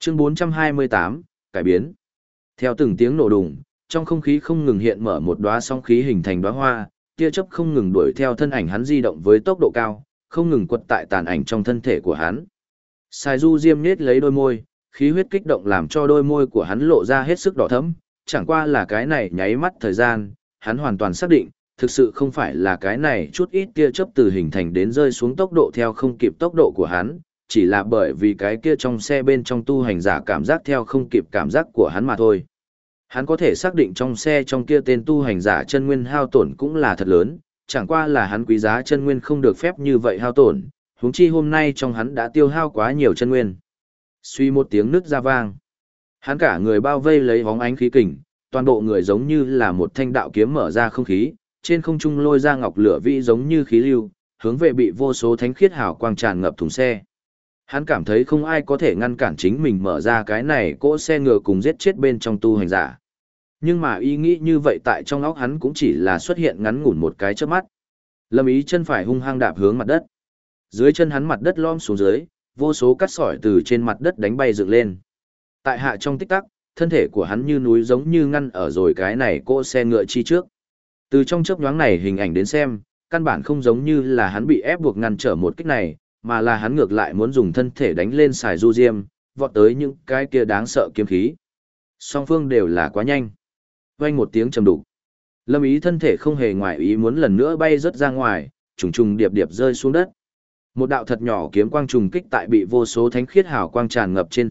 Chương 428, cải biến. Theo từng tiếng nổ đùng, trong không khí không ngừng hiện mở một đóa sóng khí hình thành đóa hoa, tia chớp không ngừng đuổi theo thân ảnh hắn di động với tốc độ cao, không ngừng quật tại tàn ảnh trong thân thể của hắn. Sai Du Diêm nhếch lấy đôi môi, khí huyết kích động làm cho đôi môi của hắn lộ ra hết sức đỏ thẫm, chẳng qua là cái này nháy mắt thời gian, hắn hoàn toàn xác định, thực sự không phải là cái này chút ít tia chớp từ hình thành đến rơi xuống tốc độ theo không kịp tốc độ của hắn, chỉ là bởi vì cái kia trong xe bên trong tu hành giả cảm giác theo không kịp cảm giác của hắn mà thôi. Hắn có thể xác định trong xe trong kia tên tu hành giả chân nguyên hao tổn cũng là thật lớn, chẳng qua là hắn quý giá chân nguyên không được phép như vậy hao tổn, huống chi hôm nay trong hắn đã tiêu hao quá nhiều chân nguyên. Suy một tiếng nứt ra vang. Hắn cả người bao vây lấy bóng ánh khí kình, toàn bộ người giống như là một thanh đạo kiếm mở ra không khí, trên không trung lôi ra ngọc lửa vĩ giống như khí lưu, hướng về bị vô số thánh khiết hào quang tràn ngập thùng xe. Hắn cảm thấy không ai có thể ngăn cản chính mình mở ra cái này cỗ xe ngựa cùng giết chết bên trong tu hành giả. Nhưng mà ý nghĩ như vậy tại trong óc hắn cũng chỉ là xuất hiện ngắn ngủn một cái chớp mắt. Lâm Ý chân phải hung hăng đạp hướng mặt đất. Dưới chân hắn mặt đất lom xuống dưới, vô số cát sỏi từ trên mặt đất đánh bay dựng lên. Tại hạ trong tích tắc, thân thể của hắn như núi giống như ngăn ở rồi cái này cỗ xe ngựa chi trước. Từ trong chớp nhoáng này hình ảnh đến xem, căn bản không giống như là hắn bị ép buộc ngăn trở một kích này, mà là hắn ngược lại muốn dùng thân thể đánh lên Sài Du Diêm, vọt tới những cái kia đáng sợ kiếm khí. Song phương đều là quá nhanh. Vang một tiếng trầm đục. Lâm Ý thân thể không hề ngoài ý muốn lần nữa bay rớt ra ngoài, trùng trùng điệp điệp rơi xuống đất. Một đạo thật nhỏ kiếm quang trùng kích tại bị vô số thánh khiết hào quang tràn ngập trên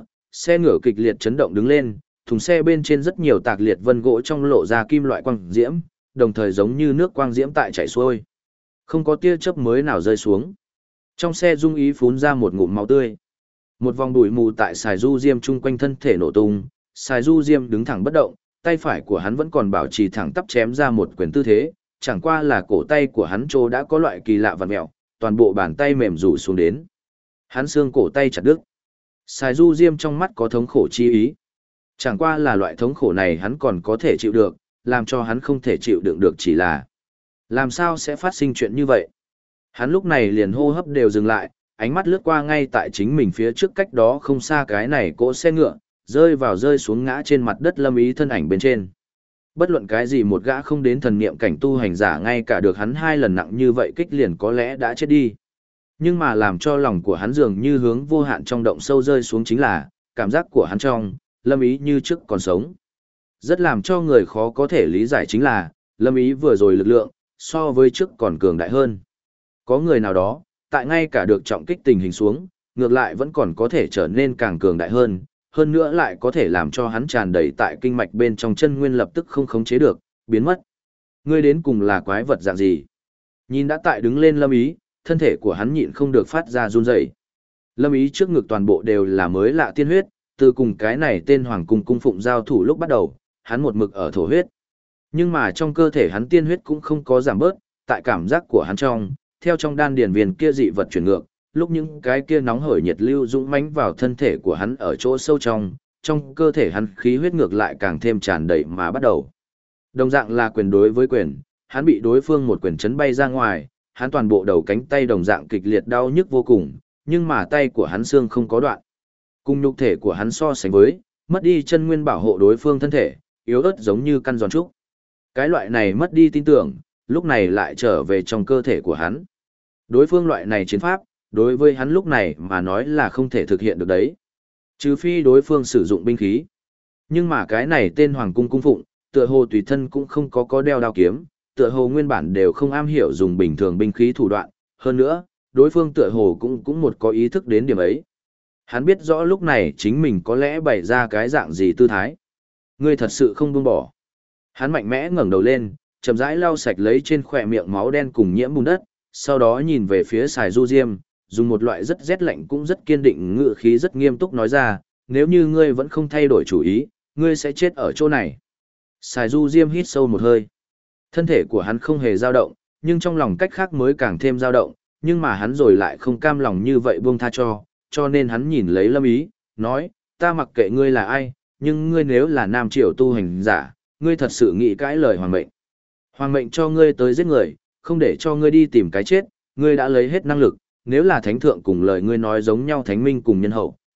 xe ngựa kịch liệt chấn động đứng lên, thùng xe bên trên rất nhiều tạc liệt vân gỗ trong lộ ra kim loại quang diễm, đồng thời giống như nước quang diễm tại chảy xuôi. Không có tia chớp mới nào rơi xuống. Trong xe Dung Ý phún ra một ngụm máu tươi. Một vòng bụi mù tại Sài Du Diêm chung quanh thân thể nổ tung, Sài Du Diêm đứng thẳng bất động, tay phải của hắn vẫn còn bảo trì thẳng tắp chém ra một quyền tư thế, chẳng qua là cổ tay của hắn trô đã có loại kỳ lạ vặn mẹo, toàn bộ bàn tay mềm rủ xuống đến. Hắn xương cổ tay chặt đứt. Sài Du Diêm trong mắt có thống khổ chi ý. Chẳng qua là loại thống khổ này hắn còn có thể chịu được, làm cho hắn không thể chịu đựng được chỉ là làm sao sẽ phát sinh chuyện như vậy. Hắn lúc này liền hô hấp đều dừng lại, ánh mắt lướt qua ngay tại chính mình phía trước cách đó không xa cái này cỗ xe ngựa, rơi xuống ngã trên mặt đất Lâm Ý thân ảnh bên trên. Bất luận cái gì một gã không đến thần niệm cảnh tu hành giả ngay cả được hắn 2 lần nặng như vậy kích liền có lẽ đã chết đi. Nhưng mà làm cho lòng của hắn dường như hướng vô hạn trong động sâu rơi xuống chính là, cảm giác của hắn trong, Lâm Ý như trước còn sống. Rất làm cho người khó có thể lý giải chính là, Lâm Ý vừa rồi lực lượng, so với trước còn cường đại hơn. Có người nào đó, tại ngay cả được trọng kích tình hình xuống, ngược lại vẫn còn có thể trở nên càng cường đại hơn nữa lại có thể làm cho hắn tràn đầy tại kinh mạch bên trong chân nguyên lập tức không khống chế được, biến mất. Ngươi đến cùng là quái vật dạng gì? Nhìn đã tại đứng lên Lâm Ý, thân thể của hắn nhịn không được phát ra run rẩy. Lâm Ý trước ngực toàn bộ đều là mới lạ tiên huyết, từ cùng cái này tên Hoàng Cung cung phụng giao thủ lúc bắt đầu, hắn một mực ở thổ huyết. Nhưng mà trong cơ thể hắn tiên huyết cũng không có giảm bớt, tại cảm giác của hắn trong, theo trong đan điền viền kia dị vật chuyển ngược, lúc những cái kia nóng hởi nhiệt lưu dũng mãnh vào thân thể của hắn ở chỗ sâu trong cơ thể hắn khí huyết ngược lại càng thêm tràn đầy mà bắt đầu. Đồng dạng là quyền đối với quyền, hắn bị đối phương một quyền chấn bay ra ngoài, hắn toàn bộ đầu cánh tay đồng dạng kịch liệt đau nhức vô cùng, nhưng mà tay của hắn xương không có đoạn. Cùng nhục thể của hắn so sánh với, mất đi chân nguyên bảo hộ đối phương thân thể, yếu ớt giống như căn giòn trúc. Cái loại này mất đi tin tưởng, lúc này lại trở về trong cơ thể của hắn. Đối phương loại này chiến pháp, đối với hắn lúc này mà nói là không thể thực hiện được đấy. Trừ phi đối phương sử dụng binh khí. Nhưng mà cái này tên Hoàng Cung cung phụng, tựa hồ tùy thân cũng không có đeo đao kiếm, tựa hồ nguyên bản đều không am hiểu dùng bình thường binh khí thủ đoạn. Hơn nữa, đối phương tựa hồ cũng một có ý thức đến điểm ấy. Hắn biết rõ lúc này chính mình có lẽ bày ra cái dạng gì tư thái. Ngươi thật sự không buông bỏ. Hắn mạnh mẽ ngẩng đầu lên, chậm rãi lau sạch lấy trên khỏe miệng máu đen cùng nhiễm bùn đất, sau đó nhìn về phía Sài Du Diêm, dùng một loại rất rét lạnh cũng rất kiên định ngữ khí rất nghiêm túc nói ra, nếu như ngươi vẫn không thay đổi chủ ý, ngươi sẽ chết ở chỗ này. Sài Du Diêm hít sâu một hơi. Thân thể của hắn không hề dao động, nhưng trong lòng cách khác mới càng thêm dao động, nhưng mà hắn rồi lại không cam lòng như vậy buông tha cho nên hắn nhìn lấy Lâm Ý, nói, ta mặc kệ ngươi là ai, nhưng ngươi nếu là Nam Triều tu hành giả, ngươi thật sự nghĩ cãi lời hoàng mệnh. Hoàng mệnh cho ngươi tới giết người, không để cho ngươi đi tìm cái chết, ngươi đã lấy hết năng lực, nếu là thánh thượng cùng lời ngươi nói giống nhau thánh minh cùng nhân hậu,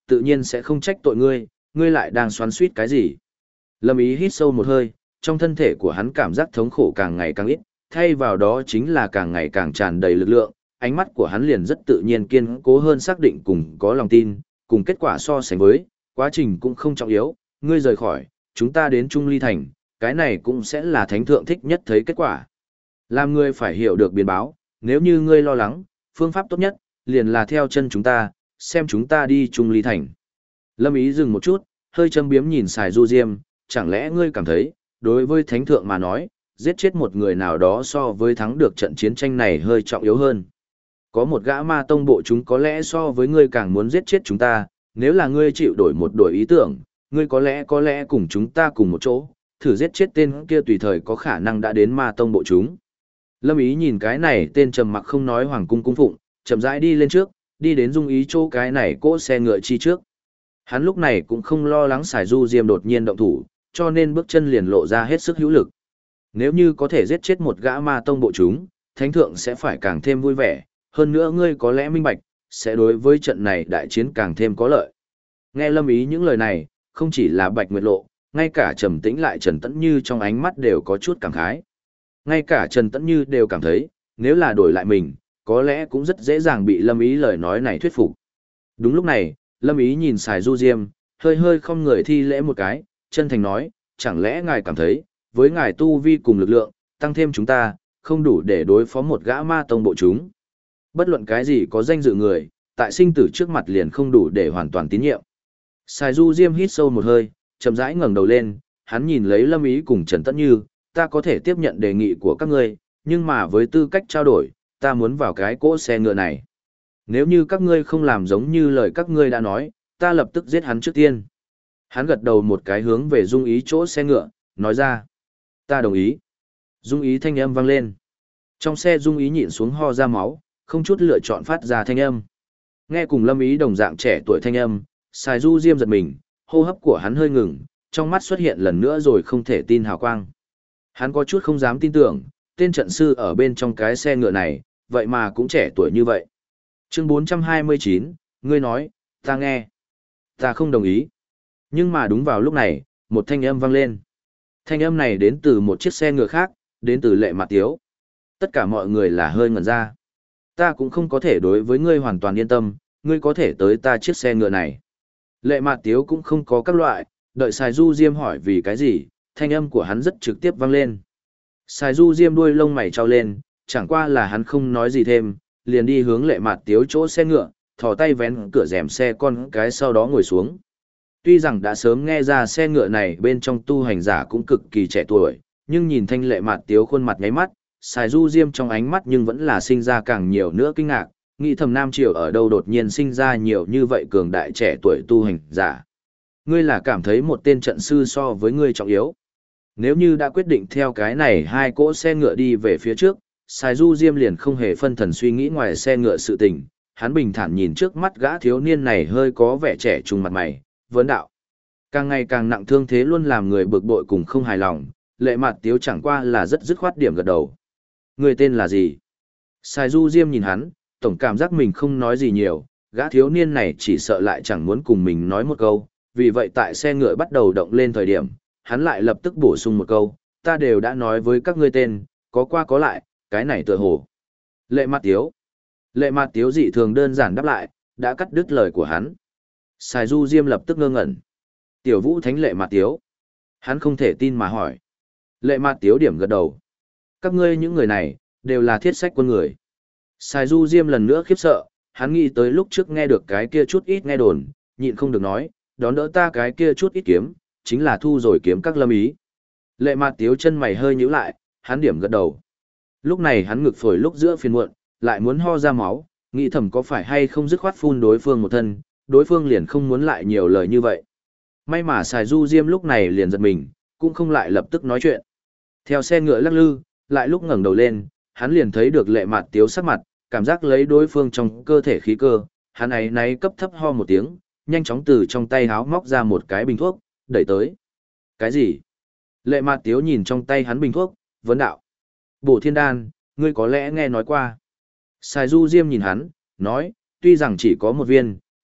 tự nhiên sẽ không trách tội ngươi, ngươi lại đang xoắn xuýt cái gì. Lâm Ý hít sâu một hơi, trong thân thể của hắn cảm giác thống khổ càng ngày càng ít, thay vào đó chính là càng ngày càng tràn đầy lực lượng, ánh mắt của hắn liền rất tự nhiên kiên cố hơn xác định cùng có lòng tin, cùng kết quả so sánh với, quá trình cũng không trọng yếu, ngươi rời khỏi, chúng ta đến Trung Ly Thành, cái này cũng sẽ là thánh thượng thích nhất thấy kết quả. Làm ngươi phải hiểu được biến báo, nếu như ngươi lo lắng, phương pháp tốt nhất, liền là theo chân chúng ta, xem chúng ta đi Trung Ly Thành. Lâm Ý dừng một chút, hơi châm biếm nhìn Sài Du Diêm, chẳng lẽ ngươi cảm thấy, đối với thánh thượng mà nói, giết chết một người nào đó so với thắng được trận chiến tranh này hơi trọng yếu hơn. Có một gã ma tông bộ chúng có lẽ so với ngươi càng muốn giết chết chúng ta, nếu là ngươi chịu đổi ý tưởng, ngươi có lẽ cùng chúng ta cùng một chỗ, thử giết chết tên kia tùy thời có khả năng đã đến ma tông bộ chúng. Lâm Ý nhìn cái này tên trầm mặc không nói hoàng cung cung phụng, chậm rãi đi lên trước, đi đến Dung Ý chỗ cái này cỗ xe ngựa chi trước. Hắn lúc này cũng không lo lắng Sài Du Diêm đột nhiên động thủ, cho nên bước chân liền lộ ra hết sức hữu lực. Nếu như có thể giết chết một gã ma tông bộ chúng, thánh thượng sẽ phải càng thêm vui vẻ, hơn nữa ngươi có lẽ minh bạch, sẽ đối với trận này đại chiến càng thêm có lợi. Nghe Lâm Ý những lời này, không chỉ là Bạch Nguyệt Lộ, ngay cả Trầm Tĩnh lại Trần Tẫn Như trong ánh mắt đều có chút cảm khái. Ngay cả Trần Tẫn Như đều cảm thấy, nếu là đổi lại mình, có lẽ cũng rất dễ dàng bị Lâm Ý lời nói này thuyết phục. Đúng lúc này, Lâm Ý nhìn Sài Du Diêm, hơi hơi không người thi lễ một cái, chân thành nói, chẳng lẽ ngài cảm thấy, với ngài tu vi cùng lực lượng, tăng thêm chúng ta, không đủ để đối phó một gã ma tông bộ chúng. Bất luận cái gì có danh dự người, tại sinh tử trước mặt liền không đủ để hoàn toàn tín nhiệm. Sài Du Diêm hít sâu một hơi, chậm rãi ngẩng đầu lên, hắn nhìn lấy Lâm Ý cùng Trần Tẫn Như, ta có thể tiếp nhận đề nghị của các ngươi, nhưng mà với tư cách trao đổi, ta muốn vào cái cỗ xe ngựa này. Nếu như các ngươi không làm giống như lời các ngươi đã nói, ta lập tức giết hắn trước tiên. Hắn gật đầu một cái hướng về Dung Ý chỗ xe ngựa, nói ra. Ta đồng ý. Dung Ý thanh âm vang lên. Trong xe Dung Ý nhịn xuống ho ra máu, không chút lựa chọn phát ra thanh âm. Nghe cùng Lâm Ý đồng dạng trẻ tuổi thanh âm, Sài Du Diêm giật mình, hô hấp của hắn hơi ngừng, trong mắt xuất hiện lần nữa rồi không thể tin hào quang. Hắn có chút không dám tin tưởng, tên trận sư ở bên trong cái xe ngựa này, vậy mà cũng trẻ tuổi như vậy. Chương 429, ngươi nói, ta nghe. Ta không đồng ý. Nhưng mà đúng vào lúc này, một thanh âm vang lên. Thanh âm này đến từ một chiếc xe ngựa khác, đến từ Lệ Mạt Tiếu. Tất cả mọi người là hơi ngẩn ra. Ta cũng không có thể đối với ngươi hoàn toàn yên tâm, ngươi có thể tới ta chiếc xe ngựa này. Lệ Mạt Tiếu cũng không có các loại, đợi Sài Du Diêm hỏi vì cái gì, thanh âm của hắn rất trực tiếp vang lên. Sài Du Diêm đuôi lông mày trao lên, chẳng qua là hắn không nói gì thêm, liền đi hướng Lệ Mạt Tiếu chỗ xe ngựa, thò tay vén cửa rèm xe con cái sau đó ngồi xuống. Tuy rằng đã sớm nghe ra xe ngựa này bên trong tu hành giả cũng cực kỳ trẻ tuổi, nhưng nhìn thanh Lệ Mạt Tiếu khuôn mặt nháy mắt, Sài Du Diêm trong ánh mắt nhưng vẫn là sinh ra càng nhiều nữa kinh ngạc, nghĩ thầm Nam Triều ở đâu đột nhiên sinh ra nhiều như vậy cường đại trẻ tuổi tu hành giả. Ngươi là cảm thấy một tên trận sư so với ngươi trọng yếu. Nếu như đã quyết định theo cái này hai cỗ xe ngựa đi về phía trước, Sài Du Diêm liền không hề phân thần suy nghĩ ngoài xe ngựa sự tình, hắn bình thản nhìn trước mắt gã thiếu niên này hơi có vẻ trẻ trung mặt mày, vấn đạo. Càng ngày càng nặng thương thế luôn làm người bực bội cùng không hài lòng, Lệ Mạt Tiếu chẳng qua là rất dứt khoát điểm gật đầu. Người tên là gì? Sài Du Diêm nhìn hắn, tổng cảm giác mình không nói gì nhiều, gã thiếu niên này chỉ sợ lại chẳng muốn cùng mình nói một câu, vì vậy tại xe ngựa bắt đầu động lên thời điểm, hắn lại lập tức bổ sung một câu, ta đều đã nói với các ngươi tên, có qua có lại, cái này tựa hồ. Lệ Mạt Tiếu. Lệ Mạt Tiếu dị thường đơn giản đáp lại, đã cắt đứt lời của hắn. Sài Du Diêm lập tức ngơ ngẩn. Tiểu Vũ Thánh Lệ Mạt Tiếu. Hắn không thể tin mà hỏi. Lệ Mạt Tiếu điểm gật đầu. Các ngươi những người này, đều là thiết sách quân người. Sài Du Diêm lần nữa khiếp sợ, hắn nghĩ tới lúc trước nghe được cái kia chút ít nghe đồn, nhịn không được nói, đón đỡ ta cái kia chút ít kiếm, chính là thu rồi kiếm các Lâm Ý. Lệ Mạt Tiếu chân mày hơi nhíu lại, hắn điểm gật đầu. Lúc này hắn ngực phổi lúc giữa phiền muộn, lại muốn ho ra máu, nghĩ thầm có phải hay không dứt khoát phun đối phương một thân, đối phương liền không muốn lại nhiều lời như vậy. May mà Sài Du Diêm lúc này liền giật mình, cũng không lại lập tức nói chuyện. Theo xe ngựa lắc lư, lại lúc ngẩng đầu lên, hắn liền thấy được Lệ Mạt Tiếu sắc mặt, cảm giác lấy đối phương trong cơ thể khí cơ, hắn ấy náy cấp thấp ho một tiếng, nhanh chóng từ trong tay háo móc ra một cái bình thuốc, đẩy tới. Cái gì? Lệ Mạt Tiếu nhìn trong tay hắn bình thuốc, vấn đạo. Bổ thiên đan, ngươi có lẽ nghe nói qua. Sài Du Diêm nhìn hắn, nói, tuy rằng chỉ có một viên,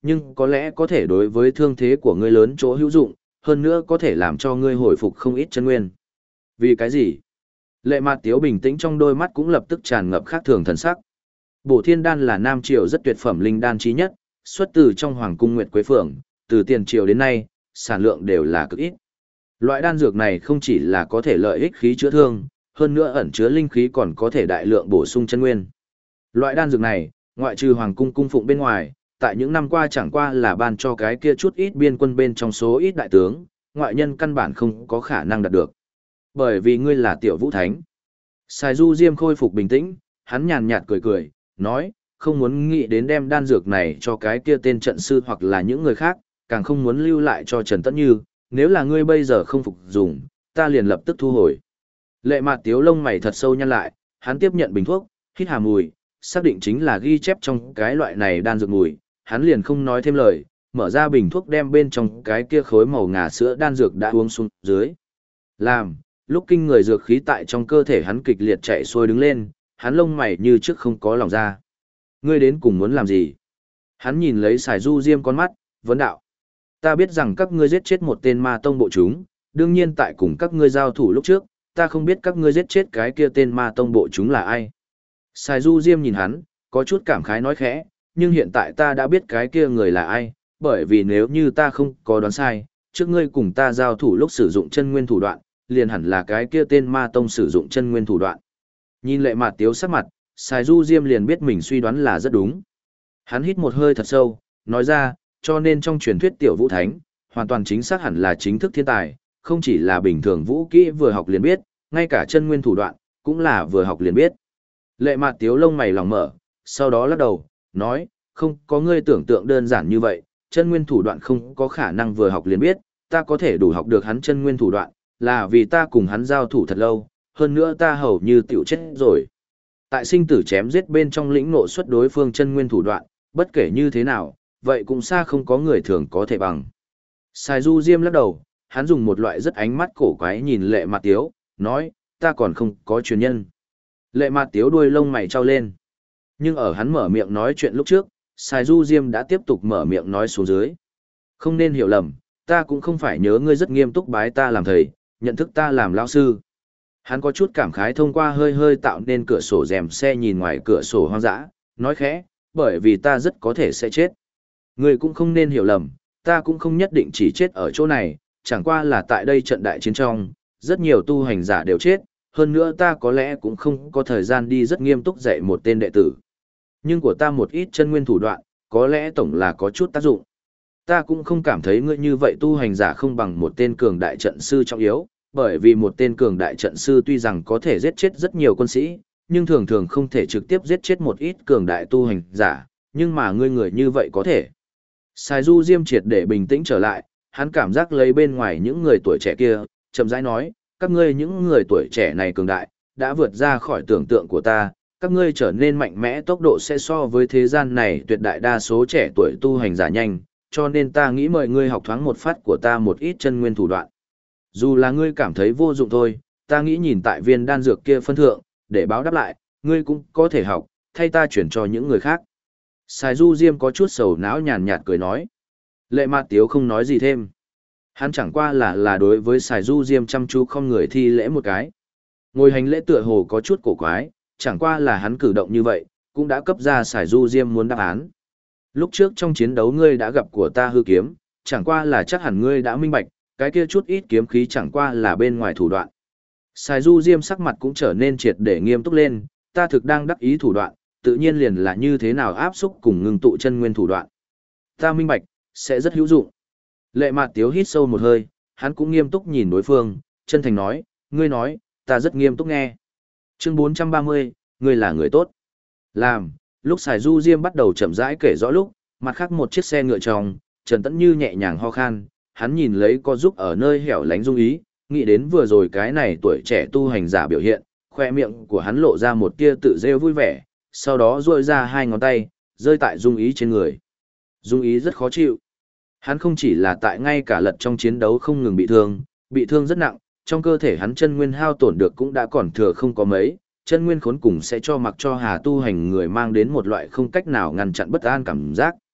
nhưng có lẽ có thể đối với thương thế của ngươi lớn chỗ hữu dụng, hơn nữa có thể làm cho ngươi hồi phục không ít chân nguyên. Vì cái gì? Lệ Mạt Tiếu bình tĩnh trong đôi mắt cũng lập tức tràn ngập khác thường thần sắc. Bổ Thiên Đan là Nam Triều rất tuyệt phẩm linh đan chí nhất, xuất từ trong Hoàng cung Nguyệt Quế Phượng, từ tiền triều đến nay, sản lượng đều là cực ít. Loại đan dược này không chỉ là có thể lợi ích khí chữa thương, hơn nữa ẩn chứa linh khí còn có thể đại lượng bổ sung chân nguyên. Loại đan dược này, ngoại trừ Hoàng cung cung phụng bên ngoài, tại những năm qua chẳng qua là ban cho cái kia chút ít biên quân bên trong số ít đại tướng, ngoại nhân căn bản không có khả năng đạt được. Bởi vì ngươi là Tiểu Vũ Thánh. Sài Du Diêm khôi phục bình tĩnh, hắn nhàn nhạt cười cười, nói, không muốn nghĩ đến đem đan dược này cho cái kia tên trận sư hoặc là những người khác, càng không muốn lưu lại cho Trần Tất Như, nếu là ngươi bây giờ không phục dùng, ta liền lập tức thu hồi. Lệ Mạt Tiếu lông mày thật sâu nhăn lại, hắn tiếp nhận bình thuốc, hít hà mùi, xác định chính là ghi chép trong cái loại này đan dược mùi, hắn liền không nói thêm lời, mở ra bình thuốc đem bên trong cái kia khối màu ngà sữa đan dược đã uống xuống dưới. Làm, lúc kinh người dược khí tại trong cơ thể hắn kịch liệt chạy xuôi đứng lên, hắn lông mày như trước không có lòng ra. Ngươi đến cùng muốn làm gì? Hắn nhìn lấy Sài Du Diêm con mắt, vấn đạo. Ta biết rằng các ngươi giết chết một tên ma tông bộ chúng, đương nhiên tại cùng các ngươi giao thủ lúc trước, ta không biết các ngươi giết chết cái kia tên ma tông bộ chúng là ai. Sài Du Diêm nhìn hắn, có chút cảm khái nói khẽ, nhưng hiện tại ta đã biết cái kia người là ai, bởi vì nếu như ta không có đoán sai, trước ngươi cùng ta giao thủ lúc sử dụng chân nguyên thủ đoạn, liền hẳn là cái kia tên ma tông sử dụng chân nguyên thủ đoạn. Nhìn Lệ Mạt Tiếu sắc mặt, Sài Du Diêm liền biết mình suy đoán là rất đúng. Hắn hít một hơi thật sâu, nói ra, cho nên trong truyền thuyết Tiểu Vũ Thánh, hoàn toàn chính xác hẳn là chính thức thiên tài, không chỉ là bình thường vũ kỹ vừa học liền biết, ngay cả chân nguyên thủ đoạn, cũng là vừa học liền biết. Lệ Mạt Tiếu lông mày lòng mở, sau đó lắc đầu, nói, không có ngươi tưởng tượng đơn giản như vậy, chân nguyên thủ đoạn không có khả năng vừa học liền biết, ta có thể đủ học được hắn chân nguyên thủ đoạn, là vì ta cùng hắn giao thủ thật lâu, hơn nữa ta hầu như tiểu chết rồi. Tại sinh tử chém giết bên trong lĩnh ngộ xuất đối phương chân nguyên thủ đoạn, bất kể như thế nào, vậy cũng xa không có người thường có thể bằng. Sài Du Diêm lắc đầu, hắn dùng một loại rất ánh mắt cổ quái nhìn Lệ Mạt Tiếu, nói, ta còn không có truyền nhân. Lệ Mạt Tiếu đuôi lông mày trao lên. Nhưng ở hắn mở miệng nói chuyện lúc trước, Sài Du Diêm đã tiếp tục mở miệng nói xuống dưới. Không nên hiểu lầm, ta cũng không phải nhớ ngươi rất nghiêm túc bái ta làm thầy, nhận thức ta làm lão sư. Hắn có chút cảm khái thông qua hơi hơi tạo nên cửa sổ rèm xe nhìn ngoài cửa sổ hoang dã, nói khẽ, bởi vì ta rất có thể sẽ chết. Ngươi cũng không nên hiểu lầm, ta cũng không nhất định chỉ chết ở chỗ này, chẳng qua là tại đây trận đại chiến trong, rất nhiều tu hành giả đều chết, hơn nữa ta có lẽ cũng không có thời gian đi rất nghiêm túc dạy một tên đệ tử. Nhưng của ta một ít chân nguyên thủ đoạn, có lẽ tổng là có chút tác dụng. Ta cũng không cảm thấy ngươi như vậy tu hành giả không bằng một tên cường đại trận sư trọng yếu, bởi vì một tên cường đại trận sư tuy rằng có thể giết chết rất nhiều quân sĩ, nhưng thường thường không thể trực tiếp giết chết một ít cường đại tu hành giả, nhưng mà ngươi người như vậy có thể. Sài Du Diêm triệt để bình tĩnh trở lại, hắn cảm giác lấy bên ngoài những người tuổi trẻ kia, chậm rãi nói, các ngươi những người tuổi trẻ này cường đại, đã vượt ra khỏi tưởng tượng của ta, các ngươi trở nên mạnh mẽ tốc độ sẽ so với thế gian này tuyệt đại đa số trẻ tuổi tu hành giả nhanh, cho nên ta nghĩ mời ngươi học thoáng một phát của ta một ít chân nguyên thủ đoạn. Dù là ngươi cảm thấy vô dụng thôi, ta nghĩ nhìn tại viên đan dược kia phân thượng, để báo đáp lại, ngươi cũng có thể học, thay ta chuyển cho những người khác. Sài Du Diêm có chút sầu não nhàn nhạt cười nói. Lệ Mạt Tiếu không nói gì thêm. Hắn chẳng qua là đối với Sài Du Diêm chăm chú không người thi lễ một cái. Ngồi hành lễ tựa hồ có chút cổ quái, chẳng qua là hắn cử động như vậy, cũng đã cấp ra Sài Du Diêm muốn đáp án. Lúc trước trong chiến đấu ngươi đã gặp của ta hư kiếm, chẳng qua là chắc hẳn ngươi đã minh bạch, cái kia chút ít kiếm khí chẳng qua là bên ngoài thủ đoạn. Sài Du Diêm sắc mặt cũng trở nên triệt để nghiêm túc lên, ta thực đang đắc ý thủ đoạn, tự nhiên liền là như thế nào áp xúc cùng ngưng tụ chân nguyên thủ đoạn. Ta minh bạch, sẽ rất hữu dụng. Lệ Mạt Tiếu hít sâu một hơi, hắn cũng nghiêm túc nhìn đối phương, chân thành nói, ngươi nói, ta rất nghiêm túc nghe. Chương 430, ngươi là người tốt. Làm, lúc Sài Du Diêm bắt đầu chậm rãi kể rõ lúc, mặt khác một chiếc xe ngựa trong, Trần Tẫn Như nhẹ nhàng ho khan, hắn nhìn lấy có giúp ở nơi hẻo lánh Dung Ý, nghĩ đến vừa rồi cái này tuổi trẻ tu hành giả biểu hiện, khoe miệng của hắn lộ ra một tia tự rêu vui vẻ, sau đó duỗi ra hai ngón tay, rơi tại Dung Ý trên người. Dung Ý rất khó chịu. Hắn không chỉ là tại ngay cả lật trong chiến đấu không ngừng bị thương rất nặng, trong cơ thể hắn chân nguyên hao tổn được cũng đã còn thừa không có mấy, chân nguyên khốn cùng sẽ cho mặc cho Hà tu hành người mang đến một loại không cách nào ngăn chặn bất an cảm giác.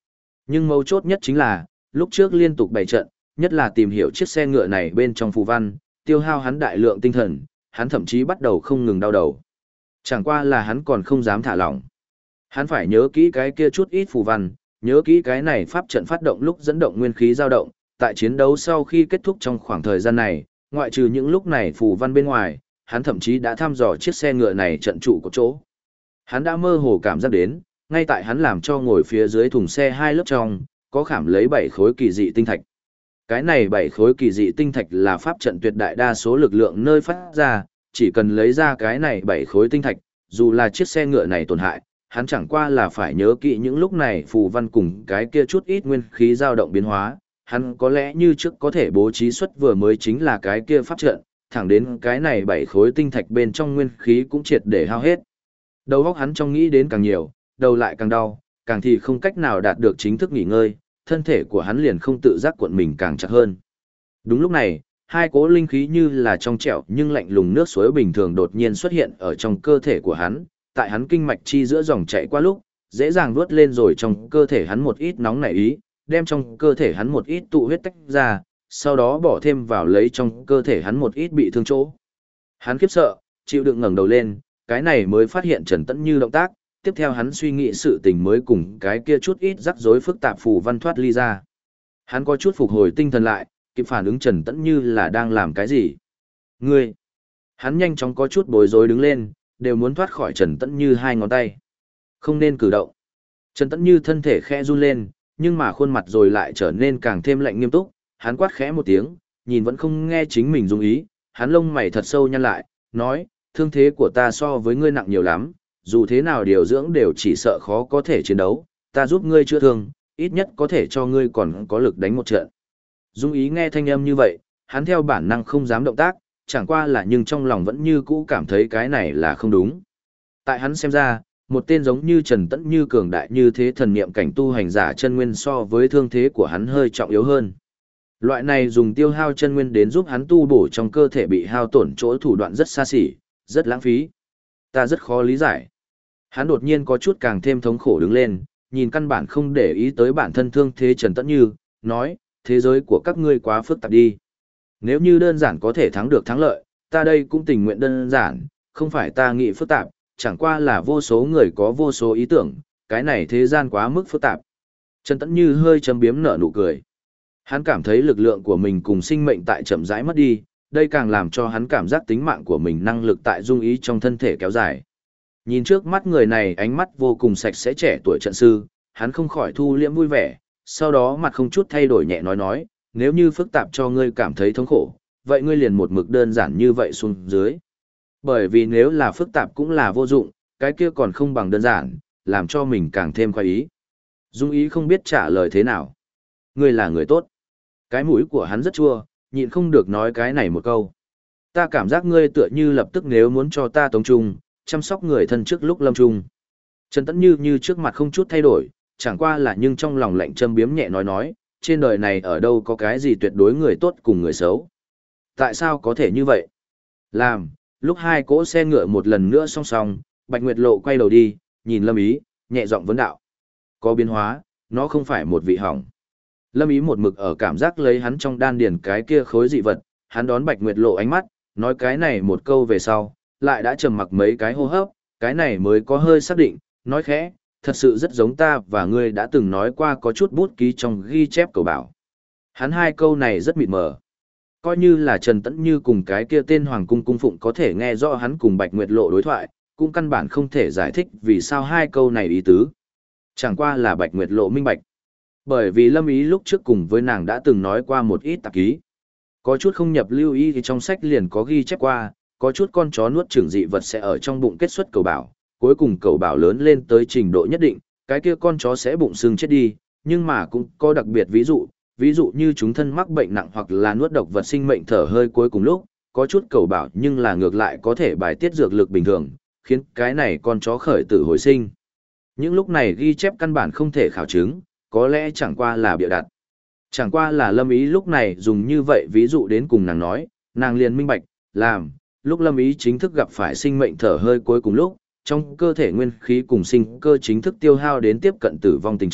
Nhưng mấu chốt nhất chính là, lúc trước liên tục bày trận, nhất là tìm hiểu chiếc xe ngựa này bên trong phù văn, tiêu hao hắn đại lượng tinh thần, hắn thậm chí bắt đầu không ngừng đau đầu. Chẳng qua là hắn còn không dám thả lỏng. Hắn phải nhớ kỹ cái kia chút ít phù văn, nhớ kỹ cái này pháp trận phát động lúc dẫn động nguyên khí dao động, tại chiến đấu sau khi kết thúc trong khoảng thời gian này, ngoại trừ những lúc này phù văn bên ngoài, hắn thậm chí đã thăm dò chiếc xe ngựa này trận trụ có chỗ. Hắn đã mơ hồ cảm giác đến, ngay tại hắn làm cho ngồi phía dưới thùng xe hai lớp trong, có khảm lấy 7 khối kỳ dị tinh thạch. Cái này 7 khối kỳ dị tinh thạch là pháp trận tuyệt đại đa số lực lượng nơi phát ra, chỉ cần lấy ra cái này 7 khối tinh thạch, dù là chiếc xe ngựa này tổn hại, hắn chẳng qua là phải nhớ kỹ những lúc này phù văn cùng cái kia chút ít nguyên khí dao động biến hóa, hắn có lẽ như trước có thể bố trí xuất vừa mới chính là cái kia pháp trận, thẳng đến cái này 7 khối tinh thạch bên trong nguyên khí cũng triệt để hao hết. Đầu óc hắn trong nghĩ đến càng nhiều, đầu lại càng đau, càng thì không cách nào đạt được chính thức nghỉ ngơi, thân thể của hắn liền không tự giác cuộn mình càng chặt hơn. Đúng lúc này, hai cỗ linh khí như là trong trẻo nhưng lạnh lùng nước suối bình thường đột nhiên xuất hiện ở trong cơ thể của hắn, tại hắn kinh mạch chi giữa dòng chảy qua lúc, dễ dàng vuốt lên rồi trong cơ thể hắn một ít nóng nảy ý, đem trong cơ thể hắn một ít tụ huyết tách ra, sau đó bỏ thêm vào lấy trong cơ thể hắn một ít bị thương chỗ. Hắn khiếp sợ, chịu đựng ngẩng đầu lên, cái này mới phát hiện Trần Tẫn Như động tác, tiếp theo hắn suy nghĩ sự tình mới cùng cái kia chút ít rắc rối phức tạp phù văn thoát ly ra. Hắn có chút phục hồi tinh thần lại, kịp phản ứng Trần Tẫn Như là đang làm cái gì. Ngươi! Hắn nhanh chóng có chút bối rối đứng lên, đều muốn thoát khỏi Trần Tẫn Như hai ngón tay. Không nên cử động. Trần Tẫn Như thân thể khẽ run lên, nhưng mà khuôn mặt rồi lại trở nên càng thêm lạnh nghiêm túc, hắn quát khẽ một tiếng, nhìn vẫn không nghe chính mình dung ý, hắn lông mày thật sâu nhăn lại, nói, thương thế của ta so với ngươi nặng nhiều lắm, dù thế nào điều dưỡng đều chỉ sợ khó có thể chiến đấu, ta giúp ngươi chữa thương, ít nhất có thể cho ngươi còn có lực đánh một trận. Dung ý nghe thanh âm như vậy, hắn theo bản năng không dám động tác, chẳng qua là nhưng trong lòng vẫn như cũ cảm thấy cái này là không đúng. Tại hắn xem ra, một tên giống như Trần Tẫn Như cường đại như thế thần niệm cảnh tu hành giả chân nguyên so với thương thế của hắn hơi trọng yếu hơn. Loại này dùng tiêu hao chân nguyên đến giúp hắn tu bổ trong cơ thể bị hao tổn chỗ thủ đoạn rất xa xỉ, rất lãng phí. Ta rất khó lý giải. Hắn đột nhiên có chút càng thêm thống khổ đứng lên, nhìn căn bản không để ý tới bản thân thương thế Trần Tẫn Như, nói, thế giới của các ngươi quá phức tạp đi. Nếu như đơn giản có thể thắng được thắng lợi, ta đây cũng tình nguyện đơn giản, không phải ta nghĩ phức tạp, chẳng qua là vô số người có vô số ý tưởng, cái này thế gian quá mức phức tạp. Trần Tẫn Như hơi châm biếm nở nụ cười. Hắn cảm thấy lực lượng của mình cùng sinh mệnh tại chậm rãi mất đi, đây càng làm cho hắn cảm giác tính mạng của mình năng lực tại dung ý trong thân thể kéo dài. Nhìn trước mắt người này ánh mắt vô cùng sạch sẽ trẻ tuổi trận sư, hắn không khỏi thu liễm vui vẻ, sau đó mặt không chút thay đổi nhẹ nói, nếu như phức tạp cho ngươi cảm thấy thống khổ, vậy ngươi liền một mực đơn giản như vậy xuống dưới. Bởi vì nếu là phức tạp cũng là vô dụng, cái kia còn không bằng đơn giản, làm cho mình càng thêm khoái ý. Dung ý không biết trả lời thế nào. Ngươi là người tốt. Cái mũi của hắn rất chua, nhịn không được nói cái này một câu. Ta cảm giác ngươi tựa như lập tức nếu muốn cho ta tống trung, chăm sóc người thân trước lúc lâm trung. Trần Tẫn như trước mặt không chút thay đổi, chẳng qua là nhưng trong lòng lạnh châm biếm nhẹ nói, trên đời này ở đâu có cái gì tuyệt đối người tốt cùng người xấu. Tại sao có thể như vậy? Làm, lúc hai cỗ xe ngựa một lần nữa song song, Bạch Nguyệt Lộ quay đầu đi, nhìn Lâm Ý, nhẹ giọng vấn đạo. Có biến hóa, nó không phải một vị hỏng. Lâm Ý một mực ở cảm giác lấy hắn trong đan điền cái kia khối dị vật, hắn đón Bạch Nguyệt Lộ ánh mắt, nói cái này một câu về sau, lại đã trầm mặc mấy cái hô hấp, cái này mới có hơi xác định, nói khẽ, thật sự rất giống ta và ngươi đã từng nói qua có chút bút ký trong ghi chép cầu bảo. Hắn hai câu này rất mịt mờ. Coi như là Trần Tẫn Như cùng cái kia tên Hoàng Cung Cung Phụng có thể nghe rõ hắn cùng Bạch Nguyệt Lộ đối thoại, cũng căn bản không thể giải thích vì sao hai câu này ý tứ. Chẳng qua là Bạch Nguyệt Lộ minh bạch. Bởi vì Lâm Ý lúc trước cùng với nàng đã từng nói qua một ít tạp ký. Có chút không nhập lưu ý thì trong sách liền có ghi chép qua, có chút con chó nuốt chửng dị vật sẽ ở trong bụng kết xuất cầu bảo, cuối cùng cầu bảo lớn lên tới trình độ nhất định, cái kia con chó sẽ bụng sưng chết đi, nhưng mà cũng có đặc biệt ví dụ như chúng thân mắc bệnh nặng hoặc là nuốt độc vật sinh mệnh thở hơi cuối cùng lúc, có chút cầu bảo nhưng là ngược lại có thể bài tiết dược lực bình thường, khiến cái này con chó khởi tử hồi sinh. Những lúc này ghi chép căn bản không thể khảo chứng, có lẽ chẳng qua là bịa đặt. Chẳng qua là Lâm Ý lúc này dùng như vậy ví dụ đến cùng nàng nói, nàng liền minh bạch, làm, lúc Lâm Ý chính thức gặp phải sinh mệnh thở hơi cuối cùng lúc, trong cơ thể nguyên khí cùng sinh cơ chính thức tiêu hao đến tiếp cận tử vong tình trạng,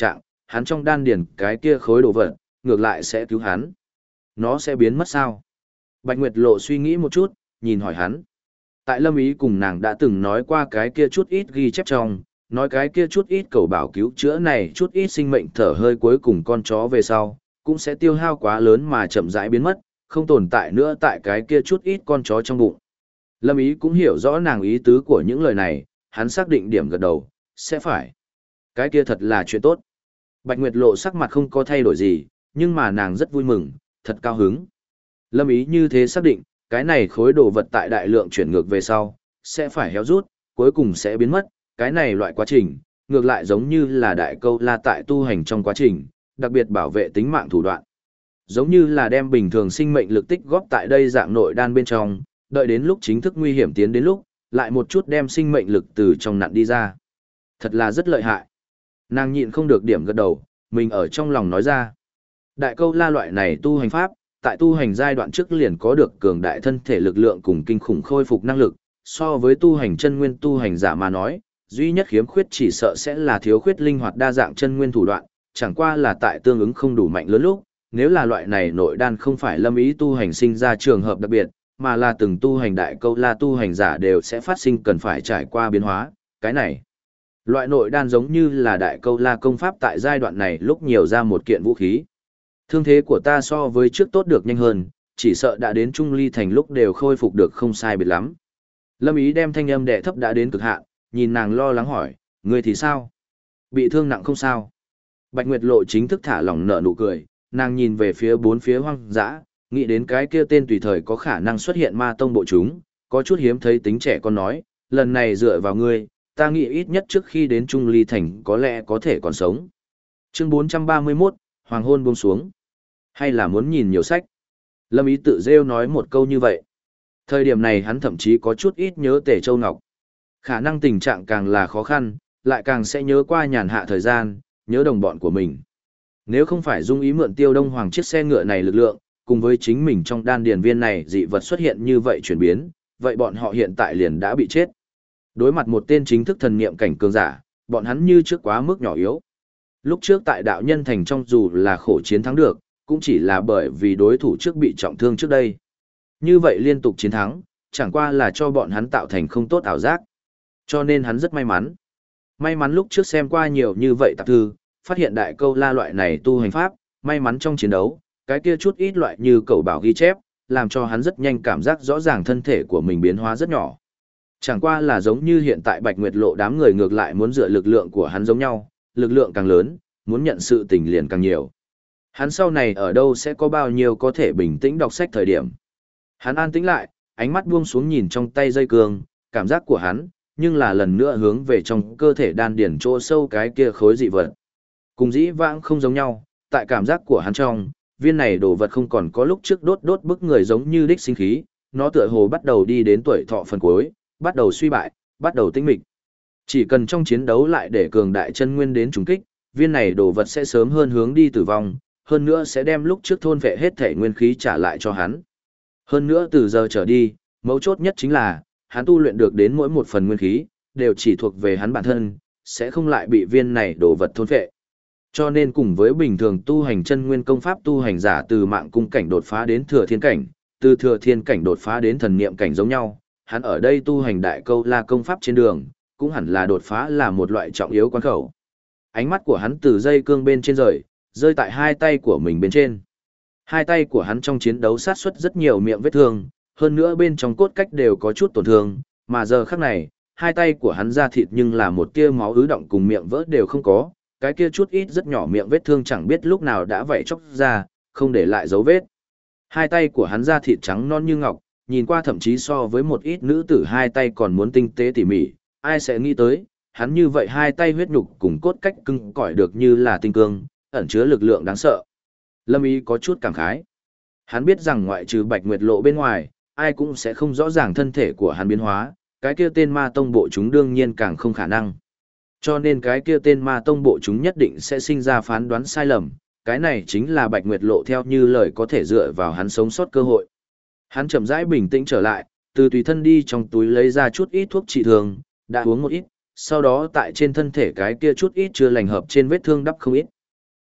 hắn trong đan điền cái kia khối đồ vật, ngược lại sẽ cứu hắn. Nó sẽ biến mất sao? Bạch Nguyệt Lộ suy nghĩ một chút, nhìn hỏi hắn. Tại Lâm Ý cùng nàng đã từng nói qua cái kia chút ít ghi chép trong, nói cái kia chút ít cầu bảo cứu chữa này chút ít sinh mệnh thở hơi cuối cùng con chó về sau, cũng sẽ tiêu hao quá lớn mà chậm rãi biến mất, không tồn tại nữa tại cái kia chút ít con chó trong bụng. Lâm Ý cũng hiểu rõ nàng ý tứ của những lời này, hắn xác định điểm gật đầu, sẽ phải. Cái kia thật là chuyện tốt. Bạch Nguyệt Lộ sắc mặt không có thay đổi gì, nhưng mà nàng rất vui mừng, thật cao hứng. Lâm Ý như thế xác định, cái này khối đồ vật tại đại lượng chuyển ngược về sau, sẽ phải héo rút, cuối cùng sẽ biến mất, cái này loại quá trình, ngược lại giống như là đại câu la tại tu hành trong quá trình, đặc biệt bảo vệ tính mạng thủ đoạn. Giống như là đem bình thường sinh mệnh lực tích góp tại đây dạng nội đan bên trong, đợi đến lúc chính thức nguy hiểm tiến đến lúc, lại một chút đem sinh mệnh lực từ trong nặn đi ra. Thật là rất lợi hại. Nàng nhịn không được điểm gật đầu, mình ở trong lòng nói ra. Đại câu la loại này tu hành pháp, tại tu hành giai đoạn trước liền có được cường đại thân thể lực lượng cùng kinh khủng khôi phục năng lực, so với tu hành chân nguyên tu hành giả mà nói, duy nhất khiếm khuyết chỉ sợ sẽ là thiếu khuyết linh hoạt đa dạng chân nguyên thủ đoạn, chẳng qua là tại tương ứng không đủ mạnh lớn lúc, nếu là loại này nội đan không phải Lâm Ý tu hành sinh ra trường hợp đặc biệt, mà là từng tu hành đại câu la tu hành giả đều sẽ phát sinh cần phải trải qua biến hóa, cái này. Loại nội đan giống như là đại câu la công pháp tại giai đoạn này lúc nhiều ra một kiện vũ khí. Thương thế của ta so với trước tốt được nhanh hơn, chỉ sợ đã đến Trung Ly Thành lúc đều khôi phục được không sai biệt lắm. Lâm Ý đem thanh âm đệ thấp đã đến cực hạn, nhìn nàng lo lắng hỏi, ngươi thì sao? Bị thương nặng không sao? Bạch Nguyệt Lộ chính thức thả lỏng nở nụ cười, nàng nhìn về phía bốn phía hoang dã, nghĩ đến cái kia tên tùy thời có khả năng xuất hiện ma tông bộ chúng, có chút hiếm thấy tính trẻ con nói, lần này dựa vào ngươi, ta nghĩ ít nhất trước khi đến Trung Ly Thành có lẽ có thể còn sống. Chương 431, Hoàng hôn buông xuống. Hay là muốn nhìn nhiều sách? Lâm Ý tự rêu nói một câu như vậy. Thời điểm này hắn thậm chí có chút ít nhớ Tề Châu Ngọc. Khả năng tình trạng càng là khó khăn, lại càng sẽ nhớ qua nhàn hạ thời gian, nhớ đồng bọn của mình. Nếu không phải dung ý mượn Tiêu Đông Hoàng chiếc xe ngựa này lực lượng, cùng với chính mình trong đan điền viên này dị vật xuất hiện như vậy chuyển biến, vậy bọn họ hiện tại liền đã bị chết. Đối mặt một tên chính thức thần niệm cảnh cường giả, bọn hắn như trước quá mức nhỏ yếu. Lúc trước tại đạo nhân thành trong dù là khổ chiến thắng được, cũng chỉ là bởi vì đối thủ trước bị trọng thương trước đây. Như vậy liên tục chiến thắng, chẳng qua là cho bọn hắn tạo thành không tốt ảo giác. Cho nên hắn rất may mắn. May mắn lúc trước xem qua nhiều như vậy tạp thư, phát hiện đại câu la loại này tu hành pháp, may mắn trong chiến đấu, cái kia chút ít loại như cậu bảo ghi chép, làm cho hắn rất nhanh cảm giác rõ ràng thân thể của mình biến hóa rất nhỏ. Chẳng qua là giống như hiện tại Bạch Nguyệt Lộ đám người ngược lại muốn dựa lực lượng của hắn giống nhau, lực lượng càng lớn, muốn nhận sự tình liền càng nhiều. Hắn sau này ở đâu sẽ có bao nhiêu có thể bình tĩnh đọc sách thời điểm. Hắn an tĩnh lại, ánh mắt buông xuống nhìn trong tay dây cương, cảm giác của hắn, nhưng là lần nữa hướng về trong cơ thể đan điển chỗ sâu cái kia khối dị vật. Cùng dĩ vãng không giống nhau, tại cảm giác của hắn trong, viên này đồ vật không còn có lúc trước đốt đốt bức người giống như đích sinh khí, nó tựa hồ bắt đầu đi đến tuổi thọ phần cuối, bắt đầu suy bại, bắt đầu tinh mịch. Chỉ cần trong chiến đấu lại để cường đại chân nguyên đến trùng kích, viên này đồ vật sẽ sớm hơn hướng đi tử vong, hơn nữa sẽ đem lúc trước thôn vệ hết thể nguyên khí trả lại cho hắn. Hơn nữa từ giờ trở đi, mấu chốt nhất chính là, hắn tu luyện được đến mỗi một phần nguyên khí, đều chỉ thuộc về hắn bản thân, sẽ không lại bị viên này đồ vật thôn vệ. Cho nên cùng với bình thường tu hành chân nguyên công pháp tu hành giả từ mạng cung cảnh đột phá đến thừa thiên cảnh, từ thừa thiên cảnh đột phá đến thần niệm cảnh giống nhau, hắn ở đây tu hành đại câu la công pháp trên đường, cũng hẳn là đột phá là một loại trọng yếu quan khẩu. Ánh mắt của hắn từ dây cương bên trên rơi tại hai tay của mình bên trên. Hai tay của hắn trong chiến đấu sát xuất rất nhiều miệng vết thương, hơn nữa bên trong cốt cách đều có chút tổn thương, mà giờ khắc này, hai tay của hắn ra thịt nhưng là một tia máu ứ động cùng miệng vỡ đều không có, cái kia chút ít rất nhỏ miệng vết thương chẳng biết lúc nào đã vảy chóc ra, không để lại dấu vết. Hai tay của hắn da thịt trắng non như ngọc, nhìn qua thậm chí so với một ít nữ tử hai tay còn muốn tinh tế tỉ mỉ, ai sẽ nghĩ tới, hắn như vậy hai tay huyết nhục cùng cốt cách cứng cỏi được như là tinh cương, ẩn chứa lực lượng đáng sợ. Lâm Ý có chút cảm khái. Hắn biết rằng ngoại trừ Bạch Nguyệt Lộ bên ngoài, ai cũng sẽ không rõ ràng thân thể của hắn biến hóa, cái kia tên ma tông bộ chúng đương nhiên càng không khả năng. Cho nên cái kia tên ma tông bộ chúng nhất định sẽ sinh ra phán đoán sai lầm, cái này chính là Bạch Nguyệt Lộ theo như lời có thể dựa vào hắn sống sót cơ hội. Hắn chậm rãi bình tĩnh trở lại, từ tùy thân đi trong túi lấy ra chút ít thuốc trị thương, đã uống một ít, sau đó tại trên thân thể cái kia chút ít chưa lành hợp trên vết thương đắp không ít.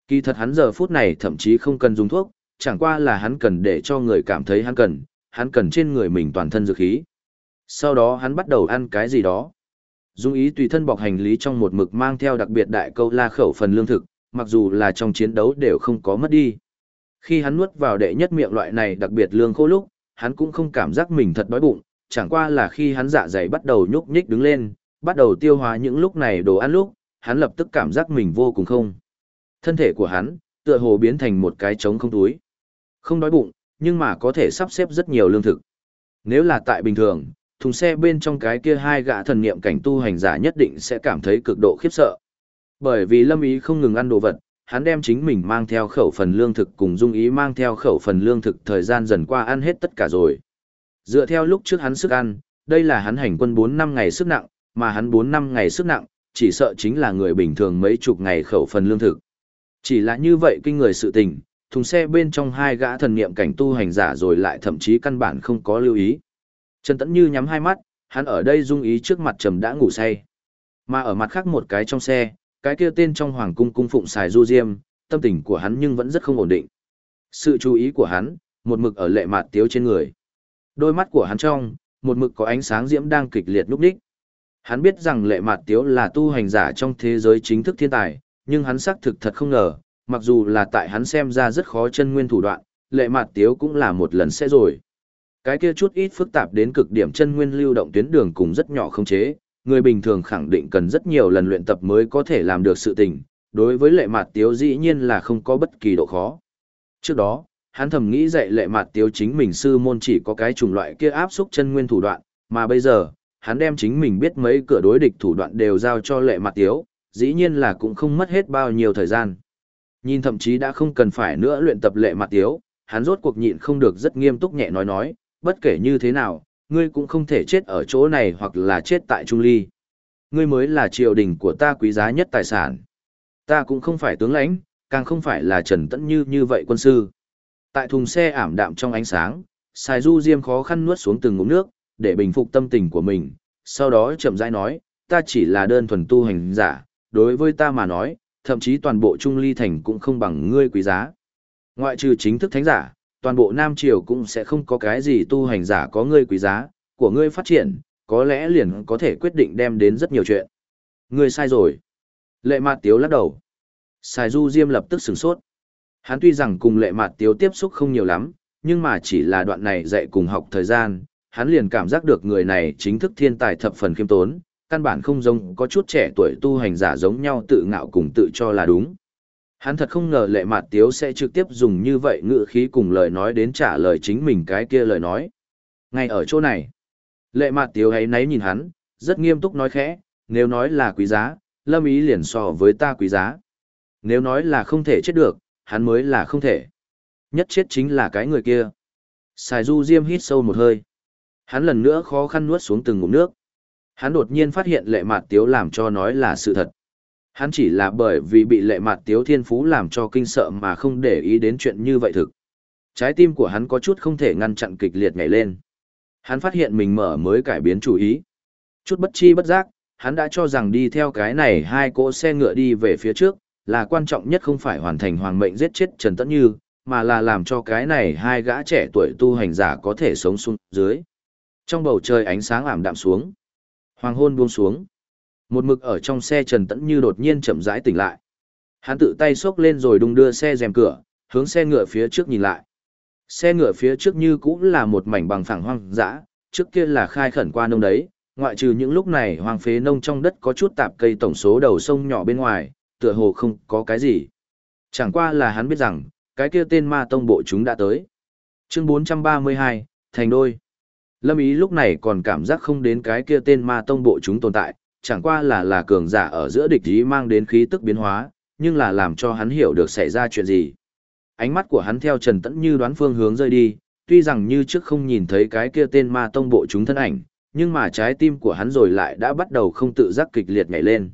Kỳ thật hắn giờ phút này thậm chí không cần dùng thuốc, chẳng qua là hắn cần để cho người cảm thấy hắn cần trên người mình toàn thân dược khí. Sau đó hắn bắt đầu ăn cái gì đó. Dung ý tùy thân bọc hành lý trong một mực mang theo đặc biệt đại câu la khẩu phần lương thực, mặc dù là trong chiến đấu đều không có mất đi. Khi hắn nuốt vào đệ nhất miệng loại này đặc biệt lương khô lúc, hắn cũng không cảm giác mình thật đói bụng, chẳng qua là khi hắn dạ dày bắt đầu nhúc nhích đứng lên, bắt đầu tiêu hóa những lúc này đồ ăn lúc, hắn lập tức cảm giác mình vô cùng không. Thân thể của hắn, tựa hồ biến thành một cái trống không túi. Không đói bụng, nhưng mà có thể sắp xếp rất nhiều lương thực. Nếu là tại bình thường, thùng xe bên trong cái kia hai gã thần niệm cảnh tu hành giả nhất định sẽ cảm thấy cực độ khiếp sợ. Bởi vì Lâm Ý không ngừng ăn đồ vật, hắn đem chính mình mang theo khẩu phần lương thực cùng Dung Ý mang theo khẩu phần lương thực thời gian dần qua ăn hết tất cả rồi. Dựa theo lúc trước hắn sức ăn, đây là hắn hành quân 4-5 ngày sức nặng, mà hắn 4-5 ngày sức nặng, chỉ sợ chính là người bình thường mấy chục ngày khẩu phần lương thực. Chỉ là như vậy kinh người sự tình, thùng xe bên trong hai gã thần niệm cảnh tu hành giả rồi lại thậm chí căn bản không có lưu ý. Trần Tẫn Như nhắm hai mắt, hắn ở đây Dung Ý trước mặt trầm đã ngủ say. Mà ở mặt khác một cái trong xe, cái kia tên trong hoàng cung cung phụng xài du diêm, tâm tình của hắn nhưng vẫn rất không ổn định. Sự chú ý của hắn, một mực ở Lệ Mạt Tiếu trên người. Đôi mắt của hắn trong, một mực có ánh sáng diễm đang kịch liệt lúc đích. Hắn biết rằng Lệ Mạt Tiếu là tu hành giả trong thế giới chính thức thiên tài, nhưng hắn xác thực thật không ngờ, mặc dù là tại hắn xem ra rất khó chân nguyên thủ đoạn, Lệ Mạt Tiếu cũng là một lần sẽ rồi. Cái kia chút ít phức tạp đến cực điểm chân nguyên lưu động tuyến đường cùng rất nhỏ không chế, người bình thường khẳng định cần rất nhiều lần luyện tập mới có thể làm được sự tình, đối với Lệ Mạt Tiếu dĩ nhiên là không có bất kỳ độ khó. Trước đó, hắn thầm nghĩ dạy Lệ Mạt Tiếu chính mình sư môn chỉ có cái chủng loại kia áp xúc chân nguyên thủ đoạn, mà bây giờ, hắn đem chính mình biết mấy cửa đối địch thủ đoạn đều giao cho Lệ Mạt Tiếu, dĩ nhiên là cũng không mất hết bao nhiêu thời gian. Nhìn thậm chí đã không cần phải nữa luyện tập Lệ Mạt Tiếu, hắn rốt cuộc nhịn không được rất nghiêm túc nhẹ nói, bất kể như thế nào, ngươi cũng không thể chết ở chỗ này hoặc là chết tại Trung Ly. Ngươi mới là triều đình của ta quý giá nhất tài sản. Ta cũng không phải tướng lãnh, càng không phải là Trần Tẫn như vậy quân sư. Tại thùng xe ảm đạm trong ánh sáng, Sài Du Diêm khó khăn nuốt xuống từng ngụm nước, để bình phục tâm tình của mình, sau đó chậm rãi nói, ta chỉ là đơn thuần tu hành giả, đối với ta mà nói, thậm chí toàn bộ Trung Ly thành cũng không bằng ngươi quý giá. Ngoại trừ chính thức thánh giả, toàn bộ Nam Triều cũng sẽ không có cái gì tu hành giả có ngươi quý giá, của ngươi phát triển, có lẽ liền có thể quyết định đem đến rất nhiều chuyện. Ngươi sai rồi. Lệ Mạt Tiếu lắc đầu. Sài Du Diêm lập tức sửng sốt. Hắn tuy rằng cùng Lệ Mạt Tiếu tiếp xúc không nhiều lắm, nhưng mà chỉ là đoạn này dạy cùng học thời gian, hắn liền cảm giác được người này chính thức thiên tài thập phần khiêm tốn, căn bản không giống có chút trẻ tuổi tu hành giả giống nhau tự ngạo cùng tự cho là đúng. Hắn thật không ngờ Lệ Mạt Tiếu sẽ trực tiếp dùng như vậy ngữ khí cùng lời nói đến trả lời chính mình cái kia lời nói. Ngay ở chỗ này, Lệ Mạt Tiếu ấy nấy nhìn hắn, rất nghiêm túc nói khẽ, nếu nói là quý giá, Lâm Ý liền so với ta quý giá. Nếu nói là không thể chết được, hắn mới là không thể. Nhất chết chính là cái người kia. Sài Du Diêm hít sâu một hơi. Hắn lần nữa khó khăn nuốt xuống từng ngụm nước. Hắn đột nhiên phát hiện Lệ Mạt Tiếu làm cho nói là sự thật. Hắn chỉ là bởi vì bị Lệ Mạt Tiếu thiên phú làm cho kinh sợ mà không để ý đến chuyện như vậy thực. Trái tim của hắn có chút không thể ngăn chặn kịch liệt nhảy lên. Hắn phát hiện mình mở mới cải biến chủ ý. Chút bất chi bất giác, hắn đã cho rằng đi theo cái này hai cỗ xe ngựa đi về phía trước, là quan trọng nhất không phải hoàn thành hoàng mệnh giết chết Trần Tẫn Như, mà là làm cho cái này hai gã trẻ tuổi tu hành giả có thể sống xuống dưới. Trong bầu trời ánh sáng ảm đạm xuống. Hoàng hôn buông xuống. Một mực ở trong xe Trần Tẫn Như đột nhiên chậm rãi tỉnh lại. Hắn tự tay xốc lên rồi đung đưa xe rèm cửa, hướng xe ngựa phía trước nhìn lại. Xe ngựa phía trước như cũng là một mảnh bằng phẳng hoang dã, trước kia là khai khẩn qua nông đấy, ngoại trừ những lúc này hoang phế nông trong đất có chút tạp cây tổng số đầu sông nhỏ bên ngoài, tựa hồ không có cái gì. Chẳng qua là hắn biết rằng, cái kia tên ma tông bộ chúng đã tới. Chương 432, thành đôi. Lâm Ý lúc này còn cảm giác không đến cái kia tên ma tông bộ chúng tồn tại, chẳng qua là cường giả ở giữa địch ý mang đến khí tức biến hóa, nhưng là làm cho hắn hiểu được xảy ra chuyện gì. Ánh mắt của hắn theo Trần Tẫn Như đoán phương hướng rơi đi, tuy rằng như trước không nhìn thấy cái kia tên ma tông bộ chúng thân ảnh, nhưng mà trái tim của hắn rồi lại đã bắt đầu không tự giác kịch liệt nhảy lên.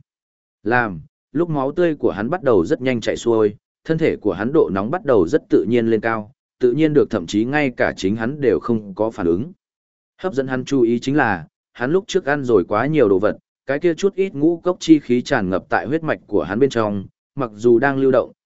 Lúc máu tươi của hắn bắt đầu rất nhanh chảy xuôi, thân thể của hắn độ nóng bắt đầu rất tự nhiên lên cao, tự nhiên được thậm chí ngay cả chính hắn đều không có phản ứng. Hấp dẫn hắn chú ý chính là, hắn lúc trước ăn rồi quá nhiều đồ vật, cái kia chút ít ngũ cốc chi khí tràn ngập tại huyết mạch của hắn bên trong, mặc dù đang lưu động,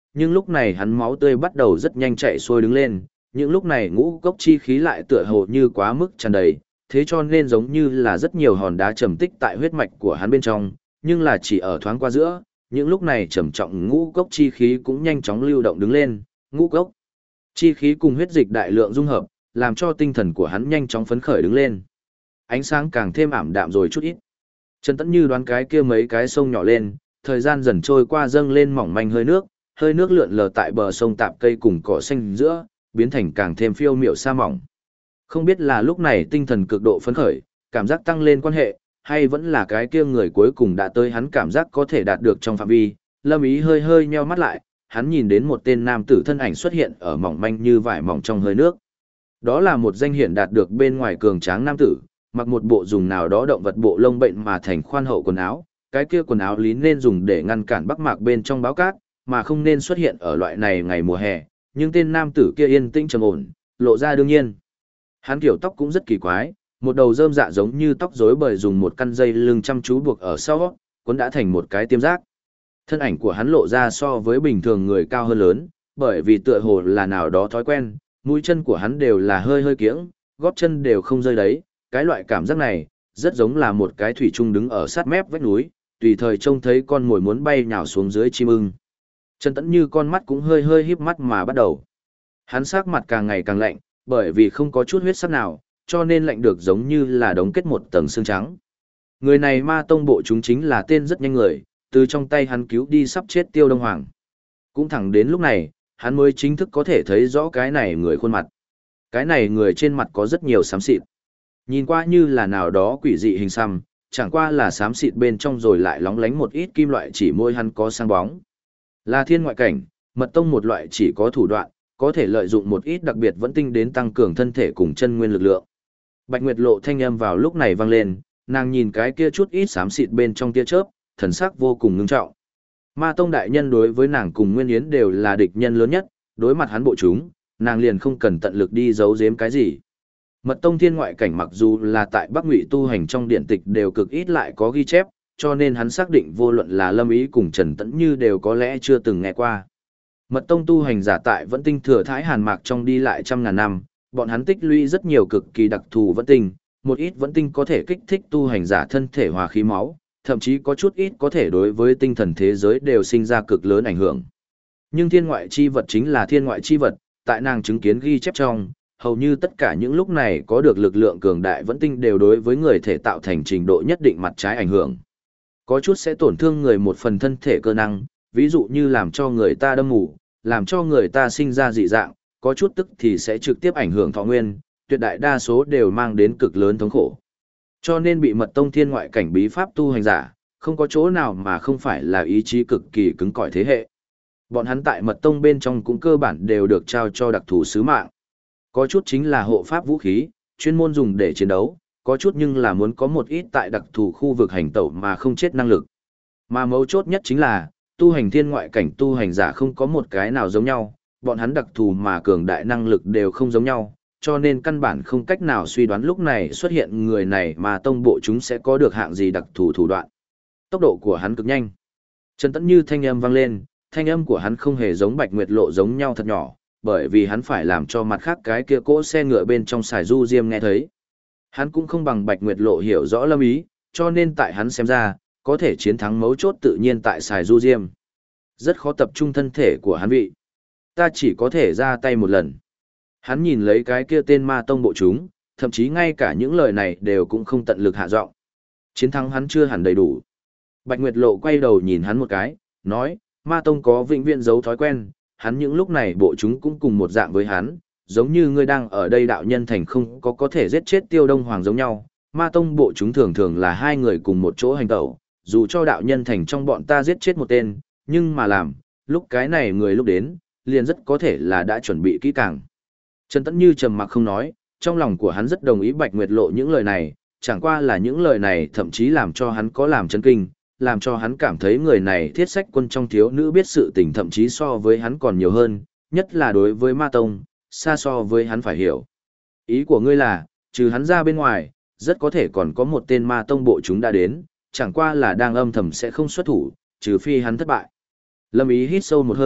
nhưng lúc này hắn máu tươi bắt đầu rất nhanh chạy xuôi đứng lên, những lúc này ngũ cốc chi khí lại tựa hồ như quá mức tràn đầy, thế cho nên giống như là rất nhiều hòn đá trầm tích tại huyết mạch của hắn bên trong, nhưng là chỉ ở thoáng qua giữa, những lúc này trầm trọng ngũ cốc chi khí cũng nhanh chóng lưu động đứng lên, ngũ cốc chi khí cùng huyết dịch đại lượng dung hợp, làm cho tinh thần của hắn nhanh chóng phấn khởi đứng lên. Ánh sáng càng thêm ảm đạm rồi chút ít. Trần Tẫn Như đoán cái kia mấy cái sông nhỏ lên, thời gian dần trôi qua dâng lên mỏng manh hơi nước lượn lờ tại bờ sông tạp cây cùng cỏ xanh giữa, biến thành càng thêm phiêu miệu sa mỏng. Không biết là lúc này tinh thần cực độ phấn khởi, cảm giác tăng lên quan hệ, hay vẫn là cái kia người cuối cùng đã tới hắn cảm giác có thể đạt được trong phạm vi. Lâm Ý hơi nheo mắt lại, hắn nhìn đến một tên nam tử thân ảnh xuất hiện ở mỏng manh như vải mỏng trong hơi nước. Đó là một danh hiển đạt được bên ngoài cường tráng nam tử, mặc một bộ dùng nào đó động vật bộ lông bệnh mà thành khoan hậu quần áo, cái kia quần áo lý nên dùng để ngăn cản bắc mạc bên trong báo cát, mà không nên xuất hiện ở loại này ngày mùa hè, nhưng tên nam tử kia yên tĩnh trầm ổn, lộ ra đương nhiên. Hắn kiểu tóc cũng rất kỳ quái, một đầu rơm dạ giống như tóc rối bời dùng một căn dây lưng chăm chú buộc ở sau, cuốn đã thành một cái tiêm giác. Thân ảnh của hắn lộ ra so với bình thường người cao hơn lớn, bởi vì tựa hồ là nào đó thói quen, mũi chân của hắn đều là hơi kiễng, gót chân đều không rơi đấy, cái loại cảm giác này, rất giống là một cái thủy trung đứng ở sát mép vách núi, tùy thời trông thấy con mồi muốn bay nhào xuống dưới chim ưng. Trần Tẫn Như con mắt cũng hơi híp mắt mà bắt đầu. Hắn sắc mặt càng ngày càng lạnh, bởi vì không có chút huyết sắc nào, cho nên lạnh được giống như là đóng kết một tầng xương trắng. Người này ma tông bộ chúng chính là tên rất nhanh người, từ trong tay hắn cứu đi sắp chết Tiêu Đông Hoàng. Cũng thẳng đến lúc này, hắn mới chính thức có thể thấy rõ cái này người khuôn mặt. Cái này người trên mặt có rất nhiều xám xịt. Nhìn qua như là nào đó quỷ dị hình xăm, chẳng qua là xám xịt bên trong rồi lại lóng lánh một ít kim loại chỉ môi hắn có sáng bóng. Là thiên ngoại cảnh, mật tông một loại chỉ có thủ đoạn, có thể lợi dụng một ít đặc biệt vẫn tinh đến tăng cường thân thể cùng chân nguyên lực lượng. Bạch Nguyệt Lộ thanh âm vào lúc này vang lên, nàng nhìn cái kia chút ít xám xịt bên trong tia chớp, thần sắc vô cùng ngưng trọng. Ma tông đại nhân đối với nàng cùng Nguyên Yến đều là địch nhân lớn nhất, đối mặt hắn bộ chúng, nàng liền không cần tận lực đi giấu giếm cái gì. Mật tông thiên ngoại cảnh mặc dù là tại Bắc Ngụy tu hành trong điện tịch đều cực ít lại có ghi chép, cho nên hắn xác định vô luận là Lâm Ý cùng Trần Tẫn Như đều có lẽ chưa từng nghe qua. Mật tông tu hành giả tại vẫn tinh thừa thái hàn mạc trong đi lại trăm ngàn năm, bọn hắn tích lũy rất nhiều cực kỳ đặc thù vẫn tinh, một ít vẫn tinh có thể kích thích tu hành giả thân thể hòa khí máu, thậm chí có chút ít có thể đối với tinh thần thế giới đều sinh ra cực lớn ảnh hưởng. Nhưng thiên ngoại chi vật chính là thiên ngoại chi vật, tại nàng chứng kiến ghi chép trong, hầu như tất cả những lúc này có được lực lượng cường đại vẫn tinh đều đối với người thể tạo thành trình độ nhất định mặt trái ảnh hưởng. Có chút sẽ tổn thương người một phần thân thể cơ năng, ví dụ như làm cho người ta đâm mù, làm cho người ta sinh ra dị dạng, có chút tức thì sẽ trực tiếp ảnh hưởng thọ nguyên, tuyệt đại đa số đều mang đến cực lớn thống khổ. Cho nên bị mật tông thiên ngoại cảnh bí pháp tu hành giả, không có chỗ nào mà không phải là ý chí cực kỳ cứng cỏi thế hệ. Bọn hắn tại mật tông bên trong cũng cơ bản đều được trao cho đặc thù sứ mạng. Có chút chính là hộ pháp vũ khí, chuyên môn dùng để chiến đấu, có chút nhưng là muốn có một ít tại đặc thù khu vực hành tẩu mà không chết năng lực. Mà mấu chốt nhất chính là, tu hành thiên ngoại cảnh tu hành giả không có một cái nào giống nhau, bọn hắn đặc thù mà cường đại năng lực đều không giống nhau, cho nên căn bản không cách nào suy đoán lúc này xuất hiện người này mà tông bộ chúng sẽ có được hạng gì đặc thù thủ đoạn. Tốc độ của hắn cực nhanh. Trần Tẫn Như thanh âm vang lên, thanh âm của hắn không hề giống Bạch Nguyệt Lộ giống nhau thật nhỏ, bởi vì hắn phải làm cho mặt khác cái kia cỗ xe ngựa bên trong xài du diêm nghe thấy. Hắn cũng không bằng Bạch Nguyệt Lộ hiểu rõ Lâm Ý, cho nên tại hắn xem ra, có thể chiến thắng mấu chốt tự nhiên tại xài du diêm. Rất khó tập trung thân thể của hắn vị. Ta chỉ có thể ra tay một lần. Hắn nhìn lấy cái kia tên ma tông bộ chúng, thậm chí ngay cả những lời này đều cũng không tận lực hạ giọng. Chiến thắng hắn chưa hẳn đầy đủ. Bạch Nguyệt Lộ quay đầu nhìn hắn một cái, nói, ma tông có vĩnh viễn giấu thói quen, hắn những lúc này bộ chúng cũng cùng một dạng với hắn, giống như ngươi đang ở đây đạo nhân thành không có thể giết chết Tiêu Đông Hoàng giống nhau, ma tông bộ chúng thường thường là hai người cùng một chỗ hành tẩu, dù cho đạo nhân thành trong bọn ta giết chết một tên, nhưng mà làm, lúc cái này người lúc đến, liền rất có thể là đã chuẩn bị kỹ càng. Trần Tẫn Như trầm mặc không nói, trong lòng của hắn rất đồng ý Bạch Nguyệt Lộ những lời này, chẳng qua là những lời này thậm chí làm cho hắn có làm chấn kinh, làm cho hắn cảm thấy người này thiết sách quân trong thiếu nữ biết sự tình thậm chí so với hắn còn nhiều hơn, nhất là đối với ma tông, xa so với hắn phải hiểu. Ý của ngươi là, trừ hắn ra bên ngoài, rất có thể còn có một tên ma tông bộ chúng đã đến, chẳng qua là đang âm thầm sẽ không xuất thủ, trừ phi hắn thất bại. Lâm Ý hít sâu một hơi,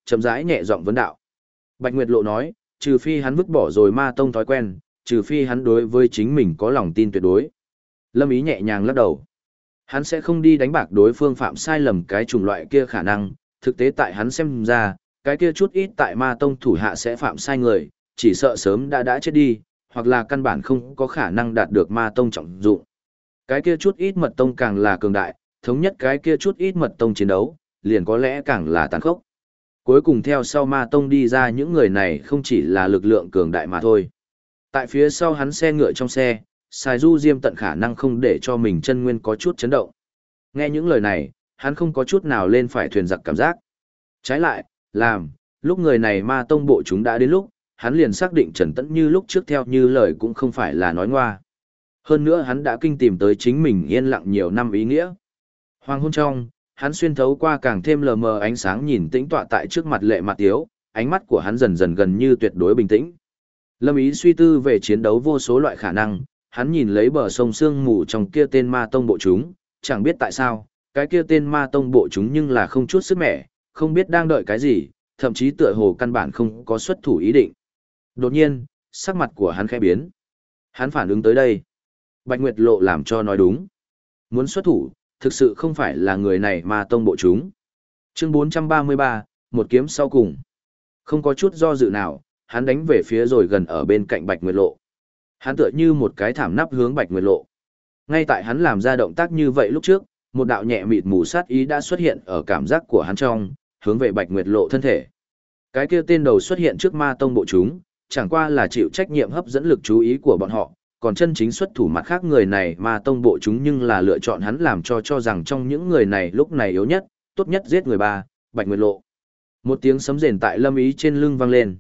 chậm rãi nhẹ giọng vấn đạo. Bạch Nguyệt Lộ nói, trừ phi hắn vứt bỏ rồi ma tông thói quen, trừ phi hắn đối với chính mình có lòng tin tuyệt đối. Lâm Ý nhẹ nhàng lắc đầu. Hắn sẽ không đi đánh bạc đối phương phạm sai lầm cái chủng loại kia khả năng, thực tế tại hắn xem ra, cái kia chút ít tại ma tông thủ hạ sẽ phạm sai người, chỉ sợ sớm đã chết đi, hoặc là căn bản không có khả năng đạt được ma tông trọng dụng. Cái kia chút ít mật tông càng là cường đại, thống nhất cái kia chút ít mật tông chiến đấu, liền có lẽ càng là tàn khốc. Cuối cùng theo sau ma tông đi ra những người này không chỉ là lực lượng cường đại mà thôi. Tại phía sau hắn xe ngựa trong xe, Sài Du Diêm tận khả năng không để cho mình chân nguyên có chút chấn động. Nghe những lời này, hắn không có chút nào lên phải thuyền giặc cảm giác. Trái lại, lúc người này ma tông bộ chúng đã đến lúc, hắn liền xác định Trần Tẫn Như lúc trước theo như lời cũng không phải là nói ngoa. Hơn nữa hắn đã kinh tìm tới chính mình yên lặng nhiều năm ý nghĩa. Hoàng hôn trong, hắn xuyên thấu qua càng thêm lờ mờ ánh sáng nhìn tĩnh tọa tại trước mặt Lệ Mạt Tiếu, ánh mắt của hắn dần dần gần như tuyệt đối bình tĩnh. Lâm Ý suy tư về chiến đấu vô số loại khả năng, hắn nhìn lấy bờ sông sương mù trong kia tên ma tông bộ chúng, chẳng biết tại sao, cái kia tên ma tông bộ chúng nhưng là không chút sức mẻ, không biết đang đợi cái gì, thậm chí tựa hồ căn bản không có xuất thủ ý định. Đột nhiên, sắc mặt của hắn khẽ biến. Hắn phản ứng tới đây. Bạch Nguyệt Lộ làm cho nói đúng. Muốn xuất thủ, thực sự không phải là người này ma tông bộ chúng. Chương 433, một kiếm sau cùng. Không có chút do dự nào, hắn đánh về phía rồi gần ở bên cạnh Bạch Nguyệt Lộ. Hắn tựa như một cái thảm nắp hướng Bạch Nguyệt Lộ. Ngay tại hắn làm ra động tác như vậy lúc trước, một đạo nhẹ mịt mù sát ý đã xuất hiện ở cảm giác của hắn trong, hướng về Bạch Nguyệt Lộ thân thể. Cái kia tên đầu xuất hiện trước ma tông bộ chúng, chẳng qua là chịu trách nhiệm hấp dẫn lực chú ý của bọn họ, còn chân chính xuất thủ mặt khác người này ma tông bộ chúng nhưng là lựa chọn hắn làm cho rằng trong những người này lúc này yếu nhất, tốt nhất giết người ba, Bạch Nguyệt Lộ. Một tiếng sấm rền tại Lâm Ý trên lưng vang lên.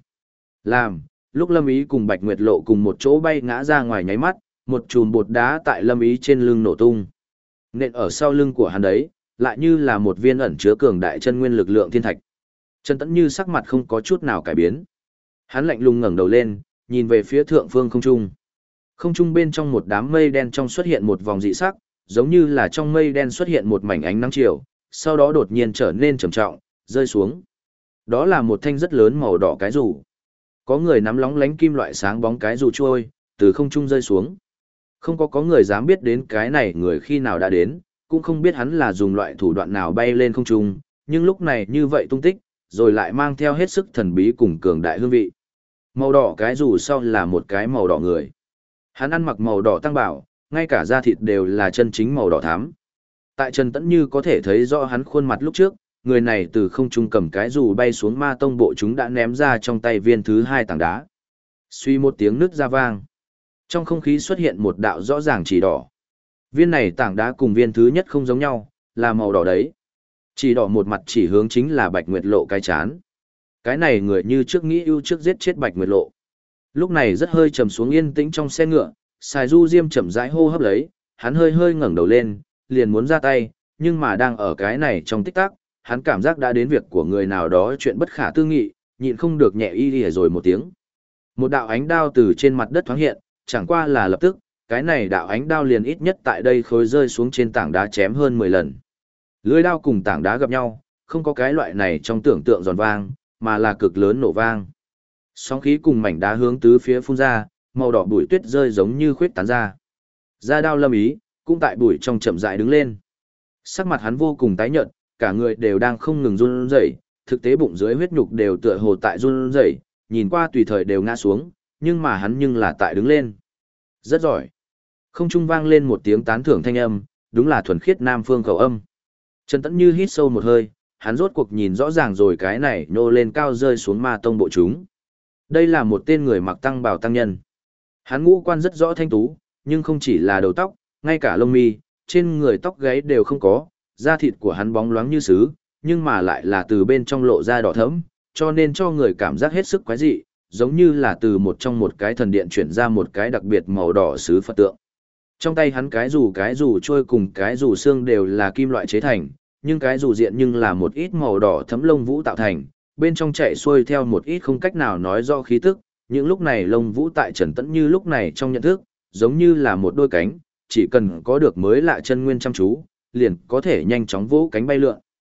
Lúc Lâm Ý cùng Bạch Nguyệt Lộ cùng một chỗ bay ngã ra ngoài nháy mắt, một chùm bột đá tại Lâm Ý trên lưng nổ tung. Nện ở sau lưng của hắn đấy, lại như là một viên ẩn chứa cường đại chân nguyên lực lượng thiên thạch. Trần Tẫn Như sắc mặt không có chút nào cải biến. Hắn lạnh lùng ngẩng đầu lên, nhìn về phía thượng phương không trung. Không trung bên trong một đám mây đen trong xuất hiện một vòng dị sắc, giống như là trong mây đen xuất hiện một mảnh ánh nắng chiều, sau đó đột nhiên trở nên trầm trọng, rơi xuống. Đó là một thanh rất lớn màu đỏ cái dù. Có người nắm lóng lánh kim loại sáng bóng cái dù trôi, từ không trung rơi xuống. Không có người dám biết đến cái này người khi nào đã đến, cũng không biết hắn là dùng loại thủ đoạn nào bay lên không trung, nhưng lúc này như vậy tung tích, rồi lại mang theo hết sức thần bí cùng cường đại hương vị. Màu đỏ cái dù sau là một cái màu đỏ người. Hắn ăn mặc màu đỏ tăng bảo, ngay cả da thịt đều là chân chính màu đỏ thắm. Tại Trần Tẫn Như có thể thấy rõ hắn khuôn mặt lúc trước, người này từ không trung cầm cái dù bay xuống ma tông bộ chúng đã ném ra trong tay viên thứ hai tảng đá. Suy một tiếng nứt ra vang. Trong không khí xuất hiện một đạo rõ ràng chỉ đỏ. Viên này tảng đá cùng viên thứ nhất không giống nhau, là màu đỏ đấy. Chỉ đỏ một mặt chỉ hướng chính là Bạch Nguyệt Lộ cái chán. Cái này người như trước nghĩ ưu trước giết chết Bạch Nguyệt Lộ. Lúc này rất hơi trầm xuống yên tĩnh trong xe ngựa, Sài Du Diêm chậm rãi hô hấp lấy, hắn hơi hơi ngẩng đầu lên, liền muốn ra tay, nhưng mà đang ở cái này trong tích tắc, hắn cảm giác đã đến việc của người nào đó chuyện bất khả tư nghị, nhịn không được nhẹ y rồi một tiếng. Một đạo ánh đao từ trên mặt đất thoáng hiện, chẳng qua là lập tức, cái này đạo ánh đao liền ít nhất tại đây khối rơi xuống trên tảng đá chém hơn 10 lần. Lưỡi đao cùng tảng đá gặp nhau, không có cái loại này trong tưởng tượng giòn vang, mà là cực lớn nổ vang. Sóng khí cùng mảnh đá hướng tứ phía phun ra, màu đỏ bụi tuyết rơi giống như khuyết tán ra. Ra đao Lâm Ý, cũng tại bụi trong chậm rãi đứng lên. Sắc mặt hắn vô cùng tái nhợt, cả người đều đang không ngừng run rẩy, thực tế bụng dưới huyết nhục đều tựa hồ tại run rẩy, nhìn qua tùy thời đều ngã xuống, nhưng mà hắn nhưng là tại đứng lên. Rất giỏi. Không trung vang lên một tiếng tán thưởng thanh âm, đúng là thuần khiết nam phương khẩu âm. Trần Tẫn Như hít sâu một hơi, hắn rốt cuộc nhìn rõ ràng rồi cái này nô lên cao rơi xuống ma tông bộ chúng. Đây là một tên người mặc tăng bào tăng nhân. Hắn ngũ quan rất rõ thanh tú, nhưng không chỉ là đầu tóc, ngay cả lông mi, trên người tóc gáy đều không có, da thịt của hắn bóng loáng như sứ, nhưng mà lại là từ bên trong lộ ra đỏ thẫm, cho nên cho người cảm giác hết sức quái dị, giống như là từ một cái thần điện chuyển ra một cái đặc biệt màu đỏ sứ Phật tượng. Trong tay hắn cái dù trôi cùng cái dù xương đều là kim loại chế thành, nhưng cái dù diện nhưng là một ít màu đỏ thấm lông vũ tạo thành, bên trong chạy xuôi theo một ít không cách nào nói do khí tức, những lúc này lông vũ tại Trần Tẫn Như lúc này trong nhận thức, giống như là một đôi cánh, chỉ cần có được mới lạ chân nguyên chăm chú, liền có thể nhanh chóng vỗ cánh bay lượn.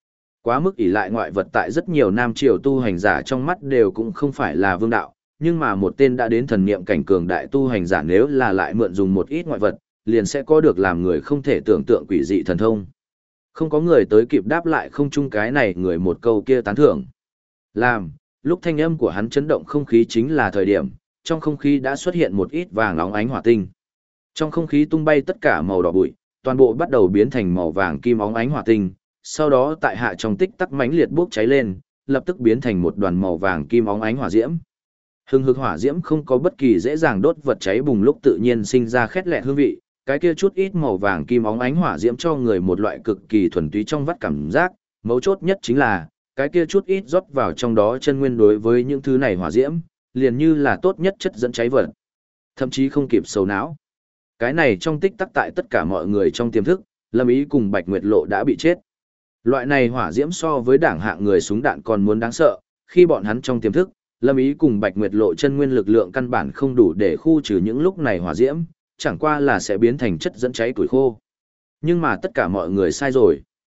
Quá mức ỷ lại ngoại vật tại rất nhiều nam triều tu hành giả trong mắt đều cũng không phải là vương đạo, nhưng mà một tên đã đến thần niệm cảnh cường đại tu hành giả nếu là lại mượn dùng một ít ngoại vật, liền sẽ có được làm người không thể tưởng tượng quỷ dị thần thông. Không có người tới kịp đáp lại không chung cái này người một câu kia tán thưởng. Lúc thanh âm của hắn chấn động không khí chính là thời điểm, trong không khí đã xuất hiện một ít vàng óng ánh hỏa tinh. Trong không khí tung bay tất cả màu đỏ bụi, toàn bộ bắt đầu biến thành màu vàng kim óng ánh hỏa tinh, sau đó tại hạ trong tích tắc mãnh liệt bốc cháy lên, lập tức biến thành một đoàn màu vàng kim óng ánh hỏa diễm. Hừng hực hỏa diễm không có bất kỳ dễ dàng đốt vật cháy bùng lúc tự nhiên sinh ra khét lẹt hương vị, cái kia chút ít màu vàng kim óng ánh hỏa diễm cho người một loại cực kỳ thuần túy trong vắt cảm giác, mấu chốt nhất chính là cái kia chút ít rót vào trong đó chân nguyên đối với những thứ này hỏa diễm, liền như là tốt nhất chất dẫn cháy vật. Thậm chí không kịp sầu não. Cái này trong tích tắc tại tất cả mọi người trong tiềm thức, Lâm Ý cùng Bạch Nguyệt Lộ đã bị chết. Loại này hỏa diễm so với đảng hạng người súng đạn còn muốn đáng sợ, khi bọn hắn trong tiềm thức, Lâm Ý cùng Bạch Nguyệt Lộ chân nguyên lực lượng căn bản không đủ để khu trừ những lúc này hỏa diễm, chẳng qua là sẽ biến thành chất dẫn cháy tuổi khô. Nhưng mà tất cả mọi người sai rồi.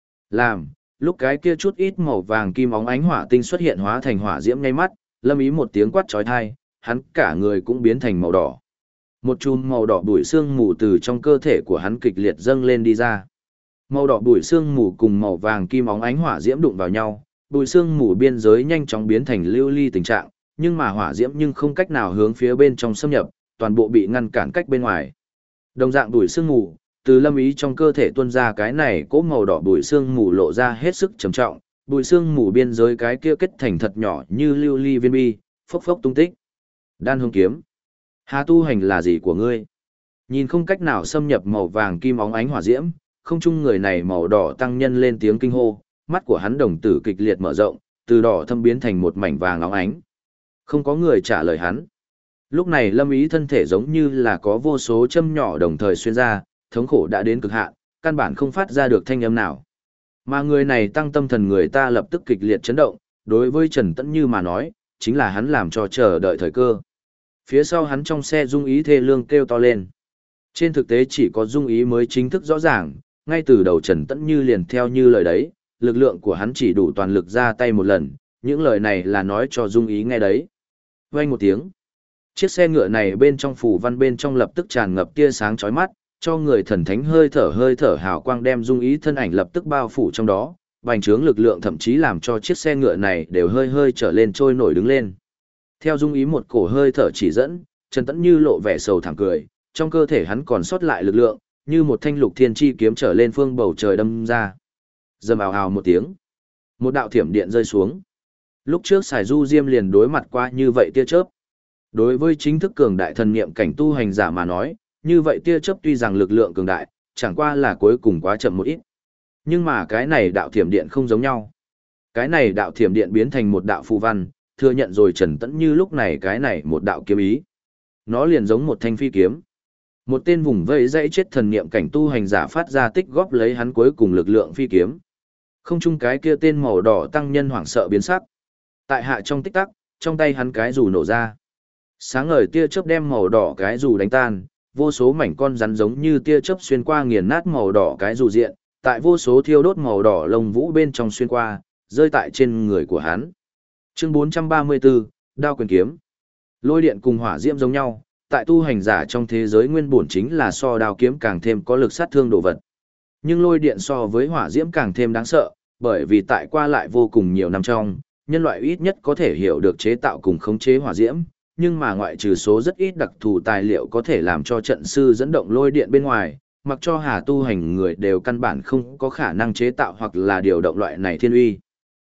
Lúc cái kia chút ít màu vàng kim óng ánh hỏa tinh xuất hiện hóa thành hỏa diễm ngay mắt, Lâm Ý một tiếng quát chói tai, hắn cả người cũng biến thành màu đỏ. Một chùm màu đỏ bụi sương mù từ trong cơ thể của hắn kịch liệt dâng lên đi ra. Màu đỏ bụi sương mù cùng màu vàng kim óng ánh hỏa diễm đụng vào nhau, bụi sương mù biên giới nhanh chóng biến thành lưu ly tình trạng, nhưng mà hỏa diễm nhưng không cách nào hướng phía bên trong xâm nhập, toàn bộ bị ngăn cản cách bên ngoài. Đồng dạng bụi sương mù, từ Lâm Ý trong cơ thể tuôn ra cái này cỗ màu đỏ bụi sương mù lộ ra hết sức trầm trọng, bụi sương mù biên giới cái kia kết thành thật nhỏ như lưu ly viên bi, phốc phốc tung tích. Đan hương kiếm. Hà tu hành là gì của ngươi? Nhìn không cách nào xâm nhập màu vàng kim óng ánh hỏa diễm, không chung người này màu đỏ tăng nhân lên tiếng kinh hô, mắt của hắn đồng tử kịch liệt mở rộng, từ đỏ thâm biến thành một mảnh vàng óng ánh. Không có người trả lời hắn. Lúc này Lâm Ý thân thể giống như là có vô số châm nhỏ đồng thời xuyên ra, thống khổ đã đến cực hạn, căn bản không phát ra được thanh âm nào. Mà người này tăng tâm thần người ta lập tức kịch liệt chấn động, đối với Trần Tẫn Như mà nói, chính là hắn làm cho chờ đợi thời cơ. Phía sau hắn trong xe Dung Ý thê lương kêu to lên. Trên thực tế chỉ có Dung Ý mới chính thức rõ ràng, ngay từ đầu Trần Tẫn Như liền theo như lời đấy, lực lượng của hắn chỉ đủ toàn lực ra tay một lần, những lời này là nói cho Dung Ý nghe đấy. Vang một tiếng, chiếc xe ngựa này bên trong phù văn bên trong lập tức tràn ngập tia sáng chói mắt, cho người thần thánh hơi thở hào quang đem Dung Ý thân ảnh lập tức bao phủ trong đó, bành trướng lực lượng thậm chí làm cho chiếc xe ngựa này đều hơi trở lên trôi nổi đứng lên. Theo Dung Ý một cổ hơi thở chỉ dẫn, Trần Tẫn Như lộ vẻ sầu thảm cười, trong cơ thể hắn còn sót lại lực lượng, như một thanh lục thiên chi kiếm trở lên phương bầu trời đâm ra. Rầm ào ào một tiếng, một đạo thiểm điện rơi xuống. Lúc trước Sài Du Diêm liền đối mặt qua như vậy tia chớp. Đối với chính thức cường đại thần niệm cảnh tu hành giả mà nói, như vậy tia chớp tuy rằng lực lượng cường đại, chẳng qua là cuối cùng quá chậm một ít. Nhưng mà cái này đạo thiểm điện không giống nhau. Cái này đạo thiểm điện biến thành một đạo phù văn, thừa nhận rồi Trần Tẫn Như lúc này cái này một đạo kiếm ý. Nó liền giống một thanh phi kiếm. Một tên vùng vây dãy chết thần niệm cảnh tu hành giả phát ra tích góp lấy hắn cuối cùng lực lượng phi kiếm. Không chung cái kia tên màu đỏ tăng nhân hoảng sợ biến sắc. Tại hạ trong tích tắc, trong tay hắn cái dù nổ ra. Sáng ngời tia chớp đem màu đỏ cái dù đánh tan, vô số mảnh con rắn giống như tia chớp xuyên qua nghiền nát màu đỏ cái dù diện, tại vô số thiêu đốt màu đỏ lông vũ bên trong xuyên qua, rơi tại trên người của hắn. Chương 434, Đao quyền kiếm. Lôi điện cùng hỏa diễm giống nhau, tại tu hành giả trong thế giới nguyên bổn chính là so đao kiếm càng thêm có lực sát thương đồ vật. Nhưng lôi điện so với hỏa diễm càng thêm đáng sợ, bởi vì tại qua lại vô cùng nhiều năm trong, nhân loại ít nhất có thể hiểu được chế tạo cùng khống chế hỏa diễm, nhưng mà ngoại trừ số rất ít đặc thù tài liệu có thể làm cho trận sư dẫn động lôi điện bên ngoài, mặc cho hà tu hành người đều căn bản không có khả năng chế tạo hoặc là điều động loại này thiên uy.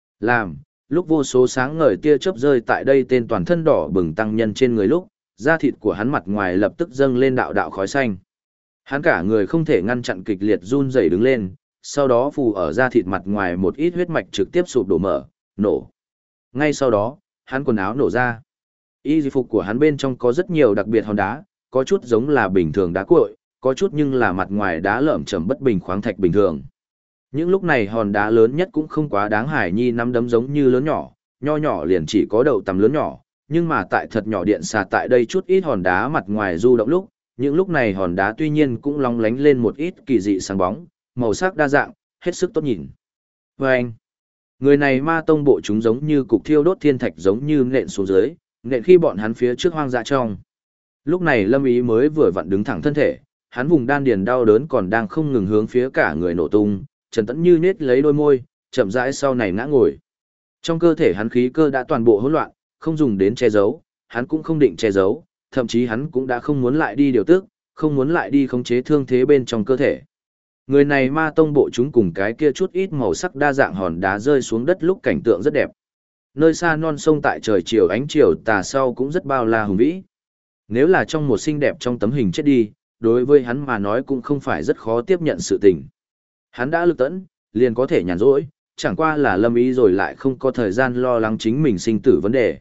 Lúc vô số sáng ngời tia chớp rơi tại đây tên toàn thân đỏ bừng tăng nhân trên người lúc, da thịt của hắn mặt ngoài lập tức dâng lên đạo đạo khói xanh. Hắn cả người không thể ngăn chặn kịch liệt run rẩy đứng lên, sau đó phù ở da thịt mặt ngoài một ít huyết mạch trực tiếp sụp đổ mở, nổ. Ngay sau đó, hắn quần áo nổ ra. Y phục của hắn bên trong có rất nhiều đặc biệt hòn đá, có chút giống là bình thường đá cuội, có chút nhưng là mặt ngoài đá lởm chởm bất bình khoáng thạch bình thường. Những lúc này hòn đá lớn nhất cũng không quá đáng hải nhi nắm đấm giống như lớn nhỏ, nho nhỏ liền chỉ có đậu tầm lớn nhỏ, nhưng mà tại thật nhỏ điện xà tại đây chút ít hòn đá mặt ngoài du động lúc, những lúc này hòn đá tuy nhiên cũng long lánh lên một ít kỳ dị sáng bóng, màu sắc đa dạng, hết sức tốt nhìn. Và anh, Người này ma tông bộ chúng giống như cục thiêu đốt thiên thạch giống như nện xuống dưới, nện khi bọn hắn phía trước hoang dã trong. Lúc này Lâm Ý mới vừa vặn đứng thẳng thân thể, hắn vùng đan điền đau đớn còn đang không ngừng hướng phía cả người nổ tung, Trần Tẫn Như nết lấy đôi môi, chậm rãi sau này ngã ngồi. Trong cơ thể hắn khí cơ đã toàn bộ hỗn loạn, không dùng đến che giấu, hắn cũng không định che giấu, thậm chí hắn cũng đã không muốn lại đi điều tức, không muốn lại đi khống chế thương thế bên trong cơ thể. Người này ma tông bộ chúng cùng cái kia chút ít màu sắc đa dạng hòn đá rơi xuống đất lúc cảnh tượng rất đẹp. Nơi xa non sông tại trời chiều ánh chiều tà sau cũng rất bao la hùng vĩ. Nếu là trong một xinh đẹp trong tấm hình chết đi, đối với hắn mà nói cũng không phải rất khó tiếp nhận sự tình. Hắn đã lực tẫn, liền có thể nhàn rỗi, chẳng qua là Lâm Ý rồi lại không có thời gian lo lắng chính mình sinh tử vấn đề.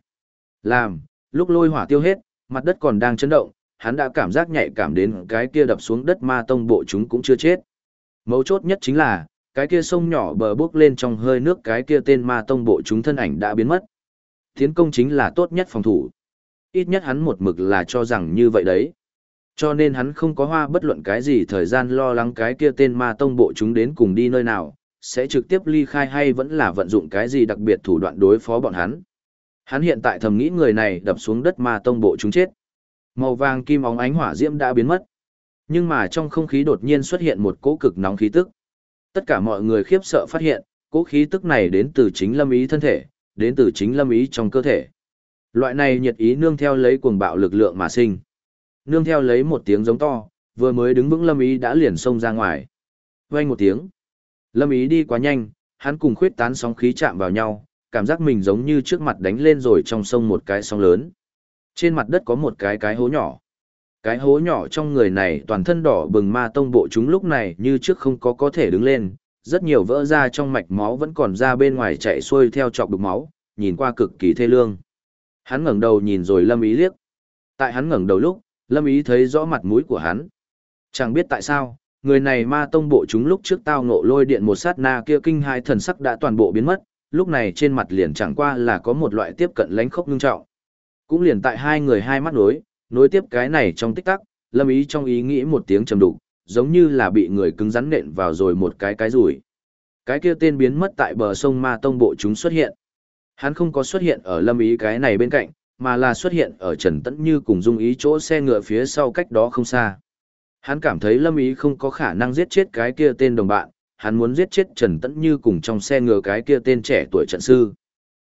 Lúc lôi hỏa tiêu hết, mặt đất còn đang chấn động, hắn đã cảm giác nhạy cảm đến cái kia đập xuống đất ma tông bộ chúng cũng chưa chết. Mấu chốt nhất chính là, cái kia sông nhỏ bờ bước lên trong hơi nước cái kia tên ma tông bộ chúng thân ảnh đã biến mất. Tiến công chính là tốt nhất phòng thủ. Ít nhất hắn một mực là cho rằng như vậy đấy. Cho nên hắn không có hoa bất luận cái gì thời gian lo lắng cái kia tên ma tông bộ chúng đến cùng đi nơi nào, sẽ trực tiếp ly khai hay vẫn là vận dụng cái gì đặc biệt thủ đoạn đối phó bọn hắn. Hắn hiện tại thầm nghĩ người này đập xuống đất ma tông bộ chúng chết. Màu vàng kim óng ánh hỏa diễm đã biến mất. Nhưng mà trong không khí đột nhiên xuất hiện một cỗ cực nóng khí tức. Tất cả mọi người khiếp sợ phát hiện, cỗ khí tức này đến từ chính Lâm Ý thân thể, đến từ chính Lâm Ý trong cơ thể. Loại này nhiệt ý nương theo lấy cuồng bạo lực lượng mà sinh. Nương theo lấy một tiếng giống to, vừa mới đứng vững Lâm Ý đã liền xông ra ngoài. Vang một tiếng. Lâm Ý đi quá nhanh, hắn cùng khuyết tán sóng khí chạm vào nhau, cảm giác mình giống như trước mặt đánh lên rồi trong sông một cái sóng lớn. Trên mặt đất có một cái hố nhỏ. Cái hố nhỏ trong người này toàn thân đỏ bừng ma tông bộ chúng lúc này như trước không có thể đứng lên, rất nhiều vỡ ra trong mạch máu vẫn còn ra bên ngoài chạy xuôi theo chọc đục máu, nhìn qua cực kỳ thê lương. Hắn ngẩng đầu nhìn rồi Lâm Ý liếc. Tại hắn ngẩng đầu lúc, Lâm Ý thấy rõ mặt mũi của hắn. Chẳng biết tại sao, người này ma tông bộ chúng lúc trước tao ngộ lôi điện một sát na kia kinh hai thần sắc đã toàn bộ biến mất, lúc này trên mặt liền chẳng qua là có một loại tiếp cận lánh khốc ngưng trọng. Cũng liền tại hai người hai mắt nối tiếp cái này trong tích tắc, Lâm Ý trong ý nghĩ một tiếng trầm đục, giống như là bị người cứng rắn nện vào rồi một cái rủi. Cái kia tên biến mất tại bờ sông ma tông bộ chúng xuất hiện. Hắn không có xuất hiện ở Lâm Ý cái này bên cạnh, mà là xuất hiện ở Trần Tẫn Như cùng Dung Ý chỗ xe ngựa phía sau cách đó không xa. Hắn cảm thấy Lâm Ý không có khả năng giết chết cái kia tên đồng bạn, hắn muốn giết chết Trần Tẫn Như cùng trong xe ngựa cái kia tên trẻ tuổi trận sư.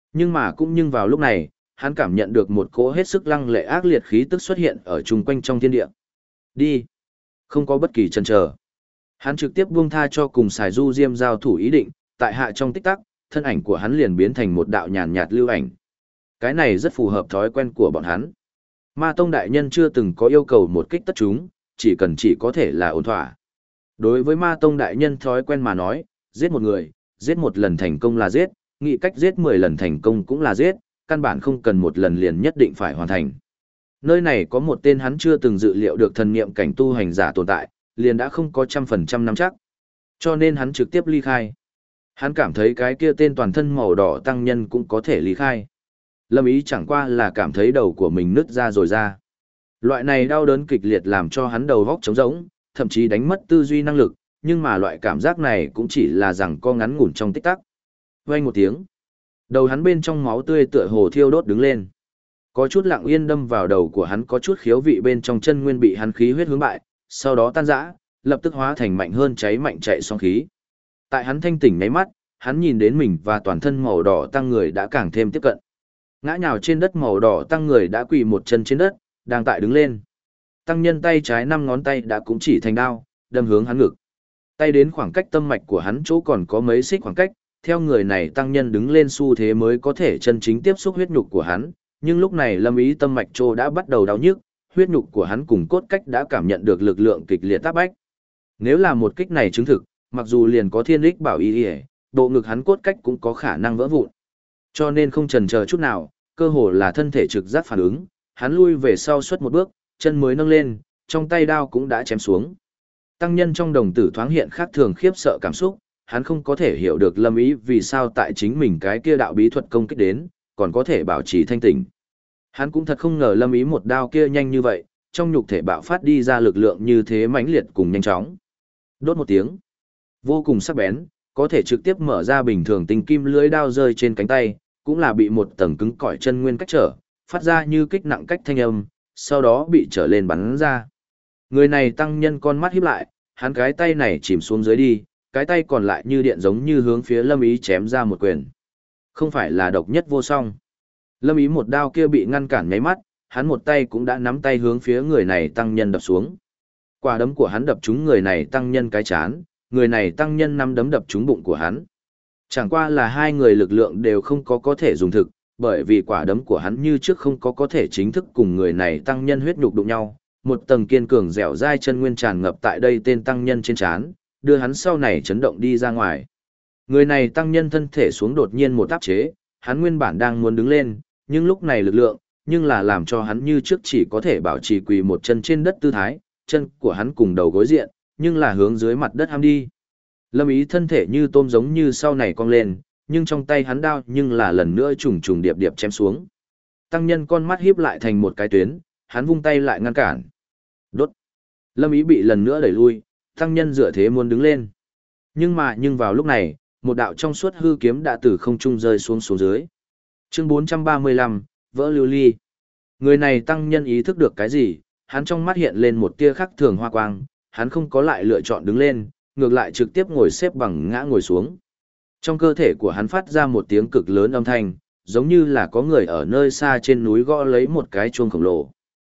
Nhưng vào lúc này, hắn cảm nhận được một cỗ hết sức lăng lệ ác liệt khí tức xuất hiện ở chung quanh trong thiên địa. Đi! Không có bất kỳ chần chờ. Hắn trực tiếp buông tha cho cùng Sài Du Diêm giao thủ ý định, tại hạ trong tích tắc, thân ảnh của hắn liền biến thành một đạo nhàn nhạt lưu ảnh. Cái này rất phù hợp thói quen của bọn hắn. Ma Tông đại nhân chưa từng có yêu cầu một kích tất chúng, chỉ có thể là ổn thỏa. Đối với Ma Tông đại nhân thói quen mà nói, giết một người, giết một lần thành công là giết, nghĩ cách giết 10 lần thành công cũng là giết, căn bản không cần một lần liền nhất định phải hoàn thành. Nơi này có một tên hắn chưa từng dự liệu được thần niệm cảnh tu hành giả tồn tại, liền đã không có 100% nắm chắc. Cho nên hắn trực tiếp ly khai. Hắn cảm thấy cái kia tên toàn thân màu đỏ tăng nhân cũng có thể ly khai. Lâm Ý chẳng qua là cảm thấy đầu của mình nứt ra rồi ra. Loại này đau đớn kịch liệt làm cho hắn đầu óc trống rỗng, thậm chí đánh mất tư duy năng lực, nhưng mà loại cảm giác này cũng chỉ là rằng co ngắn ngủn trong tích tắc. Vang một tiếng, đầu hắn bên trong máu tươi tựa hồ thiêu đốt đứng lên. Có chút lặng yên đâm vào đầu của hắn, có chút khiếu vị bên trong chân nguyên bị hắn khí huyết hướng bại, sau đó tan rã, lập tức hóa thành mạnh hơn cháy mạnh chạy song khí. Tại hắn thanh tỉnh nháy mắt, hắn nhìn đến mình và toàn thân màu đỏ tăng người đã càng thêm tiếp cận. Ngã nhào trên đất màu đỏ tăng người đã quỳ một chân trên đất, đang tại đứng lên. Tăng nhân tay trái 5 ngón tay đã cũng chỉ thành đao, đâm hướng hắn ngực. Tay đến khoảng cách tâm mạch của hắn chỗ còn có mấy xích khoảng cách, theo người này tăng nhân đứng lên xu thế mới có thể chân chính tiếp xúc huyết nhục của hắn, nhưng lúc này Lâm Ý tâm mạch chỗ đã bắt đầu đau nhức, huyết nhục của hắn cùng cốt cách đã cảm nhận được lực lượng kịch liệt áp bách. Nếu là một kích này chứng thực, mặc dù liền có thiên lích bảo y, bộ ngực hắn cốt cách cũng có khả năng vỡ vụn. Cho nên không chần chờ chút nào, cơ hồ là thân thể trực giác phản ứng, hắn lui về sau suốt một bước, chân mới nâng lên, trong tay đao cũng đã chém xuống. Tăng nhân trong đồng tử thoáng hiện khác thường khiếp sợ cảm xúc, hắn không có thể hiểu được Lâm Ý vì sao tại chính mình cái kia đạo bí thuật công kích đến, còn có thể bảo trì thanh tỉnh. Hắn cũng thật không ngờ Lâm Ý một đao kia nhanh như vậy, trong nhục thể bạo phát đi ra lực lượng như thế mãnh liệt cùng nhanh chóng. Đốt một tiếng, vô cùng sắc bén, có thể trực tiếp mở ra bình thường tinh kim lưới đao rơi trên cánh tay, cũng là bị một tầng cứng cỏi chân nguyên cách trở, phát ra như kích nặng cách thanh âm, sau đó bị trở lên bắn ra. Người này tăng nhân con mắt híp lại, hắn cái tay này chìm xuống dưới đi, cái tay còn lại như điện giống như hướng phía Lâm Ý chém ra một quyền. Không phải là độc nhất vô song. Lâm Ý một đao kia bị ngăn cản nháy mắt, hắn một tay cũng đã nắm tay hướng phía người này tăng nhân đập xuống. Quả đấm của hắn đập trúng người này tăng nhân cái chán, người này tăng nhân nắm đấm đập trúng bụng của hắn. Chẳng qua là hai người lực lượng đều không có thể dùng thực, bởi vì quả đấm của hắn như trước không có thể chính thức cùng người này tăng nhân huyết nhục đụng nhau, một tầng kiên cường dẻo dai chân nguyên tràn ngập tại đây tên tăng nhân trên trán, đưa hắn sau này chấn động đi ra ngoài. Người này tăng nhân thân thể xuống đột nhiên một áp chế, hắn nguyên bản đang muốn đứng lên, nhưng lúc này lực lượng, nhưng là làm cho hắn như trước chỉ có thể bảo trì quỳ một chân trên đất tư thái, chân của hắn cùng đầu gối diện, nhưng là hướng dưới mặt đất ham đi. Lâm Ý thân thể như tôm giống như sau này cong lên, nhưng trong tay hắn đao nhưng là lần nữa trùng trùng điệp điệp chém xuống. Tăng nhân con mắt híp lại thành một cái tuyến, hắn vung tay lại ngăn cản. Đốt. Lâm Ý bị lần nữa đẩy lui, tăng nhân dựa thế muốn đứng lên. Nhưng vào lúc này, một đạo trong suốt hư kiếm đã từ không trung rơi xuống dưới. Chương 435, vỡ lưu ly. Người này tăng nhân ý thức được cái gì, hắn trong mắt hiện lên một tia khắc thường hoa quang, hắn không có lại lựa chọn đứng lên, ngược lại trực tiếp ngồi xếp bằng ngã ngồi xuống. Trong cơ thể của hắn phát ra một tiếng cực lớn âm thanh, giống như là có người ở nơi xa trên núi gõ lấy một cái chuông khổng lồ.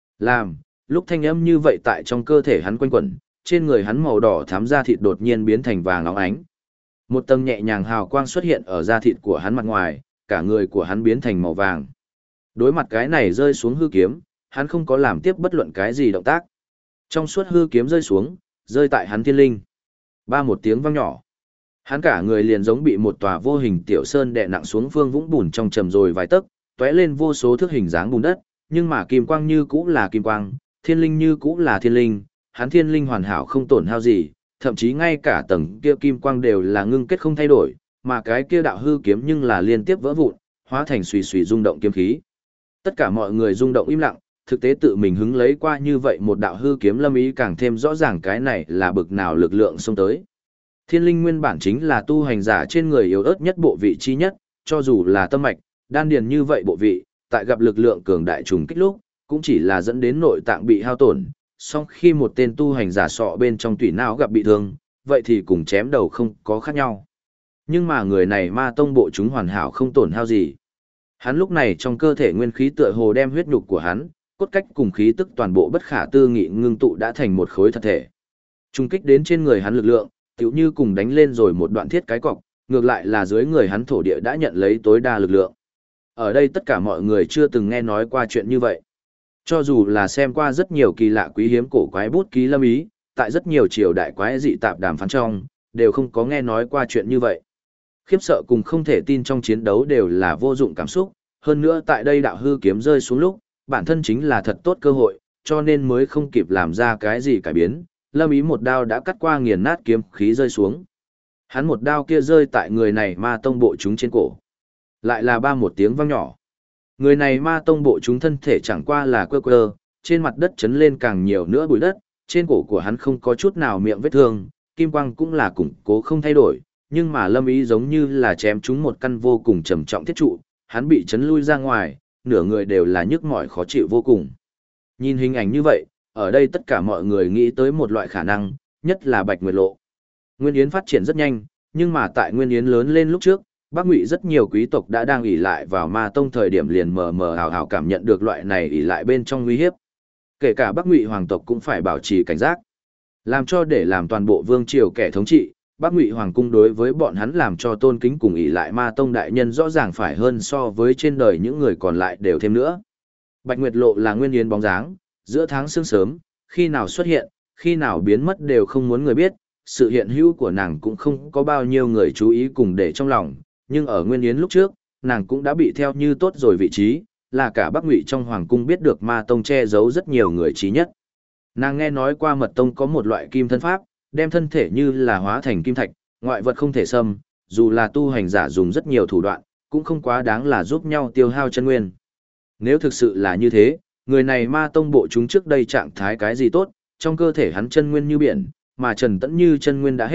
Lúc thanh âm như vậy tại trong cơ thể hắn quanh quẩn, trên người hắn màu đỏ thắm da thịt đột nhiên biến thành vàng óng ánh. Một tầng nhẹ nhàng hào quang xuất hiện ở da thịt của hắn mặt ngoài, cả người của hắn biến thành màu vàng. Đối mặt cái này rơi xuống hư kiếm, hắn không có làm tiếp bất luận cái gì động tác. Trong suốt hư kiếm rơi xuống, rơi tại hắn thiên linh. Ba một tiếng vang nhỏ. Hắn cả người liền giống bị một tòa vô hình tiểu sơn đè nặng xuống phương vũng bùn trong trầm rồi vài tấc, tóe lên vô số thước hình dáng bùn đất, nhưng mà kim quang như cũ là kim quang, thiên linh như cũ là thiên linh, hắn thiên linh hoàn hảo không tổn hao gì, thậm chí ngay cả tầng kia kim quang đều là ngưng kết không thay đổi, mà cái kia đạo hư kiếm nhưng là liên tiếp vỡ vụn, hóa thành xùy xùy rung động kiếm khí. Tất cả mọi người rung động im lặng, thực tế tự mình hứng lấy qua như vậy một đạo hư kiếm Lâm Ý càng thêm rõ ràng cái này là bực nào lực lượng xông tới. Thiên linh nguyên bản chính là tu hành giả trên người yếu ớt nhất bộ vị chi nhất, cho dù là tâm mạch, đan điền như vậy bộ vị, tại gặp lực lượng cường đại trùng kích lúc, cũng chỉ là dẫn đến nội tạng bị hao tổn, song khi một tên tu hành giả sọ bên trong tủy não gặp bị thương, vậy thì cùng chém đầu không có khác nhau. Nhưng mà người này ma tông bộ chúng hoàn hảo không tổn hao gì. Hắn lúc này trong cơ thể nguyên khí tựa hồ đem huyết nhục của hắn, cốt cách cùng khí tức toàn bộ bất khả tư nghị ngưng tụ đã thành một khối thật thể. Trung kích đến trên người hắn lực lượng, tựu như cùng đánh lên rồi một đoạn thiết cái cọc, ngược lại là dưới người hắn thổ địa đã nhận lấy tối đa lực lượng. Ở đây tất cả mọi người chưa từng nghe nói qua chuyện như vậy. Cho dù là xem qua rất nhiều kỳ lạ quý hiếm cổ quái bút ký Lâm Ý, tại rất nhiều triều đại quái dị tạp đàm phán trong, đều không có nghe nói qua chuyện như vậy. Khiếp sợ cùng không thể tin trong chiến đấu đều là vô dụng cảm xúc, hơn nữa tại đây đạo hư kiếm rơi xuống lúc, bản thân chính là thật tốt cơ hội, cho nên mới không kịp làm ra cái gì cải biến. Lâm Ý một đao đã cắt qua nghiền nát kiếm khí rơi xuống. Hắn một đao kia rơi tại người này ma tông bộ chúng trên cổ. Lại là ba một tiếng vang nhỏ. Người này ma tông bộ chúng thân thể chẳng qua là quơ, trên mặt đất chấn lên càng nhiều nữa bụi đất, trên cổ của hắn không có chút nào miệng vết thương, kim quang cũng là củng cố không thay đổi, nhưng mà Lâm Ý giống như là chém trúng một căn vô cùng trầm trọng thiết trụ, hắn bị chấn lui ra ngoài, nửa người đều là nhức mỏi khó chịu vô cùng. Nhìn hình ảnh như vậy, ở đây tất cả mọi người nghĩ tới một loại khả năng, nhất là Bạch Nguyệt Lộ. Nguyên Yến phát triển rất nhanh, nhưng mà tại Nguyên Yến lớn lên lúc trước, Bắc Ngụy rất nhiều quý tộc đã đang ỷ lại vào ma tông thời điểm liền mờ mờ ảo ảo cảm nhận được loại này ỷ lại bên trong nguy hiếp. Kể cả Bắc Ngụy hoàng tộc cũng phải bảo trì cảnh giác. Làm cho để làm toàn bộ vương triều kẻ thống trị, Bắc Ngụy hoàng cung đối với bọn hắn làm cho tôn kính cùng ỷ lại ma tông đại nhân rõ ràng phải hơn so với trên đời những người còn lại đều thêm nữa. Bạch Nguyệt Lộ là Nguyên Yến bóng dáng, giữa tháng sương sớm, khi nào xuất hiện, khi nào biến mất đều không muốn người biết, sự hiện hữu của nàng cũng không có bao nhiêu người chú ý cùng để trong lòng, nhưng ở Nguyên Yến lúc trước, nàng cũng đã bị theo như tốt rồi vị trí, là cả Bắc Ngụy trong hoàng cung biết được ma tông che giấu rất nhiều người trí nhất. Nàng nghe nói qua mật tông có một loại kim thân pháp, đem thân thể như là hóa thành kim thạch, ngoại vật không thể xâm, dù là tu hành giả dùng rất nhiều thủ đoạn, cũng không quá đáng là giúp nhau tiêu hao chân nguyên. Nếu thực sự là như thế, người này ma tông bộ chúng trước đây trạng thái cái gì tốt, trong cơ thể hắn chân nguyên như biển, mà Trần Tẫn như chân nguyên đã hết,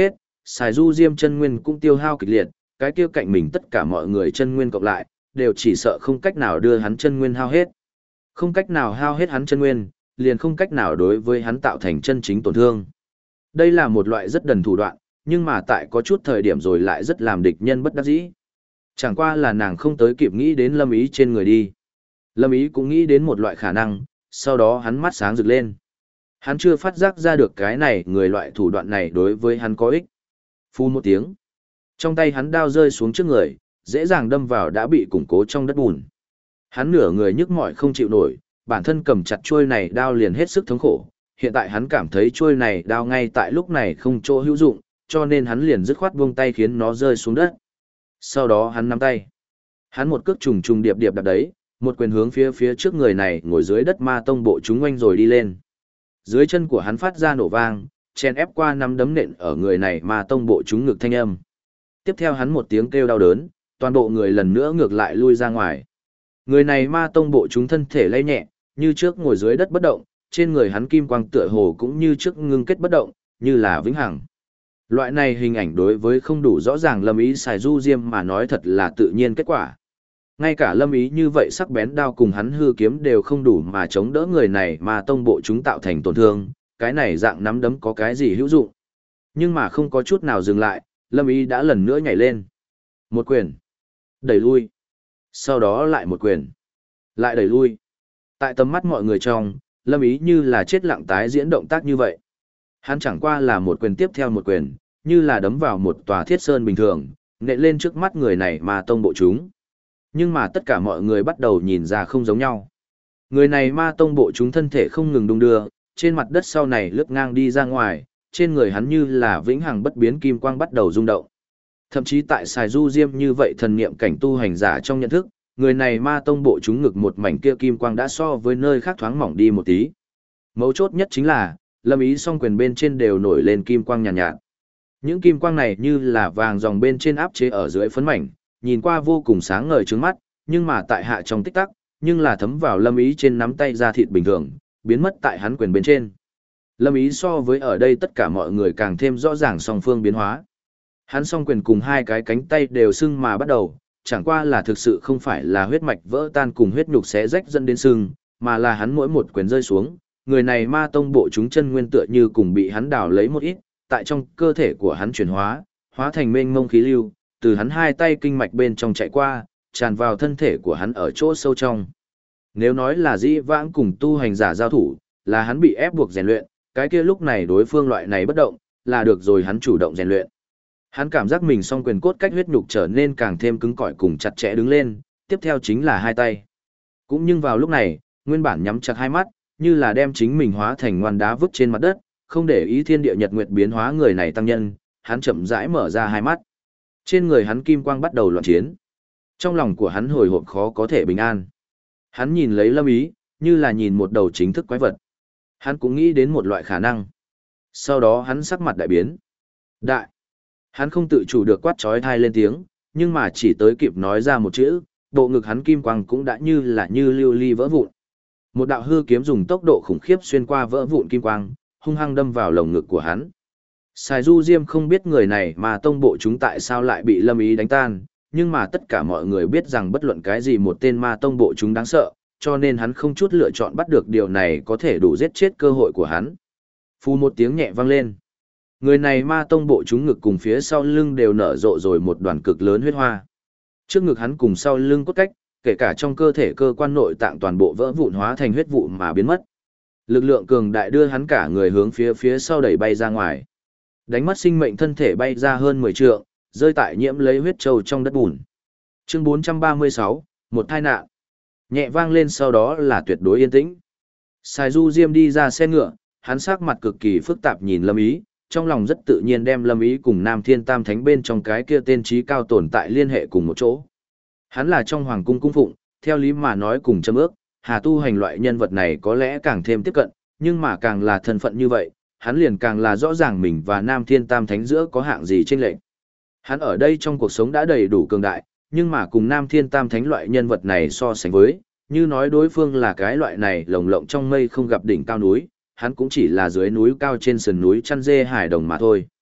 Sài Du Diêm chân nguyên cũng tiêu hao kịch liệt, cái kia cạnh mình tất cả mọi người chân nguyên cộng lại, đều chỉ sợ không cách nào đưa hắn chân nguyên hao hết. Không cách nào hao hết hắn chân nguyên, liền không cách nào đối với hắn tạo thành chân chính tổn thương. Đây là một loại rất đần thủ đoạn, nhưng mà tại có chút thời điểm rồi lại rất làm địch nhân bất đắc dĩ. Chẳng qua là nàng không tới kịp nghĩ đến Lâm Ý trên người đi. Lâm Ý cũng nghĩ đến một loại khả năng, sau đó hắn mắt sáng rực lên. Hắn chưa phát giác ra được cái này người loại thủ đoạn này đối với hắn có ích. Phu một tiếng. Trong tay hắn đao rơi xuống trước người, dễ dàng đâm vào đã bị củng cố trong đất bùn. Hắn nửa người nhức mỏi không chịu nổi, bản thân cầm chặt chuôi này đao liền hết sức thống khổ. Hiện tại hắn cảm thấy chuôi này đao ngay tại lúc này không chỗ hữu dụng, cho nên hắn liền dứt khoát buông tay khiến nó rơi xuống đất. Sau đó hắn nắm tay. Hắn một cước trùng trùng điệp điệp đạp đấy, một quyền hướng phía trước người này ngồi dưới đất ma tông bộ chúng oanh rồi đi lên. Dưới chân của hắn phát ra nổ vang, chen ép qua nắm đấm nện ở người này ma tông bộ chúng ngực thanh âm. Tiếp theo hắn một tiếng kêu đau đớn, toàn bộ người lần nữa ngược lại lui ra ngoài. Người này ma tông bộ chúng thân thể lay nhẹ, như trước ngồi dưới đất bất động, trên người hắn kim quang tựa hồ cũng như trước ngưng kết bất động, như là vĩnh hằng. Loại này hình ảnh đối với không đủ rõ ràng Lâm Ý xài du diêm mà nói thật là tự nhiên kết quả. Ngay cả Lâm Ý như vậy sắc bén đao cùng hắn hư kiếm đều không đủ mà chống đỡ người này mà tông bộ chúng tạo thành tổn thương, cái này dạng nắm đấm có cái gì hữu dụng. Nhưng mà không có chút nào dừng lại, Lâm Ý đã lần nữa nhảy lên. Một quyền, đẩy lui. Sau đó lại một quyền, lại đẩy lui. Tại tầm mắt mọi người trong, Lâm Ý như là chết lặng tái diễn động tác như vậy. Hắn chẳng qua là một quyền tiếp theo một quyền, như là đấm vào một tòa thiết sơn bình thường, nện lên trước mắt người này mà tông bộ chúng. Nhưng mà tất cả mọi người bắt đầu nhìn ra không giống nhau. Người này ma tông bộ chúng thân thể không ngừng đung đưa, trên mặt đất sau này lướt ngang đi ra ngoài, trên người hắn như là vĩnh hằng bất biến kim quang bắt đầu rung động. Thậm chí tại Sài Du Diêm như vậy thần niệm cảnh tu hành giả trong nhận thức, người này ma tông bộ chúng ngực một mảnh kia kim quang đã so với nơi khác thoáng mỏng đi một tí. Mấu chốt nhất chính là, Lâm Ý song quyền bên trên đều nổi lên kim quang nhàn nhạt. Những kim quang này như là vàng dòng bên trên áp chế ở dưới phấn mảnh, nhìn qua vô cùng sáng ngời trước mắt, nhưng mà tại hạ trong tích tắc, nhưng là thấm vào Lâm Ý trên nắm tay da thịt bình thường, biến mất tại hắn quyền bên trên. Lâm Ý so với ở đây tất cả mọi người càng thêm rõ ràng song phương biến hóa. Hắn song quyền cùng hai cái cánh tay đều sưng mà bắt đầu, chẳng qua là thực sự không phải là huyết mạch vỡ tan cùng huyết nhục xé rách dẫn đến sưng, mà là hắn mỗi một quyền rơi xuống, người này ma tông bộ chúng chân nguyên tựa như cùng bị hắn đào lấy một ít, tại trong cơ thể của hắn chuyển hóa, hóa thành mênh mông khí lưu, từ hắn hai tay kinh mạch bên trong chạy qua, tràn vào thân thể của hắn ở chỗ sâu trong. Nếu nói là dĩ vãng cùng tu hành giả giao thủ, là hắn bị ép buộc rèn luyện, cái kia lúc này đối phương loại này bất động, là được rồi hắn chủ động rèn luyện. Hắn cảm giác mình song quyền cốt cách huyết nhục trở nên càng thêm cứng cỏi cùng chặt chẽ đứng lên, tiếp theo chính là hai tay. Cũng nhưng vào lúc này, nguyên bản nhắm chặt hai mắt, như là đem chính mình hóa thành ngoan đá vứt trên mặt đất, không để ý thiên địa nhật nguyệt biến hóa người này tăng nhân, hắn chậm rãi mở ra hai mắt. Trên người hắn kim quang bắt đầu loạn chiến. Trong lòng của hắn hồi hộp khó có thể bình an. Hắn nhìn lấy Lâm Ý, như là nhìn một đầu chính thức quái vật. Hắn cũng nghĩ đến một loại khả năng. Sau đó hắn sắc mặt đại biến. Đại. Hắn không tự chủ được quát trói thai lên tiếng, nhưng mà chỉ tới kịp nói ra một chữ, bộ ngực hắn kim quang cũng đã như là như lưu ly vỡ vụn. Một đạo hư kiếm dùng tốc độ khủng khiếp xuyên qua vỡ vụn kim quang, hung hăng đâm vào lồng ngực của hắn. Sài Du Diêm không biết người này mà tông bộ chúng tại sao lại bị Lâm Ý đánh tan, nhưng mà tất cả mọi người biết rằng bất luận cái gì một tên ma tông bộ chúng đáng sợ, cho nên hắn không chút lựa chọn bắt được điều này có thể đủ giết chết cơ hội của hắn. Phù một tiếng nhẹ vang lên. Người này ma tông bộ chúng ngực cùng phía sau lưng đều nở rộ rồi một đoàn cực lớn huyết hoa. Trước ngực hắn cùng sau lưng cốt cách, kể cả trong cơ thể cơ quan nội tạng toàn bộ vỡ vụn hóa thành huyết vụ mà biến mất. Lực lượng cường đại đưa hắn cả người hướng phía sau đẩy bay ra ngoài. Đánh mất sinh mệnh thân thể bay ra hơn 10 trượng, rơi tại nhiễm lấy huyết trâu trong đất bùn. Chương 436, một tai nạn. Nhẹ vang lên sau đó là tuyệt đối yên tĩnh. Sài Du Diêm đi ra xe ngựa, hắn sắc mặt cực kỳ phức tạp nhìn Lâm Ý, trong lòng rất tự nhiên đem Lâm Ý cùng Nam Thiên Tam Thánh bên trong cái kia tên trí cao tồn tại liên hệ cùng một chỗ. Hắn là trong hoàng cung cung phụng, theo lý mà nói cùng châm ước, Hà tu hành loại nhân vật này có lẽ càng thêm tiếp cận, nhưng mà càng là thân phận như vậy, hắn liền càng là rõ ràng mình và Nam Thiên Tam Thánh giữa có hạng gì chênh lệch. Hắn ở đây trong cuộc sống đã đầy đủ cường đại, nhưng mà cùng Nam Thiên Tam Thánh loại nhân vật này so sánh với, như nói đối phương là cái loại này lồng lộng trong mây không gặp đỉnh cao núi, hắn cũng chỉ là dưới núi cao trên sườn núi chăn dê hải đồng mà thôi.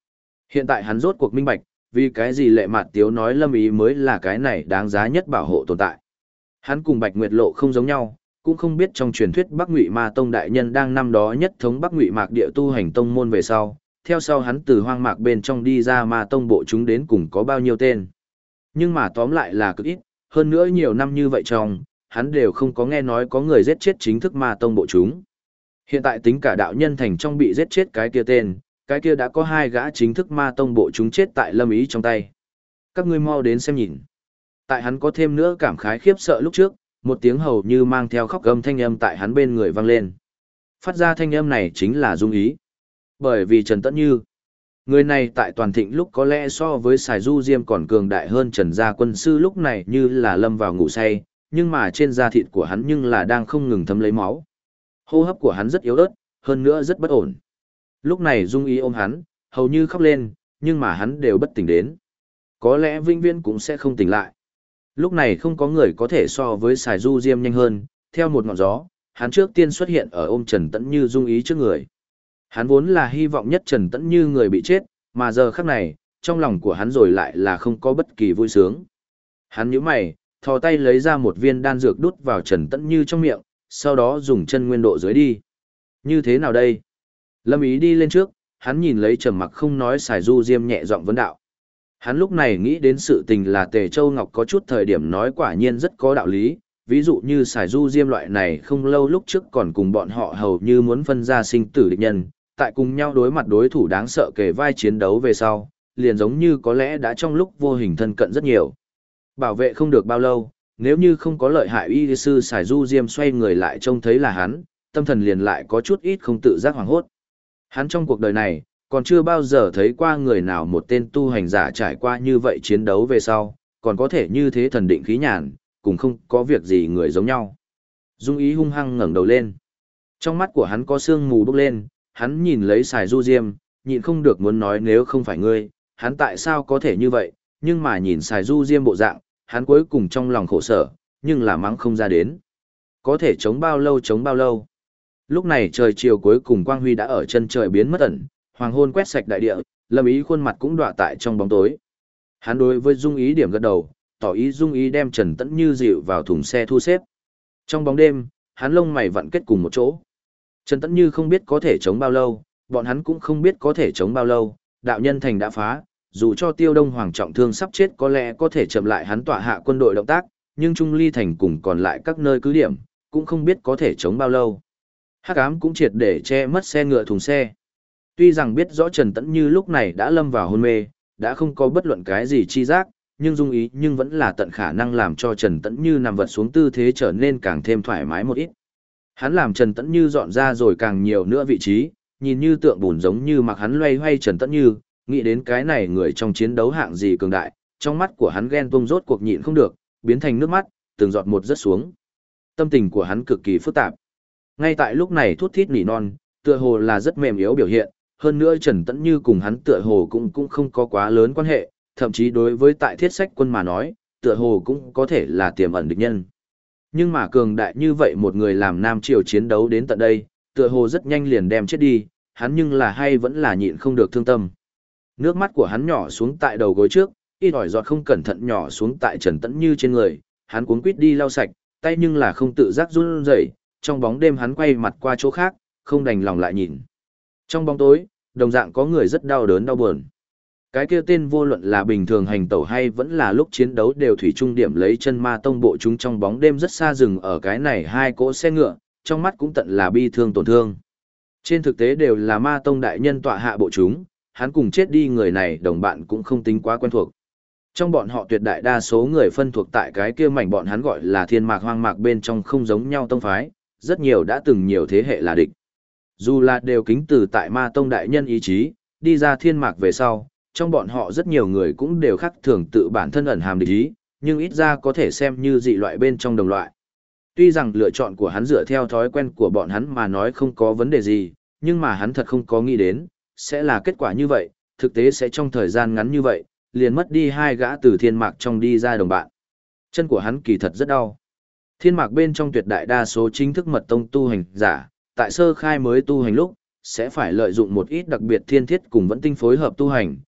Hiện tại hắn rốt cuộc minh bạch, vì cái gì Lệ Mạt Tiếu nói Lâm Ý mới là cái này đáng giá nhất bảo hộ tồn tại. Hắn cùng Bạch Nguyệt Lộ không giống nhau, cũng không biết trong truyền thuyết Bắc Ngụy Ma Tông đại nhân đang năm đó nhất thống Bắc Ngụy Mạc địa tu hành tông môn về sau, theo sau hắn từ hoang mạc bên trong đi ra Ma Tông bộ chúng đến cùng có bao nhiêu tên. Nhưng mà tóm lại là cực ít, hơn nữa nhiều năm như vậy trong, hắn đều không có nghe nói có người giết chết chính thức Ma Tông bộ chúng. Hiện tại tính cả đạo nhân thành trong bị giết chết cái kia tên, cái kia đã có 2 gã chính thức Ma Tông bộ chúng chết tại Lâm Ý trong tay. Các ngươi mau đến xem nhìn. Tại hắn có thêm nữa cảm khái khiếp sợ lúc trước, một tiếng hầu như mang theo khóc gầm thanh âm tại hắn bên người vang lên. Phát ra thanh âm này chính là Dung Ý. Bởi vì Trần Tẫn Như, người này tại toàn thịnh lúc có lẽ so với Sài Du Diêm còn cường đại hơn Trần Gia Quân Sư lúc này như là lâm vào ngủ say, nhưng mà trên da thịt của hắn nhưng là đang không ngừng thấm lấy máu. Hô hấp của hắn rất yếu ớt, hơn nữa rất bất ổn. Lúc này Dung Ý ôm hắn, hầu như khóc lên, nhưng mà hắn đều bất tỉnh đến. Có lẽ vĩnh viễn cũng sẽ không tỉnh lại. Lúc này không có người có thể so với Sài Du Diêm nhanh hơn, theo một ngọn gió, hắn trước tiên xuất hiện ở ôm Trần Tẫn Như Dung Ý trước người. Hắn vốn là hy vọng nhất Trần Tẫn Như người bị chết, mà giờ khắc này, trong lòng của hắn rồi lại là không có bất kỳ vui sướng. Hắn nhíu mày, thò tay lấy ra một viên đan dược đút vào Trần Tẫn Như trong miệng, sau đó dùng chân nguyên độ dưới đi. Như thế nào đây? Lâm Ý đi lên trước, hắn nhìn lấy trầm mặc không nói Sài Du Diêm nhẹ giọng vấn đạo. Hắn lúc này nghĩ đến sự tình là Tề Châu Ngọc có chút thời điểm nói quả nhiên rất có đạo lý, ví dụ như Sài Du Diêm loại này không lâu lúc trước còn cùng bọn họ hầu như muốn phân ra sinh tử địch nhân, tại cùng nhau đối mặt đối thủ đáng sợ kề vai chiến đấu về sau, liền giống như có lẽ đã trong lúc vô hình thân cận rất nhiều. Bảo vệ không được bao lâu, nếu như không có lợi hại y sư Sài Du Diêm xoay người lại trông thấy là hắn, tâm thần liền lại có chút ít không tự giác hoảng hốt. Hắn trong cuộc đời này, còn chưa bao giờ thấy qua người nào một tên tu hành giả trải qua như vậy chiến đấu về sau, còn có thể như thế thần định khí nhàn, cùng không có việc gì người giống nhau. Dung Ý hung hăng ngẩng đầu lên. Trong mắt của hắn có sương mù bốc lên, hắn nhìn lấy Sài Du Diêm, nhịn không được muốn nói nếu không phải ngươi, hắn tại sao có thể như vậy, nhưng mà nhìn Sài Du Diêm bộ dạng, hắn cuối cùng trong lòng khổ sở, nhưng là mắng không ra đến. Có thể chống bao lâu chống bao lâu. Lúc này trời chiều cuối cùng quang huy đã ở chân trời biến mất ẩn, hoàng hôn quét sạch đại địa, Lâm Ý khuôn mặt cũng đọa tại trong bóng tối. Hắn đối với Dung Ý điểm gật đầu, tỏ ý Dung Ý đem Trần Tẫn Như dịu vào thùng xe thu xếp. Trong bóng đêm, hắn lông mày vặn kết cùng một chỗ. Trần Tẫn Như không biết có thể chống bao lâu, bọn hắn cũng không biết có thể chống bao lâu, đạo nhân thành đã phá, dù cho Tiêu Đông Hoàng trọng thương sắp chết có lẽ có thể chậm lại hắn tọa hạ quân đội động tác, nhưng Trung Ly thành cùng còn lại các nơi cứ điểm, cũng không biết có thể chống bao lâu. Hắc ám cũng triệt để che mất xe ngựa thùng xe. Tuy rằng biết rõ Trần Tẫn Như lúc này đã lâm vào hôn mê, đã không có bất luận cái gì chi giác, nhưng Dung Ý nhưng vẫn là tận khả năng làm cho Trần Tẫn Như nằm vật xuống tư thế trở nên càng thêm thoải mái một ít. Hắn làm Trần Tẫn Như dọn ra rồi càng nhiều nữa vị trí, nhìn như tượng bùn giống như mặc hắn loay hoay Trần Tẫn Như, nghĩ đến cái này người trong chiến đấu hạng gì cường đại, trong mắt của hắn ghen tuông rốt cuộc nhịn không được, biến thành nước mắt, từng giọt một rớt xuống. Tâm tình của hắn cực kỳ phức tạp. Ngay tại lúc này thút thít nỉ non, tựa hồ là rất mềm yếu biểu hiện, hơn nữa Trần Tẫn Như cùng hắn tựa hồ cũng không có quá lớn quan hệ, thậm chí đối với tại thiết sách quân mà nói, tựa hồ cũng có thể là tiềm ẩn địch nhân. Nhưng mà cường đại như vậy một người làm Nam Triều chiến đấu đến tận đây, tựa hồ rất nhanh liền đem chết đi, hắn nhưng là hay vẫn là nhịn không được thương tâm. Nước mắt của hắn nhỏ xuống tại đầu gối trước, ít ỏi giọt không cẩn thận nhỏ xuống tại Trần Tẫn Như trên người, hắn cuống quýt đi lau sạch, tay nhưng là không tự giác run rẩy, trong bóng đêm hắn quay mặt qua chỗ khác, không đành lòng lại nhìn. Trong bóng tối, đồng dạng có người rất đau đớn đau buồn. Cái kia tên vô luận là bình thường hành tẩu hay vẫn là lúc chiến đấu đều thủy trung điểm lấy chân ma tông bộ chúng trong bóng đêm rất xa rừng ở cái này hai cỗ xe ngựa, trong mắt cũng tận là bi thương tổn thương. Trên thực tế đều là ma tông đại nhân tọa hạ bộ chúng, hắn cùng chết đi người này đồng bạn cũng không tính quá quen thuộc. Trong bọn họ tuyệt đại đa số người phân thuộc tại cái kia mảnh bọn hắn gọi là thiên mạc hoang mạc bên trong không giống nhau tông phái, rất nhiều đã từng nhiều thế hệ là địch. Dù là đều kính từ tại ma tông đại nhân ý chí, đi ra thiên mạc về sau, trong bọn họ rất nhiều người cũng đều khắc thường tự bản thân ẩn hàm địch ý, nhưng ít ra có thể xem như dị loại bên trong đồng loại. Tuy rằng lựa chọn của hắn dựa theo thói quen của bọn hắn mà nói không có vấn đề gì, nhưng mà hắn thật không có nghĩ đến, sẽ là kết quả như vậy, thực tế sẽ trong thời gian ngắn như vậy, liền mất đi hai gã từ thiên mạc trong đi ra đồng bạn. Chân của hắn kỳ thật rất đau. Thiên mạc bên trong tuyệt đại đa số chính thức mật tông tu hành giả, tại sơ khai mới tu hành lúc, sẽ phải lợi dụng một ít đặc biệt thiên thiết cùng vẫn tinh phối hợp tu hành,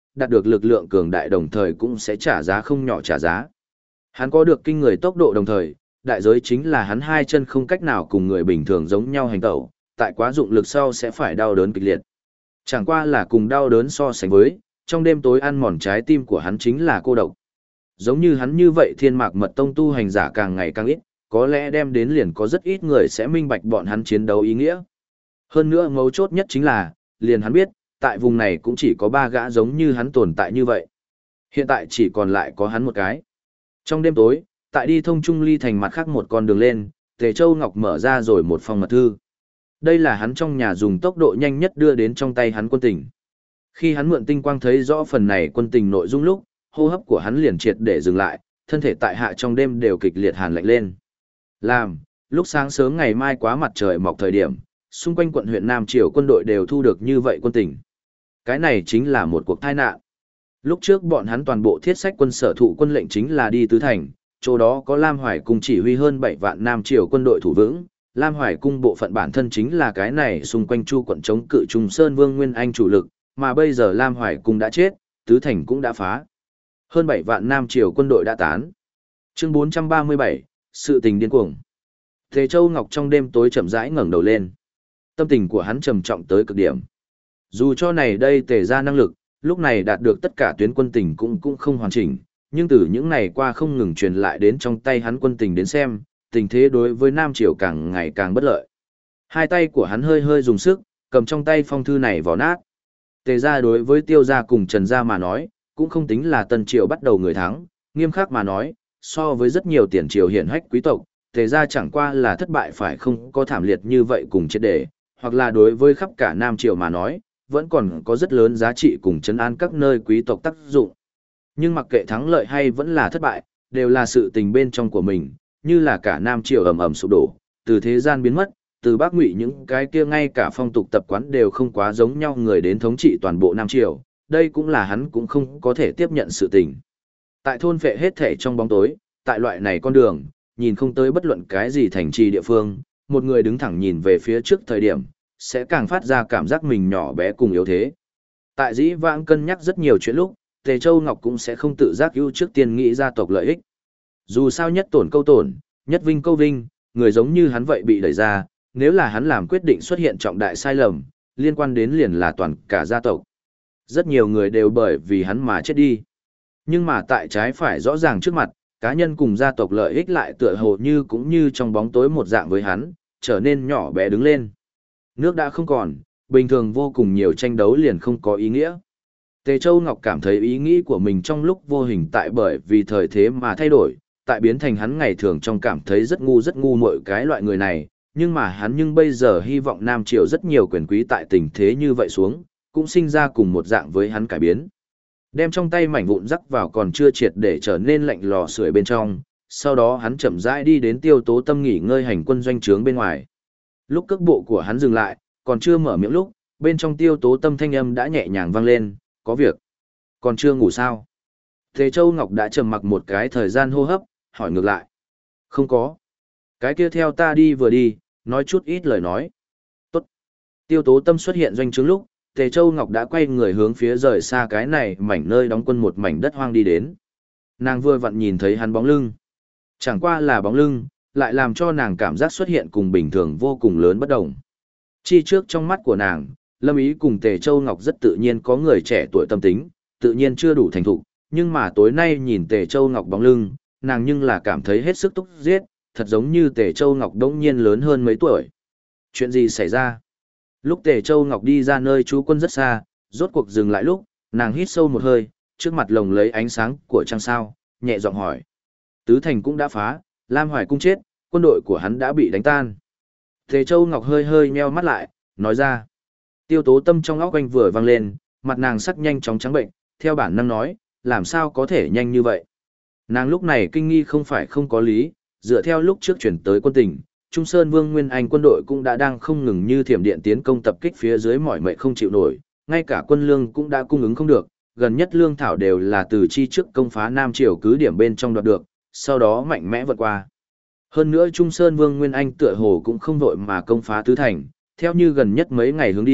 đạt được lực lượng cường đại đồng thời cũng sẽ trả giá không nhỏ trả giá. Hắn có được kinh người tốc độ đồng thời, đại giới chính là hắn hai chân không cách nào cùng người bình thường giống nhau hành tẩu, tại quá dụng lực sau sẽ phải đau đớn kịch liệt. Chẳng qua là cùng đau đớn so sánh với, trong đêm tối ăn mòn trái tim của hắn chính là cô độc. Giống như hắn như vậy thiên mạc mật tông tu hành giả càng ngày càng ít, có lẽ đem đến liền có rất ít người sẽ minh bạch bọn hắn chiến đấu ý nghĩa. Hơn nữa mấu chốt nhất chính là, liền hắn biết, tại vùng này cũng chỉ có 3 gã giống như hắn tồn tại như vậy. Hiện tại chỉ còn lại có hắn một cái. Trong đêm tối, tại đi thông trung ly thành mặt khác một con đường lên, Tề Châu Ngọc mở ra rồi một phòng mật thư. Đây là hắn trong nhà dùng tốc độ nhanh nhất đưa đến trong tay hắn quân tình. Khi hắn mượn tinh quang thấy rõ phần này quân tình nội dung lúc, hô hấp của hắn liền triệt để dừng lại, thân thể tại hạ trong đêm đều kịch liệt hàn lạnh lên. Lúc sáng sớm ngày mai quá mặt trời mọc thời điểm, xung quanh quận huyện Nam Triều quân đội đều thu được như vậy quân tình. Cái này chính là một cuộc tai nạn. Lúc trước bọn hắn toàn bộ thiết sách quân sở thụ quân lệnh chính là đi tứ thành, chỗ đó có Lam Hoài Cung chỉ huy hơn 7 vạn Nam Triều quân đội thủ vững. Lam Hoài Cung bộ phận bản thân chính là cái này xung quanh chu quận chống cự Trung Sơn Vương Nguyên Anh chủ lực, mà bây giờ Lam Hoài Cung đã chết, tứ thành cũng đã phá. Hơn 7 vạn Nam Triều quân đội đã tán. Chương 437, sự tình điên cuồng. Tề Châu Ngọc trong đêm tối chậm rãi ngẩng đầu lên. Tâm tình của hắn trầm trọng tới cực điểm. Dù cho này đây Tề ra năng lực, lúc này đạt được tất cả tuyến quân tình cũng không hoàn chỉnh, nhưng từ những ngày qua không ngừng truyền lại đến trong tay hắn quân tình đến xem, tình thế đối với Nam Triều càng ngày càng bất lợi. Hai tay của hắn hơi hơi dùng sức, cầm trong tay phong thư này vò nát. Tề ra đối với Tiêu gia cùng Trần gia mà nói, cũng không tính là Tân Triều bắt đầu người thắng, nghiêm khắc mà nói, so với rất nhiều tiền triều hiển hách quý tộc, Tề gia chẳng qua là thất bại phải không có thảm liệt như vậy cùng chết để, hoặc là đối với khắp cả Nam Triều mà nói, vẫn còn có rất lớn giá trị cùng trấn an các nơi quý tộc tác dụng. Nhưng mặc kệ thắng lợi hay vẫn là thất bại, đều là sự tình bên trong của mình, như là cả Nam Triều ầm ầm sụp đổ, từ thế gian biến mất, từ Bắc Ngụy những cái kia ngay cả phong tục tập quán đều không quá giống nhau người đến thống trị toàn bộ Nam Triều, đây cũng là hắn cũng không có thể tiếp nhận sự tình. Tại thôn phệ hết thể trong bóng tối, tại loại này con đường, nhìn không tới bất luận cái gì thành trì địa phương, một người đứng thẳng nhìn về phía trước thời điểm, sẽ càng phát ra cảm giác mình nhỏ bé cùng yếu thế. Tại dĩ vãng cân nhắc rất nhiều chuyện lúc, Tề Châu Ngọc cũng sẽ không tự giác ưu trước tiên nghĩ gia tộc lợi ích. Dù sao nhất tổn câu tổn, nhất vinh câu vinh, người giống như hắn vậy bị đẩy ra, nếu là hắn làm quyết định xuất hiện trọng đại sai lầm, liên quan đến liền là toàn cả gia tộc. Rất nhiều người đều bởi vì hắn mà chết đi. Nhưng mà tại trái phải rõ ràng trước mặt, cá nhân cùng gia tộc lợi ích lại tựa hồ như cũng như trong bóng tối một dạng với hắn, trở nên nhỏ bé đứng lên. Nước đã không còn, bình thường vô cùng nhiều tranh đấu liền không có ý nghĩa. Tề Châu Ngọc cảm thấy ý nghĩ của mình trong lúc vô hình tại bởi vì thời thế mà thay đổi, tại biến thành hắn ngày thường trong cảm thấy rất ngu muội cái loại người này, nhưng mà hắn bây giờ hy vọng Nam Triều rất nhiều quyền quý tại tình thế như vậy xuống, cũng sinh ra cùng một dạng với hắn cải biến. Đem trong tay mảnh vụn rắc vào còn chưa triệt để trở nên lạnh lò sưởi bên trong, sau đó hắn chậm rãi đi đến Tiêu Tố Tâm nghỉ ngơi hành quân doanh trướng bên ngoài. Lúc cước bộ của hắn dừng lại, còn chưa mở miệng lúc, bên trong Tiêu Tố Tâm thanh âm đã nhẹ nhàng vang lên, có việc. Còn chưa ngủ sao? Tề Châu Ngọc đã trầm mặc một cái thời gian hô hấp, hỏi ngược lại. Không có. Cái kia theo ta đi vừa đi, nói chút ít lời nói. Tốt. Tiêu Tố Tâm xuất hiện doanh trướng lúc, Tề Châu Ngọc đã quay người hướng phía rời xa cái này mảnh nơi đóng quân một mảnh đất hoang đi đến. Nàng vừa vặn nhìn thấy hắn bóng lưng. Chẳng qua là bóng lưng, lại làm cho nàng cảm giác xuất hiện cùng bình thường vô cùng lớn bất đồng. Chi trước trong mắt của nàng, Lâm Ý cùng Tề Châu Ngọc rất tự nhiên có người trẻ tuổi tâm tính, tự nhiên chưa đủ thành thục, nhưng mà tối nay nhìn Tề Châu Ngọc bóng lưng, nàng nhưng là cảm thấy hết sức túc giết, thật giống như Tề Châu Ngọc đống nhiên lớn hơn mấy tuổi. Chuyện gì xảy ra? Lúc Tề Châu Ngọc đi ra nơi trú quân rất xa, rốt cuộc dừng lại lúc, nàng hít sâu một hơi, trước mặt lồng lấy ánh sáng của trăng sao, nhẹ giọng hỏi. Tứ thành cũng đã phá, Lam Hoài Cung chết, quân đội của hắn đã bị đánh tan. Tề Châu Ngọc hơi hơi nheo mắt lại, nói ra. Tiêu Tố Tâm trong óc quanh vừa vang lên, mặt nàng sắc nhanh chóng trắng bệnh, theo bản năng nói, làm sao có thể nhanh như vậy. Nàng lúc này kinh nghi không phải không có lý, dựa theo lúc trước chuyển tới quân tình, Trung Sơn Vương Nguyên Anh quân đội cũng đã đang không ngừng như thiểm điện tiến công tập kích phía dưới mỏi mệt không chịu nổi, ngay cả quân lương cũng đã cung ứng không được, gần nhất lương thảo đều là từ chi trước công phá Nam Triều cứ điểm bên trong đoạt được, sau đó mạnh mẽ vượt qua. Hơn nữa Trung Sơn Vương Nguyên Anh tựa hồ cũng không vội mà công phá tứ thành, theo như gần nhất mấy ngày hướng đi,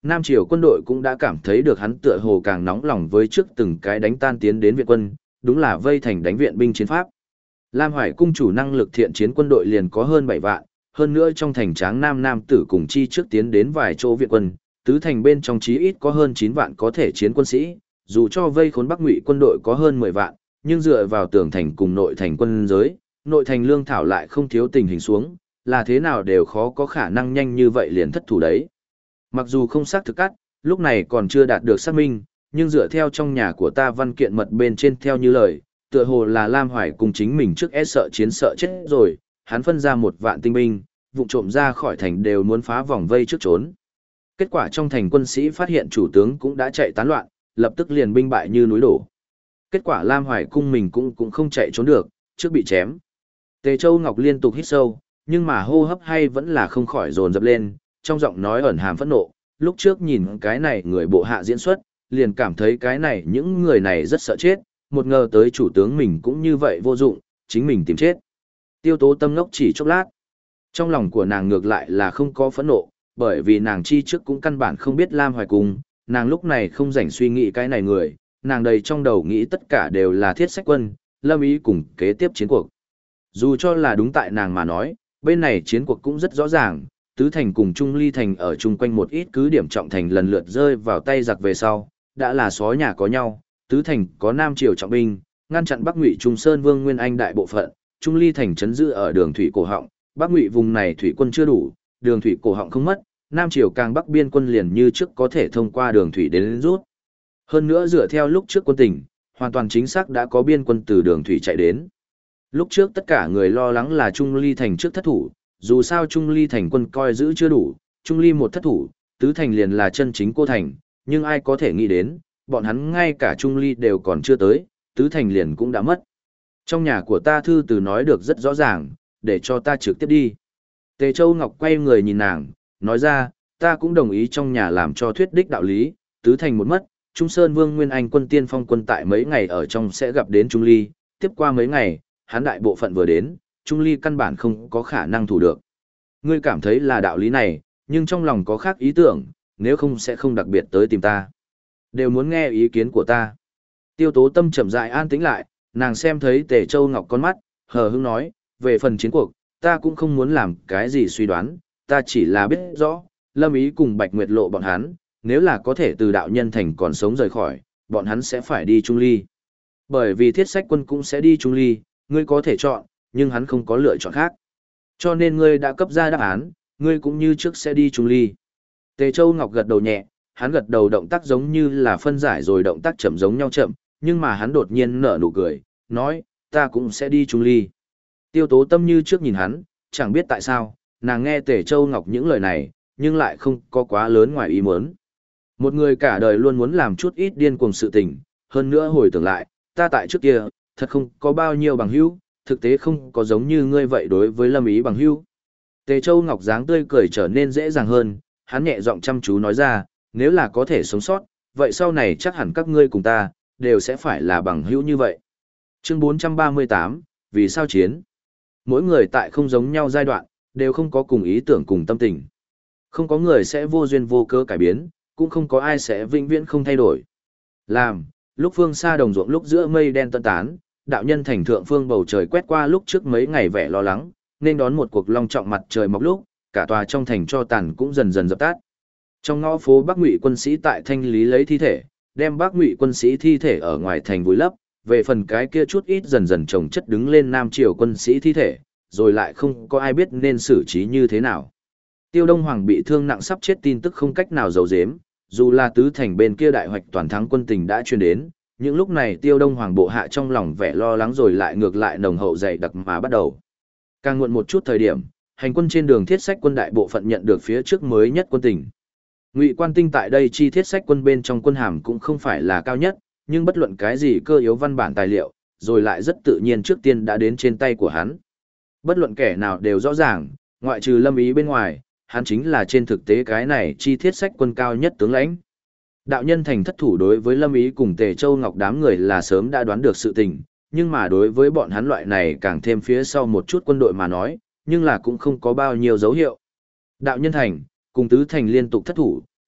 Nam Triều quân đội cũng đã cảm thấy được hắn tựa hồ càng nóng lòng với trước từng cái đánh tan tiến đến viện quân, đúng là vây thành đánh viện binh chiến pháp. Lam Hoài cung chủ năng lực thiện chiến quân đội liền có hơn 7 vạn, hơn nữa trong thành tráng nam tử cùng chi trước tiến đến vài chỗ viện quân, tứ thành bên trong chí ít có hơn 9 vạn có thể chiến quân sĩ, dù cho vây khốn Bắc Ngụy quân đội có hơn 10 vạn, nhưng dựa vào tường thành cùng nội thành quân giới, nội thành lương thảo lại không thiếu tình hình xuống, là thế nào đều khó có khả năng nhanh như vậy liền thất thủ đấy. Mặc dù không xác thực cắt, lúc này còn chưa đạt được xác minh, nhưng dựa theo trong nhà của ta văn kiện mật bên trên theo như lời, tựa hồ là Lam Hoài cùng chính mình trước sợ chiến sợ chết rồi, hắn phân ra 1 vạn tinh binh, vụng trộm ra khỏi thành đều muốn phá vòng vây trước trốn. Kết quả trong thành quân sĩ phát hiện chủ tướng cũng đã chạy tán loạn, lập tức liền binh bại như núi đổ. Kết quả Lam Hoài cung mình cũng không chạy trốn được, trước bị chém. Tề Châu Ngọc liên tục hít sâu, nhưng mà hô hấp hay vẫn là không khỏi dồn dập lên, trong giọng nói ẩn hàm phẫn nộ, lúc trước nhìn cái này người bộ hạ diễn xuất, liền cảm thấy cái này những người này rất sợ chết, một ngờ tới chủ tướng mình cũng như vậy vô dụng, chính mình tìm chết. Tiêu Tố Tâm ngốc chỉ chốc lát. Trong lòng của nàng ngược lại là không có phẫn nộ, bởi vì nàng chi trước cũng căn bản không biết Lam Hoài Cung, nàng lúc này không rảnh suy nghĩ cái này người, nàng đầy trong đầu nghĩ tất cả đều là Thiết Sách Quân, Lâm Ý cùng kế tiếp chiến cuộc. Dù cho là đúng tại nàng mà nói, bên này chiến cuộc cũng rất rõ ràng, Tứ Thành cùng Trung Ly Thành ở chung quanh một ít cứ điểm trọng thành lần lượt rơi vào tay giặc về sau, đã là xó nhà có nhau, Tứ Thành có Nam Triều trọng binh, ngăn chặn Bắc Ngụy Trung Sơn Vương Nguyên Anh đại bộ phận, Trung Ly Thành trấn giữ ở đường thủy cổ họng, Bắc Ngụy vùng này thủy quân chưa đủ, đường thủy cổ họng không mất, Nam Triều càng Bắc biên quân liền như trước có thể thông qua đường thủy đến rút. Hơn nữa dựa theo lúc trước quân tình, hoàn toàn chính xác đã có biên quân từ đường thủy chạy đến. Lúc trước tất cả người lo lắng là Trung Ly Thành trước thất thủ, dù sao Trung Ly Thành quân coi giữ chưa đủ, Trung Ly một thất thủ, Tứ Thành liền là chân chính cô thành, nhưng ai có thể nghĩ đến, bọn hắn ngay cả Trung Ly đều còn chưa tới, Tứ Thành liền cũng đã mất. Trong nhà của ta thư từ nói được rất rõ ràng, để cho ta trực tiếp đi. Tề Châu Ngọc quay người nhìn nàng, nói ra, ta cũng đồng ý trong nhà làm cho thuyết đích đạo lý, Tứ Thành một mất, Trung Sơn Vương Nguyên Anh quân tiên phong quân tại mấy ngày ở trong sẽ gặp đến Trung Ly, tiếp qua mấy ngày, hắn đại bộ phận vừa đến, Trung Ly căn bản không có khả năng thủ được. Ngươi cảm thấy là đạo lý này, nhưng trong lòng có khác ý tưởng, nếu không sẽ không đặc biệt tới tìm ta. Đều muốn nghe ý kiến của ta. Tiêu Tố Tâm chậm rãi an tĩnh lại, nàng xem thấy Tề Châu Ngọc con mắt, hờ hững nói, về phần chiến cuộc, ta cũng không muốn làm cái gì suy đoán, ta chỉ là biết rõ, Lâm Ý cùng Bạch Nguyệt Lộ bọn hắn, nếu là có thể từ đạo nhân thành còn sống rời khỏi, bọn hắn sẽ phải đi Trung Ly. Bởi vì Thiết Sách Quân cũng sẽ đi Trung Ly, ngươi có thể chọn, nhưng hắn không có lựa chọn khác. Cho nên ngươi đã cấp ra đáp án, ngươi cũng như trước sẽ đi Trung Ly. Tề Châu Ngọc gật đầu nhẹ, hắn gật đầu động tác giống như là phân giải rồi động tác chậm giống nhau chậm, nhưng mà hắn đột nhiên nở nụ cười, nói, ta cũng sẽ đi Trung Ly. Tiêu Tố Tâm như trước nhìn hắn, chẳng biết tại sao, nàng nghe Tề Châu Ngọc những lời này, nhưng lại không có quá lớn ngoài ý muốn. Một người cả đời luôn muốn làm chút ít điên cuồng sự tình, hơn nữa hồi tưởng lại, ta tại trước kia, thật không có bao nhiêu bằng hữu, thực tế không có giống như ngươi vậy đối với Lâm Ý bằng hữu. Tề Châu Ngọc dáng tươi cười trở nên dễ dàng hơn, hắn nhẹ giọng chăm chú nói ra, nếu là có thể sống sót, vậy sau này chắc hẳn các ngươi cùng ta, đều sẽ phải là bằng hữu như vậy. Chương 438, vì sao chiến? Mỗi người tại không giống nhau giai đoạn, đều không có cùng ý tưởng cùng tâm tình. Không có người sẽ vô duyên vô cớ cải biến, cũng không có ai sẽ vĩnh viễn không thay đổi. Làm, lúc phương xa đồng ruộng lúc giữa mây đen tân tán, đạo nhân thành thượng phương bầu trời quét qua lúc trước mấy ngày vẻ lo lắng, nên đón một cuộc long trọng mặt trời mọc lúc, cả tòa trong thành cho tàn cũng dần dần dập tắt. Trong ngõ phố Bắc Ngụy quân sĩ tại thanh lý lấy thi thể, đem Bắc Ngụy quân sĩ thi thể ở ngoài thành vùi lấp, về phần cái kia chút ít dần dần chồng chất đứng lên Nam Triều quân sĩ thi thể, rồi lại không có ai biết nên xử trí như thế nào. Tiêu Đông Hoàng bị thương nặng sắp chết tin tức không cách nào giấu giếm, dù là tứ thành bên kia đại hoạch toàn thắng quân tình đã truyền đến, những lúc này Tiêu Đông Hoàng bộ hạ trong lòng vẻ lo lắng rồi lại ngược lại nồng hậu dày đặc mà bắt đầu. Càng muộn một chút thời điểm, hành quân trên đường Thiết Sách quân đại bộ phận nhận được phía trước mới nhất quân tình. Ngụy Quan Tinh tại đây chi Thiết Sách quân bên trong quân hàm cũng không phải là cao nhất, nhưng bất luận cái gì cơ yếu văn bản tài liệu, rồi lại rất tự nhiên trước tiên đã đến trên tay của hắn. Bất luận kẻ nào đều rõ ràng, ngoại trừ Lâm Ý bên ngoài, hắn chính là trên thực tế cái này chi Thiết Sách quân cao nhất tướng lãnh. Đạo nhân thành thất thủ đối với Lâm Ý cùng Tề Châu Ngọc đám người là sớm đã đoán được sự tình, nhưng mà đối với bọn hắn loại này càng thêm phía sau một chút quân đội mà nói, nhưng là cũng không có bao nhiêu dấu hiệu. Đạo nhân thành, cùng tứ thành liên tục thất thủ,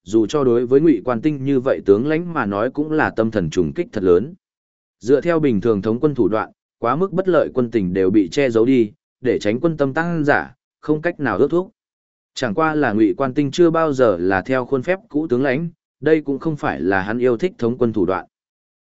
dù cho đối với Ngụy Quan Tinh như vậy tướng lãnh mà nói cũng là tâm thần trùng kích thật lớn. Dựa theo bình thường thống quân thủ đoạn, quá mức bất lợi quân tình đều bị che giấu đi, để tránh quân tâm tăng giả, không cách nào ước thúc. Chẳng qua là Ngụy Quan Tinh chưa bao giờ là theo khuôn phép cũ tướng lãnh, đây cũng không phải là hắn yêu thích thống quân thủ đoạn.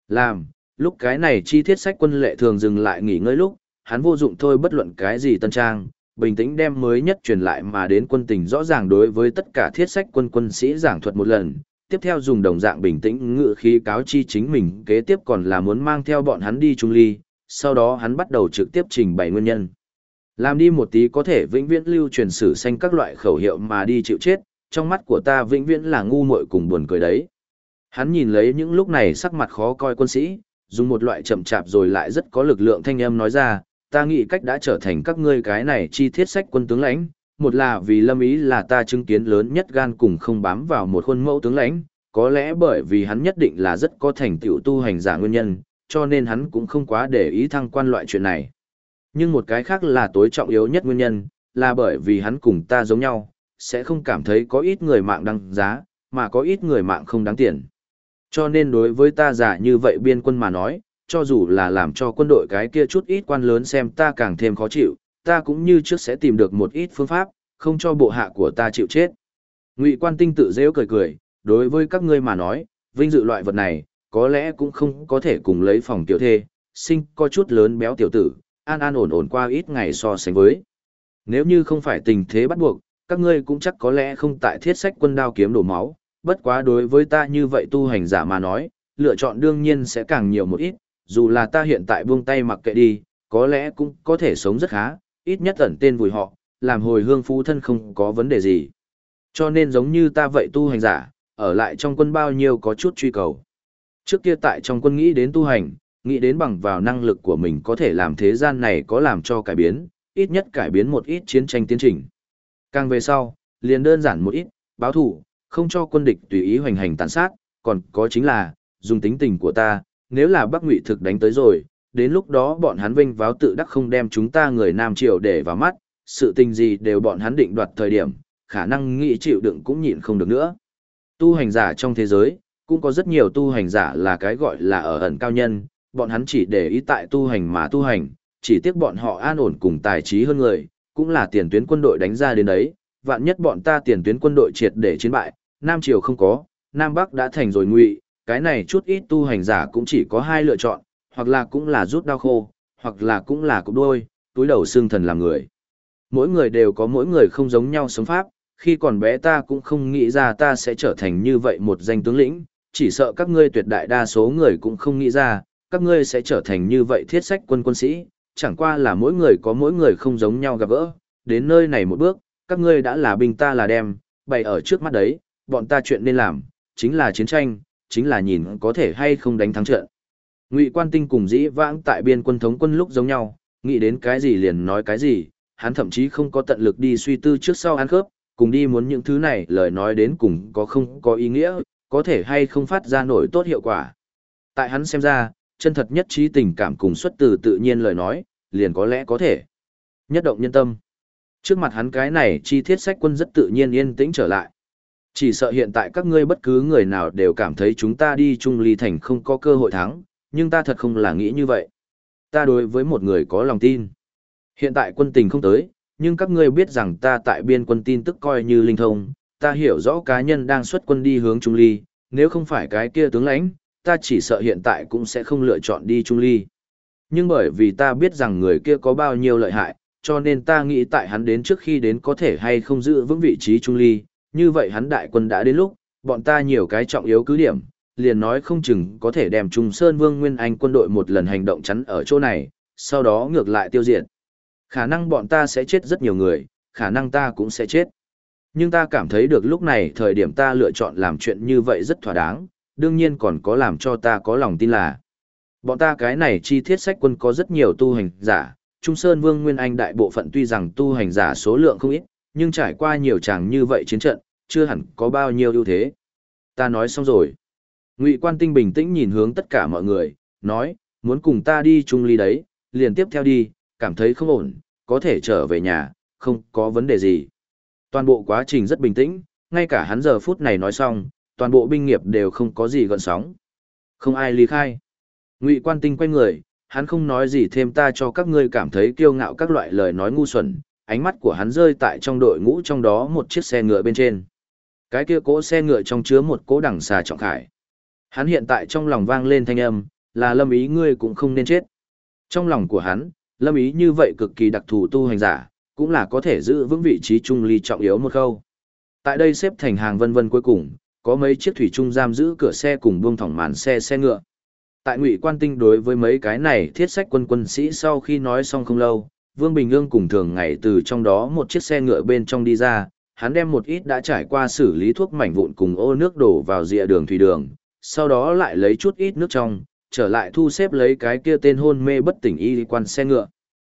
Lúc cái này chi thiết sách quân lệ thường dừng lại nghỉ ngơi lúc, hắn vô dụng thôi bất luận cái gì tân trang, bình tĩnh đem mới nhất truyền lại mà đến quân tình rõ ràng đối với tất cả thiết sách quân sĩ giảng thuật một lần, tiếp theo dùng đồng dạng bình tĩnh ngự khí cáo chi chính mình kế tiếp còn là muốn mang theo bọn hắn đi Trung Ly, sau đó hắn bắt đầu trực tiếp trình bày nguyên nhân. Làm đi một tí có thể vĩnh viễn lưu truyền sử xanh các loại khẩu hiệu mà đi chịu chết, trong mắt của ta vĩnh viễn là ngu muội cùng buồn cười đấy. Hắn nhìn lấy những lúc này sắc mặt khó coi quân sĩ, dùng một loại chậm chạp rồi lại rất có lực lượng thanh âm nói ra, ta nghĩ cách đã trở thành các ngươi cái này chi thiết sách quân tướng lãnh, một là vì Lâm Ý là ta chứng kiến lớn nhất gan cùng không bám vào một khuôn mẫu tướng lãnh, có lẽ bởi vì hắn nhất định là rất có thành tựu tu hành giả nguyên nhân, cho nên hắn cũng không quá để ý thăng quan loại chuyện này. Nhưng một cái khác là tối trọng yếu nhất nguyên nhân, là bởi vì hắn cùng ta giống nhau, sẽ không cảm thấy có ít người mạng đáng giá, mà có ít người mạng không đáng tiền. Cho nên đối với ta giả như vậy biên quân mà nói, cho dù là làm cho quân đội cái kia chút ít quan lớn xem ta càng thêm khó chịu, ta cũng như trước sẽ tìm được một ít phương pháp, không cho bộ hạ của ta chịu chết. Ngụy Quan Tinh tự dễ cười cười, đối với các ngươi mà nói, vinh dự loại vật này, có lẽ cũng không có thể cùng lấy phòng tiểu thê, sinh có chút lớn béo tiểu tử, an an ổn ổn qua ít ngày so sánh với. Nếu như không phải tình thế bắt buộc, các ngươi cũng chắc có lẽ không tại thiết sách quân đao kiếm đổ máu, bất quá đối với ta như vậy tu hành giả mà nói, lựa chọn đương nhiên sẽ càng nhiều một ít, dù là ta hiện tại buông tay mặc kệ đi, có lẽ cũng có thể sống rất khá, ít nhất ẩn tên vùi họ, làm hồi hương phú thân không có vấn đề gì. Cho nên giống như ta vậy tu hành giả, ở lại trong quân bao nhiêu có chút truy cầu. Trước kia tại trong quân nghĩ đến tu hành, nghĩ đến bằng vào năng lực của mình có thể làm thế gian này có làm cho cải biến, ít nhất cải biến một ít chiến tranh tiến trình. Càng về sau, liền đơn giản một ít, báo thủ, không cho quân địch tùy ý hoành hành tàn sát, còn có chính là, dùng tính tình của ta, nếu là Bắc Ngụy thực đánh tới rồi, đến lúc đó bọn hắn vinh váo tự đắc không đem chúng ta người Nam Triều để vào mắt, sự tình gì đều bọn hắn định đoạt thời điểm, khả năng nghĩ chịu đựng cũng nhịn không được nữa. Tu hành giả trong thế giới, cũng có rất nhiều tu hành giả là cái gọi là ở ẩn cao nhân, bọn hắn chỉ để ý tại tu hành mà tu hành, chỉ tiếc bọn họ an ổn cùng tài trí hơn người, cũng là tiền tuyến quân đội đánh ra đến đấy, vạn nhất bọn ta tiền tuyến quân đội triệt để chiến bại, Nam Triều không có, Nam Bắc đã thành rồi Ngụy, cái này chút ít tu hành giả cũng chỉ có hai lựa chọn, hoặc là cũng là rút đao khô, hoặc là cũng là cục đôi, túi đầu xương thần làm người. Mỗi người đều có mỗi người không giống nhau sống pháp, khi còn bé ta cũng không nghĩ ra ta sẽ trở thành như vậy một danh tướng lĩnh, chỉ sợ các ngươi tuyệt đại đa số người cũng không nghĩ ra, các ngươi sẽ trở thành như vậy thiết sách quân sĩ, chẳng qua là mỗi người có mỗi người không giống nhau gặp gỡ, đến nơi này một bước, các ngươi đã là binh ta là đem, bày ở trước mắt đấy, bọn ta chuyện nên làm, chính là chiến tranh, chính là nhìn có thể hay không đánh thắng trận. Ngụy Quan Tinh cùng Dĩ Vãng tại biên quân thống quân lúc giống nhau, nghĩ đến cái gì liền nói cái gì, hắn thậm chí không có tận lực đi suy tư trước sau ăn khớp, cùng đi muốn những thứ này lời nói đến cùng có không có ý nghĩa, có thể hay không phát ra nổi tốt hiệu quả. Tại hắn xem ra, chân thật nhất trí tình cảm cùng xuất từ tự nhiên lời nói, liền có lẽ có thể nhất động nhân tâm. Trước mặt hắn cái này chi thiết sách quân rất tự nhiên yên tĩnh trở lại. Chỉ sợ hiện tại các ngươi bất cứ người nào đều cảm thấy chúng ta đi Trung Ly Thành không có cơ hội thắng, nhưng ta thật không là nghĩ như vậy. Ta đối với một người có lòng tin. Hiện tại quân tình không tới, nhưng các ngươi biết rằng ta tại biên quân tin tức coi như linh thông, ta hiểu rõ cá nhân đang xuất quân đi hướng Trung Ly, nếu không phải cái kia tướng lãnh, ta chỉ sợ hiện tại cũng sẽ không lựa chọn đi Trung Ly. Nhưng bởi vì ta biết rằng người kia có bao nhiêu lợi hại, cho nên ta nghĩ tại hắn đến trước khi đến có thể hay không giữ vững vị trí Trung Ly, như vậy hắn đại quân đã đến lúc, bọn ta nhiều cái trọng yếu cứ điểm, liền nói không chừng có thể đem Trung Sơn Vương Nguyên Anh quân đội một lần hành động chắn ở chỗ này, sau đó ngược lại tiêu diệt. Khả năng bọn ta sẽ chết rất nhiều người, khả năng ta cũng sẽ chết. Nhưng ta cảm thấy được lúc này thời điểm ta lựa chọn làm chuyện như vậy rất thỏa đáng, đương nhiên còn có làm cho ta có lòng tin là bọn ta cái này chi thiết sách quân có rất nhiều tu hành giả, Trung Sơn Vương Nguyên Anh đại bộ phận tuy rằng tu hành giả số lượng không ít, nhưng trải qua nhiều chàng như vậy chiến trận, chưa hẳn có bao nhiêu ưu thế. Ta nói xong rồi. Ngụy Quan Tinh bình tĩnh nhìn hướng tất cả mọi người, nói, muốn cùng ta đi Trung Ly đấy, liền tiếp theo đi, cảm thấy không ổn, có thể trở về nhà, không có vấn đề gì. Toàn bộ quá trình rất bình tĩnh, ngay cả hắn giờ phút này nói xong, toàn bộ binh nghiệp đều không có gì gợn sóng. Không ai ly khai. Ngụy Quan Tinh quay người, hắn không nói gì thêm, ta cho các ngươi cảm thấy kiêu ngạo các loại lời nói ngu xuẩn, ánh mắt của hắn rơi tại trong đội ngũ trong đó một chiếc xe ngựa bên trên. Cái kia cỗ xe ngựa trong chứa một cỗ đằng xà trọng khải. Hắn hiện tại trong lòng vang lên thanh âm, là Lâm Ý ngươi cũng không nên chết. Trong lòng của hắn, Lâm Ý như vậy cực kỳ đặc thù tu hành giả, cũng là có thể giữ vững vị trí trung ly trọng yếu một khâu. Tại đây xếp thành hàng vân vân cuối cùng, có mấy chiếc thủy trung giam giữ cửa xe cùng buông thõng màn xe ngựa. Tại Ngụy Quan Tinh đối với mấy cái này thiết sách quân sĩ sau khi nói xong không lâu, Vương Bình Ương cùng thường ngày từ trong đó một chiếc xe ngựa bên trong đi ra, hắn đem một ít đã trải qua xử lý thuốc mảnh vụn cùng ô nước đổ vào rìa đường thủy đường, sau đó lại lấy chút ít nước trong, trở lại thu xếp lấy cái kia tên hôn mê bất tỉnh y quan xe ngựa.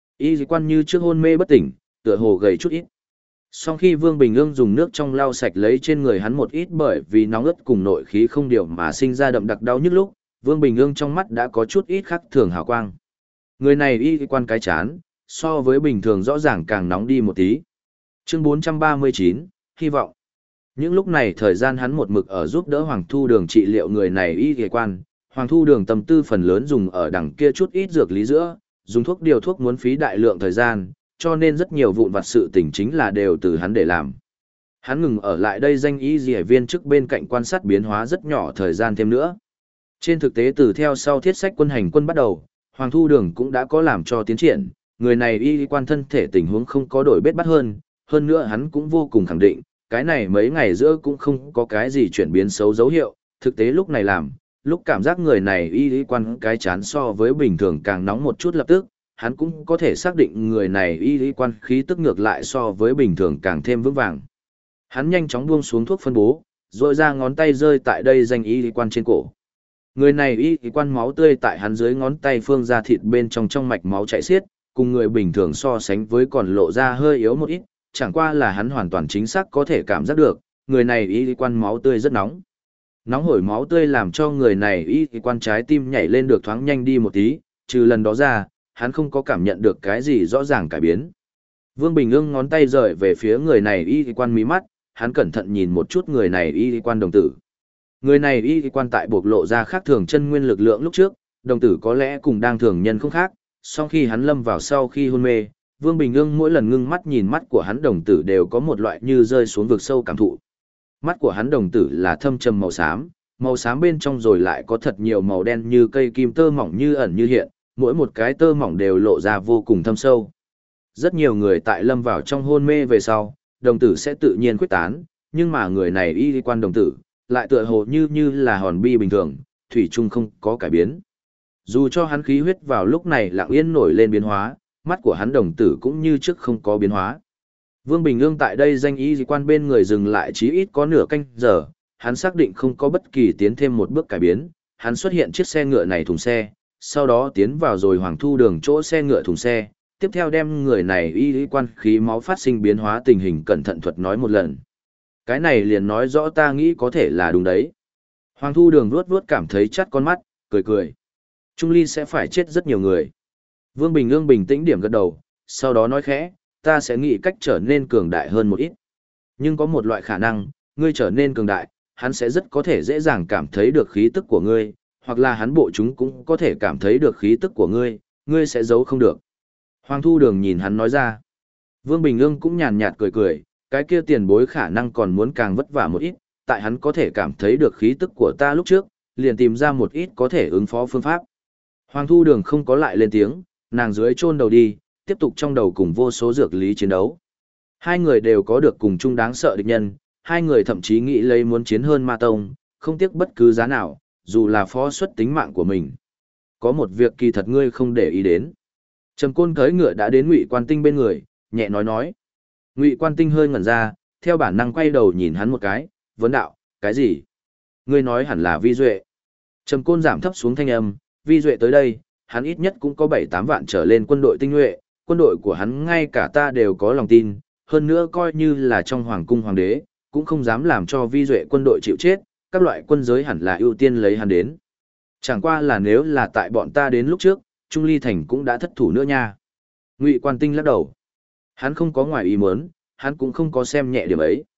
Y quan như trước hôn mê bất tỉnh, tựa hồ gầy chút ít. Sau khi Vương Bình Ương dùng nước trong lau sạch lấy trên người hắn một ít bởi vì nóng ướt cùng nội khí không điều mà sinh ra đậm đặc đau nhức lúc, Vương Bình Ương trong mắt đã có chút ít khác thường hào quang. Người này y quan cái chán, so với bình thường rõ ràng càng nóng đi một tí. Chương 439, hy vọng. Những lúc này thời gian hắn một mực ở giúp đỡ Hoàng Thu Đường trị liệu người này y quan, Hoàng Thu Đường tâm tư phần lớn dùng ở đằng kia chút ít dược lý giữa, dùng thuốc điều thuốc muốn phí đại lượng thời gian, cho nên rất nhiều vụn vặt sự tình chính là đều từ hắn để làm. Hắn ngừng ở lại đây danh y dì viên trước bên cạnh quan sát biến hóa rất nhỏ thời gian thêm nữa. Trên thực tế từ theo sau thiết sách quân hành quân bắt đầu, Hoàng Thu Đường cũng đã có làm cho tiến triển, người này y quan thân thể tình huống không có đổi bết bát hơn nữa hắn cũng vô cùng khẳng định, cái này mấy ngày giữa cũng không có cái gì chuyển biến xấu dấu hiệu, thực tế lúc này làm, lúc cảm giác người này y quan cái chán so với bình thường càng nóng một chút lập tức, hắn cũng có thể xác định người này y quan khí tức ngược lại so với bình thường càng thêm vững vàng. Hắn nhanh chóng buông xuống thuốc phân bố, rồi ra ngón tay rơi tại đây danh y quan trên cổ. Người này y quan máu tươi tại hắn dưới ngón tay phương ra thịt bên trong mạch máu chảy xiết, cùng người bình thường so sánh với còn lộ ra hơi yếu một ít, chẳng qua là hắn hoàn toàn chính xác có thể cảm giác được, người này y quan máu tươi rất nóng. Nóng hổi máu tươi làm cho người này y quan trái tim nhảy lên được thoáng nhanh đi một tí, trừ lần đó ra, hắn không có cảm nhận được cái gì rõ ràng cải biến. Vương Bình Ương ngón tay rời về phía người này y quan mí mắt, hắn cẩn thận nhìn một chút người này y quan đồng tử. Người này y quan tại bộc lộ ra khác thường chân nguyên lực lượng lúc trước, đồng tử có lẽ cùng đang thường nhân không khác, sau khi hắn lâm vào sau khi hôn mê, Vương Bình Ương mỗi lần ngưng mắt nhìn mắt của hắn đồng tử đều có một loại như rơi xuống vực sâu cảm thụ. Mắt của hắn đồng tử là thâm trầm màu xám bên trong rồi lại có thật nhiều màu đen như cây kim tơ mỏng như ẩn như hiện, mỗi một cái tơ mỏng đều lộ ra vô cùng thâm sâu. Rất nhiều người tại lâm vào trong hôn mê về sau, đồng tử sẽ tự nhiên khuếch tán, nhưng mà người này y quan đồng tử, lại tựa hồ như là hòn bi bình thường, thủy chung không có cải biến. Dù cho hắn khí huyết vào lúc này lặng yên nổi lên biến hóa, mắt của hắn đồng tử cũng như trước không có biến hóa. Vương Bình Ương tại đây danh y quan bên người dừng lại chí ít có nửa canh giờ, hắn xác định không có bất kỳ tiến thêm một bước cải biến, hắn xuất hiện chiếc xe ngựa này thùng xe, sau đó tiến vào rồi Hoàng Thu Đường chỗ xe ngựa thùng xe, tiếp theo đem người này y quan khí máu phát sinh biến hóa tình hình cẩn thận thuật nói một lần. Cái này liền nói rõ ta nghĩ có thể là đúng đấy. Hoàng Thu Đường vuốt cảm thấy chắt con mắt, cười. Trung Ly sẽ phải chết rất nhiều người. Vương Bình Ương bình tĩnh điểm gật đầu, sau đó nói khẽ, ta sẽ nghĩ cách trở nên cường đại hơn một ít. Nhưng có một loại khả năng, ngươi trở nên cường đại, hắn sẽ rất có thể dễ dàng cảm thấy được khí tức của ngươi, hoặc là hắn bộ chúng cũng có thể cảm thấy được khí tức của ngươi, ngươi sẽ giấu không được. Hoàng Thu Đường nhìn hắn nói ra. Vương Bình Ương cũng nhàn nhạt cười, cái kia tiền bối khả năng còn muốn càng vất vả một ít, tại hắn có thể cảm thấy được khí tức của ta lúc trước, liền tìm ra một ít có thể ứng phó phương pháp. Hoàng Thu Đường không có lại lên tiếng, nàng dưới chôn đầu đi, tiếp tục trong đầu cùng vô số dược lý chiến đấu. Hai người đều có được cùng chung đáng sợ địch nhân, hai người thậm chí nghĩ lấy muốn chiến hơn Ma Tông, không tiếc bất cứ giá nào, dù là phó xuất tính mạng của mình. Có một việc kỳ thật ngươi không để ý đến. Trầm Côn cưỡi ngựa đã đến Ngụy Quan Tinh bên người, nhẹ nói. Ngụy Quan Tinh hơi ngẩn ra, theo bản năng quay đầu nhìn hắn một cái, vấn đạo, cái gì? Ngươi nói hẳn là Vi Duệ. Trầm Côn giảm thấp xuống thanh âm, Vi Duệ tới đây, hắn ít nhất cũng có 7-8 vạn trở lên quân đội tinh nhuệ, quân đội của hắn ngay cả ta đều có lòng tin, hơn nữa coi như là trong hoàng cung hoàng đế, cũng không dám làm cho Vi Duệ quân đội chịu chết, các loại quân giới hẳn là ưu tiên lấy hắn đến. Chẳng qua là nếu là tại bọn ta đến lúc trước, Trung Ly Thành cũng đã thất thủ nữa nha. Ngụy Quan Tinh lắc đầu. Hắn không có ngoài ý muốn, hắn cũng không có xem nhẹ điểm ấy.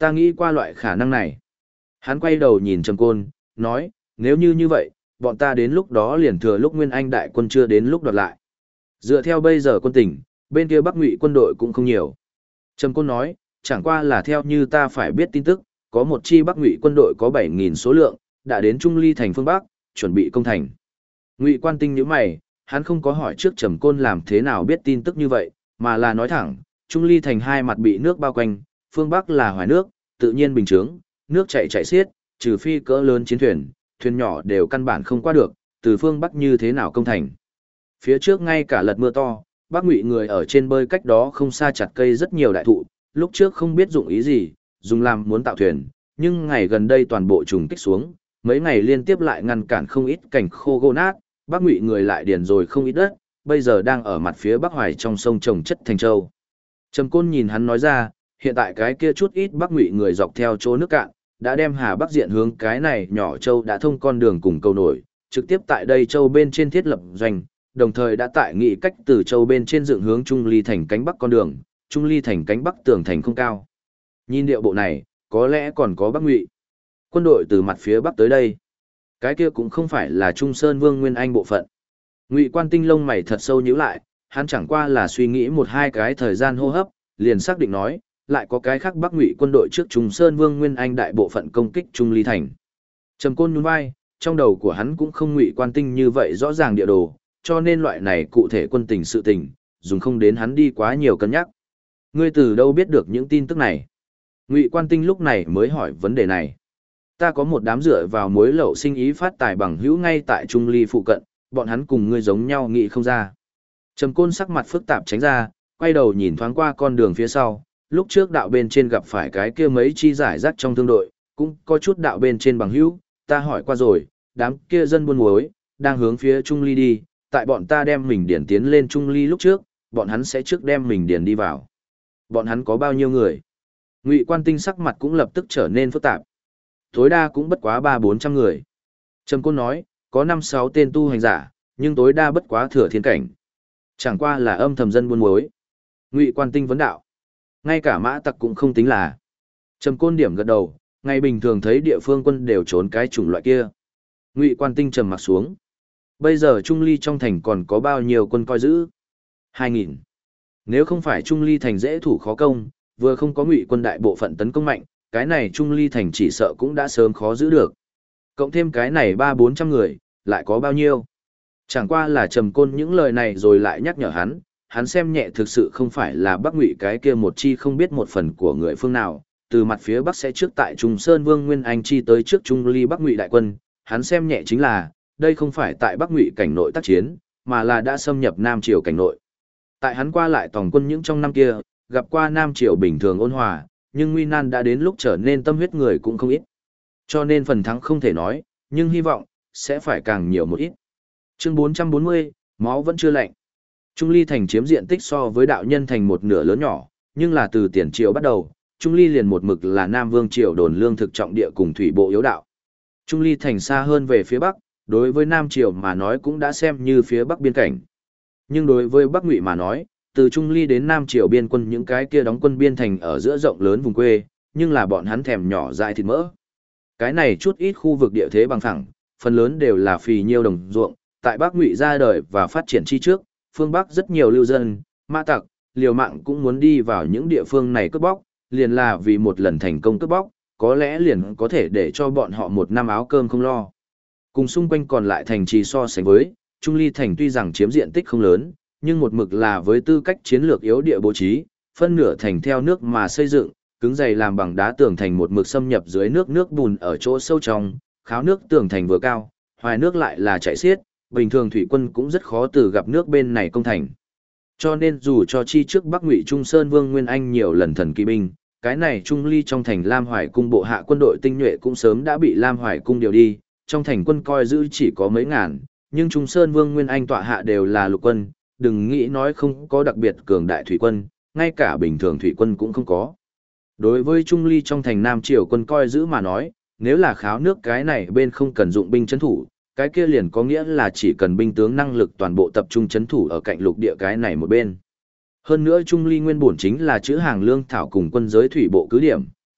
Ta nghĩ qua loại khả năng này. Hắn quay đầu nhìn Trầm Côn, nói, nếu như vậy, bọn ta đến lúc đó liền thừa lúc Nguyên Anh đại quân chưa đến lúc đoạt lại. Dựa theo bây giờ quân tình, bên kia Bắc Ngụy quân đội cũng không nhiều. Trầm Côn nói, chẳng qua là theo như ta phải biết tin tức, có một chi Bắc Ngụy quân đội có 7.000 số lượng, đã đến Trung Ly thành phương Bắc, chuẩn bị công thành. Ngụy Quan Tinh nhíu mày, hắn không có hỏi trước Trầm Côn làm thế nào biết tin tức như vậy, mà là nói thẳng, Trung Ly thành hai mặt bị nước bao quanh, phương Bắc là hoài nước, tự nhiên bình chướng, nước chảy xiết, trừ phi cỡ lớn chiến thuyền, thuyền nhỏ đều căn bản không qua được, từ phương Bắc như thế nào công thành. Phía trước ngay cả lật mưa to, Bắc Ngụy người ở trên bơi cách đó không xa chặt cây rất nhiều đại thụ, lúc trước không biết dụng ý gì, dùng làm muốn tạo thuyền, nhưng ngày gần đây toàn bộ trùng kích xuống, mấy ngày liên tiếp lại ngăn cản không ít cảnh khô gỗ nát, Bắc Ngụy người lại điền rồi không ít đất, bây giờ đang ở mặt phía Bắc Hoài trong sông trồng chất thành châu. Trầm Côn nhìn hắn nói ra, hiện tại cái kia chút ít Bắc Ngụy người dọc theo chỗ nước cạn, đã đem Hà Bắc diện hướng cái này nhỏ châu đã thông con đường cùng cầu nổi, trực tiếp tại đây châu bên trên thiết lập doanh, đồng thời đã tại nghị cách từ châu bên trên dựng hướng Trung Ly thành cánh Bắc con đường, Trung Ly thành cánh Bắc tường thành không cao. Nhìn điệu bộ này, có lẽ còn có Bắc Ngụy quân đội từ mặt phía Bắc tới đây. Cái kia cũng không phải là Trung Sơn Vương Nguyên Anh bộ phận. Ngụy Quan Tinh lông mày thật sâu nhíu lại, hắn chẳng qua là suy nghĩ một hai cái thời gian hô hấp, liền xác định nói, lại có cái khác Bắc Ngụy quân đội trước Trung Sơn Vương Nguyên Anh đại bộ phận công kích Trung Ly thành. Trầm Côn nhún vai, trong đầu của hắn cũng không Ngụy Quan Tinh như vậy rõ ràng địa đồ, cho nên loại này cụ thể quân tình sự tình, dùng không đến hắn đi quá nhiều cân nhắc. Ngươi từ đâu biết được những tin tức này? Ngụy Quan Tinh lúc này mới hỏi vấn đề này. Ta có một đám dựa vào muối lậu sinh ý phát tài bằng hữu ngay tại Trung Ly phụ cận, bọn hắn cùng ngươi giống nhau nghĩ không ra. Trầm Côn sắc mặt phức tạp tránh ra, quay đầu nhìn thoáng qua con đường phía sau, lúc trước đạo bên trên gặp phải cái kia mấy chi giải rác trong thương đội, cũng có chút đạo bên trên bằng hữu, ta hỏi qua rồi, đám kia dân buôn muối, đang hướng phía Trung Ly đi, tại bọn ta đem mình điển tiến lên Trung Ly lúc trước, bọn hắn sẽ trước đem mình điển đi vào. Bọn hắn có bao nhiêu người? Ngụy Quan Tinh sắc mặt cũng lập tức trở nên phức tạp. Tối đa cũng bất quá 300-400 người. Trầm Côn nói, có 5-6 tên tu hành giả, nhưng tối đa bất quá thừa thiên cảnh. Chẳng qua là âm thầm dân buôn muối. Ngụy Quan Tinh vấn đạo. Ngay cả mã tặc cũng không tính là. Trầm Côn điểm gật đầu, ngày bình thường thấy địa phương quân đều trốn cái chủng loại kia. Ngụy Quan Tinh trầm mặt xuống. Bây giờ Trung Ly trong thành còn có bao nhiêu quân coi giữ? 2.000. Nếu không phải Trung Ly thành dễ thủ khó công, vừa không có Ngụy quân đại bộ phận tấn công mạnh, cái này Trung Ly thành chỉ sợ cũng đã sớm khó giữ được. Cộng thêm cái này 300-400 người, lại có bao nhiêu? Chẳng qua là Trầm Côn những lời này rồi lại nhắc nhở hắn xem nhẹ thực sự không phải là Bắc Ngụy cái kia một chi không biết một phần của người phương nào, từ mặt phía Bắc sẽ trước tại Trung Sơn Vương Nguyên Anh chi tới trước Trung Ly Bắc Ngụy đại quân, hắn xem nhẹ chính là, đây không phải tại Bắc Ngụy cảnh nội tác chiến, mà là đã xâm nhập Nam Triều cảnh nội. Tại hắn qua lại tổng quân những trong năm kia, gặp qua Nam Triều bình thường ôn hòa, nhưng nguy nan đã đến lúc trở nên tâm huyết người cũng không ít. Cho nên phần thắng không thể nói, nhưng hy vọng, sẽ phải càng nhiều một ít. Chương 440, máu vẫn chưa lạnh. Trung Ly thành chiếm diện tích so với đạo nhân thành một nửa lớn nhỏ, nhưng là từ tiền triều bắt đầu, Trung Ly liền một mực là Nam Vương triều đồn lương thực trọng địa cùng thủy bộ yếu đạo. Trung Ly thành xa hơn về phía Bắc, đối với Nam triều mà nói cũng đã xem như phía Bắc biên cảnh. Nhưng đối với Bắc Ngụy mà nói, từ Trung Ly đến Nam triều biên quân những cái kia đóng quân biên thành ở giữa rộng lớn vùng quê, nhưng là bọn hắn thèm nhỏ dại thịt mỡ. Cái này chút ít khu vực địa thế bằng phẳng, phần lớn đều là phì nhiêu đồng ruộng, tại Bắc Ngụy ra đời và phát triển chi trước, phương Bắc rất nhiều lưu dân, mã tặc, liều mạng cũng muốn đi vào những địa phương này cướp bóc, liền là vì một lần thành công cướp bóc, có lẽ liền có thể để cho bọn họ một năm áo cơm không lo. Cùng xung quanh còn lại thành trì so sánh với, Trung Ly thành tuy rằng chiếm diện tích không lớn, nhưng một mực là với tư cách chiến lược yếu địa bố trí, phân nửa thành theo nước mà xây dựng, cứng dày làm bằng đá tường thành một mực xâm nhập dưới nước bùn ở chỗ sâu trong, kháo nước tường thành vừa cao, hoài nước lại là chảy xiết, bình thường thủy quân cũng rất khó từ gặp nước bên này công thành. Cho nên dù cho chi trước Bắc Ngụy Trung Sơn Vương Nguyên Anh nhiều lần thần kỳ binh, cái này Trung Ly trong thành Lam Hoài cung bộ hạ quân đội tinh nhuệ cũng sớm đã bị Lam Hoài cung điều đi, trong thành quân coi giữ chỉ có mấy ngàn, nhưng Trung Sơn Vương Nguyên Anh tọa hạ đều là lục quân, đừng nghĩ nói không có đặc biệt cường đại thủy quân, ngay cả bình thường thủy quân cũng không có. Đối với Trung Ly trong thành Nam Triều quân coi giữ mà nói, nếu là kháo nước cái này bên không cần dụng binh chấn thủ, cái kia liền có nghĩa là chỉ cần binh tướng năng lực toàn bộ tập trung chấn thủ ở cạnh lục địa cái này một bên. Hơn nữa Trung Ly nguyên bổn chính là chữ hàng lương thảo cùng quân giới thủy bộ cứ điểm,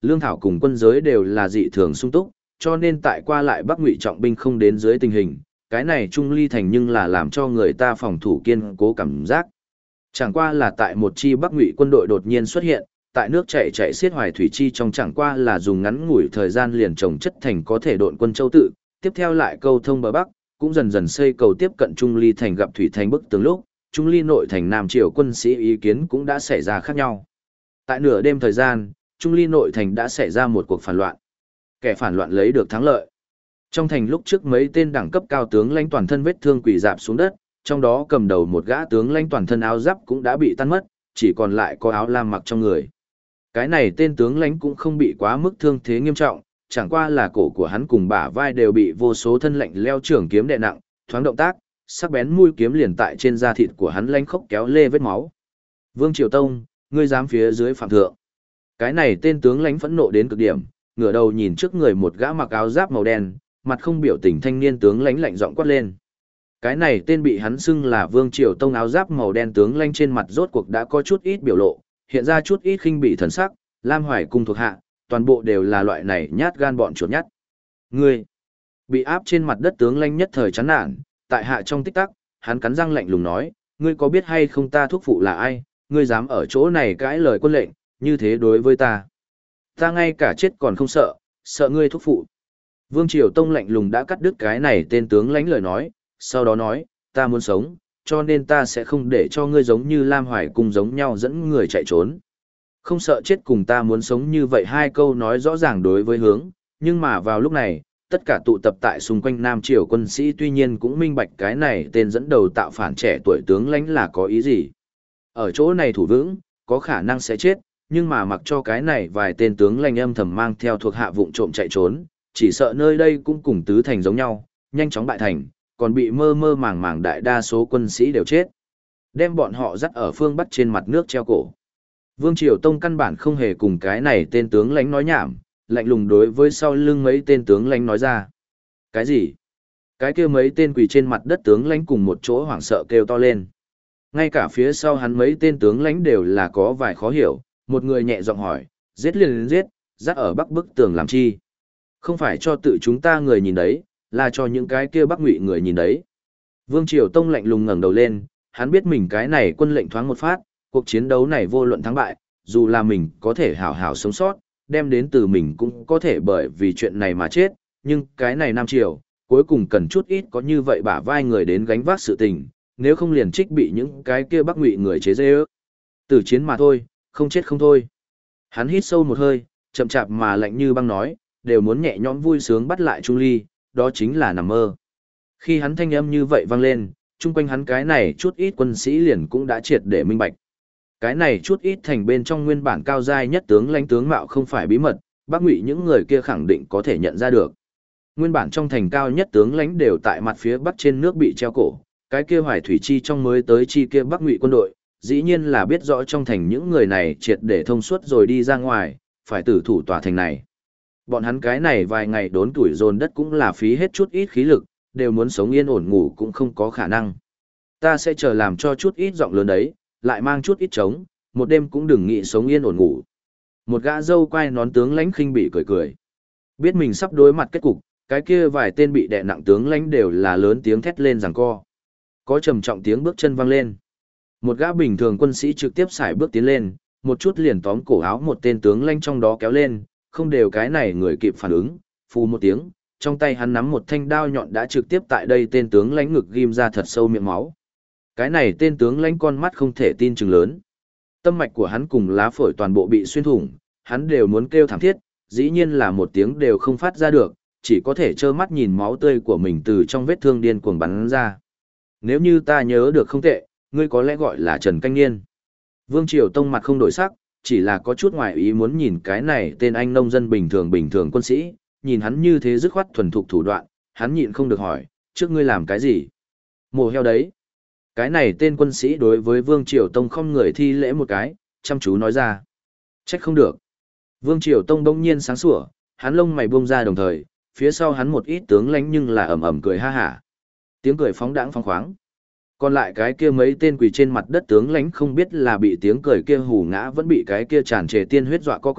Lương thảo cùng quân giới đều là dị thường sung túc, cho nên tại qua lại Bắc Ngụy trọng binh không đến dưới tình hình, cái này Trung Ly thành nhưng là làm cho người ta phòng thủ kiên cố cảm giác. Chẳng qua là tại một chi Bắc Ngụy quân đội đột nhiên xuất hiện, tại nước chảy xiết Hoài Thủy chi trong chẳng qua là dùng ngắn ngủi thời gian liền trồng chất thành có thể độn quân châu tự, tiếp theo lại câu thông bờ Bắc, cũng dần dần xây cầu tiếp cận Trung Ly thành gặp Thủy thành bức tường lúc, Trung Ly nội thành Nam Triều quân sĩ ý kiến cũng đã xảy ra khác nhau. Tại nửa đêm thời gian, Trung Ly nội thành đã xảy ra một cuộc phản loạn. Kẻ phản loạn lấy được thắng lợi. Trong thành lúc trước mấy tên đẳng cấp cao tướng lãnh toàn thân vết thương quỳ rạp xuống đất, trong đó cầm đầu một gã tướng lãnh toàn thân áo giáp cũng đã bị tan mất, chỉ còn lại có áo lam mặc trong người. Cái này tên tướng lãnh cũng không bị quá mức thương thế nghiêm trọng, chẳng qua là cổ của hắn cùng bả vai đều bị vô số thân lạnh leo trường kiếm đè nặng, thoáng động tác, sắc bén mũi kiếm liền tại trên da thịt của hắn lanh khốc kéo lê vết máu. Vương Triều Tông, ngươi dám phía dưới phạm thượng. Cái này tên tướng lãnh phẫn nộ đến cực điểm, ngửa đầu nhìn trước người một gã mặc áo giáp màu đen, mặt không biểu tình thanh niên tướng lãnh lạnh giọng quát lên. Cái này tên bị hắn xưng là Vương Triều Tông áo giáp màu đen tướng lãnh trên mặt rốt cuộc đã có chút ít biểu lộ, hiện ra chút ít khinh bỉ thần sắc, Lam Hoài cung thuộc hạ, toàn bộ đều là loại này nhát gan bọn chuột nhát. Ngươi bị áp trên mặt đất tướng lãnh nhất thời chán nản, tại hạ trong tích tắc, hắn cắn răng lạnh lùng nói, ngươi có biết hay không ta thúc phụ là ai, ngươi dám ở chỗ này cãi lời quân lệnh, như thế đối với ta. Ta ngay cả chết còn không sợ, sợ ngươi thúc phụ. Vương Triều Tông lạnh lùng đã cắt đứt cái này tên tướng lãnh lời nói, sau đó nói, ta muốn sống, cho nên ta sẽ không để cho ngươi giống như Lam Hoài cung giống nhau dẫn người chạy trốn. Không sợ chết cùng ta muốn sống như vậy hai câu nói rõ ràng đối với hướng, nhưng mà vào lúc này, tất cả tụ tập tại xung quanh Nam Triều quân sĩ tuy nhiên cũng minh bạch cái này tên dẫn đầu tạo phản trẻ tuổi tướng lãnh là có ý gì. Ở chỗ này thủ vững, có khả năng sẽ chết, nhưng mà mặc cho cái này vài tên tướng lãnh âm thầm mang theo thuộc hạ vụng trộm chạy trốn, chỉ sợ nơi đây cũng cùng tứ thành giống nhau, nhanh chóng bại thành, còn bị mơ mơ màng màng đại đa số quân sĩ đều chết. Đem bọn họ dắt ở phương Bắc trên mặt nước treo cổ. Vương Triều Tông căn bản không hề cùng cái này tên tướng lãnh nói nhảm, lạnh lùng đối với sau lưng mấy tên tướng lãnh nói ra. Cái gì? Cái kia mấy tên quỳ trên mặt đất tướng lãnh cùng một chỗ hoảng sợ kêu to lên. Ngay cả phía sau hắn mấy tên tướng lãnh đều là có vài khó hiểu, một người nhẹ giọng hỏi, giết liền giết, dắt ở bắc bức tường làm chi? Không phải cho tự chúng ta người nhìn đấy, là cho những cái kia Bắc Ngụy người nhìn đấy. Vương Triều Tông lạnh lùng ngẩng đầu lên, hắn biết mình cái này quân lệnh thoáng một phát, cuộc chiến đấu này vô luận thắng bại, dù là mình có thể hảo hảo sống sót, đem đến từ mình cũng có thể bởi vì chuyện này mà chết, nhưng cái này Nam Triều, cuối cùng cần chút ít có như vậy bả vai người đến gánh vác sự tình, nếu không liền trích bị những cái kia Bắc Ngụy người chế giễu. Tử chiến mà thôi, không chết không thôi. Hắn hít sâu một hơi, chậm chạp mà lạnh như băng nói, đều muốn nhẹ nhõm vui sướng bắt lại Trung Ly, đó chính là nằm mơ. Khi hắn thanh âm như vậy vang lên, chung quanh hắn cái này chút ít quân sĩ liền cũng đã triệt để minh bạch. Cái này chút ít thành bên trong nguyên bản cao giai nhất tướng lãnh tướng mạo không phải bí mật, Bắc Ngụy những người kia khẳng định có thể nhận ra được. Nguyên bản trong thành cao nhất tướng lãnh đều tại mặt phía bắc trên nước bị treo cổ, cái kia Hoài Thủy chi trong mới tới chi kia Bắc Ngụy quân đội, dĩ nhiên là biết rõ trong thành những người này triệt để thông suốt rồi đi ra ngoài, phải tử thủ tòa thành này. Bọn hắn cái này vài ngày đốn tuổi dồn đất cũng là phí hết chút ít khí lực, đều muốn sống yên ổn ngủ cũng không có khả năng. Ta sẽ chờ làm cho chút ít giọng lớn đấy, lại mang chút ít trống, một đêm cũng đừng nghĩ sống yên ổn ngủ. Một gã dâu quai nón tướng lãnh khinh bị cười cười. Biết mình sắp đối mặt kết cục, cái kia vài tên bị đè nặng tướng lãnh đều là lớn tiếng thét lên giằng co. Có trầm trọng tiếng bước chân vang lên. Một gã bình thường quân sĩ trực tiếp xài bước tiến lên, một chút liền tóm cổ áo một tên tướng lãnh trong đó kéo lên, không đều cái này người kịp phản ứng, phù một tiếng, trong tay hắn nắm một thanh đao nhọn đã trực tiếp tại đây tên tướng lãnh ngực ghim ra thật sâu miệng máu. Cái này tên tướng lãnh con mắt không thể tin chừng lớn. Tâm mạch của hắn cùng lá phổi toàn bộ bị xuyên thủng, hắn đều muốn kêu thảm thiết, dĩ nhiên là một tiếng đều không phát ra được, chỉ có thể trơ mắt nhìn máu tươi của mình từ trong vết thương điên cuồng bắn ra. Nếu như ta nhớ được không tệ, ngươi có lẽ gọi là Trần Canh Niên. Vương Triều Tông mặt không đổi sắc, chỉ là có chút ngoài ý muốn nhìn cái này tên anh nông dân bình thường quân sĩ, nhìn hắn như thế dứt khoát thuần thục thủ đoạn, hắn nhịn không được hỏi, trước ngươi làm cái gì? Mổ heo đấy. Cái này tên quân sĩ đối với Vương Triều Tông không người thi lễ một cái, chăm chú nói ra. Trách không được. Vương Triều Tông bỗng nhiên sáng sủa, hắn lông mày buông ra đồng thời, phía sau hắn một ít tướng lãnh nhưng là ầm ầm cười ha hả. Tiếng cười phóng đãng phóng khoáng. Còn lại cái kia mấy tên quỳ trên mặt đất tướng lãnh không biết là bị tiếng cười kia hù ngã vẫn bị cái kia tràn trề tiên huyết dọa co quắp,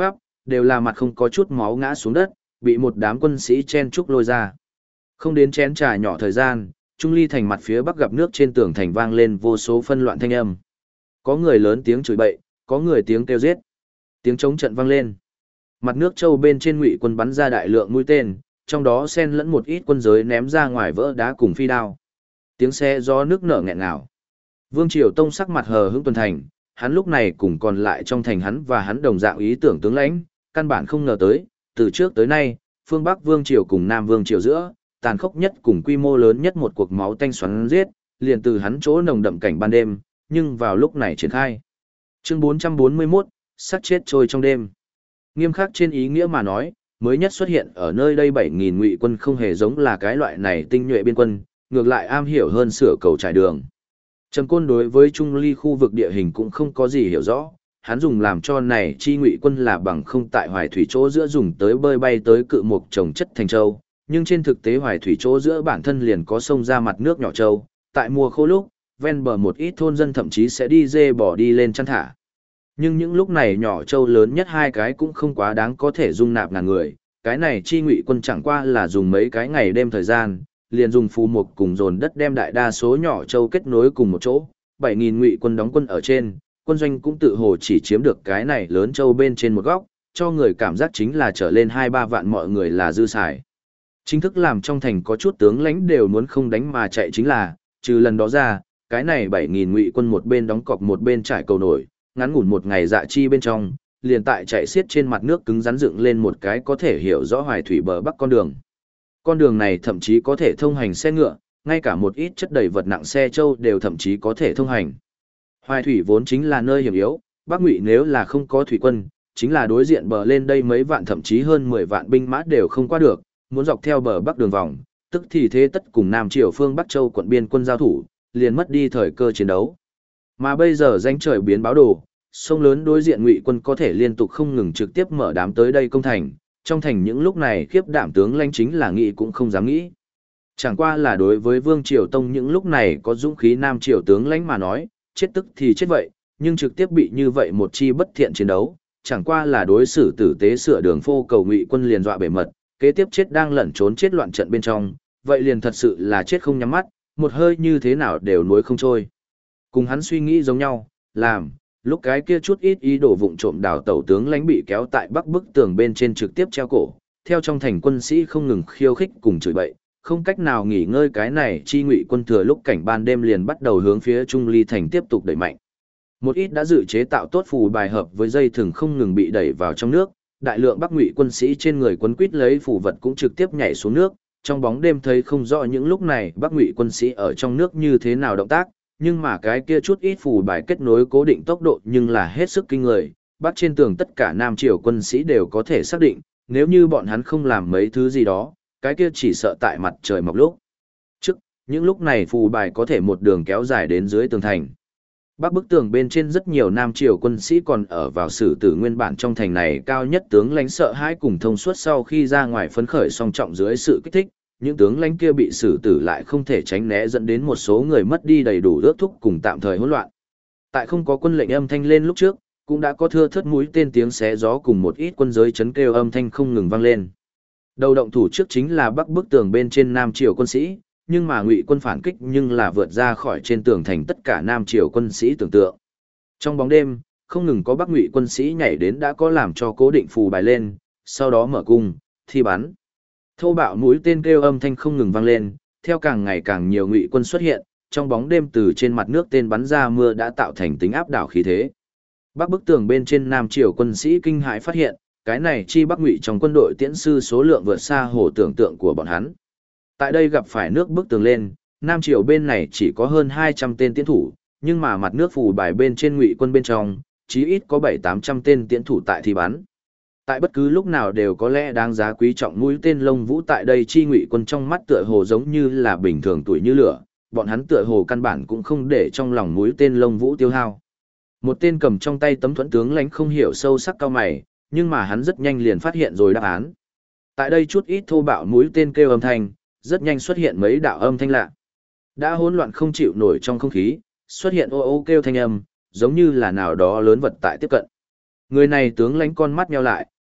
đều là mặt không có chút máu ngã xuống đất, bị một đám quân sĩ chen chúc lôi ra. Không đến chén trà nhỏ thời gian, Trung Ly thành mặt phía bắc gặp nước trên tường thành vang lên vô số phân loạn thanh âm. Có người lớn tiếng chửi bậy, có người tiếng kêu giết. Tiếng chống trận vang lên. Mặt nước châu bên trên Ngụy quân bắn ra đại lượng mũi tên, trong đó xen lẫn một ít quân giới ném ra ngoài vỡ đá cùng phi đao. Tiếng xe do nước nở nghẹn ngào. Vương Triều Tông sắc mặt hờ hững tuần thành, hắn lúc này cùng còn lại trong thành hắn và hắn đồng dạng ý tưởng tướng lãnh, căn bản không ngờ tới, từ trước tới nay, phương Bắc Vương Triều cùng Nam Vương Triều giữa, tàn khốc nhất cùng quy mô lớn nhất một cuộc máu tanh xoắn giết, liền từ hắn chỗ nồng đậm cảnh ban đêm, nhưng vào lúc này triển khai. Chương 441, sát chết trôi trong đêm. Nghiêm khắc trên ý nghĩa mà nói, mới nhất xuất hiện ở nơi đây 7.000 Ngụy quân không hề giống là cái loại này tinh nhuệ biên quân, ngược lại am hiểu hơn sửa cầu trải đường. Trầm Côn đối với Trung Ly khu vực địa hình cũng không có gì hiểu rõ, hắn dùng làm cho này chi Ngụy quân là bằng không tại Hoài Thủy chỗ giữa dùng tới bơi bay tới cự mục trồng chất thành châu, nhưng trên thực tế Hoài Thủy chỗ giữa bản thân liền có sông ra mặt nước nhỏ châu, tại mùa khô lúc, ven bờ một ít thôn dân thậm chí sẽ đi dê bỏ đi lên chăn thả. Nhưng những lúc này nhỏ châu lớn nhất hai cái cũng không quá đáng có thể dung nạp ngàn người, cái này chi Ngụy quân chẳng qua là dùng mấy cái ngày đêm thời gian, liền dùng phù mục cùng dồn đất đem đại đa số nhỏ châu kết nối cùng một chỗ, 7.000 Ngụy quân đóng quân ở trên, quân doanh cũng tự hồ chỉ chiếm được cái này lớn châu bên trên một góc, cho người cảm giác chính là trở lên 2-3 vạn mọi người là dư xài. Chính thức làm trong thành có chút tướng lãnh đều muốn không đánh mà chạy chính là, trừ lần đó ra, cái này 7.000 Ngụy quân một bên đóng cọc một bên trải cầu nổi, ngắn ngủn một ngày dạ chi bên trong, liền tại chạy xiết trên mặt nước cứng rắn dựng lên một cái có thể hiểu rõ Hoài Thủy bờ bắc con đường. Con đường này thậm chí có thể thông hành xe ngựa, ngay cả một ít chất đầy vật nặng xe trâu đều thậm chí có thể thông hành. Hoài Thủy vốn chính là nơi hiểm yếu, Bắc Ngụy nếu là không có thủy quân, chính là đối diện bờ lên đây mấy vạn thậm chí hơn 10 vạn binh mã đều không qua được, muốn dọc theo bờ bắc đường vòng, tức thì thế tất cùng Nam Triều phương Bắc Châu quận biên quân giao thủ, liền mất đi thời cơ chiến đấu. Mà bây giờ danh trời biến báo đồ, sông lớn đối diện Ngụy quân có thể liên tục không ngừng trực tiếp mở đám tới đây công thành, trong thành những lúc này khiếp đảm tướng lãnh chính là nghĩ cũng không dám nghĩ. Chẳng qua là đối với Vương Triều Tông những lúc này có dũng khí Nam Triều tướng lãnh mà nói, chết tức thì chết vậy, nhưng trực tiếp bị như vậy một chi bất thiện chiến đấu, chẳng qua là đối xử tử tế sửa đường phô cầu Ngụy quân liền dọa bể mật, kế tiếp chết đang lẩn trốn chết loạn trận bên trong, vậy liền thật sự là chết không nhắm mắt, một hơi như thế nào đều nuối không trôi. Cùng hắn suy nghĩ giống nhau, làm, lúc cái kia chút ít ý đồ vụng trộm đào tẩu tướng lãnh bị kéo tại bắc bức tường bên trên trực tiếp treo cổ, theo trong thành quân sĩ không ngừng khiêu khích cùng chửi bậy, không cách nào nghỉ ngơi cái này chi Ngụy quân thừa lúc cảnh ban đêm liền bắt đầu hướng phía Trung Ly thành tiếp tục đẩy mạnh. Một ít đã dự chế tạo tốt phù bài hợp với dây thừng không ngừng bị đẩy vào trong nước, đại lượng Bắc Ngụy quân sĩ trên người quấn quít lấy phù vật cũng trực tiếp nhảy xuống nước, trong bóng đêm thấy không rõ những lúc này Bắc Ngụy quân sĩ ở trong nước như thế nào động tác, nhưng mà cái kia chút ít phù bài kết nối cố định tốc độ nhưng là hết sức kinh người, bắc trên tường tất cả Nam Triều quân sĩ đều có thể xác định, nếu như bọn hắn không làm mấy thứ gì đó, cái kia chỉ sợ tại mặt trời mọc lúc. Trước, những lúc này phù bài có thể một đường kéo dài đến dưới tường thành. Bắc bức tường bên trên rất nhiều Nam Triều quân sĩ còn ở vào sử tử nguyên bản trong thành này cao nhất tướng lãnh sợ hãi cùng thông suốt sau khi ra ngoài phấn khởi song trọng dưới sự kích thích, những tướng lãnh kia bị xử tử lại không thể tránh né dẫn đến một số người mất đi đầy đủ ước thúc cùng tạm thời hỗn loạn. Tại không có quân lệnh âm thanh lên lúc trước, cũng đã có thưa thớt mũi tên tiếng xé gió cùng một ít quân giới chấn kêu âm thanh không ngừng vang lên. Đầu động thủ trước chính là bắc bức tường bên trên Nam Triều quân sĩ, nhưng mà Ngụy quân phản kích nhưng là vượt ra khỏi trên tường thành tất cả Nam Triều quân sĩ tưởng tượng. Trong bóng đêm, không ngừng có Bắc Ngụy quân sĩ nhảy đến đã có làm cho cố định phù bài lên, sau đó mở cung, thi bắn. Thô bạo mũi tên kêu âm thanh không ngừng vang lên, theo càng ngày càng nhiều Ngụy quân xuất hiện, trong bóng đêm từ trên mặt nước tên bắn ra mưa đã tạo thành tính áp đảo khí thế. Bắc bức tường bên trên Nam Triều quân sĩ kinh hãi phát hiện, cái này chi Bắc Ngụy trong quân đội tiễn sư số lượng vượt xa hồ tưởng tượng của bọn hắn. Tại đây gặp phải nước bức tường lên, Nam Triều bên này chỉ có hơn 200 tên tiễn thủ, nhưng mà mặt nước phù bài bên trên Ngụy quân bên trong, chí ít có 700-800 tên tiễn thủ tại thi bắn. Tại bất cứ lúc nào đều có lẽ đáng giá quý trọng mũi tên lông vũ tại đây chi Ngụy quân trong mắt tựa hồ giống như là bình thường tuổi như lửa, bọn hắn tựa hồ căn bản cũng không để trong lòng mũi tên lông vũ tiêu hao. Một tên cầm trong tay tấm thuẫn tướng lãnh không hiểu sâu sắc cao mày, nhưng mà hắn rất nhanh liền phát hiện rồi đáp án. Tại đây chút ít thô bạo mũi tên kêu âm thanh, rất nhanh xuất hiện mấy đạo âm thanh lạ. Đã hỗn loạn không chịu nổi trong không khí, xuất hiện ô ô kêu thanh âm, giống như là nào đó lớn vật tại tiếp cận. Người này tướng lãnh con mắt nheo lại,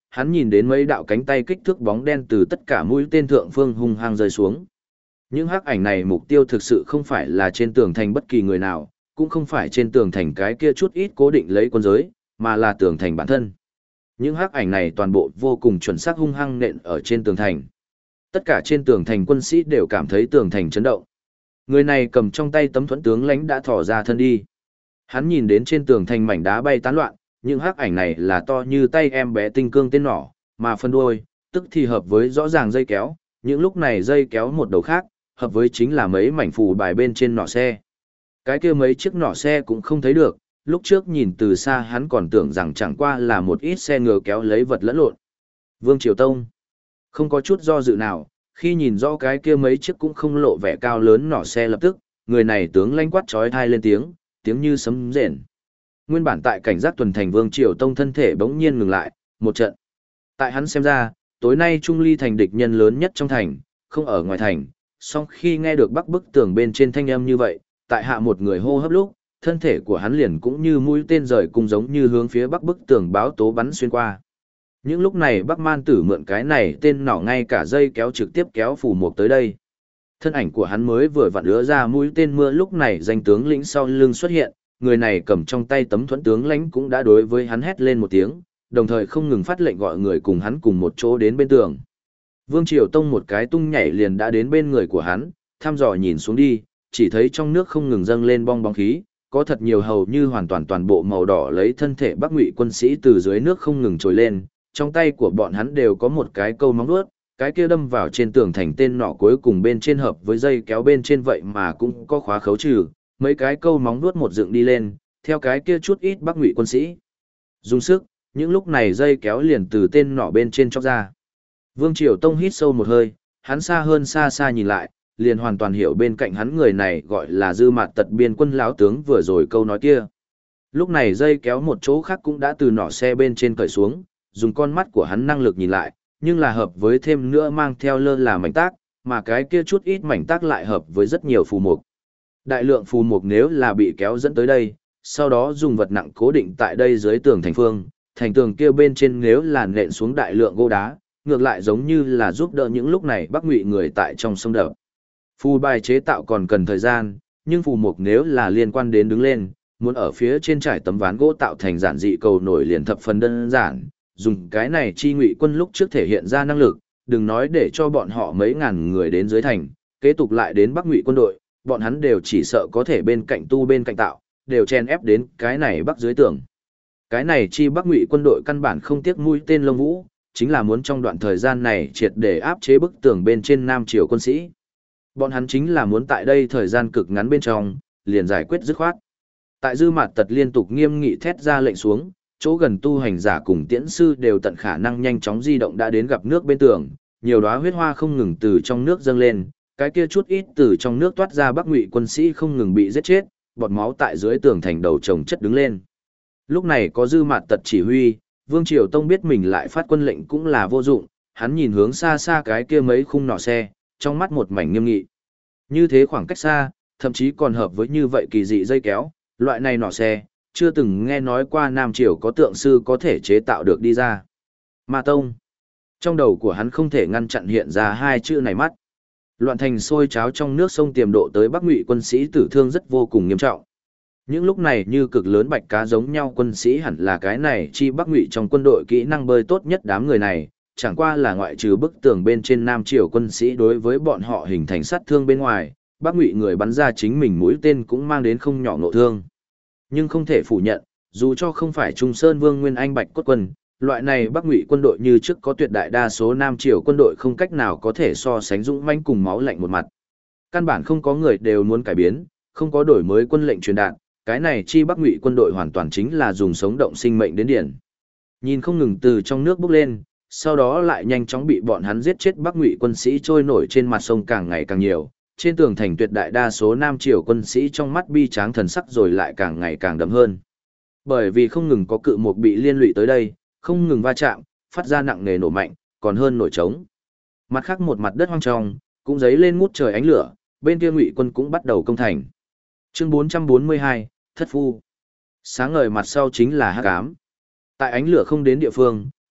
hắn nhìn đến mấy đạo cánh tay kích thước bóng đen từ tất cả mũi tên thượng phương hung hăng rơi xuống. Những hắc ảnh này mục tiêu thực sự không phải là trên tường thành bất kỳ người nào, cũng không phải trên tường thành cái kia chút ít cố định lấy quân giới, mà là tường thành bản thân. Những hắc ảnh này toàn bộ vô cùng chuẩn xác hung hăng nện ở trên tường thành. Tất cả trên tường thành quân sĩ đều cảm thấy tường thành chấn động. Người này cầm trong tay tấm thuẫn tướng lãnh đã thò ra thân đi. Hắn nhìn đến trên tường thành mảnh đá bay tán loạn, những hắc ảnh này là to như tay em bé tinh cương tên nỏ, mà phân đuôi, tức thì hợp với rõ ràng dây kéo, những lúc này dây kéo một đầu khác, hợp với chính là mấy mảnh phù bài bên trên nỏ xe. Cái kia mấy chiếc nỏ xe cũng không thấy được, lúc trước nhìn từ xa hắn còn tưởng rằng chẳng qua là một ít xe ngựa kéo lấy vật lẫn lộn. Vương Triều Tông không có chút do dự nào, khi nhìn rõ cái kia mấy chiếc cũng không lộ vẻ cao lớn nỏ xe lập tức, người này tướng lãnh quát chói tai lên tiếng, tiếng như sấm rền. Nguyên bản tại cảnh giác tuần thành Vương Triều Tông thân thể bỗng nhiên ngừng lại, một trận. Tại hắn xem ra, tối nay Trung Ly thành địch nhân lớn nhất trong thành, không ở ngoài thành, song khi nghe được bắc bức tường bên trên thanh âm như vậy, tại hạ một người hô hấp lúc, thân thể của hắn liền cũng như mũi tên rời cung giống như hướng phía bắc bức tường báo tố bắn xuyên qua. Những lúc này Bắc Man Tử mượn cái này tên nỏ ngay cả dây kéo trực tiếp kéo phù mục tới đây. Thân ảnh của hắn mới vừa vặn ứa ra mũi tên mưa lúc này danh tướng lĩnh sau lưng xuất hiện, người này cầm trong tay tấm thuẫn tướng lãnh cũng đã đối với hắn hét lên một tiếng, đồng thời không ngừng phát lệnh gọi người cùng hắn cùng một chỗ đến bên tường. Vương Triều Tông một cái tung nhảy liền đã đến bên người của hắn, thăm dò nhìn xuống đi, chỉ thấy trong nước không ngừng dâng lên bong bóng khí, có thật nhiều hầu như hoàn toàn toàn bộ màu đỏ lấy thân thể Bắc Ngụy quân sĩ từ dưới nước không ngừng trồi lên, trong tay của bọn hắn đều có một cái câu móng vuốt, cái kia đâm vào trên tường thành tên nọ cuối cùng bên trên hợp với dây kéo bên trên vậy mà cũng có khóa khấu trừ, mấy cái câu móng vuốt một dựng đi lên, theo cái kia chút ít Bắc Ngụy quân sĩ. Dùng sức, những lúc này dây kéo liền từ tên nọ bên trên chóc ra. Vương Triều Tông hít sâu một hơi, hắn xa hơn xa xa nhìn lại, liền hoàn toàn hiểu bên cạnh hắn người này gọi là Dư Mạt Tật biên quân lão tướng vừa rồi câu nói kia. Lúc này dây kéo một chỗ khác cũng đã từ nỏ xe bên trên cởi xuống, dùng con mắt của hắn năng lực nhìn lại, nhưng là hợp với thêm nữa mang theo lơ là mảnh tác, mà cái kia chút ít mảnh tác lại hợp với rất nhiều phù mục. Đại lượng phù mục nếu là bị kéo dẫn tới đây, sau đó dùng vật nặng cố định tại đây dưới tường thành phương, thành tường kia bên trên nếu là nện xuống đại lượng gỗ đá, ngược lại giống như là giúp đỡ những lúc này Bắc Ngụy người tại trong sông đập. Phù bài chế tạo còn cần thời gian, nhưng phù mục nếu là liên quan đến đứng lên, muốn ở phía trên trải tấm ván gỗ tạo thành giản dị cầu nổi liền thập phần đơn giản, dùng cái này chi Ngụy quân lúc trước thể hiện ra năng lực, đừng nói để cho bọn họ mấy ngàn người đến dưới thành, kế tục lại đến Bắc Ngụy quân đội, bọn hắn đều chỉ sợ có thể bên cạnh tu bên cạnh tạo, đều chen ép đến cái này bắc dưới tường. Cái này chi Bắc Ngụy quân đội căn bản không tiếc mũi tên lông vũ, chính là muốn trong đoạn thời gian này triệt để áp chế bức tường bên trên Nam Triều quân sĩ. Bọn hắn chính là muốn tại đây thời gian cực ngắn bên trong, liền giải quyết dứt khoát. Tại Dư Mạt Tật liên tục nghiêm nghị thét ra lệnh xuống, chỗ gần tu hành giả cùng tiễn sư đều tận khả năng nhanh chóng di động đã đến gặp nước bên tường, nhiều đóa huyết hoa không ngừng từ trong nước dâng lên, cái kia chút ít từ trong nước toát ra Bắc Ngụy quân sĩ không ngừng bị giết chết, bọt máu tại dưới tường thành đầu chồng chất đứng lên. Lúc này có Dư Mạt Tật chỉ huy, Vương Triều Tông biết mình lại phát quân lệnh cũng là vô dụng, hắn nhìn hướng xa xa cái kia mấy khung nỏ xe, trong mắt một mảnh nghiêm nghị. Như thế khoảng cách xa, thậm chí còn hợp với như vậy kỳ dị dây kéo, loại này nỏ xe, chưa từng nghe nói qua Nam Triều có tượng sư có thể chế tạo được đi ra. Ma Tông. Trong đầu của hắn không thể ngăn chặn hiện ra hai chữ này mắt. Loạn thành sôi cháo trong nước sông tiềm độ tới Bắc Ngụy quân sĩ tử thương rất vô cùng nghiêm trọng. Những lúc này như cực lớn bạch cá giống nhau quân sĩ hẳn là cái này chi Bắc Ngụy trong quân đội kỹ năng bơi tốt nhất đám người này, chẳng qua là ngoại trừ bức tường bên trên Nam Triều quân sĩ đối với bọn họ hình thành sát thương bên ngoài, Bắc Ngụy người bắn ra chính mình mũi tên cũng mang đến không nhỏ ngộ thương. Nhưng không thể phủ nhận, dù cho không phải Trung Sơn Vương Nguyên Anh Bạch Cốt quân, loại này Bắc Ngụy quân đội như trước có tuyệt đại đa số Nam Triều quân đội không cách nào có thể so sánh dũng mãnh cùng máu lạnh một mặt. Căn bản không có người đều muốn cải biến, không có đổi mới quân lệnh truyền đạt, cái này chi Bắc Ngụy quân đội hoàn toàn chính là dùng sống động sinh mệnh đến điển. Nhìn không ngừng từ trong nước bốc lên, sau đó lại nhanh chóng bị bọn hắn giết chết Bắc Ngụy quân sĩ trôi nổi trên mặt sông càng ngày càng nhiều, trên tường thành tuyệt đại đa số Nam Triều quân sĩ trong mắt bi tráng thần sắc rồi lại càng ngày càng đậm hơn. Bởi vì không ngừng có cự mục bị liên lụy tới đây, không ngừng va chạm, phát ra nặng nề nổ mạnh, còn hơn nổi trống. Mặt khác một mặt đất hoang trong, cũng dấy lên ngút trời ánh lửa, bên kia Ngụy quân cũng bắt đầu công thành. Chương 442, Thất Phu. Sáng ngời mặt sau chính là hắc ám. Tại ánh lửa không đến địa phương,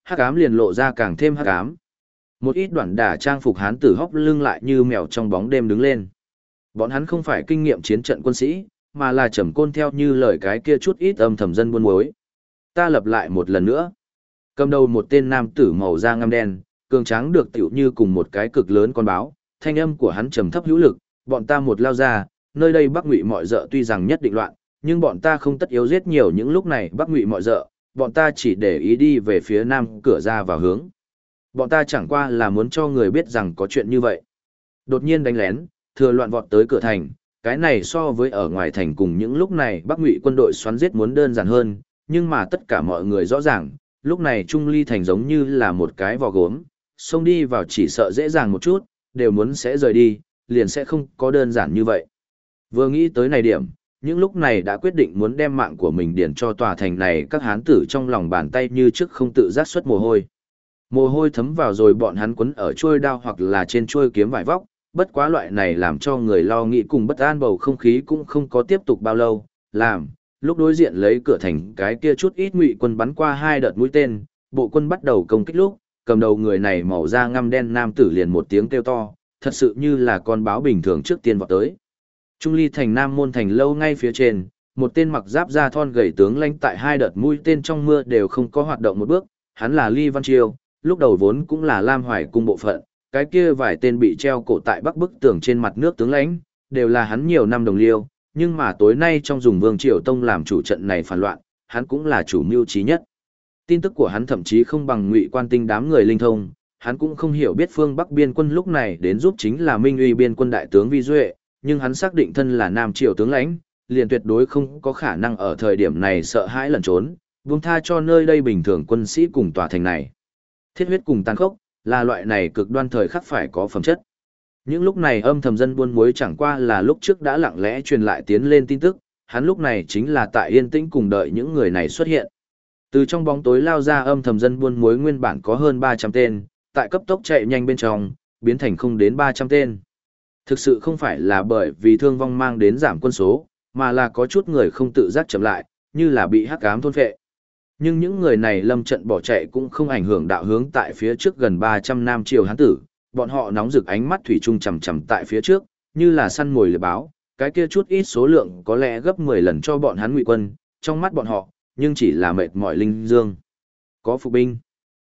Hắc ám liền lộ ra càng thêm hắc ám. Một ít đoạn đả trang phục hán tử hóc lưng lại như mèo trong bóng đêm đứng lên. Bọn hắn không phải kinh nghiệm chiến trận quân sĩ, mà là trầm côn theo như lời cái kia chút ít âm thầm dân buôn muối. Ta lập lại một lần nữa. Cầm đầu một tên nam tử màu da ngăm đen, cường tráng được tiểu như cùng một cái cực lớn con báo, thanh âm của hắn trầm thấp hữu lực, bọn ta một lao ra, nơi đây Bắc Ngụy mọi dợ tuy rằng nhất định loạn, nhưng bọn ta không tất yếu giết nhiều những lúc này Bắc Ngụy mọi dợ, bọn ta chỉ để ý đi về phía nam cửa ra vào hướng. Bọn ta chẳng qua là muốn cho người biết rằng có chuyện như vậy. Đột nhiên đánh lén, thừa loạn vọt tới cửa thành, cái này so với ở ngoài thành cùng những lúc này Bắc Ngụy quân đội xoắn giết muốn đơn giản hơn, nhưng mà tất cả mọi người rõ ràng, lúc này Trung Ly thành giống như là một cái vò gốm, xông đi vào chỉ sợ dễ dàng một chút, đều muốn sẽ rời đi, liền sẽ không có đơn giản như vậy. Vừa nghĩ tới này điểm, những lúc này đã quyết định muốn đem mạng của mình điền cho tòa thành này, các hán tử trong lòng bàn tay như trước không tự giác xuất mồ hôi. Mồ hôi thấm vào rồi bọn hắn quấn ở chuôi đao hoặc là trên chuôi kiếm vải vóc, bất quá loại này làm cho người lo nghĩ cùng bất an bầu không khí cũng không có tiếp tục bao lâu, lúc đối diện lấy cửa thành cái kia chút ít Ngụy quân bắn qua 2 đợt mũi tên, bộ quân bắt đầu công kích lúc, cầm đầu người này màu da ngăm đen nam tử liền một tiếng kêu to, thật sự như là con báo bình thường trước tiên vọt tới. Trung Ly thành Nam môn thành lâu ngay phía trên, một tên mặc giáp da thon gầy tướng lãnh tại 2 đợt mũi tên trong mưa đều không có hoạt động một bước, hắn là Ly Văn Chiêu, lúc đầu vốn cũng là Lam Hoài cung bộ phận, cái kia vài tên bị treo cổ tại bắc bức tường trên mặt nước tướng lãnh, đều là hắn nhiều năm đồng liêu, nhưng mà tối nay trong dùng Vương Triều Tông làm chủ trận này phản loạn, hắn cũng là chủ mưu trí nhất. Tin tức của hắn thậm chí không bằng Ngụy Quan Tinh đám người linh thông, hắn cũng không hiểu biết phương Bắc biên quân lúc này đến giúp chính là Minh Uy biên quân đại tướng Vi Duệ, nhưng hắn xác định thân là Nam Triều tướng lãnh, liền tuyệt đối không có khả năng ở thời điểm này sợ hãi lẩn trốn, buông tha cho nơi đây bình thường quân sĩ cùng tòa thành này. Thiết huyết cùng tàn khốc, là loại này cực đoan thời khắc phải có phẩm chất. Những lúc này âm thầm dân buôn muối chẳng qua là lúc trước đã lặng lẽ truyền lại tiến lên tin tức, hắn lúc này chính là tại yên tĩnh cùng đợi những người này xuất hiện. Từ trong bóng tối lao ra âm thầm dân buôn muối nguyên bản có hơn 300 tên, tại cấp tốc chạy nhanh bên trong, biến thành không đến 300 tên. Thực sự không phải là bởi vì thương vong mang đến giảm quân số, mà là có chút người không tự giác chậm lại, như là bị hắc ám thôn phệ. Nhưng những người này lâm trận bỏ chạy cũng không ảnh hưởng đạo hướng tại phía trước gần 300 Nam Triều hán tử, bọn họ nóng rực ánh mắt thủy chung chằm chằm tại phía trước, như là săn mồi lừa báo, cái kia chút ít số lượng có lẽ gấp 10 lần cho bọn hắn Ngụy quân, trong mắt bọn họ, nhưng chỉ là mệt mỏi linh dương. Có phục binh.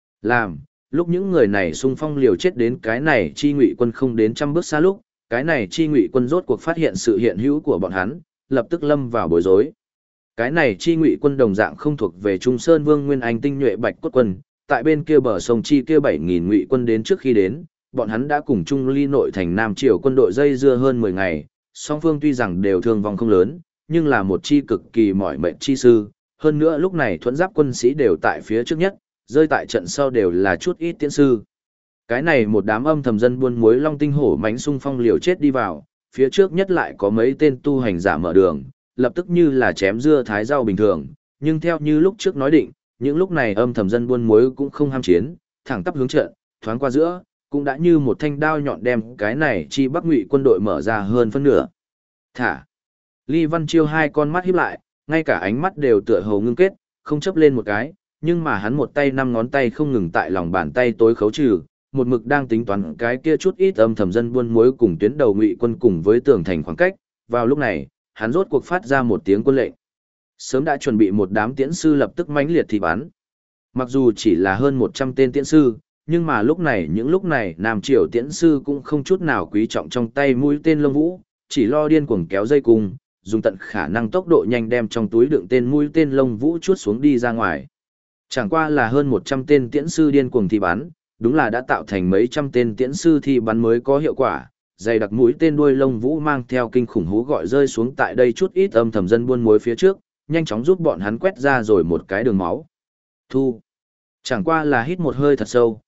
Lúc những người này xung phong liều chết đến cái này chi Ngụy quân không đến trăm bước xa lúc, cái này chi Ngụy quân rốt cuộc phát hiện sự hiện hữu của bọn hắn, lập tức lâm vào bối rối. Cái này chi Ngụy quân đồng dạng không thuộc về Trung Sơn Vương Nguyên Anh tinh nhuệ Bạch Cốt quân, tại bên kia bờ sông chi kia 7000 Ngụy quân đến trước khi đến, bọn hắn đã cùng Trung Ly nội thành Nam Triều quân đội dây dưa hơn 10 ngày, song phương tuy rằng đều thương vong không lớn, nhưng là một chi cực kỳ mỏi mệt chi sư, hơn nữa lúc này thuẫn giáp quân sĩ đều tại phía trước nhất, rơi tại trận sau đều là chút ít tiễn sư. Cái này một đám âm thầm dân buôn muối long tinh hổ mãnh xung phong liều chết đi vào, phía trước nhất lại có mấy tên tu hành giả mở đường, lập tức như là chém dưa thái rau bình thường, nhưng theo như lúc trước nói định, những lúc này âm thầm dân buôn muối cũng không ham chiến, thẳng tắp hướng trận, thoáng qua giữa, cũng đã như một thanh đao nhọn đem cái này chi Bắc Ngụy quân đội mở ra hơn phân nửa. Thả. Ly Văn Chiêu hai con mắt híp lại, ngay cả ánh mắt đều tựa hồ ngưng kết, không chấp lên một cái, nhưng mà hắn một tay 5 ngón tay không ngừng tại lòng bàn tay tối khấu trừ, một mực đang tính toán cái kia chút ít âm thầm dân buôn muối cùng tuyến đầu Ngụy quân cùng với tường thành khoảng cách. Vào lúc này, hắn rốt cuộc phát ra một tiếng quân lệnh. Sớm đã chuẩn bị một đám tiễn sư lập tức mãnh liệt thì bắn. Mặc dù chỉ là hơn 100 tên tiễn sư, nhưng mà những lúc này Nam Triều tiễn sư cũng không chút nào quý trọng trong tay mũi tên lông vũ, chỉ lo điên cuồng kéo dây cung, dùng tận khả năng tốc độ nhanh đem trong túi đựng tên mũi tên lông vũ chuốt xuống đi ra ngoài. Chẳng qua là hơn 100 tên tiễn sư điên cuồng thi bắn, đúng là đã tạo thành mấy trăm tên tiễn sư thi bắn mới có hiệu quả. Dày đặc mũi tên đuôi lông vũ mang theo kinh khủng hú gọi rơi xuống tại đây chút ít âm thầm dân buôn muối phía trước, nhanh chóng giúp bọn hắn quét ra rồi một cái đường máu. Thu. Chẳng qua là hít một hơi thật sâu,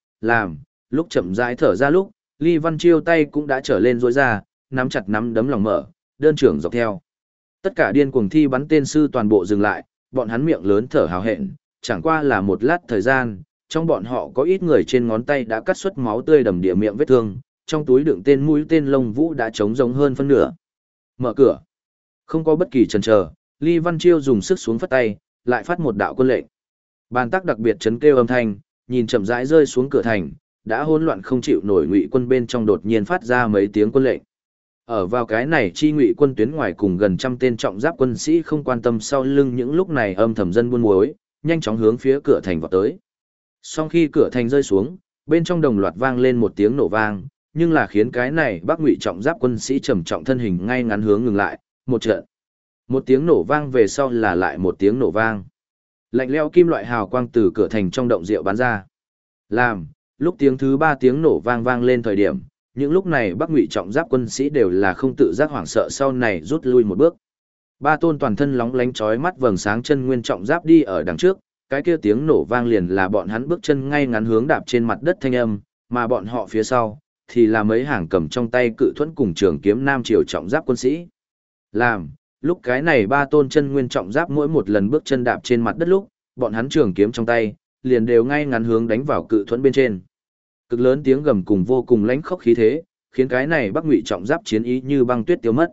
lúc chậm rãi thở ra lúc, Ly Văn Chiêu tay cũng đã trở lên rối ra, nắm chặt nắm đấm lòng mở, đơn trưởng dọc theo. Tất cả điên cuồng thi bắn tên sư toàn bộ dừng lại, bọn hắn miệng lớn thở hào hẹn, chẳng qua là một lát thời gian, trong bọn họ có ít người trên ngón tay đã cắt xuất máu tươi đầm địa miệng vết thương, trong túi đựng tên mũi tên lông vũ đã trống rỗng hơn phân nửa. Mở cửa. Không có bất kỳ chần chờ, Ly Văn Chiêu dùng sức xuống phất tay, lại phát một đạo quân lệnh. Bàn tác đặc biệt chấn kêu âm thanh, nhìn chậm rãi rơi xuống cửa thành, đã hỗn loạn không chịu nổi Ngụy quân bên trong đột nhiên phát ra mấy tiếng quân lệnh. Ở vào cái này chi Ngụy quân tuyến ngoài cùng gần trăm tên trọng giáp quân sĩ không quan tâm sau lưng những lúc này âm thầm dân buôn muối, nhanh chóng hướng phía cửa thành vọt tới. Sau khi cửa thành rơi xuống, bên trong đồng loạt vang lên một tiếng nổ vang, nhưng là khiến cái này Bắc Ngụy trọng giáp quân sĩ trầm trọng thân hình ngay ngắn hướng ngừng lại, một trận. Một tiếng nổ vang về sau là lại một tiếng nổ vang. Lạnh lẽo kim loại hào quang từ cửa thành trong động rượu bắn ra. Lúc tiếng thứ ba tiếng nổ vang vang lên thời điểm, những lúc này Bắc Ngụy trọng giáp quân sĩ đều là không tự giác hoảng sợ sau này rút lui một bước. Ba tôn toàn thân lóng lánh chói mắt vầng sáng chân nguyên trọng giáp đi ở đằng trước, cái kia tiếng nổ vang liền là bọn hắn bước chân ngay ngắn hướng đạp trên mặt đất thanh âm, mà bọn họ phía sau thì là mấy hàng cầm trong tay cự thuẫn cùng trường kiếm nam triều trọng giáp quân sĩ. Lúc cái này ba tôn chân nguyên trọng giáp mỗi một lần bước chân đạp trên mặt đất lúc, bọn hắn trường kiếm trong tay liền đều ngay ngắn hướng đánh vào cự thuẫn bên trên. Cực lớn tiếng gầm cùng vô cùng lãnh khốc khí thế, khiến cái này Bắc Ngụy trọng giáp chiến ý như băng tuyết tiêu mất.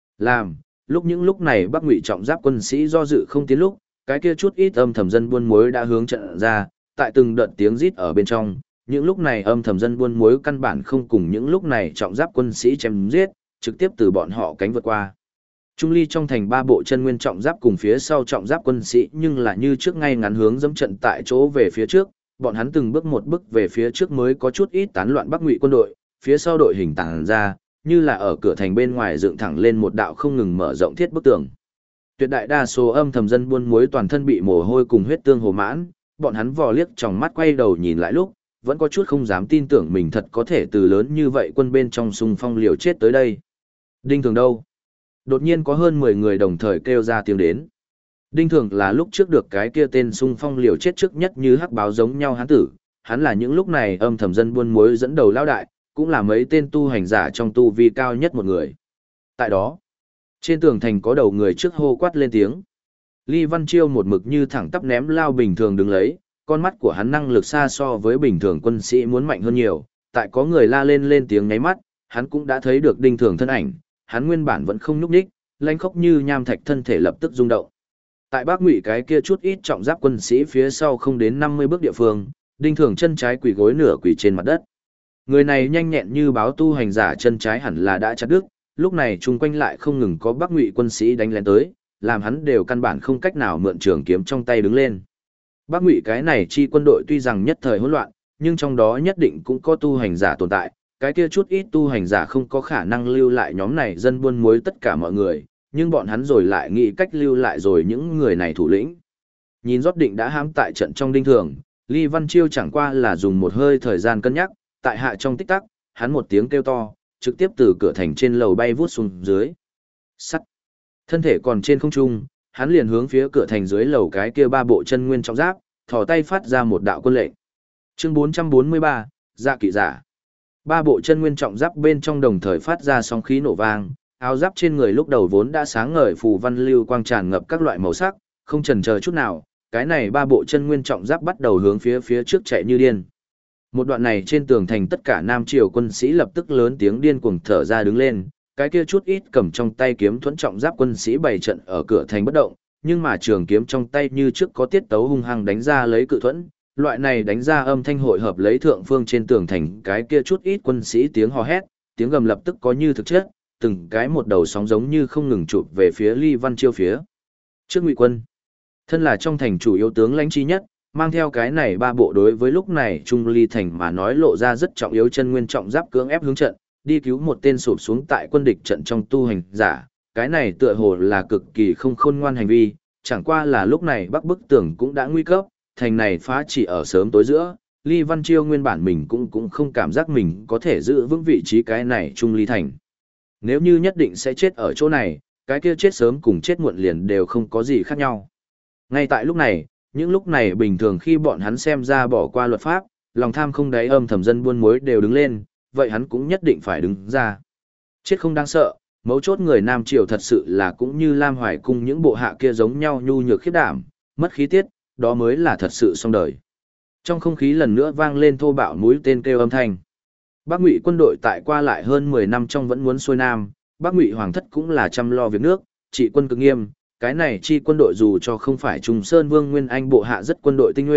Những lúc này Bắc Ngụy trọng giáp quân sĩ do dự không tiến lúc, cái kia chút ít âm thầm dân buôn muối đã hướng trận ra, tại từng đợt tiếng rít ở bên trong, những lúc này âm thầm dân buôn muối căn bản không cùng những lúc này trọng giáp quân sĩ chém giết, trực tiếp từ bọn họ cánh vượt qua. Trung ly trong thành ba bộ chân nguyên trọng giáp cùng phía sau trọng giáp quân sĩ nhưng là như trước ngay ngắn hướng dẫm trận tại chỗ về phía trước, bọn hắn từng bước một bước về phía trước mới có chút ít tán loạn Bắc Ngụy quân đội, phía sau đội hình tàng ra, như là ở cửa thành bên ngoài dựng thẳng lên một đạo không ngừng mở rộng thiết bức tường. Tuyệt đại đa số âm thầm dân buôn muối toàn thân bị mồ hôi cùng huyết tương hồ mãn, bọn hắn vò liếc trong mắt quay đầu nhìn lại lúc, vẫn có chút không dám tin tưởng mình thật có thể từ lớn như vậy quân bên trong xung phong liều chết tới đây. Đinh Thường đâu? Đột nhiên có hơn 10 người đồng thời kêu ra tiếng đến. Đinh Thường là lúc trước được cái kia tên xung phong liều chết trước nhất như hắc báo giống nhau hán tử, hắn là những lúc này âm thầm dân buôn muối dẫn đầu lao đại, cũng là mấy tên tu hành giả trong tu vi cao nhất một người. Tại đó, trên tường thành có đầu người trước hô quát lên tiếng. Ly Văn Chiêu một mực như thẳng tắp ném lao bình thường đứng lấy, con mắt của hắn năng lực xa so với bình thường quân sĩ muốn mạnh hơn nhiều, tại có người la lên tiếng nháy mắt, hắn cũng đã thấy được Đinh Thường thân ảnh, hắn nguyên bản vẫn không nhúc nhích, lanh khốc như nham thạch thân thể lập tức rung động. Tại Bắc Ngụy cái kia chút ít trọng giáp quân sĩ phía sau không đến 50 bước địa phương, Đinh Thường chân trái quỳ gối nửa quỳ trên mặt đất. Người này nhanh nhẹn như báo tu hành giả chân trái hẳn là đã chặt đứt, lúc này chung quanh lại không ngừng có Bắc Ngụy quân sĩ đánh lén tới, làm hắn đều căn bản không cách nào mượn trường kiếm trong tay đứng lên. Bắc Ngụy cái này chi quân đội tuy rằng nhất thời hỗn loạn, nhưng trong đó nhất định cũng có tu hành giả tồn tại, cái kia chút ít tu hành giả không có khả năng lưu lại nhóm này dân buôn muối tất cả mọi người, nhưng bọn hắn rồi lại nghĩ cách lưu lại rồi những người này thủ lĩnh. Nhìn Rót Định đã hãm tại trận trong Đinh Thường, Ly Văn Chiêu chẳng qua là dùng một hơi thời gian cân nhắc, tại hạ trong tích tắc, hắn một tiếng kêu to, trực tiếp từ cửa thành trên lầu bay vút xuống dưới. Sắt. Thân thể còn trên không trung, hắn liền hướng phía cửa thành dưới lầu cái kia ba bộ chân nguyên trọng giáp, thò tay phát ra một đạo quân lệnh. Chương 443, Dạ kỵ giả. Ba bộ chân nguyên trọng giáp bên trong đồng thời phát ra sóng khí nổ vang, áo giáp trên người lúc đầu vốn đã sáng ngời phù văn lưu quang tràn ngập các loại màu sắc, không chần chờ chút nào, cái này ba bộ chân nguyên trọng giáp bắt đầu hướng phía trước chạy như điên. Một đoạn này trên tường thành tất cả Nam Triều quân sĩ lập tức lớn tiếng điên cuồng thở ra đứng lên, cái kia chút ít cầm trong tay kiếm thuẫn trọng giáp quân sĩ bày trận ở cửa thành bất động, nhưng mà trường kiếm trong tay như trước có tiết tấu hung hăng đánh ra lấy cự thuẫn, loại này đánh ra âm thanh hội hợp lấy thượng phương trên tường thành cái kia chút ít quân sĩ tiếng hò hét, tiếng gầm lập tức có như thực chất, từng cái một đầu sóng giống như không ngừng chụp về phía Ly Văn Chiêu phía trước Ngụy quân. Thân là trong thành chủ yếu tướng lãnh chi nhất, mang theo cái này ba bộ đối với lúc này Trung Ly thành mà nói lộ ra rất trọng yếu chân nguyên trọng giáp cưỡng ép hướng trận, đi cứu một tên sụp xuống tại quân địch trận trong tu hành giả, cái này tựa hồ là cực kỳ không khôn ngoan hành vi, chẳng qua là lúc này Bắc bức tường cũng đã nguy cấp, thành này phá chỉ ở sớm tối giữa, Ly Văn Chiêu nguyên bản mình cũng không cảm giác mình có thể giữ vững vị trí cái này Trung Ly thành. Nếu như nhất định sẽ chết ở chỗ này, cái kia chết sớm cùng chết muộn liền đều không có gì khác nhau. Ngay tại lúc này, những lúc này bình thường khi bọn hắn xem ra bỏ qua luật pháp, lòng tham không đáy âm thầm dân buôn muối đều đứng lên, vậy hắn cũng nhất định phải đứng ra. Chết không đáng sợ, mấu chốt người Nam Triều thật sự là cũng như Lam Hoài Cung những bộ hạ kia giống nhau nhu nhược khiếp đảm, mất khí tiết, đó mới là thật sự xong đời. Trong không khí lần nữa vang lên thô bạo mũi tên kêu âm thanh. Bắc Ngụy quân đội tại qua lại hơn 10 năm trong vẫn muốn xuôi nam, Bắc Ngụy hoàng thất cũng là chăm lo việc nước, trị quân cực nghiêm, cái này chi quân đội dù cho không phải Trùng Sơn Vương Nguyên Anh bộ hạ rất quân đội tinh nhuệ,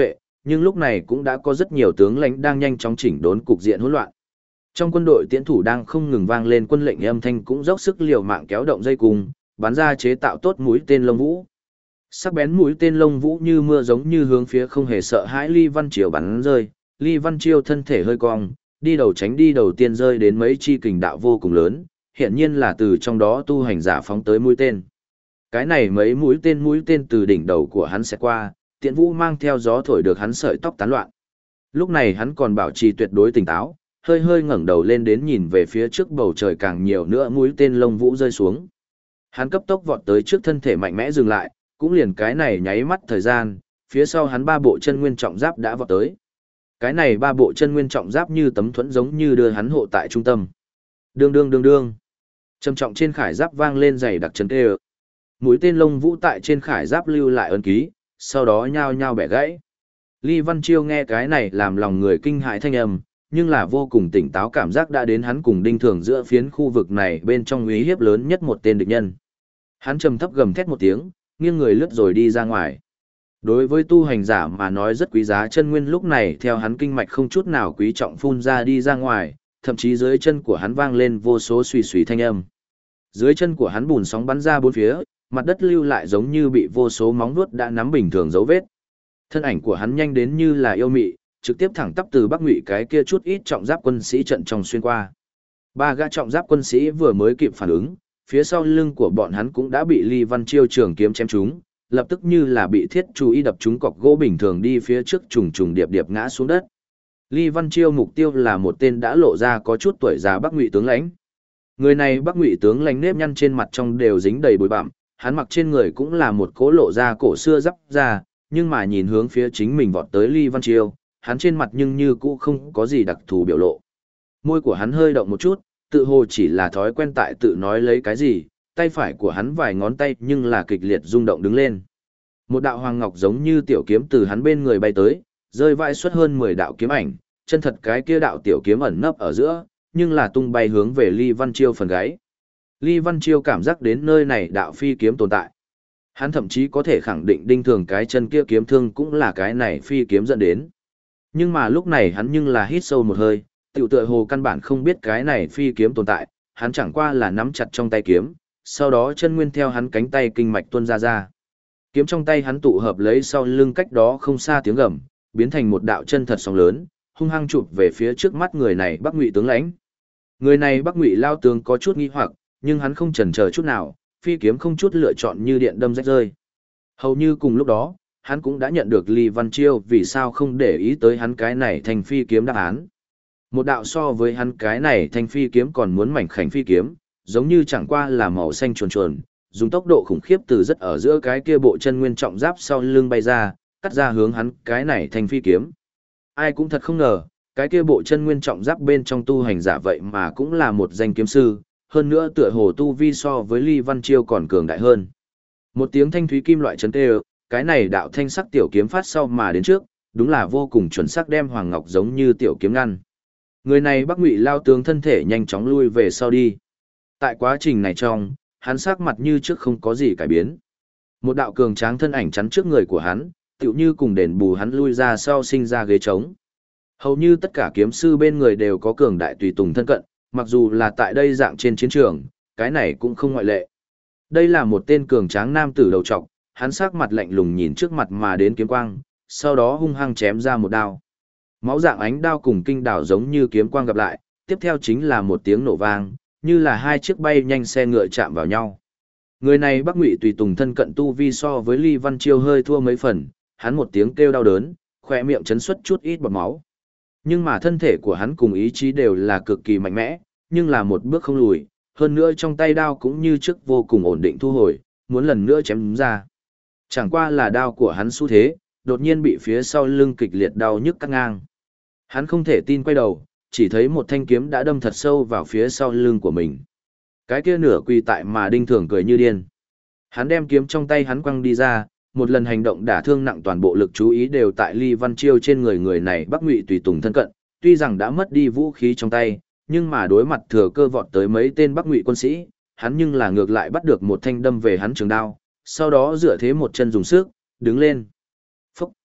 nhưng lúc này cũng đã có rất nhiều tướng lãnh đang nhanh chóng chỉnh đốn cục diện hỗn loạn. Trong quân đội tiễn thủ đang không ngừng vang lên quân lệnh âm thanh cũng dốc sức liều mạng kéo động dây cung, bắn ra chế tạo tốt mũi tên lông vũ. Sắc bén mũi tên lông vũ như mưa giống như hướng phía không hề sợ hãi Ly Văn Chiêu bắn rơi, Ly Văn Chiêu thân thể hơi cong, đi đầu tránh đi đầu tiên rơi đến mấy chi kình đạo vô cùng lớn, hiện nhiên là từ trong đó tu hành giả phóng tới mũi tên. Cái này mấy mũi tên từ đỉnh đầu của hắn sẽ qua, tiện vũ mang theo gió thổi được hắn sợi tóc tán loạn. Lúc này hắn còn bảo trì tuyệt đối tỉnh táo, hơi hơi ngẩng đầu lên đến nhìn về phía trước bầu trời càng nhiều nữa mũi tên lông vũ rơi xuống. Hắn cấp tốc vọt tới trước thân thể mạnh mẽ dừng lại, cũng liền cái này nháy mắt thời gian, phía sau hắn ba bộ chân nguyên trọng giáp đã vọt tới. Cái này ba bộ chân nguyên trọng giáp như tấm thuẫn giống như đưa hắn hộ tại trung tâm. Đương đương đương đương. Trầm trọng trên khải giáp vang lên dày đặc chấn tê. Mũi tên lông vũ tại trên khải giáp lưu lại ấn ký, sau đó nhao nhao bẻ gãy. Ly Văn Chiêu nghe cái này làm lòng người kinh hãi thanh âm, nhưng là vô cùng tỉnh táo cảm giác đã đến hắn cùng Đinh Thường giữa phiến khu vực này bên trong uy hiếp lớn nhất một tên địch nhân. Hắn trầm thấp gầm thét một tiếng, nghiêng người lướt rồi đi ra ngoài. Đối với tu hành giả mà nói rất quý giá chân nguyên lúc này theo hắn kinh mạch không chút nào quý trọng phun ra đi ra ngoài, thậm chí dưới chân của hắn vang lên vô số xùy xùy thanh âm. Dưới chân của hắn bùn sóng bắn ra bốn phía, mặt đất lưu lại giống như bị vô số móng vuốt đã nắm bình thường dấu vết. Thân ảnh của hắn nhanh đến như là yêu mị, trực tiếp thẳng tắp từ Bắc Ngụy cái kia chút ít trọng giáp quân sĩ trận trong xuyên qua. Ba gã trọng giáp quân sĩ vừa mới kịp phản ứng, phía sau lưng của bọn hắn cũng đã bị Ly Văn Chiêu trường kiếm chém trúng, lập tức như là bị thiết chú ý đập trúng cọc gỗ bình thường đi phía trước trùng trùng điệp điệp ngã xuống đất. Ly Văn Chiêu mục tiêu là một tên đã lộ ra có chút tuổi già Bắc Ngụy tướng lãnh. Người này Bắc Ngụy tướng lãnh nếp nhăn trên mặt trong đều dính đầy bụi bặm, hắn mặc trên người cũng là một cố lộ ra cổ xưa giáp ra, nhưng mà nhìn hướng phía chính mình vọt tới Ly Văn Chiêu, hắn trên mặt nhưng như cũ không có gì đặc thù biểu lộ. Môi của hắn hơi động một chút, tự hồ chỉ là thói quen tại tự nói lấy cái gì, tay phải của hắn vài ngón tay nhưng là kịch liệt rung động đứng lên. Một đạo hoàng ngọc giống như tiểu kiếm từ hắn bên người bay tới, rơi vãi xuất hơn 10 đạo kiếm ảnh, chân thật cái kia đạo tiểu kiếm ẩn nấp ở giữa, nhưng là tung bay hướng về Ly Văn Chiêu phần gáy. Ly Văn Chiêu cảm giác đến nơi này đạo phi kiếm tồn tại. Hắn thậm chí có thể khẳng định Đinh Thường cái chân kia kiếm thương cũng là cái này phi kiếm dẫn đến. Nhưng mà lúc này hắn nhưng là hít sâu một hơi, tiểu tựa hồ căn bản không biết cái này phi kiếm tồn tại, hắn chẳng qua là nắm chặt trong tay kiếm, sau đó chân nguyên theo hắn cánh tay kinh mạch tuôn ra. Kiếm trong tay hắn tụ hợp lấy sau lưng cách đó không xa tiếng gầm, biến thành một đạo chân thật sóng lớn, hung hăng chụp về phía trước mắt người này Bắc Ngụy tướng lãnh. Người này Bắc Ngụy lao tướng có chút nghi hoặc, nhưng hắn không chần chờ chút nào, phi kiếm không chút lựa chọn như điện đâm rách rơi. Hầu như cùng lúc đó, hắn cũng đã nhận được Ly Văn Chiêu vì sao không để ý tới hắn cái này thành phi kiếm đáp án. Một đạo so với hắn cái này thành phi kiếm còn muốn mảnh khảnh phi kiếm, giống như chẳng qua là màu xanh chuồn chuồn, dùng tốc độ khủng khiếp từ rất ở giữa cái kia bộ chân nguyên trọng giáp sau lưng bay ra, cắt ra hướng hắn cái này thành phi kiếm. Ai cũng thật không ngờ, cái kia bộ chân nguyên trọng giáp bên trong tu hành giả vậy mà cũng là một danh kiếm sư, hơn nữa tựa hồ tu vi so với Ly Văn Chiêu còn cường đại hơn. Một tiếng thanh thúy kim loại chấn tê, cái này đạo thanh sắc tiểu kiếm phát sau mà đến trước, đúng là vô cùng chuẩn xác đem Hoàng Ngọc giống như tiểu kiếm ngăn. Người này Bắc Ngụy lao tướng thân thể nhanh chóng lui về sau đi. Tại quá trình này trong, hắn sắc mặt như trước không có gì cải biến. Một đạo cường tráng thân ảnh chắn trước người của hắn, tựu như cùng đền bù hắn lui ra sau sinh ra ghế trống. Hầu như tất cả kiếm sư bên người đều có cường đại tùy tùng thân cận, mặc dù là tại đây dạng trên chiến trường, cái này cũng không ngoại lệ. Đây là một tên cường tráng nam tử đầu trọc, hắn sắc mặt lạnh lùng nhìn trước mặt mà đến kiếm quang, sau đó hung hăng chém ra một đao. Máu dạng ánh đao cùng kinh đảo giống như kiếm quang gặp lại, tiếp theo chính là một tiếng nổ vang, như là hai chiếc bay nhanh xe ngựa chạm vào nhau. Người này Bắc Ngụy tùy tùng thân cận tu vi so với Ly Văn Chiêu hơi thua mấy phần, hắn một tiếng kêu đau đớn, khỏe miệng chấn xuất chút ít bọt máu. Nhưng mà thân thể của hắn cùng ý chí đều là cực kỳ mạnh mẽ, nhưng là một bước không lùi, hơn nữa trong tay đao cũng như trước vô cùng ổn định thu hồi, muốn lần nữa chém ra. Chẳng qua là đao của hắn xu thế, đột nhiên bị phía sau lưng kịch liệt đau nhức cắt ngang. Hắn không thể tin quay đầu, chỉ thấy một thanh kiếm đã đâm thật sâu vào phía sau lưng của mình. Cái kia nửa quỳ tại mà Đinh Thường cười như điên. Hắn đem kiếm trong tay hắn quăng đi ra, một lần hành động đả thương nặng toàn bộ lực chú ý đều tại Ly Văn Chiêu trên người này Bắc Ngụy tùy tùng thân cận, tuy rằng đã mất đi vũ khí trong tay, nhưng mà đối mặt thừa cơ vọt tới mấy tên Bắc Ngụy quân sĩ, hắn nhưng là ngược lại bắt được một thanh đâm về hắn trường đao, sau đó dựa thế một chân dùng sức, đứng lên. Phúc!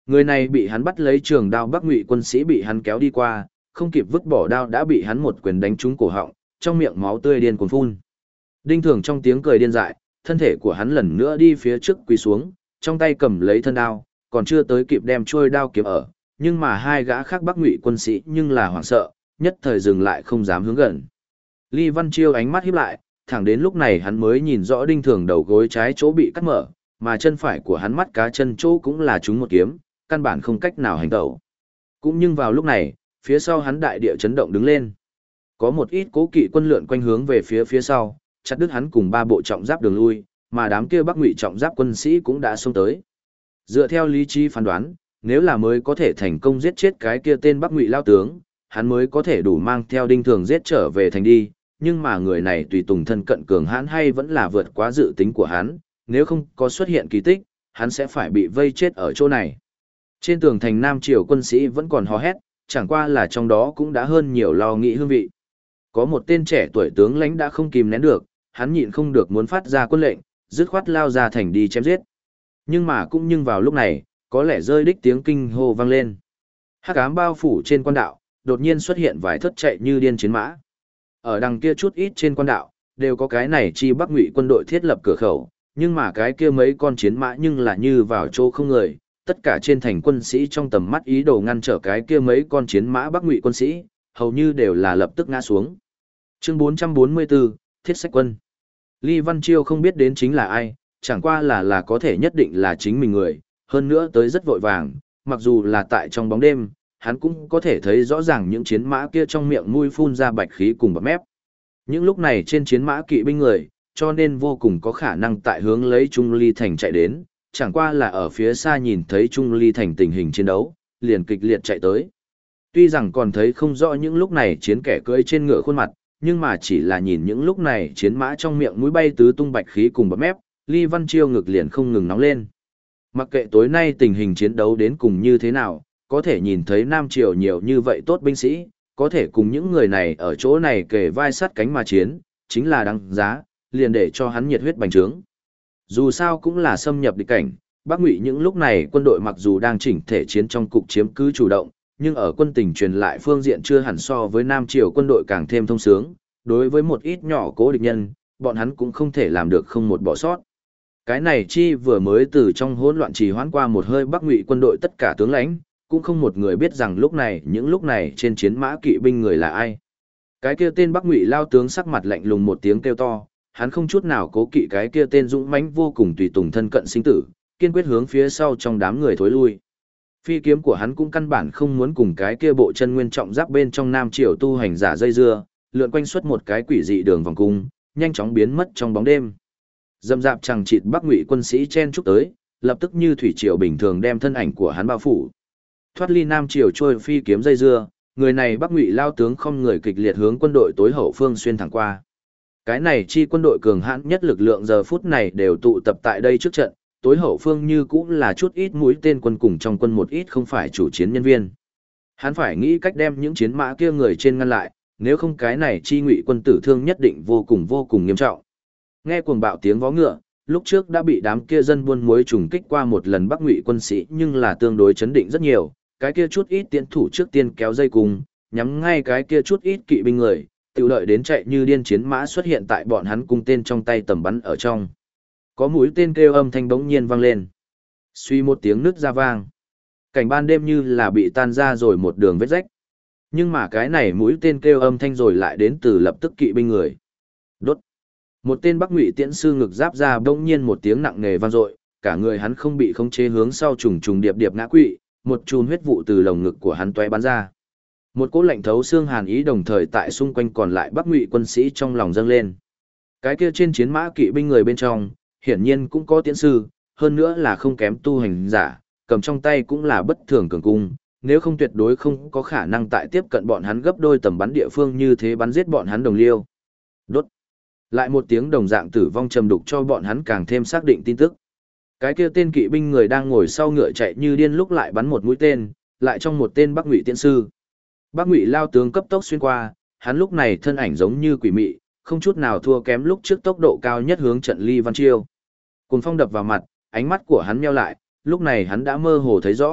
Người này bị hắn bắt lấy trường đao, Bắc Ngụy quân sĩ bị hắn kéo đi qua, không kịp vứt bỏ đao đã bị hắn một quyền đánh trúng cổ họng, trong miệng máu tươi điên cuồng phun. Đinh Thường trong tiếng cười điên dại, thân thể của hắn lần nữa đi phía trước quỳ xuống, trong tay cầm lấy thân đao, còn chưa tới kịp đem trôi đao kiếm ở, nhưng mà hai gã khác Bắc Ngụy quân sĩ nhưng là hoảng sợ, nhất thời dừng lại không dám hướng gần. Ly Văn Chiêu ánh mắt híp lại, thẳng đến lúc này hắn mới nhìn rõ Đinh Thường đầu gối trái chỗ bị cắt mở, mà chân phải của hắn mắt cá chân chỗ cũng là trúng một kiếm, căn bản không cách nào hành tẩu. Cũng nhưng vào lúc này, phía sau hắn đại địa chấn động đứng lên. Có một ít cố kỵ quân lượn quanh hướng về phía sau, chặt đứt hắn cùng ba bộ trọng giáp đường lui, mà đám kia Bắc Ngụy trọng giáp quân sĩ cũng đã xông tới. Dựa theo lý trí phán đoán, nếu là mới có thể thành công giết chết cái kia tên Bắc Ngụy lao tướng, hắn mới có thể đủ mang theo Đinh Thường giết trở về thành đi, nhưng mà người này tùy tùng thân cận cường hãn hay vẫn là vượt quá dự tính của hắn, nếu không có xuất hiện kỳ tích, hắn sẽ phải bị vây chết ở chỗ này. Trên tường thành Nam Triều quân sĩ vẫn còn hò hét, chẳng qua là trong đó cũng đã hơn nhiều lo nghĩ hương vị. Có một tên trẻ tuổi tướng lãnh đã không kìm nén được, hắn nhịn không được muốn phát ra quân lệnh, dứt khoát lao ra thành đi chém giết. Nhưng mà cũng nhưng vào lúc này, có lẽ rơi đích tiếng kinh hô vang lên. Hắc ám bao phủ trên quan đạo, đột nhiên xuất hiện vài thất chạy như điên chiến mã. Ở đằng kia chút ít trên quan đạo, đều có cái này chi Bắc Ngụy quân đội thiết lập cửa khẩu, nhưng mà cái kia mấy con chiến mã nhưng là như vào chỗ không người, tất cả trên thành quân sĩ trong tầm mắt ý đồ ngăn trở cái kia mấy con chiến mã Bắc Ngụy quân sĩ, hầu như đều là lập tức ngã xuống. Chương 444, Thiết Sách Quân. Ly Văn Chiêu không biết đến chính là ai, chẳng qua là có thể nhất định là chính mình người, hơn nữa tới rất vội vàng, mặc dù là tại trong bóng đêm, hắn cũng có thể thấy rõ ràng những chiến mã kia trong miệng mũi phun ra bạch khí cùng bọt mép. Những lúc này trên chiến mã kỵ binh người, cho nên vô cùng có khả năng tại hướng lấy Trung Ly Thành chạy đến, chẳng qua là ở phía xa nhìn thấy Trung Ly Thành tình hình chiến đấu, liền kịch liệt chạy tới. Tuy rằng còn thấy không rõ những lúc này chiến kẻ cưỡi trên ngựa khuôn mặt, nhưng mà chỉ là nhìn những lúc này chiến mã trong miệng mũi bay tứ tung bạch khí cùng bọt mép, Ly Văn Chiêu ngực liền không ngừng nóng lên. Mặc kệ tối nay tình hình chiến đấu đến cùng như thế nào, có thể nhìn thấy Nam Triều nhiều như vậy tốt binh sĩ, có thể cùng những người này ở chỗ này kề vai sát cánh mà chiến, chính là đáng giá, liền để cho hắn nhiệt huyết bành trướng. Dù sao cũng là xâm nhập địch cảnh, Bắc Ngụy những lúc này quân đội mặc dù đang chỉnh thể chiến trong cục chiếm cứ chủ động, nhưng ở quân tình truyền lại phương diện chưa hẳn so với Nam Triều quân đội càng thêm thông sướng, đối với một ít nhỏ cố địch nhân, bọn hắn cũng không thể làm được không một bỏ sót. Cái này chi vừa mới từ trong hỗn loạn trì hoãn qua một hơi Bắc Ngụy quân đội tất cả tướng lãnh, cũng không một người biết rằng những lúc này trên chiến mã kỵ binh người là ai. Cái kia tên Bắc Ngụy lao tướng sắc mặt lạnh lùng một tiếng kêu to, hắn không chút nào cố kỵ cái kia tên dũng mãnh vô cùng tùy tùng thân cận sinh tử, kiên quyết hướng phía sau trong đám người thối lui. Phi kiếm của hắn cũng căn bản không muốn cùng cái kia bộ chân nguyên trọng giáp bên trong Nam Triều tu hành giả dây dưa, lượn quanh suốt một cái quỷ dị đường vòng cung, nhanh chóng biến mất trong bóng đêm. Dâm dạp chằng chịt Bắc Ngụy quân sĩ chen chúc tới, lập tức như thủy triều bình thường đem thân ảnh của hắn bao phủ. Thoát ly Nam Triều trôi phi kiếm dây dưa, người này Bắc Ngụy lao tướng không người kịch liệt hướng quân đội tối hậu phương xuyên thẳng qua. Cái này chi quân đội cường hãn nhất lực lượng giờ phút này đều tụ tập tại đây trước trận, tối hậu phương như cũng là chút ít mũi tên quân cùng trong quân một ít không phải chủ chiến nhân viên. Hắn phải nghĩ cách đem những chiến mã kia người trên ngăn lại, nếu không cái này chi Ngụy quân tử thương nhất định vô cùng nghiêm trọng. Nghe cuồng bạo tiếng vó ngựa, lúc trước đã bị đám kia dân buôn muối trùng kích qua một lần Bắc Ngụy quân sĩ nhưng là tương đối chấn định rất nhiều, cái kia chút ít tiến thủ trước tiên kéo dây cùng, nhắm ngay cái kia chút ít kỵ binh người, tự đợi đến chạy như điên chiến mã xuất hiện tại bọn hắn cung tên trong tay tầm bắn ở trong. Có mũi tên kêu âm thanh bỗng nhiên vang lên. Suy một tiếng nứt ra vang. Cảnh ban đêm như là bị tan ra rồi một đường vết rách. Nhưng mà cái này mũi tên kêu âm thanh rồi lại đến từ lập tức kỵ binh người. Đốt. Một tên Bắc Ngụy tiễn sư ngực giáp ra bỗng nhiên một tiếng nặng nề vang dội, cả người hắn không bị khống chế hướng sau trùng trùng điệp điệp ngã quỵ, một chùm huyết vụ từ lồng ngực của hắn tóe bắn ra. Một cỗ lạnh thấu xương hàn ý đồng thời tại xung quanh còn lại Bắc Ngụy quân sĩ trong lòng dâng lên. Cái kia trên chiến mã kỵ binh người bên trong, hiển nhiên cũng có tiễn sư, hơn nữa là không kém tu hành giả, cầm trong tay cũng là bất thường cường cung, nếu không tuyệt đối không có khả năng tại tiếp cận bọn hắn gấp đôi tầm bắn địa phương như thế bắn giết bọn hắn đồng liêu. Đốt. Lại một tiếng đồng dạng tử vong trầm đục cho bọn hắn càng thêm xác định tin tức. Cái kia tên kỵ binh người đang ngồi sau ngựa chạy như điên lúc lại bắn một mũi tên, lại trong một tên Bắc Ngụy tiễn sư. Bắc Ngụy lao tướng cấp tốc xuyên qua, hắn lúc này thân ảnh giống như quỷ mị, không chút nào thua kém lúc trước tốc độ cao nhất hướng trận Ly Văn Chiêu. Cùng phong đập vào mặt, ánh mắt của hắn nheo lại, lúc này hắn đã mơ hồ thấy rõ,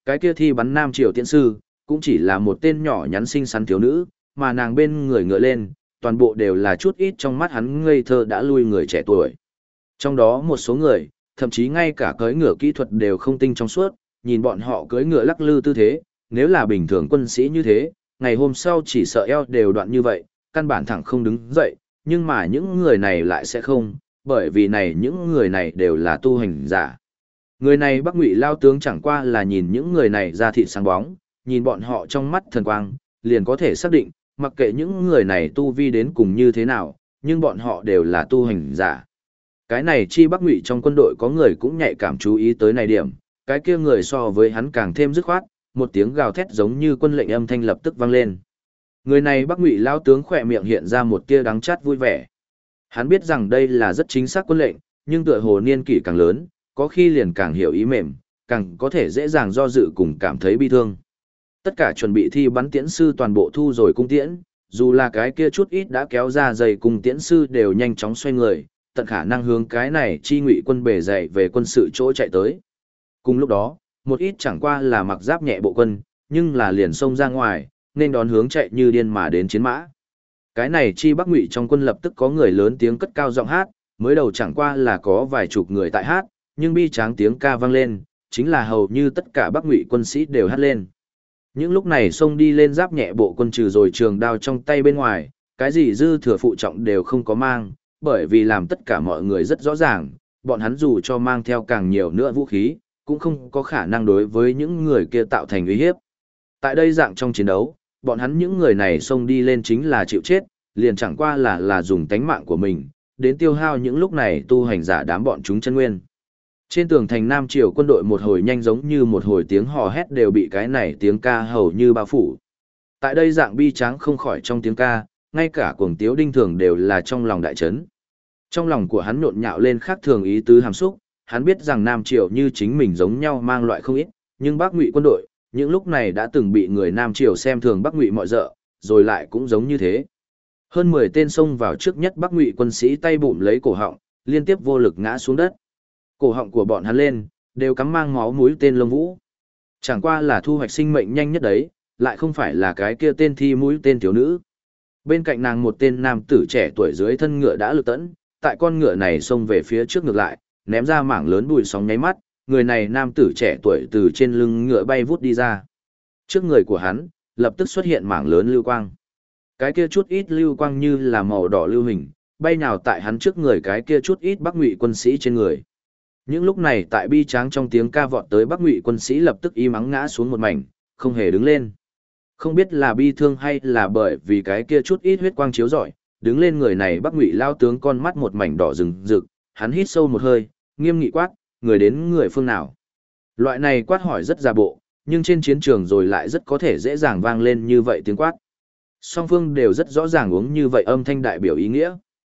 Cái kia thi bắn Nam Triều tiễn sư, cũng chỉ là một tên nhỏ nhắn xinh xắn thiếu nữ, mà nàng bên người ngựa lên, toàn bộ đều là chút ít trong mắt hắn ngây thơ đã lui người trẻ tuổi. Trong đó một số người, thậm chí ngay cả cưỡi ngựa kỹ thuật đều không tinh trong suốt, nhìn bọn họ cưỡi ngựa lắc lư tư thế, nếu là bình thường quân sĩ như thế, ngày hôm sau chỉ sợ eo đều đoạn như vậy, căn bản thẳng không đứng dậy, nhưng mà những người này lại sẽ không, bởi vì những người này đều là tu hành giả. Người này Bắc Ngụy Lao tướng chẳng qua là nhìn những người này ra thịt sáng bóng, nhìn bọn họ trong mắt thần quang, liền có thể xác định, mặc kệ những người này tu vi đến cùng như thế nào, nhưng bọn họ đều là tu hành giả. Cái này chi Bắc Ngụy trong quân đội có người cũng nhạy cảm chú ý tới này điểm, cái kia người so với hắn càng thêm dứt khoát, một tiếng gào thét giống như quân lệnh âm thanh lập tức vang lên. Người này Bắc Ngụy Lao tướng khỏe miệng hiện ra một tia đắng chát vui vẻ. Hắn biết rằng đây là rất chính xác quân lệnh, nhưng tựa hồ niên kỷ càng lớn, có khi liền càng hiểu ý mềm, càng có thể dễ dàng do dự cùng cảm thấy bi thương. Tất cả chuẩn bị thi bắn tiễn sư toàn bộ thu rồi cung tiễn, dù là cái kia chút ít đã kéo ra dày cung tiễn sư đều nhanh chóng xoay người, tận khả năng hướng cái này chi Ngụy quân bề dày về quân sự chỗ chạy tới. Cùng lúc đó, một ít chẳng qua là mặc giáp nhẹ bộ quân, nhưng là liền xông ra ngoài, nên đón hướng chạy như điên mà đến chiến mã. Cái này chi Bắc Ngụy trong quân lập tức có người lớn tiếng cất cao giọng hát, mới đầu chẳng qua là có vài chục người tại hát, nhưng bi tráng tiếng ca vang lên, chính là hầu như tất cả Bắc Ngụy quân sĩ đều hát lên. Những lúc này xông đi lên giáp nhẹ bộ quân trừ rồi trường đao trong tay bên ngoài, cái gì dư thừa phụ trọng đều không có mang, bởi vì làm tất cả mọi người rất rõ ràng, bọn hắn dù cho mang theo càng nhiều nữa vũ khí, cũng không có khả năng đối với những người kia tạo thành uy hiếp. Tại đây dạng trong chiến đấu, bọn hắn những người này xông đi lên chính là chịu chết, liền chẳng qua là dùng tánh mạng của mình, đến tiêu hao những lúc này tu hành giả đám bọn chúng chân nguyên. Trên tường thành Nam Triều quân đội một hồi nhanh giống như một hồi tiếng hò hét đều bị cái này tiếng ca hầu như bao phủ. Tại đây dạng bi tráng không khỏi trong tiếng ca, ngay cả cuồng tiếu đinh thường đều là trong lòng đại chấn. Trong lòng của hắn nhộn nhạo lên khác thường ý tứ hàm xúc, hắn biết rằng Nam Triều như chính mình giống nhau mang loại không ít, nhưng Bắc Ngụy quân đội, những lúc này đã từng bị người Nam Triều xem thường Bắc Ngụy mọi dợ, rồi lại cũng giống như thế. Hơn 10 tên xông vào trước nhất Bắc Ngụy quân sĩ tay bụm lấy cổ họng, liên tiếp vô lực ngã xuống đất. Cổ họng của bọn hắn lên, đều cắm mang máu mũi tên lông vũ. Chẳng qua là thu hoạch sinh mệnh nhanh nhất đấy, lại không phải là cái kia tên thi mũi tên thiếu nữ. Bên cạnh nàng một tên nam tử trẻ tuổi dưới thân ngựa đã lực tẫn, tại con ngựa này xông về phía trước ngược lại, ném ra mảng lớn bụi sóng nháy mắt, người này nam tử trẻ tuổi từ trên lưng ngựa bay vút đi ra. Trước người của hắn, lập tức xuất hiện mảng lớn lưu quang. Cái kia chút ít lưu quang như là màu đỏ lưu hình, bay nào tại hắn trước người cái kia chút ít Bắc Ngụy quân sĩ trên người. Những lúc này tại bi tráng trong tiếng ca vọt tới Bắc Ngụy quân sĩ lập tức im ắng ngã xuống một mảnh, không hề đứng lên. Không biết là bi thương hay là bởi vì cái kia chút ít huyết quang chiếu rọi, đứng lên người này Bắc Ngụy lao tướng con mắt một mảnh đỏ rừng rực, hắn hít sâu một hơi, nghiêm nghị quát, người đến người phương nào. Loại này quát hỏi rất giả bộ, nhưng trên chiến trường rồi lại rất có thể dễ dàng vang lên như vậy tiếng quát. Song phương đều rất rõ ràng uống như vậy âm thanh đại biểu ý nghĩa.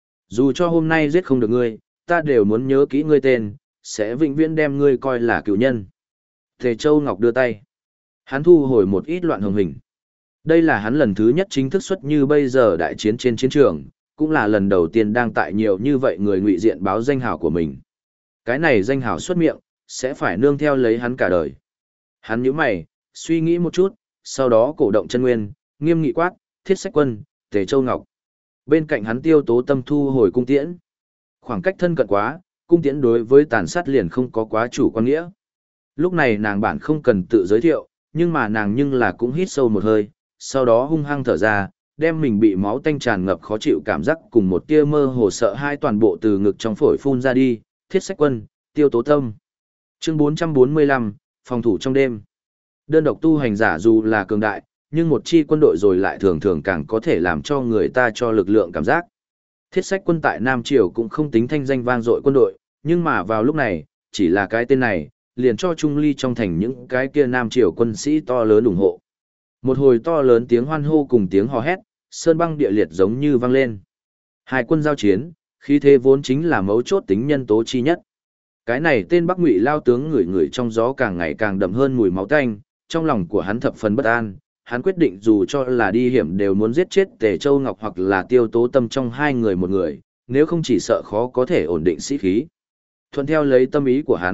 Dù cho hôm nay giết không được ngươi, ta đều muốn nhớ kỹ ngươi tên, sẽ vĩnh viễn đem ngươi coi là cựu nhân. Tề Châu Ngọc đưa tay. Hắn thu hồi một ít loạn hồng hình. Đây là hắn lần thứ nhất chính thức xuất như bây giờ đại chiến trên chiến trường, cũng là lần đầu tiên đang tại nhiều như vậy người ngụy diện báo danh hào của mình. Cái này danh hào xuất miệng, sẽ phải nương theo lấy hắn cả đời. Hắn nhíu mày, suy nghĩ một chút, sau đó cổ động chân nguyên, nghiêm nghị quát, Thiết Sách Quân, Tề Châu Ngọc. Bên cạnh hắn Tiêu Tố Tâm thu hồi cung tiễn. Khoảng cách thân cận quá, cung tiễn đối với tàn sát liền không có quá chủ quan nghĩa. Lúc này nàng bản không cần tự giới thiệu, nhưng mà nàng nhưng là cũng hít sâu một hơi, sau đó hung hăng thở ra, đem mình bị máu tanh tràn ngập khó chịu cảm giác cùng một tia mơ hồ sợ hai toàn bộ từ ngực trong phổi phun ra đi, Thiết Sách Quân, Tiêu Tố Tâm. Chương 445, phòng thủ trong đêm. Đơn độc tu hành giả dù là cường đại, nhưng một chi quân đội rồi lại thường thường càng có thể làm cho người ta cho lực lượng cảm giác. Thiết Sách Quân tại Nam Triều cũng không tính thanh danh vang dội quân đội, nhưng mà vào lúc này, chỉ là cái tên này, liền cho Trung Ly trong thành những cái kia Nam Triều quân sĩ to lớn ủng hộ. Một hồi to lớn tiếng hoan hô cùng tiếng hò hét, sơn băng địa liệt giống như vang lên. Hai quân giao chiến, khí thế vốn chính là mấu chốt tính nhân tố chi nhất. Cái này tên Bắc Ngụy lao tướng ngửi ngửi trong gió càng ngày càng đậm hơn mùi máu tanh, trong lòng của hắn thập phần bất an, hắn quyết định dù cho là đi hiểm đều muốn giết chết Tề Châu Ngọc hoặc là Tiêu Tố Tâm trong hai người một người, nếu không chỉ sợ khó có thể ổn định sĩ khí. Thuận theo lấy tâm ý của hắn,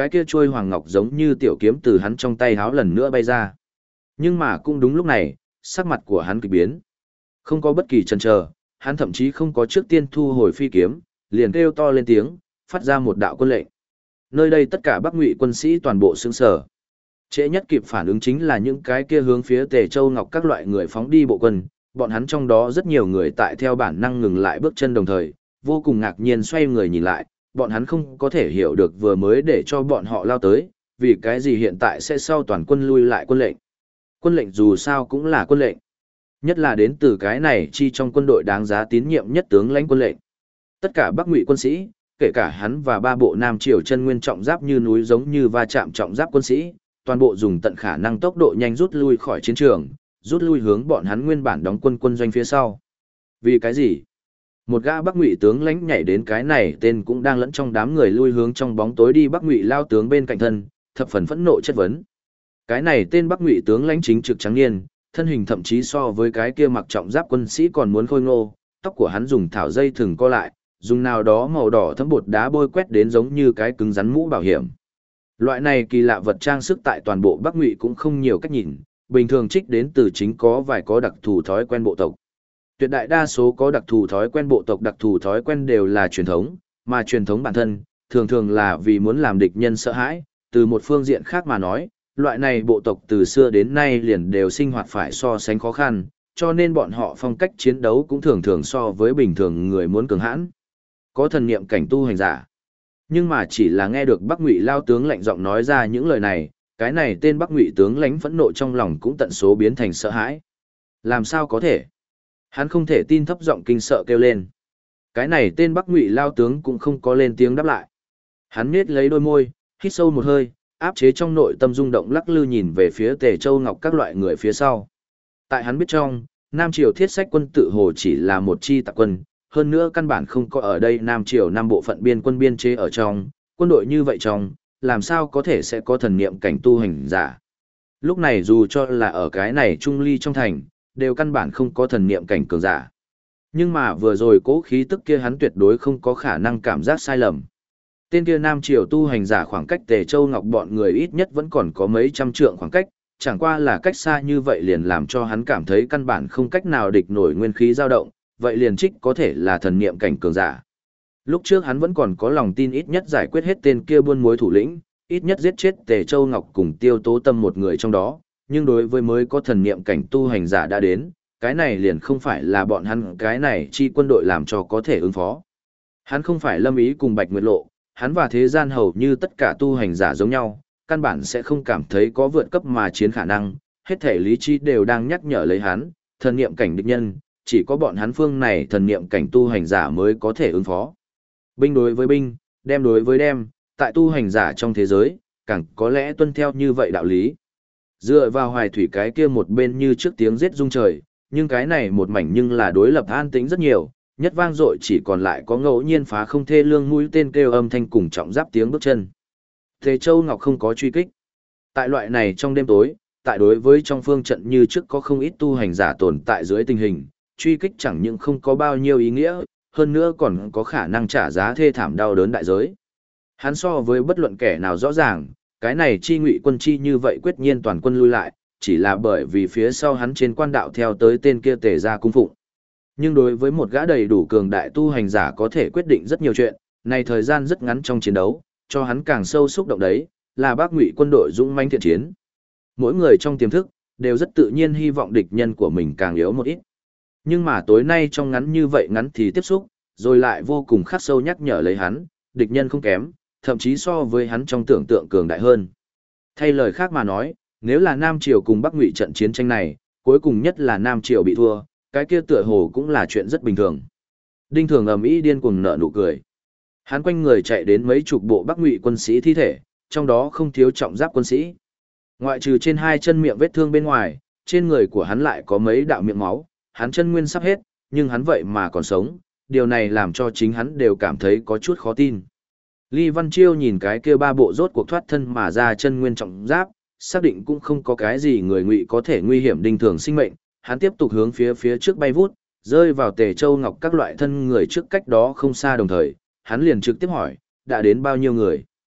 cái kia chuôi hoàng ngọc giống như tiểu kiếm từ hắn trong tay háo lần nữa bay ra. Nhưng mà cũng đúng lúc này, sắc mặt của hắn kỳ biến. Không có bất kỳ chần chờ, hắn thậm chí không có trước tiên thu hồi phi kiếm, liền kêu to lên tiếng, phát ra một đạo quân lệnh. Nơi đây tất cả Bắc Ngụy quân sĩ toàn bộ sững sờ. Trễ nhất kịp phản ứng chính là những cái kia hướng phía Tề Châu Ngọc các loại người phóng đi bộ quân, bọn hắn trong đó rất nhiều người tại theo bản năng ngừng lại bước chân đồng thời, vô cùng ngạc nhiên xoay người nhìn lại, bọn hắn không có thể hiểu được vừa mới để cho bọn họ lao tới, vì cái gì hiện tại sẽ sau toàn quân lui lại quân lệnh. Quân lệnh dù sao cũng là quân lệnh. Nhất là đến từ cái này chi trong quân đội đáng giá tín nhiệm nhất tướng lãnh quân lệnh. Tất cả Bắc Ngụy quân sĩ, kể cả hắn và ba bộ Nam Triều chân nguyên trọng giáp như núi giống như va chạm trọng giáp quân sĩ, toàn bộ dùng tận khả năng tốc độ nhanh rút lui khỏi chiến trường, rút lui hướng bọn hắn nguyên bản đóng quân quân doanh phía sau. Vì cái gì? Một gã Bắc Ngụy tướng lãnh nhảy đến cái này tên cũng đang lẫn trong đám người lui hướng trong bóng tối đi Bắc Ngụy lao tướng bên cạnh thân, thập phần phẫn nộ chất vấn. Cái này tên Bắc Ngụy tướng lãnh chính trực trắng niên, thân hình thậm chí so với cái kia mặc trọng giáp quân sĩ còn muốn khôi ngô, tóc của hắn dùng thảo dây thừng co lại, dùng nào đó màu đỏ thấm bột đá bôi quét đến giống như cái cứng rắn mũ bảo hiểm. Loại này kỳ lạ vật trang sức tại toàn bộ Bắc Ngụy cũng không nhiều cách nhìn, bình thường trích đến từ chính có vài có đặc thù thói quen bộ tộc. Tuyệt đại đa số có đặc thù thói quen bộ tộc đặc thù thói quen đều là truyền thống, mà truyền thống bản thân, thường thường là vì muốn làm địch nhân sợ hãi, từ một phương diện khác mà nói, loại này bộ tộc từ xưa đến nay liền đều sinh hoạt phải so sánh khó khăn, cho nên bọn họ phong cách chiến đấu cũng thường thường so với bình thường người muốn cường hãn. Có thần niệm cảnh tu hành giả. Nhưng mà chỉ là nghe được Bắc Ngụy lao tướng lạnh giọng nói ra những lời này, cái này tên Bắc Ngụy tướng lãnh phẫn nộ trong lòng cũng tận số biến thành sợ hãi. Làm sao có thể? Hắn không thể tin, thấp giọng kinh sợ kêu lên. Cái này tên Bắc Ngụy lao tướng cũng không có lên tiếng đáp lại. Hắn nhếch lấy đôi môi, hít sâu một hơi, áp chế trong nội tâm rung động lắc lư nhìn về phía Tề Châu Ngọc các loại người phía sau. Tại hắn biết trong, Nam Triều Thiết Sách quân tự hồ chỉ là một chi tạp quân, hơn nữa căn bản không có ở đây Nam Triều năm bộ phận biên quân biên chế ở trong, quân đội như vậy trong, làm sao có thể sẽ có thần niệm cảnh tu hành giả. Lúc này dù cho là ở cái này trung ly trong thành, đều căn bản không có thần niệm cảnh cường giả. Nhưng mà vừa rồi cố khí tức kia hắn tuyệt đối không có khả năng cảm giác sai lầm. Tên kia Nam Triều tu hành giả khoảng cách Tề Châu Ngọc bọn người ít nhất vẫn còn có mấy trăm trượng khoảng cách, chẳng qua là cách xa như vậy liền làm cho hắn cảm thấy căn bản không cách nào địch nổi nguyên khí dao động, vậy liền trích có thể là thần niệm cảnh cường giả. Lúc trước hắn vẫn còn có lòng tin ít nhất giải quyết hết tên kia buôn mối thủ lĩnh, ít nhất giết chết Tề Châu Ngọc cùng Tiêu Tố Tâm một người trong đó, nhưng đối với mới có thần niệm cảnh tu hành giả đã đến, cái này liền không phải là bọn hắn cái này chi quân đội làm cho có thể ứng phó. Hắn không phải Lâm Ý cùng Bạch Nguyệt Lộ, hắn và thế gian hầu như tất cả tu hành giả giống nhau, căn bản sẽ không cảm thấy có vượt cấp mà chiến khả năng, hết thể lý trí đều đang nhắc nhở lấy hắn, thần niệm cảnh địch nhân, chỉ có bọn hắn phương này thần niệm cảnh tu hành giả mới có thể ứng phó. Binh đối với binh, đem đối với đem, tại tu hành giả trong thế giới, càng có lẽ tuân theo như vậy đạo lý. Dựa vào Hoài Thủy cái kia một bên như trước tiếng giết rung trời, nhưng cái này một mảnh nhưng là đối lập an tĩnh rất nhiều, nhất vang dội chỉ còn lại có ngẫu nhiên phá không thê lương mũi tên kêu âm thanh cùng trọng giáp tiếng bước chân. Tề Châu Ngọc không có truy kích. Tại loại này trong đêm tối, tại đối với trong phương trận như trước có không ít tu hành giả tồn tại dưới tình hình, truy kích chẳng những không có bao nhiêu ý nghĩa, hơn nữa còn có khả năng trả giá thê thảm đau đớn đại giới. Hắn so với bất luận kẻ nào rõ ràng, cái này chi Ngụy quân chi như vậy quyết nhiên toàn quân lui lại, chỉ là bởi vì phía sau hắn trên quan đạo theo tới tên kia Tề gia cung phụng. Nhưng đối với một gã đầy đủ cường đại tu hành giả có thể quyết định rất nhiều chuyện, này thời gian rất ngắn trong chiến đấu, cho hắn càng sâu xúc động đấy, là Bắc Ngụy quân đội dũng mãnh thiện chiến. Mỗi người trong tiềm thức đều rất tự nhiên hy vọng địch nhân của mình càng yếu một ít. Nhưng mà tối nay trong ngắn như vậy ngắn thì tiếp xúc, rồi lại vô cùng khắc sâu nhắc nhở lấy hắn, địch nhân không kém, thậm chí so với hắn trong tưởng tượng cường đại hơn. Thay lời khác mà nói, nếu là Nam Triều cùng Bắc Ngụy trận chiến tranh này, cuối cùng nhất là Nam Triều bị thua, cái kia tựa hồ cũng là chuyện rất bình thường. Đinh Thường ầm ĩ điên cuồng nở nụ cười. Hắn quanh người chạy đến mấy chục bộ Bắc Ngụy quân sĩ thi thể, trong đó không thiếu trọng giáp quân sĩ. Ngoại trừ trên hai chân miệng vết thương bên ngoài, trên người của hắn lại có mấy đạo miệng máu, hắn chân nguyên sắp hết, nhưng hắn vậy mà còn sống, điều này làm cho chính hắn đều cảm thấy có chút khó tin. Ly Văn Chiêu nhìn cái kia ba bộ rốt cuộc thoát thân mà ra chân nguyên trọng giáp, xác định cũng không có cái gì người Ngụy có thể nguy hiểm Đinh Thường sinh mệnh, hắn tiếp tục hướng phía trước bay vút, rơi vào Tề Châu Ngọc các loại thân người trước cách đó không xa đồng thời, hắn liền trực tiếp hỏi, đã đến bao nhiêu người?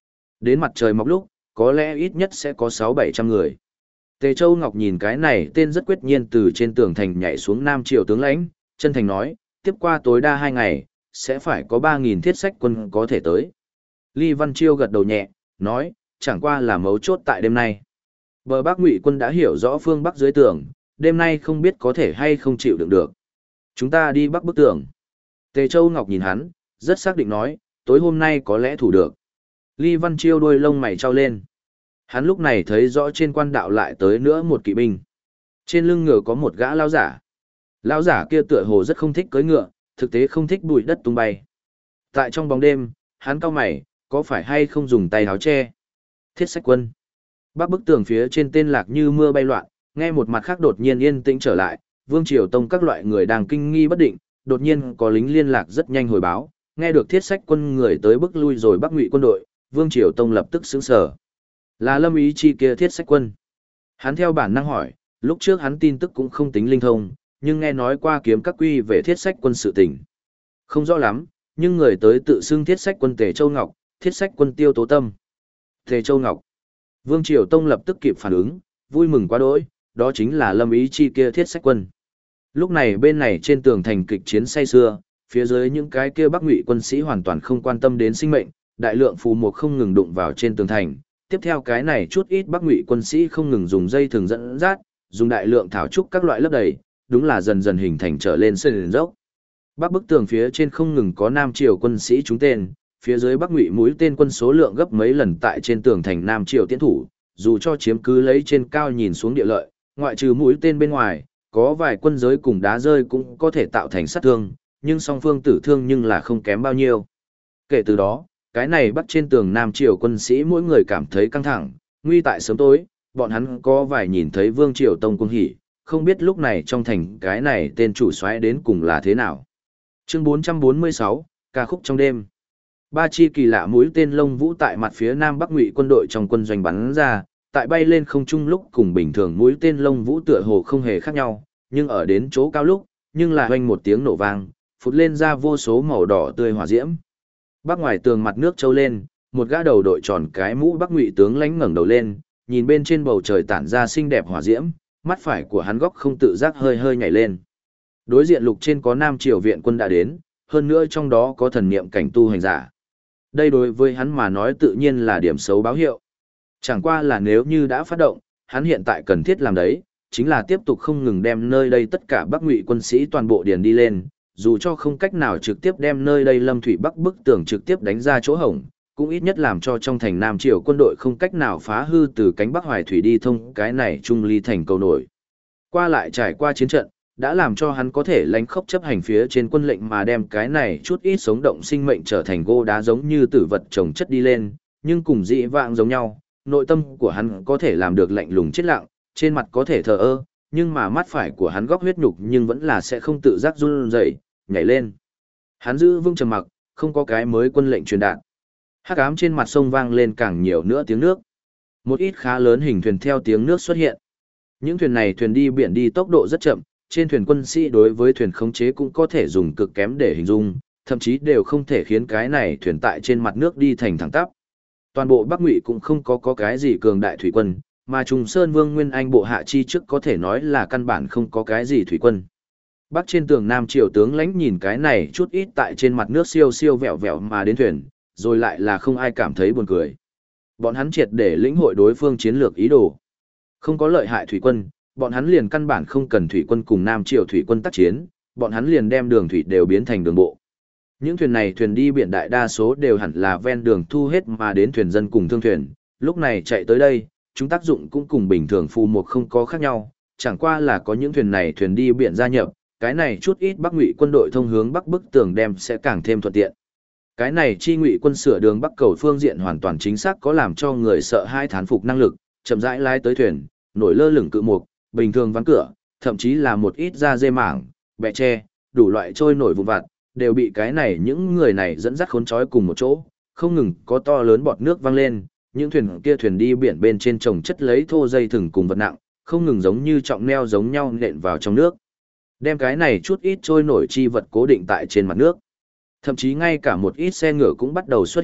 Đến mặt trời mọc lúc, có lẽ ít nhất sẽ có 600-700 người. Tề Châu Ngọc nhìn cái này tên rất quyết nhiên từ trên tường thành nhảy xuống Nam Triều tướng lãnh, chân thành nói, tiếp qua tối đa 2 ngày, sẽ phải có 3.000 thiết sách quân có thể tới. Ly Văn Chiêu gật đầu nhẹ, nói, chẳng qua là mấu chốt tại đêm nay. Bờ Bắc Ngụy quân đã hiểu rõ phương Bắc dưới tường, đêm nay không biết có thể hay không chịu đựng được. Chúng ta đi Bắc bức tường. Tề Châu Ngọc nhìn hắn, rất xác định nói, tối hôm nay có lẽ thủ được. Ly Văn Chiêu đuôi lông mày trao lên. Hắn lúc này thấy rõ trên quan đạo lại tới nữa một kỵ binh. Trên lưng ngựa có một gã lão giả. Lão giả kia tựa hồ rất không thích cưỡi ngựa, thực tế không thích bụi đất tung bay. Tại trong bóng đêm, hắn cau mày, có phải hay không dùng tay áo che? Thiết sách quân. Bắc bức tường phía trên tên lạc như mưa bay loạn, nghe một mặt khác đột nhiên yên tĩnh trở lại, Vương Triều Tông các loại người đang kinh nghi bất định, đột nhiên có lính liên lạc rất nhanh hồi báo, nghe được thiết sách quân người tới bức lui rồi Bắc Ngụy quân đội, Vương Triều Tông lập tức sững sờ. Là Lâm Ý Chi kia thiết sách quân. Hắn theo bản năng hỏi, lúc trước hắn tin tức cũng không tính linh thông, nhưng nghe nói qua kiếm các quy về thiết sách quân sự tình. Không rõ lắm, nhưng người tới tự xưng thiết sách quân Tề Châu Ngọc, thiết sách quân Tiêu Tố Tâm. Tề Châu Ngọc. Vương Triều Tông lập tức kịp phản ứng, vui mừng quá đỗi, đó chính là Lâm Ý Chi kia thiết sách quân. Lúc này bên này trên tường thành kịch chiến say xưa, phía dưới những cái kia Bắc Ngụy quân sĩ hoàn toàn không quan tâm đến sinh mệnh, đại lượng phù mục không ngừng đụng vào trên tường thành. Tiếp theo cái này chút ít Bắc Ngụy quân sĩ không ngừng dùng dây thừng dẫn dắt, dùng đại lượng thảo trúc các loại lấp đầy, đúng là dần dần hình thành trở lên sườn dốc. Bắc bức tường phía trên không ngừng có Nam Triều quân sĩ trúng tên, phía dưới Bắc Ngụy mũi tên quân số lượng gấp mấy lần tại trên tường thành Nam Triều tiến thủ, dù cho chiếm cứ lấy trên cao nhìn xuống địa lợi, ngoại trừ mũi tên bên ngoài, có vài quân giới cùng đá rơi cũng có thể tạo thành sát thương, nhưng song phương tử thương nhưng là không kém bao nhiêu. Kể từ đó, cái này bắt trên tường Nam Triều quân sĩ mỗi người cảm thấy căng thẳng, nguy tại sớm tối, bọn hắn có vài nhìn thấy Vương Triều Tông cung hỉ, không biết lúc này trong thành cái này tên chủ soái đến cùng là thế nào. Chương 446, ca khúc trong đêm. Ba chi kỳ lạ mũi tên lông vũ tại mặt phía Nam Bắc Ngụy quân đội trong quân doanh bắn ra, tại bay lên không trung lúc cùng bình thường mũi tên lông vũ tựa hồ không hề khác nhau, nhưng ở đến chỗ cao lúc, nhưng là hoanh một tiếng nổ vang, phụt lên ra vô số màu đỏ tươi hỏa diễm. Bắc ngoài tường mặt nước trâu lên, một gã đầu đội tròn cái mũ Bắc Ngụy tướng lãnh ngẩng đầu lên, nhìn bên trên bầu trời tản ra xinh đẹp hỏa diễm, mắt phải của hắn góc không tự giác hơi hơi nhảy lên. Đối diện lục trên có Nam Triều viện quân đã đến, hơn nữa trong đó có thần niệm cảnh tu hành giả. Đây đối với hắn mà nói tự nhiên là điểm xấu báo hiệu. Chẳng qua là nếu như đã phát động, hắn hiện tại cần thiết làm đấy, chính là tiếp tục không ngừng đem nơi đây tất cả Bắc Ngụy quân sĩ toàn bộ điền đi lên, dù cho không cách nào trực tiếp đem nơi đây Lâm Thủy Bắc bức tường trực tiếp đánh ra chỗ hổng, cũng ít nhất làm cho trong thành Nam Triều quân đội không cách nào phá hư từ cánh Bắc Hoài Thủy đi thông cái này trung ly thành cầu nổi. Qua lại trải qua chiến trận, đã làm cho hắn có thể lánh khốc chấp hành phía trên quân lệnh mà đem cái này chút ít sống động sinh mệnh trở thành gô đá giống như tử vật trồng chất đi lên, nhưng cùng dị vãng giống nhau, nội tâm của hắn có thể làm được lạnh lùng chết lặng, trên mặt có thể thờ ơ, nhưng mà mắt phải của hắn góc huyết nhục nhưng vẫn là sẽ không tự giác run rẩy, nhảy lên. Hắn giữ vững trầm mặc, không có cái mới quân lệnh truyền đạt. Hắc ám trên mặt sông vang lên càng nhiều nữa tiếng nước. Một ít khá lớn hình thuyền theo tiếng nước xuất hiện. Những thuyền này thuyền đi biển đi tốc độ rất chậm, trên thuyền quân sĩ đối với thuyền khống chế cũng có thể dùng cực kém để hình dung, thậm chí đều không thể khiến cái này thuyền tại trên mặt nước đi thành thẳng tắp. Toàn bộ Bắc Ngụy cũng không có cái gì cường đại thủy quân, mà Trùng Sơn Vương Nguyên Anh bộ hạ chi trước có thể nói là căn bản không có cái gì thủy quân. Bắc trên tường Nam Triều tướng lãnh nhìn cái này chút ít tại trên mặt nước siêu siêu vẹo vẹo mà đến thuyền, rồi lại là không ai cảm thấy buồn cười. Bọn hắn triệt để lĩnh hội đối phương chiến lược ý đồ. Không có lợi hại thủy quân, bọn hắn liền căn bản không cần thủy quân cùng Nam Triều thủy quân tác chiến, bọn hắn liền đem đường thủy đều biến thành đường bộ. Những thuyền này thuyền đi biển đại đa số đều hẳn là ven đường thu hết mà đến thuyền dân cùng thương thuyền, lúc này chạy tới đây, chúng tác dụng cũng cùng bình thường phù một không có khác nhau, chẳng qua là có những thuyền này thuyền đi biển gia nhập, cái này chút ít Bắc Ngụy quân đội thông hướng Bắc bức tường đem sẽ càng thêm thuận tiện. Cái này chi Ngụy quân sửa đường Bắc cầu phương diện hoàn toàn chính xác có làm cho người sợ hai thán phục năng lực, chậm rãi lái tới thuyền, nổi lơ lửng cự mục, bình thường ván cửa, thậm chí là một ít da dê mảng, bẹ tre, đủ loại trôi nổi vụn vặt, đều bị cái này những người này dẫn dắt khốn trói cùng một chỗ, không ngừng có to lớn bọt nước văng lên, những thuyền kia thuyền đi biển bên trên trồng chất lấy thô dây thừng cùng vật nặng, không ngừng giống như trọng neo giống nhau nện vào trong nước. Đem cái này chút ít trôi nổi chi vật cố định tại trên mặt nước. Thậm chí ngay cả một ít xe ngựa cũng bắt đầu xuất hiện,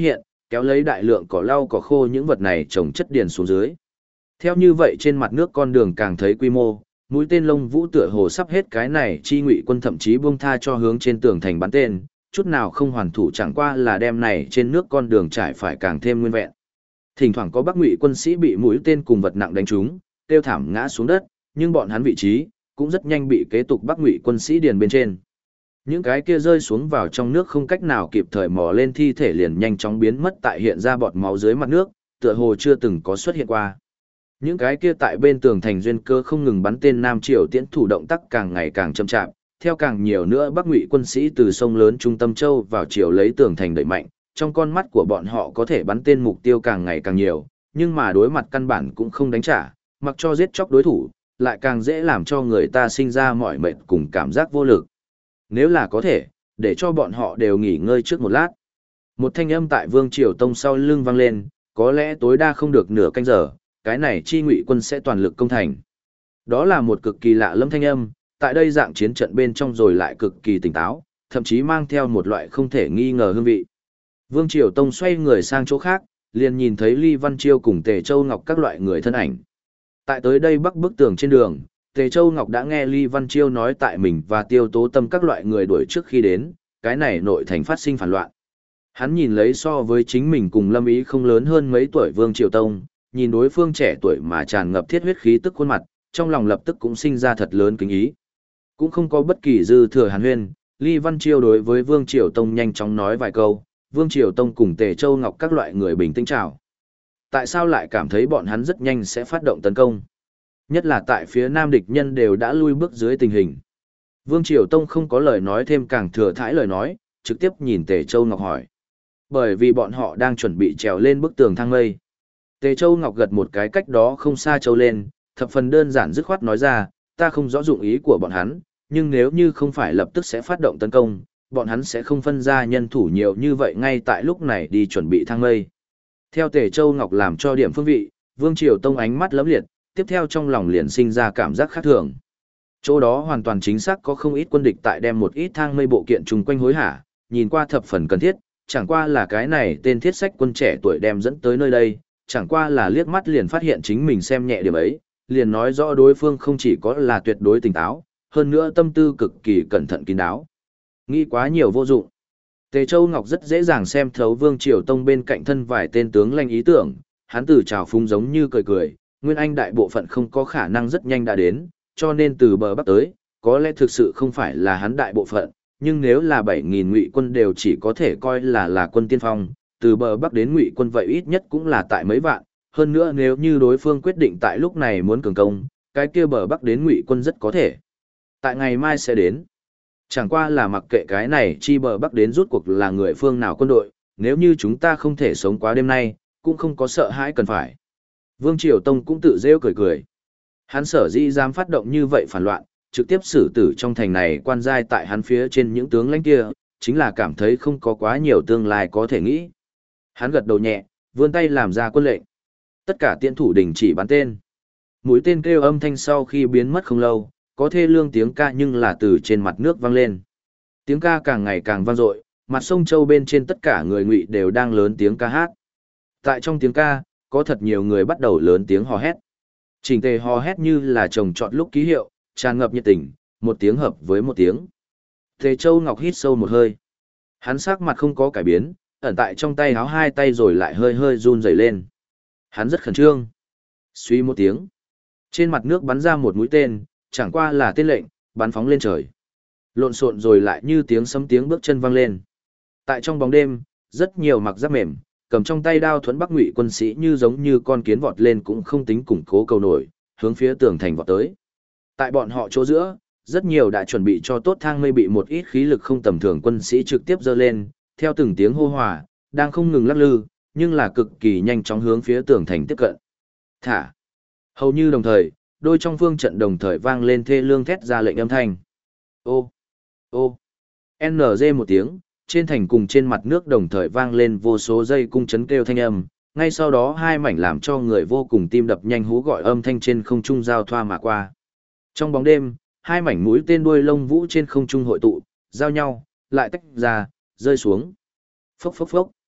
kéo lấy đại lượng cỏ lau cỏ khô những vật này trồng chất điền xuống dưới. Theo như vậy trên mặt nước con đường càng thấy quy mô, mũi tên lông vũ tựa hồ sắp hết cái này chi ngụy quân thậm chí buông tha cho hướng trên tường thành bắn tên, chút nào không hoàn thủ chẳng qua là đem này trên nước con đường trải phải càng thêm nguyên vẹn. Thỉnh thoảng có Bắc Ngụy quân sĩ bị mũi tên cùng vật nặng đánh trúng, tiêu thảm ngã xuống đất, nhưng bọn hắn vị trí cũng rất nhanh bị kế tục Bắc Ngụy quân sĩ điền bên trên. Những cái kia rơi xuống vào trong nước không cách nào kịp thời mò lên thi thể liền nhanh chóng biến mất tại hiện ra bọt máu dưới mặt nước, tựa hồ chưa từng có xuất hiện qua. Những cái kia tại bên tường thành duyên cơ không ngừng bắn tên Nam Triều tiễn thủ động tác càng ngày càng chậm chạp, theo càng nhiều nữa Bắc Ngụy quân sĩ từ sông lớn trung tâm châu vào triều lấy tường thành đẩy mạnh, trong con mắt của bọn họ có thể bắn tên mục tiêu càng ngày càng nhiều, nhưng mà đối mặt căn bản cũng không đánh trả, mặc cho giết chóc đối thủ, lại càng dễ làm cho người ta sinh ra mỏi mệt cùng cảm giác vô lực. Nếu là có thể, để cho bọn họ đều nghỉ ngơi trước một lát. Một thanh âm tại Vương Triều Tông sau lưng vang lên, có lẽ tối đa không được nửa canh giờ, cái này chi ngụy quân sẽ toàn lực công thành. Đó là một cực kỳ lạ lẫm thanh âm, tại đây dạng chiến trận bên trong rồi lại cực kỳ tỉnh táo, thậm chí mang theo một loại không thể nghi ngờ hương vị. Vương Triều Tông xoay người sang chỗ khác, liền nhìn thấy Ly Văn Chiêu cùng Tề Châu Ngọc các loại người thân ảnh. Tại tới đây bắc bức tường trên đường, Tề Châu Ngọc đã nghe Ly Văn Chiêu nói tại mình và Tiêu Tố Tâm các loại người đuổi trước khi đến, cái này nội thành phát sinh phản loạn. Hắn nhìn lấy so với chính mình cùng Lâm Ý không lớn hơn mấy tuổi Vương Triều Tông, nhìn đối phương trẻ tuổi mà tràn ngập thiết huyết khí tức khuôn mặt, trong lòng lập tức cũng sinh ra thật lớn kính ý. Cũng không có bất kỳ dư thừa hàn huyên, Ly Văn Chiêu đối với Vương Triều Tông nhanh chóng nói vài câu, Vương Triều Tông cùng Tề Châu Ngọc các loại người bình tĩnh chào. Tại sao lại cảm thấy bọn hắn rất nhanh sẽ phát động tấn công? Nhất là tại phía nam địch nhân đều đã lui bước dưới tình hình. Vương Triều Tông không có lời nói thêm càng thừa thãi lời nói, trực tiếp nhìn Tề Châu Ngọc hỏi. Bởi vì bọn họ đang chuẩn bị trèo lên bức tường thang mây. Tề Châu Ngọc gật một cái cách đó không xa trâu lên, thập phần đơn giản dứt khoát nói ra, ta không rõ dụng ý của bọn hắn, nhưng nếu như không phải lập tức sẽ phát động tấn công, bọn hắn sẽ không phân ra nhân thủ nhiều như vậy ngay tại lúc này đi chuẩn bị thang mây. Theo Tề Châu Ngọc làm cho điểm phương vị, Vương Triều Tông ánh mắt lấm liệt, tiếp theo trong lòng liền sinh ra cảm giác khác thường. Chỗ đó hoàn toàn chính xác có không ít quân địch tại đem một ít thang mây bộ kiện chung quanh hối hả, nhìn qua thập phần cần thiết, chẳng qua là cái này tên thiết sách quân trẻ tuổi đem dẫn tới nơi đây, chẳng qua là liếc mắt liền phát hiện chính mình xem nhẹ điểm ấy, liền nói rõ đối phương không chỉ có là tuyệt đối tỉnh táo, hơn nữa tâm tư cực kỳ cẩn thận kín đáo. Nghĩ quá nhiều vô dụng. Tề Châu Ngọc rất dễ dàng xem thấu Vương Triều Tông bên cạnh thân vài tên tướng lanh ý tưởng, hắn từ trào phúng giống như cười cười, Nguyên Anh đại bộ phận không có khả năng rất nhanh đã đến, cho nên từ bờ bắc tới, có lẽ thực sự không phải là hắn đại bộ phận, nhưng nếu là 7.000 ngụy quân đều chỉ có thể coi là quân tiên phong, từ bờ bắc đến ngụy quân vậy ít nhất cũng là tại mấy vạn, hơn nữa nếu như đối phương quyết định tại lúc này muốn cường công, cái kia bờ bắc đến ngụy quân rất có thể tại ngày mai sẽ đến. Chẳng qua là mặc kệ cái này chi bờ bắc đến rút cuộc là người phương nào quân đội, nếu như chúng ta không thể sống quá đêm nay, cũng không có sợ hãi cần phải. Vương Triều Tông cũng tự rêu cười cười. Hắn sở dĩ dám phát động như vậy phản loạn, trực tiếp xử tử trong thành này quan giai tại hắn phía trên những tướng lãnh kia, chính là cảm thấy không có quá nhiều tương lai có thể nghĩ. Hắn gật đầu nhẹ, vươn tay làm ra quân lệnh. Tất cả tiễn thủ đình chỉ bắn tên. Mũi tên kêu âm thanh sau khi biến mất không lâu, có thê lương tiếng ca nhưng là từ trên mặt nước vang lên. Tiếng ca càng ngày càng vang dội, mặt sông Châu bên trên tất cả người Ngụy đều đang lớn tiếng ca hát. Tại trong tiếng ca, có thật nhiều người bắt đầu lớn tiếng hò hét. Chỉnh tề hò hét như là trồng trọt lúc ký hiệu, tràn ngập nhiệt tình, một tiếng hợp với một tiếng. Tề Châu Ngọc hít sâu một hơi. Hắn sắc mặt không có cải biến, ẩn tại trong tay háo hai tay rồi lại hơi hơi run rẩy lên. Hắn rất khẩn trương. Suy một tiếng. Trên mặt nước bắn ra một mũi tên, chẳng qua là tên lệnh, bắn phóng lên trời. Lộn xộn rồi lại như tiếng sấm tiếng bước chân vang lên. Tại trong bóng đêm, rất nhiều mặc giáp mềm, cầm trong tay đao thuẫn Bắc Ngụy quân sĩ như giống như con kiến vọt lên cũng không tính củng cố cầu nổi, hướng phía tường thành vọt tới. Tại bọn họ chỗ giữa, rất nhiều đã chuẩn bị cho tốt thang mây bị một ít khí lực không tầm thường quân sĩ trực tiếp giơ lên, theo từng tiếng hô hòa, đang không ngừng lắc lư, nhưng là cực kỳ nhanh chóng hướng phía tường thành tiếp cận. Thả. Hầu như đồng thời, đôi trong phương trận đồng thời vang lên thê lương thét ra lệnh âm thanh. Ô, ô, NG một tiếng, trên thành cùng trên mặt nước đồng thời vang lên vô số dây cung chấn kêu thanh âm, ngay sau đó hai mảnh làm cho người vô cùng tim đập nhanh hú gọi âm thanh trên không trung giao thoa mà qua. Trong bóng đêm, hai mảnh mũi tên đuôi lông vũ trên không trung hội tụ, giao nhau, lại tách ra, rơi xuống. Phốc phốc phốc.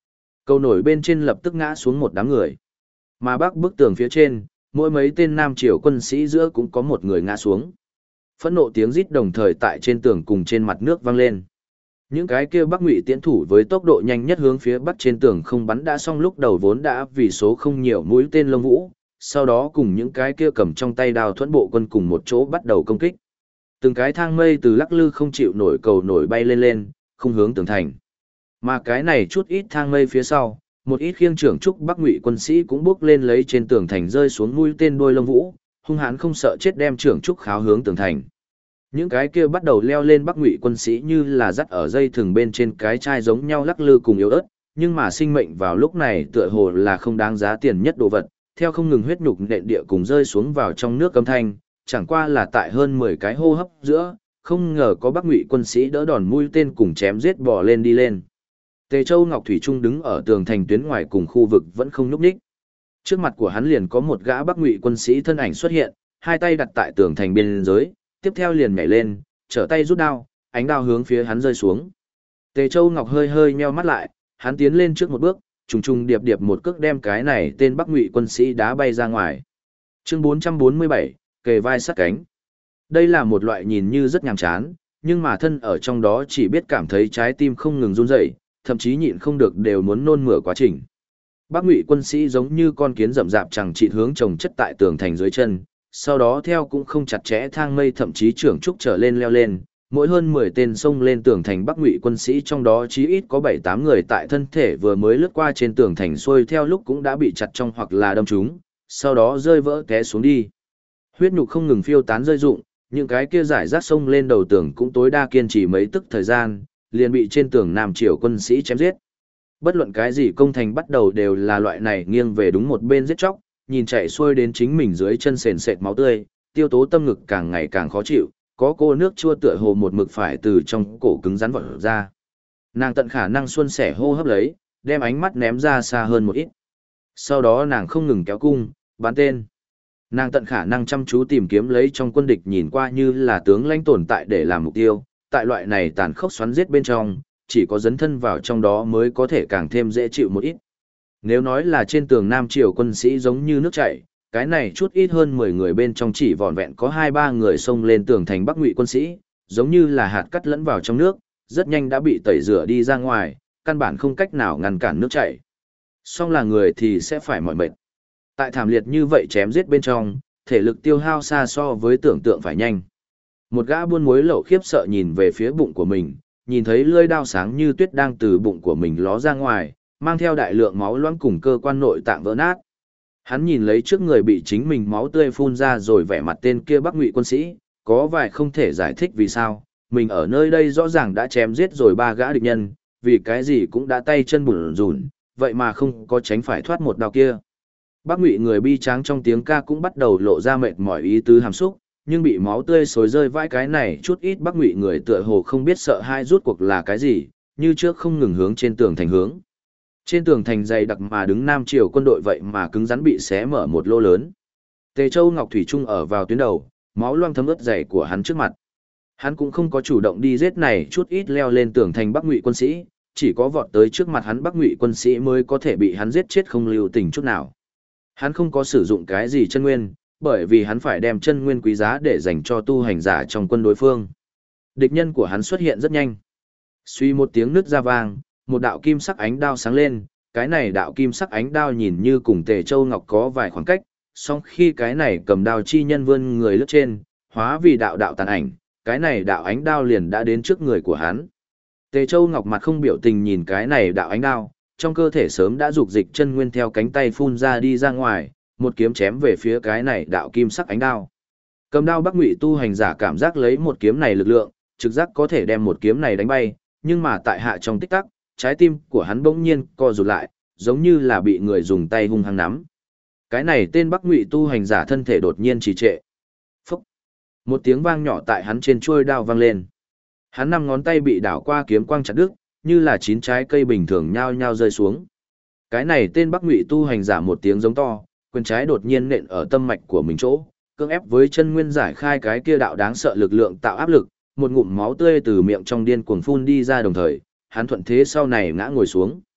Cầu nổi bên trên lập tức ngã xuống một đám người. Mà bắc bức tường phía trên, mỗi mấy tên Nam Triều quân sĩ giữa cũng có một người ngã xuống. Phẫn nộ tiếng rít đồng thời tại trên tường cùng trên mặt nước vang lên. Những cái kia Bắc Ngụy tiến thủ với tốc độ nhanh nhất hướng phía bắc trên tường không bắn đã xong lúc đầu vốn đã vì số không nhiều mũi tên lông vũ, sau đó cùng những cái kia cầm trong tay đao thuẫn bộ quân cùng một chỗ bắt đầu công kích. Từng cái thang mây từ lắc lư không chịu nổi cầu nổi bay lên lên, không hướng tường thành. Mà cái này chút ít thang mây phía sau, một ít khiêng trưởng trúc Bắc Ngụy quân sĩ cũng bước lên lấy trên tường thành rơi xuống mũi tên đuôi lông vũ, hung hãn không sợ chết đem trưởng trúc kháo hướng tường thành. Những cái kia bắt đầu leo lên Bắc Ngụy quân sĩ như là dắt ở dây thừng bên trên cái chai giống nhau lắc lư cùng yếu ớt, nhưng mà sinh mệnh vào lúc này tựa hồ là không đáng giá tiền nhất đồ vật, theo không ngừng huyết nhục nện địa cùng rơi xuống vào trong nước âm thanh, chẳng qua là tại hơn 10 cái hô hấp giữa, không ngờ có Bắc Ngụy quân sĩ đỡ đòn mũi tên cùng chém giết bò lên đi lên. Tề Châu Ngọc Thủy Trung đứng ở tường thành tuyến ngoài cùng khu vực vẫn không nhúc nhích. Trước mặt của hắn liền có một gã Bắc Ngụy quân sĩ thân ảnh xuất hiện, hai tay đặt tại tường thành biên giới, tiếp theo liền nhảy lên, trở tay rút đao, ánh đao hướng phía hắn rơi xuống. Tề Châu Ngọc hơi hơi nheo mắt lại, hắn tiến lên trước một bước, trùng trùng điệp điệp một cước đem cái này tên Bắc Ngụy quân sĩ đá bay ra ngoài. Chương 447, kề vai sát cánh. Đây là một loại nhìn như rất nhàm chán, nhưng mà thân ở trong đó chỉ biết cảm thấy trái tim không ngừng run rẩy, thậm chí nhịn không được đều muốn nôn mửa quá trình. Bắc Ngụy quân sĩ giống như con kiến rậm rạp chẳng chịt hướng chồng chất tại tường thành dưới chân, sau đó theo cũng không chặt chẽ thang mây thậm chí trưởng trúc trở lên leo lên, mỗi hơn 10 tên xông lên tường thành Bắc Ngụy quân sĩ trong đó chí ít có 7-8 người tại thân thể vừa mới lướt qua trên tường thành xuôi theo lúc cũng đã bị chặt trong hoặc là đâm trúng, sau đó rơi vỡ té xuống đi. Huyết nhục không ngừng phiêu tán rơi rụng, những cái kia giải rác xông lên đầu tường cũng tối đa kiên trì mấy tức thời gian, liền bị trên tường Nam Triều quân sĩ chém giết. Bất luận cái gì công thành bắt đầu đều là loại này nghiêng về đúng một bên giết chóc, nhìn chạy xuôi đến chính mình dưới chân sền sệt máu tươi, Tiêu Tố tâm ngực càng ngày càng khó chịu, có cô nước chua tựa hồ một mực phải từ trong cổ cứng rắn vọt ra. Nàng tận khả năng xuân sẻ hô hấp lấy, đem ánh mắt ném ra xa hơn một ít. Sau đó nàng không ngừng kéo cung, bắn tên. Nàng tận khả năng chăm chú tìm kiếm lấy trong quân địch nhìn qua như là tướng lãnh tồn tại để làm mục tiêu, tại loại này tàn khốc xoắn giết bên trong, chỉ có dấn thân vào trong đó mới có thể càng thêm dễ chịu một ít. Nếu nói là trên tường Nam Triều quân sĩ giống như nước chảy, cái này chút ít hơn 10 người bên trong chỉ vỏn vẹn có 2-3 người xông lên tường thành Bắc Ngụy quân sĩ, giống như là hạt cắt lẫn vào trong nước, rất nhanh đã bị tẩy rửa đi ra ngoài, căn bản không cách nào ngăn cản nước chảy. Song là người thì sẽ phải mỏi mệt. Tại thảm liệt như vậy chém giết bên trong, thể lực tiêu hao xa so với tưởng tượng phải nhanh. Một gã buôn muối lậu khiếp sợ nhìn về phía bụng của mình, nhìn thấy lưỡi đao sáng như tuyết đang từ bụng của mình ló ra ngoài, mang theo đại lượng máu loãng cùng cơ quan nội tạng vỡ nát. Hắn nhìn lấy trước người bị chính mình máu tươi phun ra rồi vẻ mặt tên kia Bắc Ngụy quân sĩ, có vài không thể giải thích vì sao, mình ở nơi đây rõ ràng đã chém giết rồi 3 gã địch nhân, vì cái gì cũng đã tay chân bủn rủn, vậy mà không có tránh phải thoát một đao kia. Bắc Ngụy người bi tráng trong tiếng ca cũng bắt đầu lộ ra mệt mỏi ý tứ hàm xúc, nhưng bị máu tươi xối rơi vãi cái này chút ít Bắc Ngụy người tựa hồ không biết sợ hai rút cuộc là cái gì, như trước không ngừng hướng trên tường thành hướng. Trên tường thành dày đặc mà đứng Nam Triều quân đội vậy mà cứng rắn bị xé mở một lỗ lớn. Tề Châu Ngọc Thủy Trung ở vào tuyến đầu, máu loang thấm ướt giày của hắn trước mặt. Hắn cũng không có chủ động đi giết này chút ít leo lên tường thành Bắc Ngụy quân sĩ, chỉ có vọt tới trước mặt hắn Bắc Ngụy quân sĩ mới có thể bị hắn giết chết không lưu tình chút nào. Hắn không có sử dụng cái gì chân nguyên, bởi vì hắn phải đem chân nguyên quý giá để dành cho tu hành giả trong quân đối phương. Địch nhân của hắn xuất hiện rất nhanh. Suy một tiếng nứt ra vang, một đạo kim sắc ánh đao sáng lên, cái này đạo kim sắc ánh đao nhìn như cùng Tề Châu Ngọc có vài khoảng cách, song khi cái này cầm đao chi nhân vươn người lướt trên, hóa vì đạo đạo tàn ảnh, cái này đạo ánh đao liền đã đến trước người của hắn. Tề Châu Ngọc mặt không biểu tình nhìn cái này đạo ánh đao, trong cơ thể sớm đã dục dịch chân nguyên theo cánh tay phun ra đi ra ngoài, một kiếm chém về phía cái này đạo kim sắc ánh đao. Cầm đao Bắc Ngụy tu hành giả cảm giác lấy một kiếm này lực lượng, trực giác có thể đem một kiếm này đánh bay, nhưng mà tại hạ trong tích tắc, trái tim của hắn bỗng nhiên co rụt lại, giống như là bị người dùng tay hung hăng nắm. Cái này tên Bắc Ngụy tu hành giả thân thể đột nhiên trì trệ. Phốc. Một tiếng vang nhỏ tại hắn trên chuôi đao vang lên. Hắn 5 ngón tay bị đảo qua kiếm quang chặt đứt, như là 9 trái cây bình thường nhao nhao rơi xuống. Cái này tên Bắc Ngụy tu hành giả một tiếng giống to, quyền trái đột nhiên nện ở tâm mạch của mình chỗ, cưỡng ép với chân nguyên giải khai cái kia đạo đáng sợ lực lượng tạo áp lực, một ngụm máu tươi từ miệng trong điên cuồng phun đi ra đồng thời, hắn thuận thế sau này ngã ngồi xuống.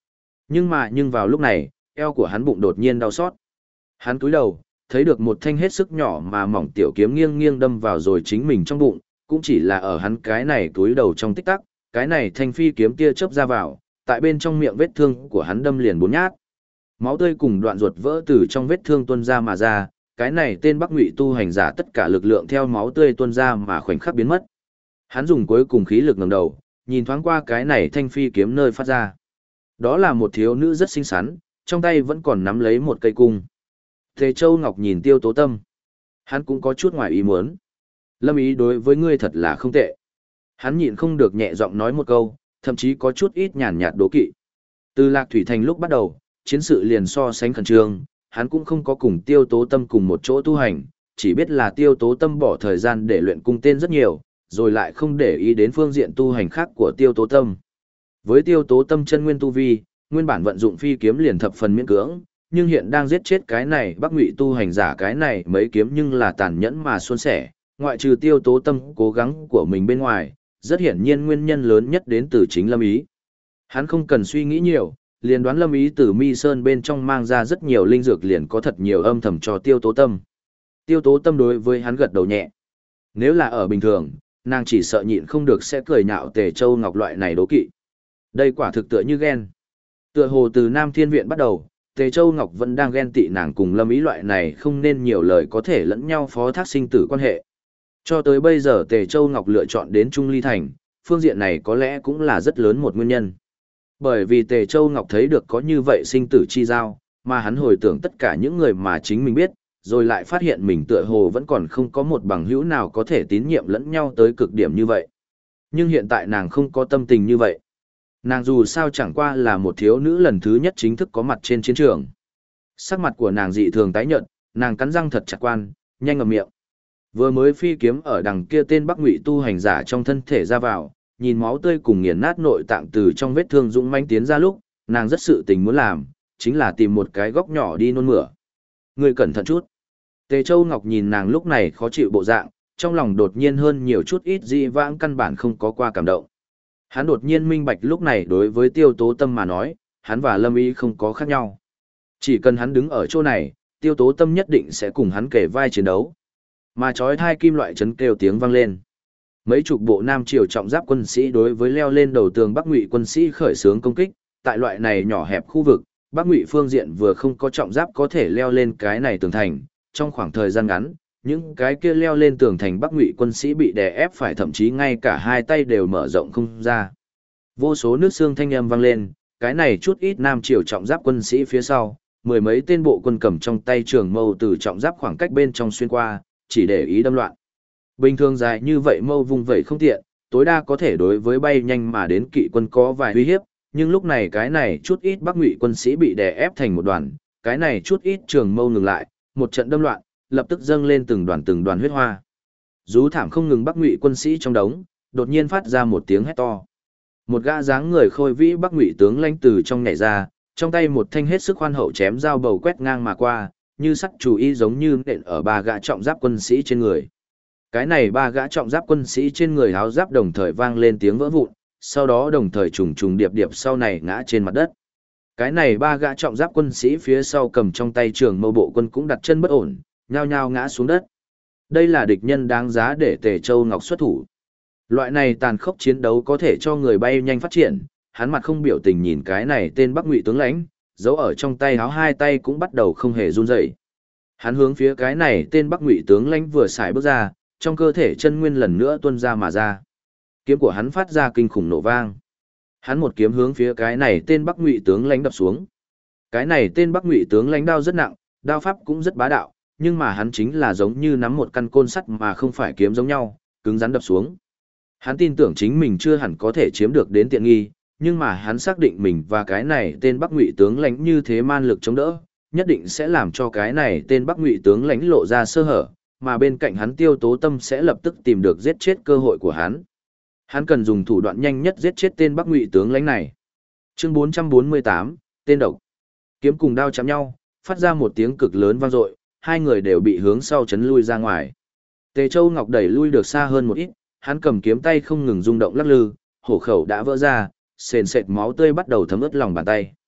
Nhưng vào lúc này, eo của hắn bụng đột nhiên đau xót. Hắn cúi đầu, thấy được một thanh hết sức nhỏ mà mỏng tiểu kiếm nghiêng nghiêng đâm vào rồi chính mình trong bụng, cũng chỉ là ở hắn cái này cúi đầu trong tích tắc, cái này thanh phi kiếm tia chớp ra vào, tại bên trong miệng vết thương của hắn đâm liền 4 nhát. Máu tươi cùng đoạn ruột vỡ từ trong vết thương tuôn ra mà ra, cái này tên Bắc Ngụy tu hành giả tất cả lực lượng theo máu tươi tuôn ra mà khoảnh khắc biến mất. Hắn dùng cuối cùng khí lực ngẩng đầu, nhìn thoáng qua cái này thanh phi kiếm nơi phát ra. Đó là một thiếu nữ rất xinh xắn, trong tay vẫn còn nắm lấy một cây cung. Tề Châu Ngọc nhìn Tiêu Tố Tâm. Hắn cũng có chút ngoài ý muốn. Lâm ý đối với ngươi thật là không tệ. Hắn nhịn không được nhẹ giọng nói một câu, thậm chí có chút ít nhàn nhạt đố kỵ. Từ Lạc Thủy Thành lúc bắt đầu, chiến sự liền so sánh khẩn trương, hắn cũng không có cùng Tiêu Tố Tâm cùng một chỗ tu hành, chỉ biết là Tiêu Tố Tâm bỏ thời gian để luyện cung tên rất nhiều, rồi lại không để ý đến phương diện tu hành khác của Tiêu Tố Tâm. Với Tiêu Tố Tâm chân nguyên tu vi, nguyên bản vận dụng phi kiếm liền thập phần miễn cưỡng, nhưng hiện đang giết chết cái này Bắc Ngụy tu hành giả cái này mấy kiếm nhưng là tàn nhẫn mà suôn sẻ, ngoại trừ Tiêu Tố Tâm cố gắng của mình bên ngoài, rất hiển nhiên nguyên nhân lớn nhất đến từ chính Lâm Ý. Hắn không cần suy nghĩ nhiều, liền đoán Lâm Ý từ Mi Sơn bên trong mang ra rất nhiều linh dược liền có thật nhiều âm thầm cho Tiêu Tố Tâm. Tiêu Tố Tâm đối với hắn gật đầu nhẹ. Nếu là ở bình thường, nàng chỉ sợ nhịn không được sẽ cười nhạo Tề Châu Ngọc loại này đố kỵ. Đây quả thực tựa như ghen. Tựa hồ từ Nam Thiên Viện bắt đầu, Tề Châu Ngọc vẫn đang ghen tị nàng cùng Lâm Ý loại này không nên nhiều lời có thể lẫn nhau phó thác sinh tử quan hệ. Cho tới bây giờ Tề Châu Ngọc lựa chọn đến Trung Ly Thành, phương diện này có lẽ cũng là rất lớn một nguyên nhân. Bởi vì Tề Châu Ngọc thấy được có như vậy sinh tử chi giao, mà hắn hồi tưởng tất cả những người mà chính mình biết, rồi lại phát hiện mình tựa hồ vẫn còn không có một bằng hữu nào có thể tín nhiệm lẫn nhau tới cực điểm như vậy. Nhưng hiện tại nàng không có tâm tình như vậy. Nàng dù sao chẳng qua là một thiếu nữ lần thứ nhất chính thức có mặt trên chiến trường. Sắc mặt của nàng dị thường tái nhợt, nàng cắn răng thật chặt quan, nhanh ngậm miệng. Vừa mới phi kiếm ở đằng kia tên Bắc Ngụy tu hành giả trong thân thể ra vào, nhìn máu tươi cùng nghiền nát nội tạng từ trong vết thương dũng mãnh tiến ra lúc, nàng rất sự tình muốn làm, chính là tìm một cái góc nhỏ đi nôn mửa. Ngươi cẩn thận chút. Tề Châu Ngọc nhìn nàng lúc này khó chịu bộ dạng, trong lòng đột nhiên hơn nhiều chút ít dị vãng căn bản không có qua cảm động. Hắn đột nhiên minh bạch lúc này đối với Tiêu Tố Tâm mà nói, hắn và Lâm Ý không có khác nhau. Chỉ cần hắn đứng ở chỗ này, Tiêu Tố Tâm nhất định sẽ cùng hắn kể vai chiến đấu. Mà chói tai kim loại chấn kêu tiếng vang lên. Mấy chục bộ Nam Triều trọng giáp quân sĩ đối với leo lên đầu tường Bắc Ngụy quân sĩ khởi xướng công kích, tại loại này nhỏ hẹp khu vực, Bắc Ngụy phương diện vừa không có trọng giáp có thể leo lên cái này tường thành, trong khoảng thời gian ngắn, những cái kia leo lên tường thành Bắc Ngụy quân sĩ bị đè ép phải thậm chí ngay cả hai tay đều mở rộng không ra. Vô số nước xương thanh âm vang lên, cái này chút ít Nam Triều trọng giáp quân sĩ phía sau, mười mấy tên bộ quân cầm trong tay trường mâu từ trọng giáp khoảng cách bên trong xuyên qua, chỉ để ý đâm loạn. Bình thường dài như vậy mâu vung vẩy không tiện, tối đa có thể đối với bay nhanh mà đến kỵ quân có vài uy hiếp, nhưng lúc này cái này chút ít Bắc Ngụy quân sĩ bị đè ép thành một đoàn, cái này chút ít trường mâu ngừng lại, một trận đâm loạn, lập tức dâng lên từng đoàn huyết hoa. Rú thảm không ngừng Bắc Ngụy quân sĩ trong đống, đột nhiên phát ra một tiếng hét to. Một gã dáng người khôi vĩ Bắc Ngụy tướng lãnh từ trong nhảy ra, trong tay một thanh hết sức khoan hậu chém dao bầu quét ngang mà qua, như sắt chủ y giống như nện ở ba gã trọng giáp quân sĩ trên người. Cái này ba gã trọng giáp quân sĩ trên người áo giáp đồng thời vang lên tiếng vỡ vụn, sau đó đồng thời trùng trùng điệp điệp sau này ngã trên mặt đất. Cái này ba gã trọng giáp quân sĩ phía sau cầm trong tay trường mâu bộ quân cũng đặt chân bất ổn, nhao nhao ngã xuống đất. Đây là địch nhân đáng giá để Tề Châu Ngọc xuất thủ. Loại này tàn khốc chiến đấu có thể cho người bay nhanh phát triển, hắn mặt không biểu tình nhìn cái này tên Bắc Ngụy tướng lãnh, giấu ở trong tay áo hai tay cũng bắt đầu không hề run rẩy. Hắn hướng phía cái này tên Bắc Ngụy tướng lãnh vừa xài bước ra, trong cơ thể chân nguyên lần nữa tuôn ra mà ra. Kiếm của hắn phát ra kinh khủng nổ vang. Hắn một kiếm hướng phía cái này tên Bắc Ngụy tướng lãnh đập xuống. Cái này tên Bắc Ngụy tướng lãnh đao rất nặng, đao pháp cũng rất bá đạo, nhưng mà hắn chính là giống như nắm một căn côn sắt mà không phải kiếm giống nhau, cứng rắn đập xuống. Hắn tin tưởng chính mình chưa hẳn có thể chiếm được đến tiện nghi, nhưng mà hắn xác định mình và cái này tên Bắc Ngụy tướng lãnh như thế man lực chống đỡ, nhất định sẽ làm cho cái này tên Bắc Ngụy tướng lãnh lộ ra sơ hở, mà bên cạnh hắn Tiêu Tố Tâm sẽ lập tức tìm được giết chết cơ hội của hắn. Hắn cần dùng thủ đoạn nhanh nhất giết chết tên Bắc Ngụy tướng lãnh này. Chương 448, tên độc. Kiếm cùng đao chạm nhau, phát ra một tiếng cực lớn vang dội, hai người đều bị hướng sau chấn lui ra ngoài. Tề Châu Ngọc đẩy lui được xa hơn một ít, hắn cầm kiếm tay không ngừng rung động lắc lư, hổ khẩu đã vỡ ra, sền sệt máu tươi bắt đầu thấm ướt lòng bàn tay.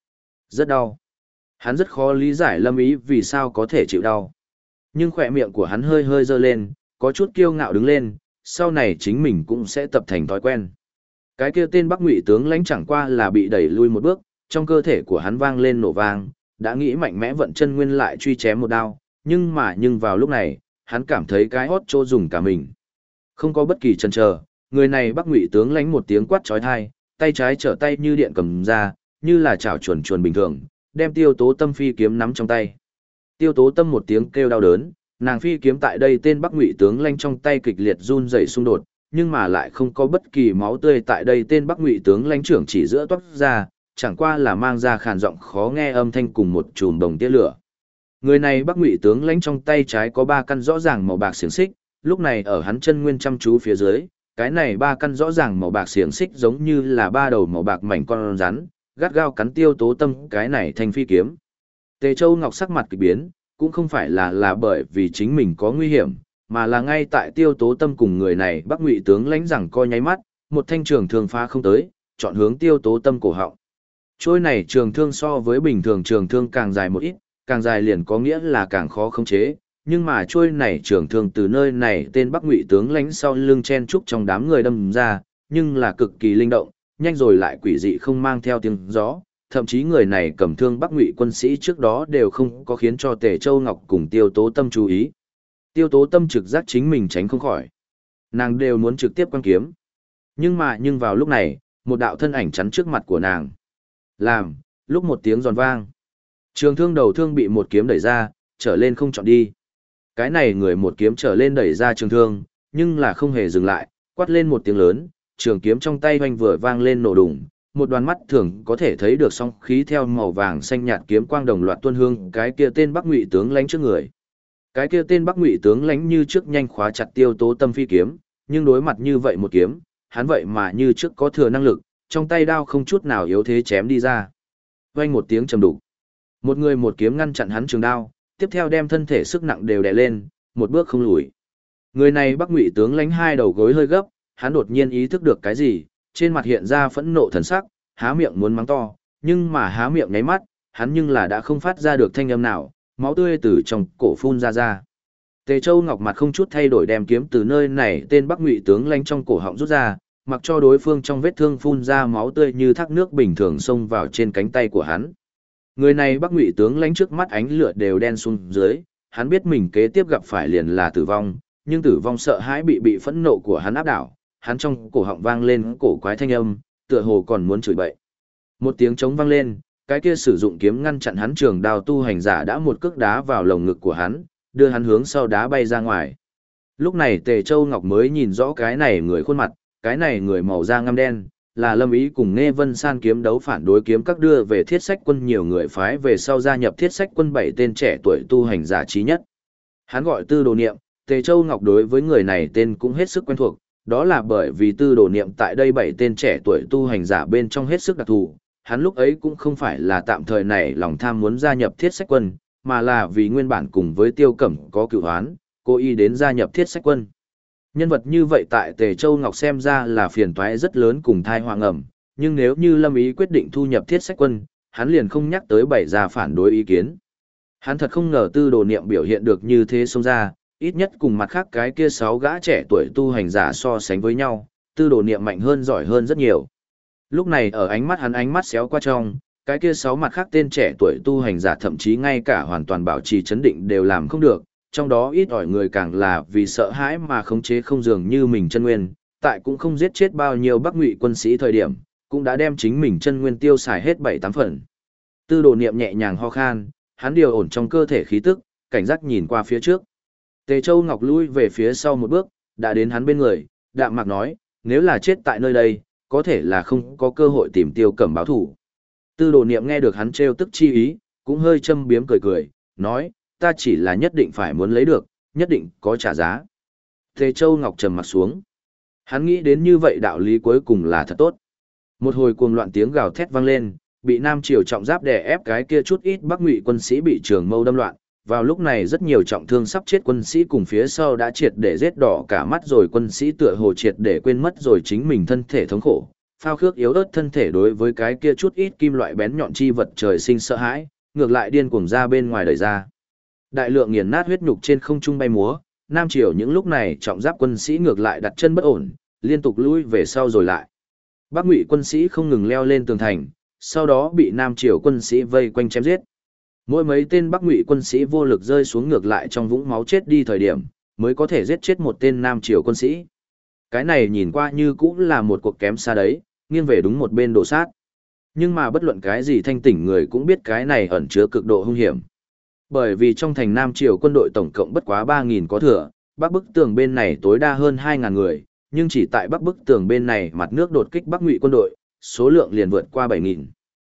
Rất đau. Hắn rất khó lý giải Lâm Ý vì sao có thể chịu đau. Nhưng khỏe miệng của hắn hơi hơi dơ lên, có chút kiêu ngạo đứng lên, sau này chính mình cũng sẽ tập thành thói quen. Cái kia tên Bắc Ngụy tướng lãnh chẳng qua là bị đẩy lui một bước, trong cơ thể của hắn vang lên nổ vang, đã nghĩ mạnh mẽ vận chân nguyên lại truy chém một đao, nhưng vào lúc này, hắn cảm thấy cái hót trô dùng cả mình. Không có bất kỳ chần chờ, người này Bắc Ngụy tướng lãnh một tiếng quát chói tai, tay trái trở tay như điện cầm ra, như là chảo chuồn chuồn bình thường, đem Tiêu Tố Tâm phi kiếm nắm trong tay. Tiêu Tố Tâm một tiếng kêu đau đớn, nàng phi kiếm tại đây tên Bắc Ngụy tướng lãnh trong tay kịch liệt run rẩy xung đột, nhưng mà lại không có bất kỳ máu tươi tại đây tên Bắc Ngụy tướng lãnh trưởng chỉ giữa toát ra, chẳng qua là mang ra khàn giọng khó nghe âm thanh cùng một chùm đồng tia lửa. Người này Bắc Ngụy tướng lãnh trong tay trái có 3 căn rõ ràng màu bạc xiềng xích, lúc này ở hắn chân nguyên chăm chú phía dưới, cái này 3 căn rõ ràng màu bạc xiềng xích giống như là 3 đầu màu bạc mảnh con rắn, gắt gao cắn Tiêu Tố Tâm cái này thanh phi kiếm. Tề Châu Ngọc sắc mặt kỳ biến, cũng không phải là bởi vì chính mình có nguy hiểm, mà là ngay tại Tiêu Tố Tâm cùng người này Bắc Ngụy tướng lãnh rằng co nháy mắt, một thanh trường thương phá không tới, chọn hướng Tiêu Tố Tâm cổ họng. Trôi này trường thương so với bình thường trường thương càng dài một ít, càng dài liền có nghĩa là càng khó khống chế, nhưng mà trôi này trường thương từ nơi này tên Bắc Ngụy tướng lãnh sau lưng chen trúc trong đám người đâm ra, nhưng là cực kỳ linh động, nhanh rồi lại quỷ dị không mang theo tiếng gió, thậm chí người này cầm thương Bắc Ngụy quân sĩ trước đó đều không có khiến cho Tề Châu Ngọc cùng Tiêu Tố Tâm chú ý. Tiêu Tố Tâm trực giác chính mình tránh không khỏi. Nàng đều muốn trực tiếp quăng kiếm. Nhưng vào lúc này, một đạo thân ảnh chắn trước mặt của nàng. Lúc một tiếng giòn vang. Trường thương đầu thương bị một kiếm đẩy ra, trở lên không chọn đi. Cái này người một kiếm trở lên đẩy ra trường thương, nhưng là không hề dừng lại, quát lên một tiếng lớn, trường kiếm trong tay hoành vừa vang lên nổ đùng, một đoàn mắt thường có thể thấy được song khí theo màu vàng xanh nhạt kiếm quang đồng loạt tuôn hương cái kia tên Bắc Ngụy tướng lãnh trước người. Cái kia tên Bắc Ngụy tướng lãnh như trước nhanh khóa chặt Tiêu Tố Tâm phi kiếm, nhưng đối mặt như vậy một kiếm, hắn vậy mà như trước có thừa năng lực, trong tay đao không chút nào yếu thế chém đi ra. Vang một tiếng trầm đục. Một người một kiếm ngăn chặn hắn trường đao, tiếp theo đem thân thể sức nặng đều đè lên, một bước không lùi. Người này Bắc Ngụy tướng lãnh hai đầu gối hơi gấp, hắn đột nhiên ý thức được cái gì, trên mặt hiện ra phẫn nộ thần sắc, há miệng muốn mắng to, nhưng mà há miệng nháy mắt, hắn nhưng là đã không phát ra được thanh âm nào, máu tươi từ trong cổ phun ra. Tề Châu Ngọc mặt không chút thay đổi đem kiếm từ nơi này tên Bắc Ngụy tướng lãnh trong cổ họng rút ra, mặc cho đối phương trong vết thương phun ra máu tươi như thác nước bình thường xông vào trên cánh tay của hắn. Người này Bắc Ngụy tướng lãnh trước mắt ánh lửa đều đen xuống dưới, hắn biết mình kế tiếp gặp phải liền là tử vong, nhưng tử vong sợ hãi bị phẫn nộ của hắn áp đảo, hắn trong cổ họng vang lên cổ quái thanh âm, tựa hồ còn muốn chửi bậy. Một tiếng trống vang lên, cái kia sử dụng kiếm ngăn chặn hắn trường đao tu hành giả đã một cước đá vào lồng ngực của hắn, đưa hắn hướng sau đá bay ra ngoài. Lúc này Tề Châu Ngọc mới nhìn rõ cái này người khuôn mặt, cái này người màu da ngăm đen, là Lâm Ý cùng Nghe Vân San kiếm đấu phản đối kiếm các đưa về Thiết Sách Quân nhiều người phái về sau gia nhập Thiết Sách Quân 7 tên trẻ tuổi tu hành giả trí nhất. Hắn gọi Tư Đồ Niệm, Tề Châu Ngọc đối với người này tên cũng hết sức quen thuộc, đó là bởi vì Tư Đồ Niệm tại đây 7 tên trẻ tuổi tu hành giả bên trong hết sức đặc thù, hắn lúc ấy cũng không phải là tạm thời này lòng tham muốn gia nhập Thiết Sách Quân, mà là vì nguyên bản cùng với Tiêu Cẩm có cựu oán, cố ý đến gia nhập Thiết Sách Quân. Nhân vật như vậy tại Tề Châu Ngọc xem ra là phiền toái rất lớn cùng thai hoang ẩm, nhưng nếu như Lâm Ý quyết định thu nhập Thiết Sách Quân, hắn liền không nhắc tới bày ra phản đối ý kiến. Hắn thật không ngờ Tư Đồ Niệm biểu hiện được như thế xông ra, ít nhất cùng mặt khác cái kia 6 gã trẻ tuổi tu hành giả so sánh với nhau, Tư Đồ Niệm mạnh hơn giỏi hơn rất nhiều. Lúc này ở ánh mắt hắn ánh mắt xéo qua trong, cái kia 6 mặt khác tên trẻ tuổi tu hành giả thậm chí ngay cả hoàn toàn bảo trì chấn định đều làm không được, trong đó ít ỏi người càng là vì sợ hãi mà khống chế không dường như mình chân nguyên, tại cũng không giết chết bao nhiêu Bắc Ngụy quân sĩ thời điểm, cũng đã đem chính mình chân nguyên tiêu xài hết 7-8 phần. Tư Đồ Niệm nhẹ nhàng ho khan, hắn điều ổn trong cơ thể khí tức, cảnh giác nhìn qua phía trước. Tề Châu Ngọc lui về phía sau một bước, đã đến hắn bên người, đạm mạc nói, nếu là chết tại nơi đây, có thể là không có cơ hội tìm Tiêu Cẩm báo thủ. Tư Đồ Niệm nghe được hắn trêu tức chi ý, cũng hơi châm biếm cười cười, nói, ta chỉ là nhất định phải muốn lấy được, nhất định có trả giá. Tề Châu Ngọc trầm mặt xuống. Hắn nghĩ đến như vậy đạo lý cuối cùng là thật tốt. Một hồi cuồng loạn tiếng gào thét vang lên, bị Nam Triều trọng giáp đè ép cái kia chút ít Bắc Ngụy quân sĩ bị trường mâu đâm loạn. Vào lúc này rất nhiều trọng thương sắp chết quân sĩ cùng phía sau đã triệt để giết đỏ cả mắt rồi, quân sĩ tựa hồ triệt để quên mất rồi chính mình thân thể thống khổ, phao khước yếu ớt thân thể đối với cái kia chút ít kim loại bén nhọn chi vật trời sinh sợ hãi, ngược lại điên cuồng ra bên ngoài đẩy ra. Đại lượng nghiền nát huyết nhục trên không trung bay múa, Nam Triều những lúc này trọng giáp quân sĩ ngược lại đặt chân bất ổn, liên tục lui về sau rồi lại. Bắc Ngụy quân sĩ không ngừng leo lên tường thành, sau đó bị Nam Triều quân sĩ vây quanh chém giết. Mỗi mấy tên Bắc Ngụy quân sĩ vô lực rơi xuống ngược lại trong vũng máu chết đi thời điểm, mới có thể giết chết một tên Nam Triều quân sĩ. Cái này nhìn qua như cũng là một cuộc kém xa đấy, nghiêng về đúng một bên đổ sát. Nhưng mà bất luận cái gì thanh tỉnh người cũng biết cái này ẩn chứa cực độ hung hiểm. Bởi vì trong thành Nam Triều quân đội tổng cộng bất quá 3.000 có thừa, bắc bức tường bên này tối đa hơn 2.000 người, nhưng chỉ tại bắc bức tường bên này mặt nước đột kích Bắc Ngụy quân đội, số lượng liền vượt qua 7.000.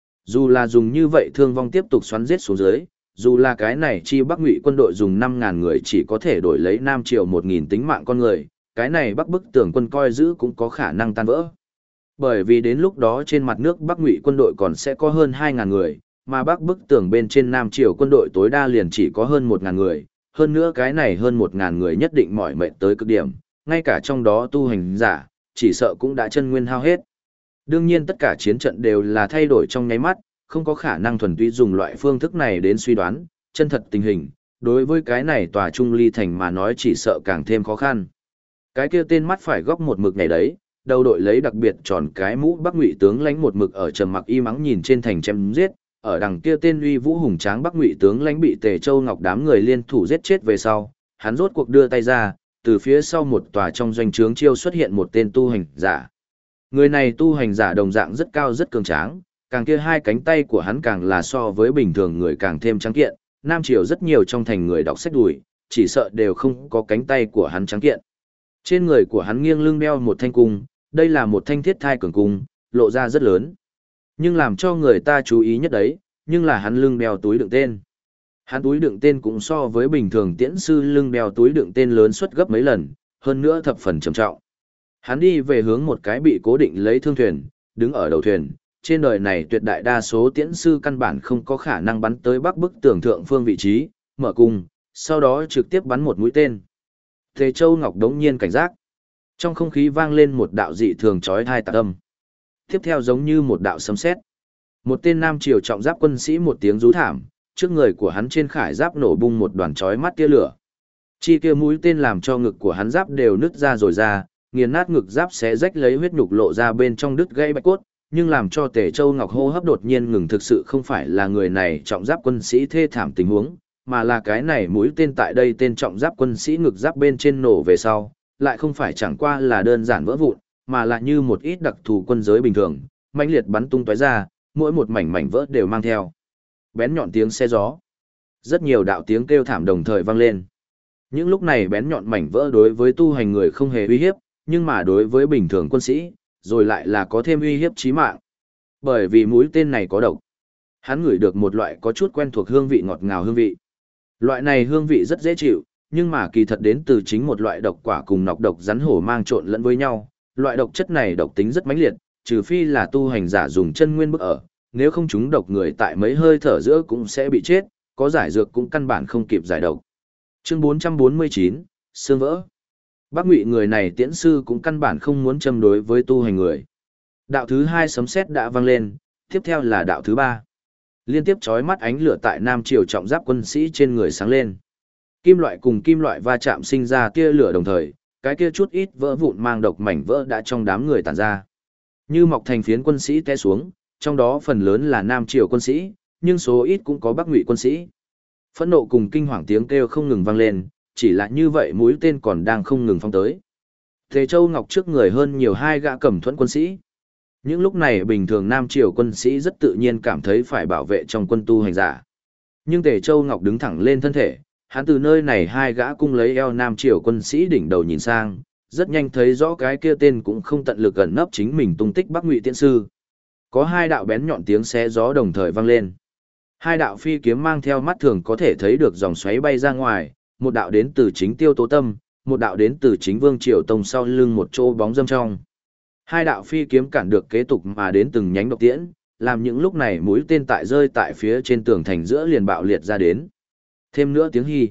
Dù là dùng như vậy thương vong tiếp tục xoắn giết xuống dưới, dù là cái này chi Bắc Ngụy quân đội dùng 5.000 người chỉ có thể đổi lấy Nam Triều 1.000 tính mạng con người, cái này bắc bức tường quân coi giữ cũng có khả năng tan vỡ. Bởi vì đến lúc đó trên mặt nước Bắc Ngụy quân đội còn sẽ có hơn 2.000 người, mà bắc bức tường bên trên Nam Triều quân đội tối đa liền chỉ có hơn 1.000 người, hơn nữa cái này hơn 1.000 người nhất định mỏi mệt tới cực điểm, ngay cả trong đó tu hành giả, chỉ sợ cũng đã chân nguyên hao hết. Đương nhiên tất cả chiến trận đều là thay đổi trong nháy mắt, không có khả năng thuần túy dùng loại phương thức này đến suy đoán, chân thật tình hình, đối với cái này tòa trung ly thành mà nói chỉ sợ càng thêm khó khăn. Cái kia tên mắt phải góc một mực này đấy, đầu đội lấy đặc biệt tròn cái mũ Bắc Ngụy tướng lãnh một mực ở trầm mặc y mắng nhìn trên thành chém giết, ở đằng kia tên uy vũ hùng tráng Bắc Ngụy tướng lãnh bị Tề Châu Ngọc đám người liên thủ giết chết về sau, hắn rốt cuộc đưa tay ra, từ phía sau một tòa trong doanh trướng chiêu xuất hiện một tên tu hành giả. Người này tu hành giả đồng dạng rất cao rất cường tráng, càng kia hai cánh tay của hắn càng là so với bình thường người càng thêm trắng kiện, Nam Triều rất nhiều trong thành người đọc sách đùi, chỉ sợ đều không có cánh tay của hắn trắng kiện. Trên người của hắn nghiêng lưng đeo một thanh cung, đây là một thanh thiết thai cường cung, lộ ra rất lớn. Nhưng làm cho người ta chú ý nhất đấy, nhưng là hắn lưng đeo túi đựng tên. Hắn túi đựng tên cũng so với bình thường tiễn sư lưng đeo túi đựng tên lớn suất gấp mấy lần, hơn nữa thập phần trầm trọng. Hắn đi về hướng một cái bị cố định lấy thương thuyền, đứng ở đầu thuyền. Trên đời này tuyệt đại đa số tiễn sư căn bản không có khả năng bắn tới bắc bức tường thượng phương vị trí, mở cung, sau đó trực tiếp bắn một mũi tên. Tề Châu Ngọc đống nhiên cảnh giác. Trong không khí vang lên một đạo dị thường chói tai tạc âm. Tiếp theo giống như một đạo sấm sét. Một tên Nam Triều trọng giáp quân sĩ một tiếng rú thảm, trước người của hắn trên khải giáp nổ bung một đoàn chói mắt tia lửa. Chi kia mũi tên làm cho ngực của hắn giáp đều nứt ra rồi ra, nghiền nát ngực giáp xé rách lấy huyết nhục lộ ra bên trong đứt gãy bạch cốt, nhưng làm cho Tề Châu Ngọc hô hấp đột nhiên ngừng thực sự không phải là người này trọng giáp quân sĩ thê thảm tình huống, mà là cái này mũi tên tại đây tên trọng giáp quân sĩ ngực giáp bên trên nổ về sau, lại không phải chẳng qua là đơn giản vỡ vụn, mà là như một ít đặc thù quân giới bình thường, mãnh liệt bắn tung tóe ra, mỗi một mảnh vỡ đều mang theo bén nhọn tiếng xe gió. Rất nhiều đạo tiếng kêu thảm đồng thời vang lên. Những lúc này bén nhọn mảnh vỡ đối với tu hành người không hề uy hiếp, nhưng mà đối với bình thường quân sĩ, rồi lại là có thêm uy hiếp chí mạng. Bởi vì mũi tên này có độc. Hắn ngửi được một loại có chút quen thuộc hương vị ngọt ngào hương vị. Loại này hương vị rất dễ chịu, nhưng mà kỳ thật đến từ chính một loại độc quả cùng nọc độc rắn hổ mang trộn lẫn với nhau. Loại độc chất này độc tính rất mãnh liệt, trừ phi là tu hành giả dùng chân nguyên bức ở, nếu không chúng độc người tại mấy hơi thở giữa cũng sẽ bị chết, có giải dược cũng căn bản không kịp giải độc. Chương 449, xương vỡ. Bắc Ngụy người này tiễn sư cũng căn bản không muốn châm đối với tu hành người. Đạo thứ hai sấm sét đã vang lên, tiếp theo là đạo thứ ba. Liên tiếp chói mắt ánh lửa tại Nam Triều trọng giáp quân sĩ trên người sáng lên. Kim loại cùng kim loại va chạm sinh ra tia lửa đồng thời, cái kia chút ít vỡ vụn mang độc mảnh vỡ đã trong đám người tản ra. Như mọc thành phiến quân sĩ té xuống, trong đó phần lớn là Nam Triều quân sĩ, nhưng số ít cũng có Bắc Ngụy quân sĩ. Phẫn nộ cùng kinh hoàng tiếng kêu không ngừng vang lên, chỉ là như vậy mũi tên còn đang không ngừng phóng tới. Tề Châu Ngọc trước người hơn nhiều hai gã cẩm thuẫn quân sĩ. Những lúc này bình thường Nam Triều quân sĩ rất tự nhiên cảm thấy phải bảo vệ trong quân tu hành giả. Nhưng Tề Châu Ngọc đứng thẳng lên thân thể, hắn từ nơi này hai gã cung lấy eo Nam Triều quân sĩ đỉnh đầu nhìn sang, rất nhanh thấy rõ cái kia tên cũng không tận lực ẩn nấp chính mình tung tích Bắc Ngụy tiễn sư. Có hai đạo bén nhọn tiếng xé gió đồng thời vang lên. Hai đạo phi kiếm mang theo mắt thường có thể thấy được dòng xoáy bay ra ngoài, một đạo đến từ chính Tiêu Tố Tâm, một đạo đến từ chính Vương Triều Tông sau lưng một chỗ bóng dâm trong. Hai đạo phi kiếm cản được kế tục mà đến từng nhánh độc tiễn, làm những lúc này mũi tên tại rơi tại phía trên tường thành giữa liền bạo liệt ra đến. Thêm nữa tiếng hí.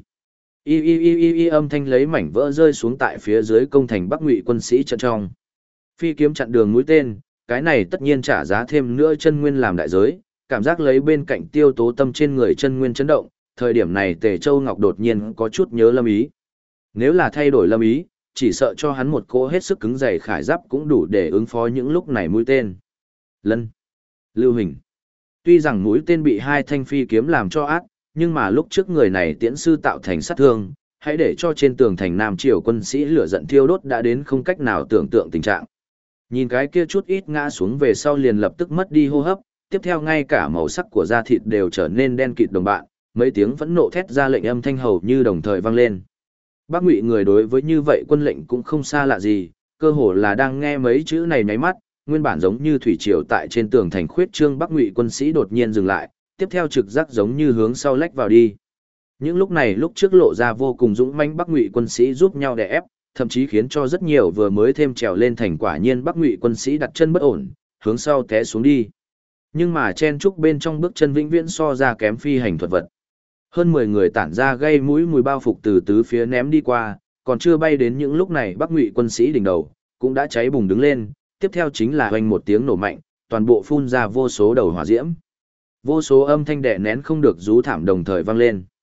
Y âm thanh lấy mảnh vỡ rơi xuống tại phía dưới công thành Bắc Ngụy quân sĩ trận trong. Phi kiếm chặn đường mũi tên, cái này tất nhiên trả giá thêm nữa chân nguyên làm đại giới, cảm giác lấy bên cạnh Tiêu Tố Tâm trên người chân nguyên chấn động, thời điểm này Tề Châu Ngọc đột nhiên có chút nhớ Lâm Ý. Nếu là thay đổi Lâm Ý, chỉ sợ cho hắn một cỗ hết sức cứng dày khải giáp cũng đủ để ứng phó những lúc này mũi tên. Lân, Lưu Hình. Tuy rằng mũi tên bị hai thanh phi kiếm làm cho ác, nhưng mà lúc trước người này tiễn sư tạo thành sát thương, hãy để cho trên tường thành Nam Triều quân sĩ lửa giận thiêu đốt đã đến không cách nào tưởng tượng tình trạng. Nhìn cái kia chút ít ngã xuống về sau liền lập tức mất đi hô hấp, tiếp theo ngay cả màu sắc của da thịt đều trở nên đen kịt đồng bạn, mấy tiếng phẫn nộ thét ra lệnh âm thanh hầu như đồng thời vang lên. Bác Ngụy người đối với như vậy quân lệnh cũng không xa lạ gì, cơ hồ là đang nghe mấy chữ này nháy mắt, nguyên bản giống như thủy triều tại trên tường thành khuyết trương Bắc Ngụy quân sĩ đột nhiên dừng lại, tiếp theo trực giác giống như hướng sau lách vào đi. Những lúc này lúc trước lộ ra vô cùng dũng mãnh Bắc Ngụy quân sĩ giúp nhau đè ép, thậm chí khiến cho rất nhiều vừa mới thêm trèo lên thành quả nhiên Bắc Ngụy quân sĩ đặt chân bất ổn, hướng sau té xuống đi. Nhưng mà chen trúc bên trong bước chân vĩnh viễn so ra kém phi hành thuật vật. Hơn 10 người tản ra gây mũi mùi bao phục từ tứ phía ném đi qua, còn chưa bay đến những lúc này Bắc Ngụy quân sĩ đỉnh đầu, cũng đã cháy bùng đứng lên, tiếp theo chính là hoành một tiếng nổ mạnh, toàn bộ phun ra vô số đầu hỏa diễm. Vô số âm thanh đè nén không được rú thảm đồng thời vang lên.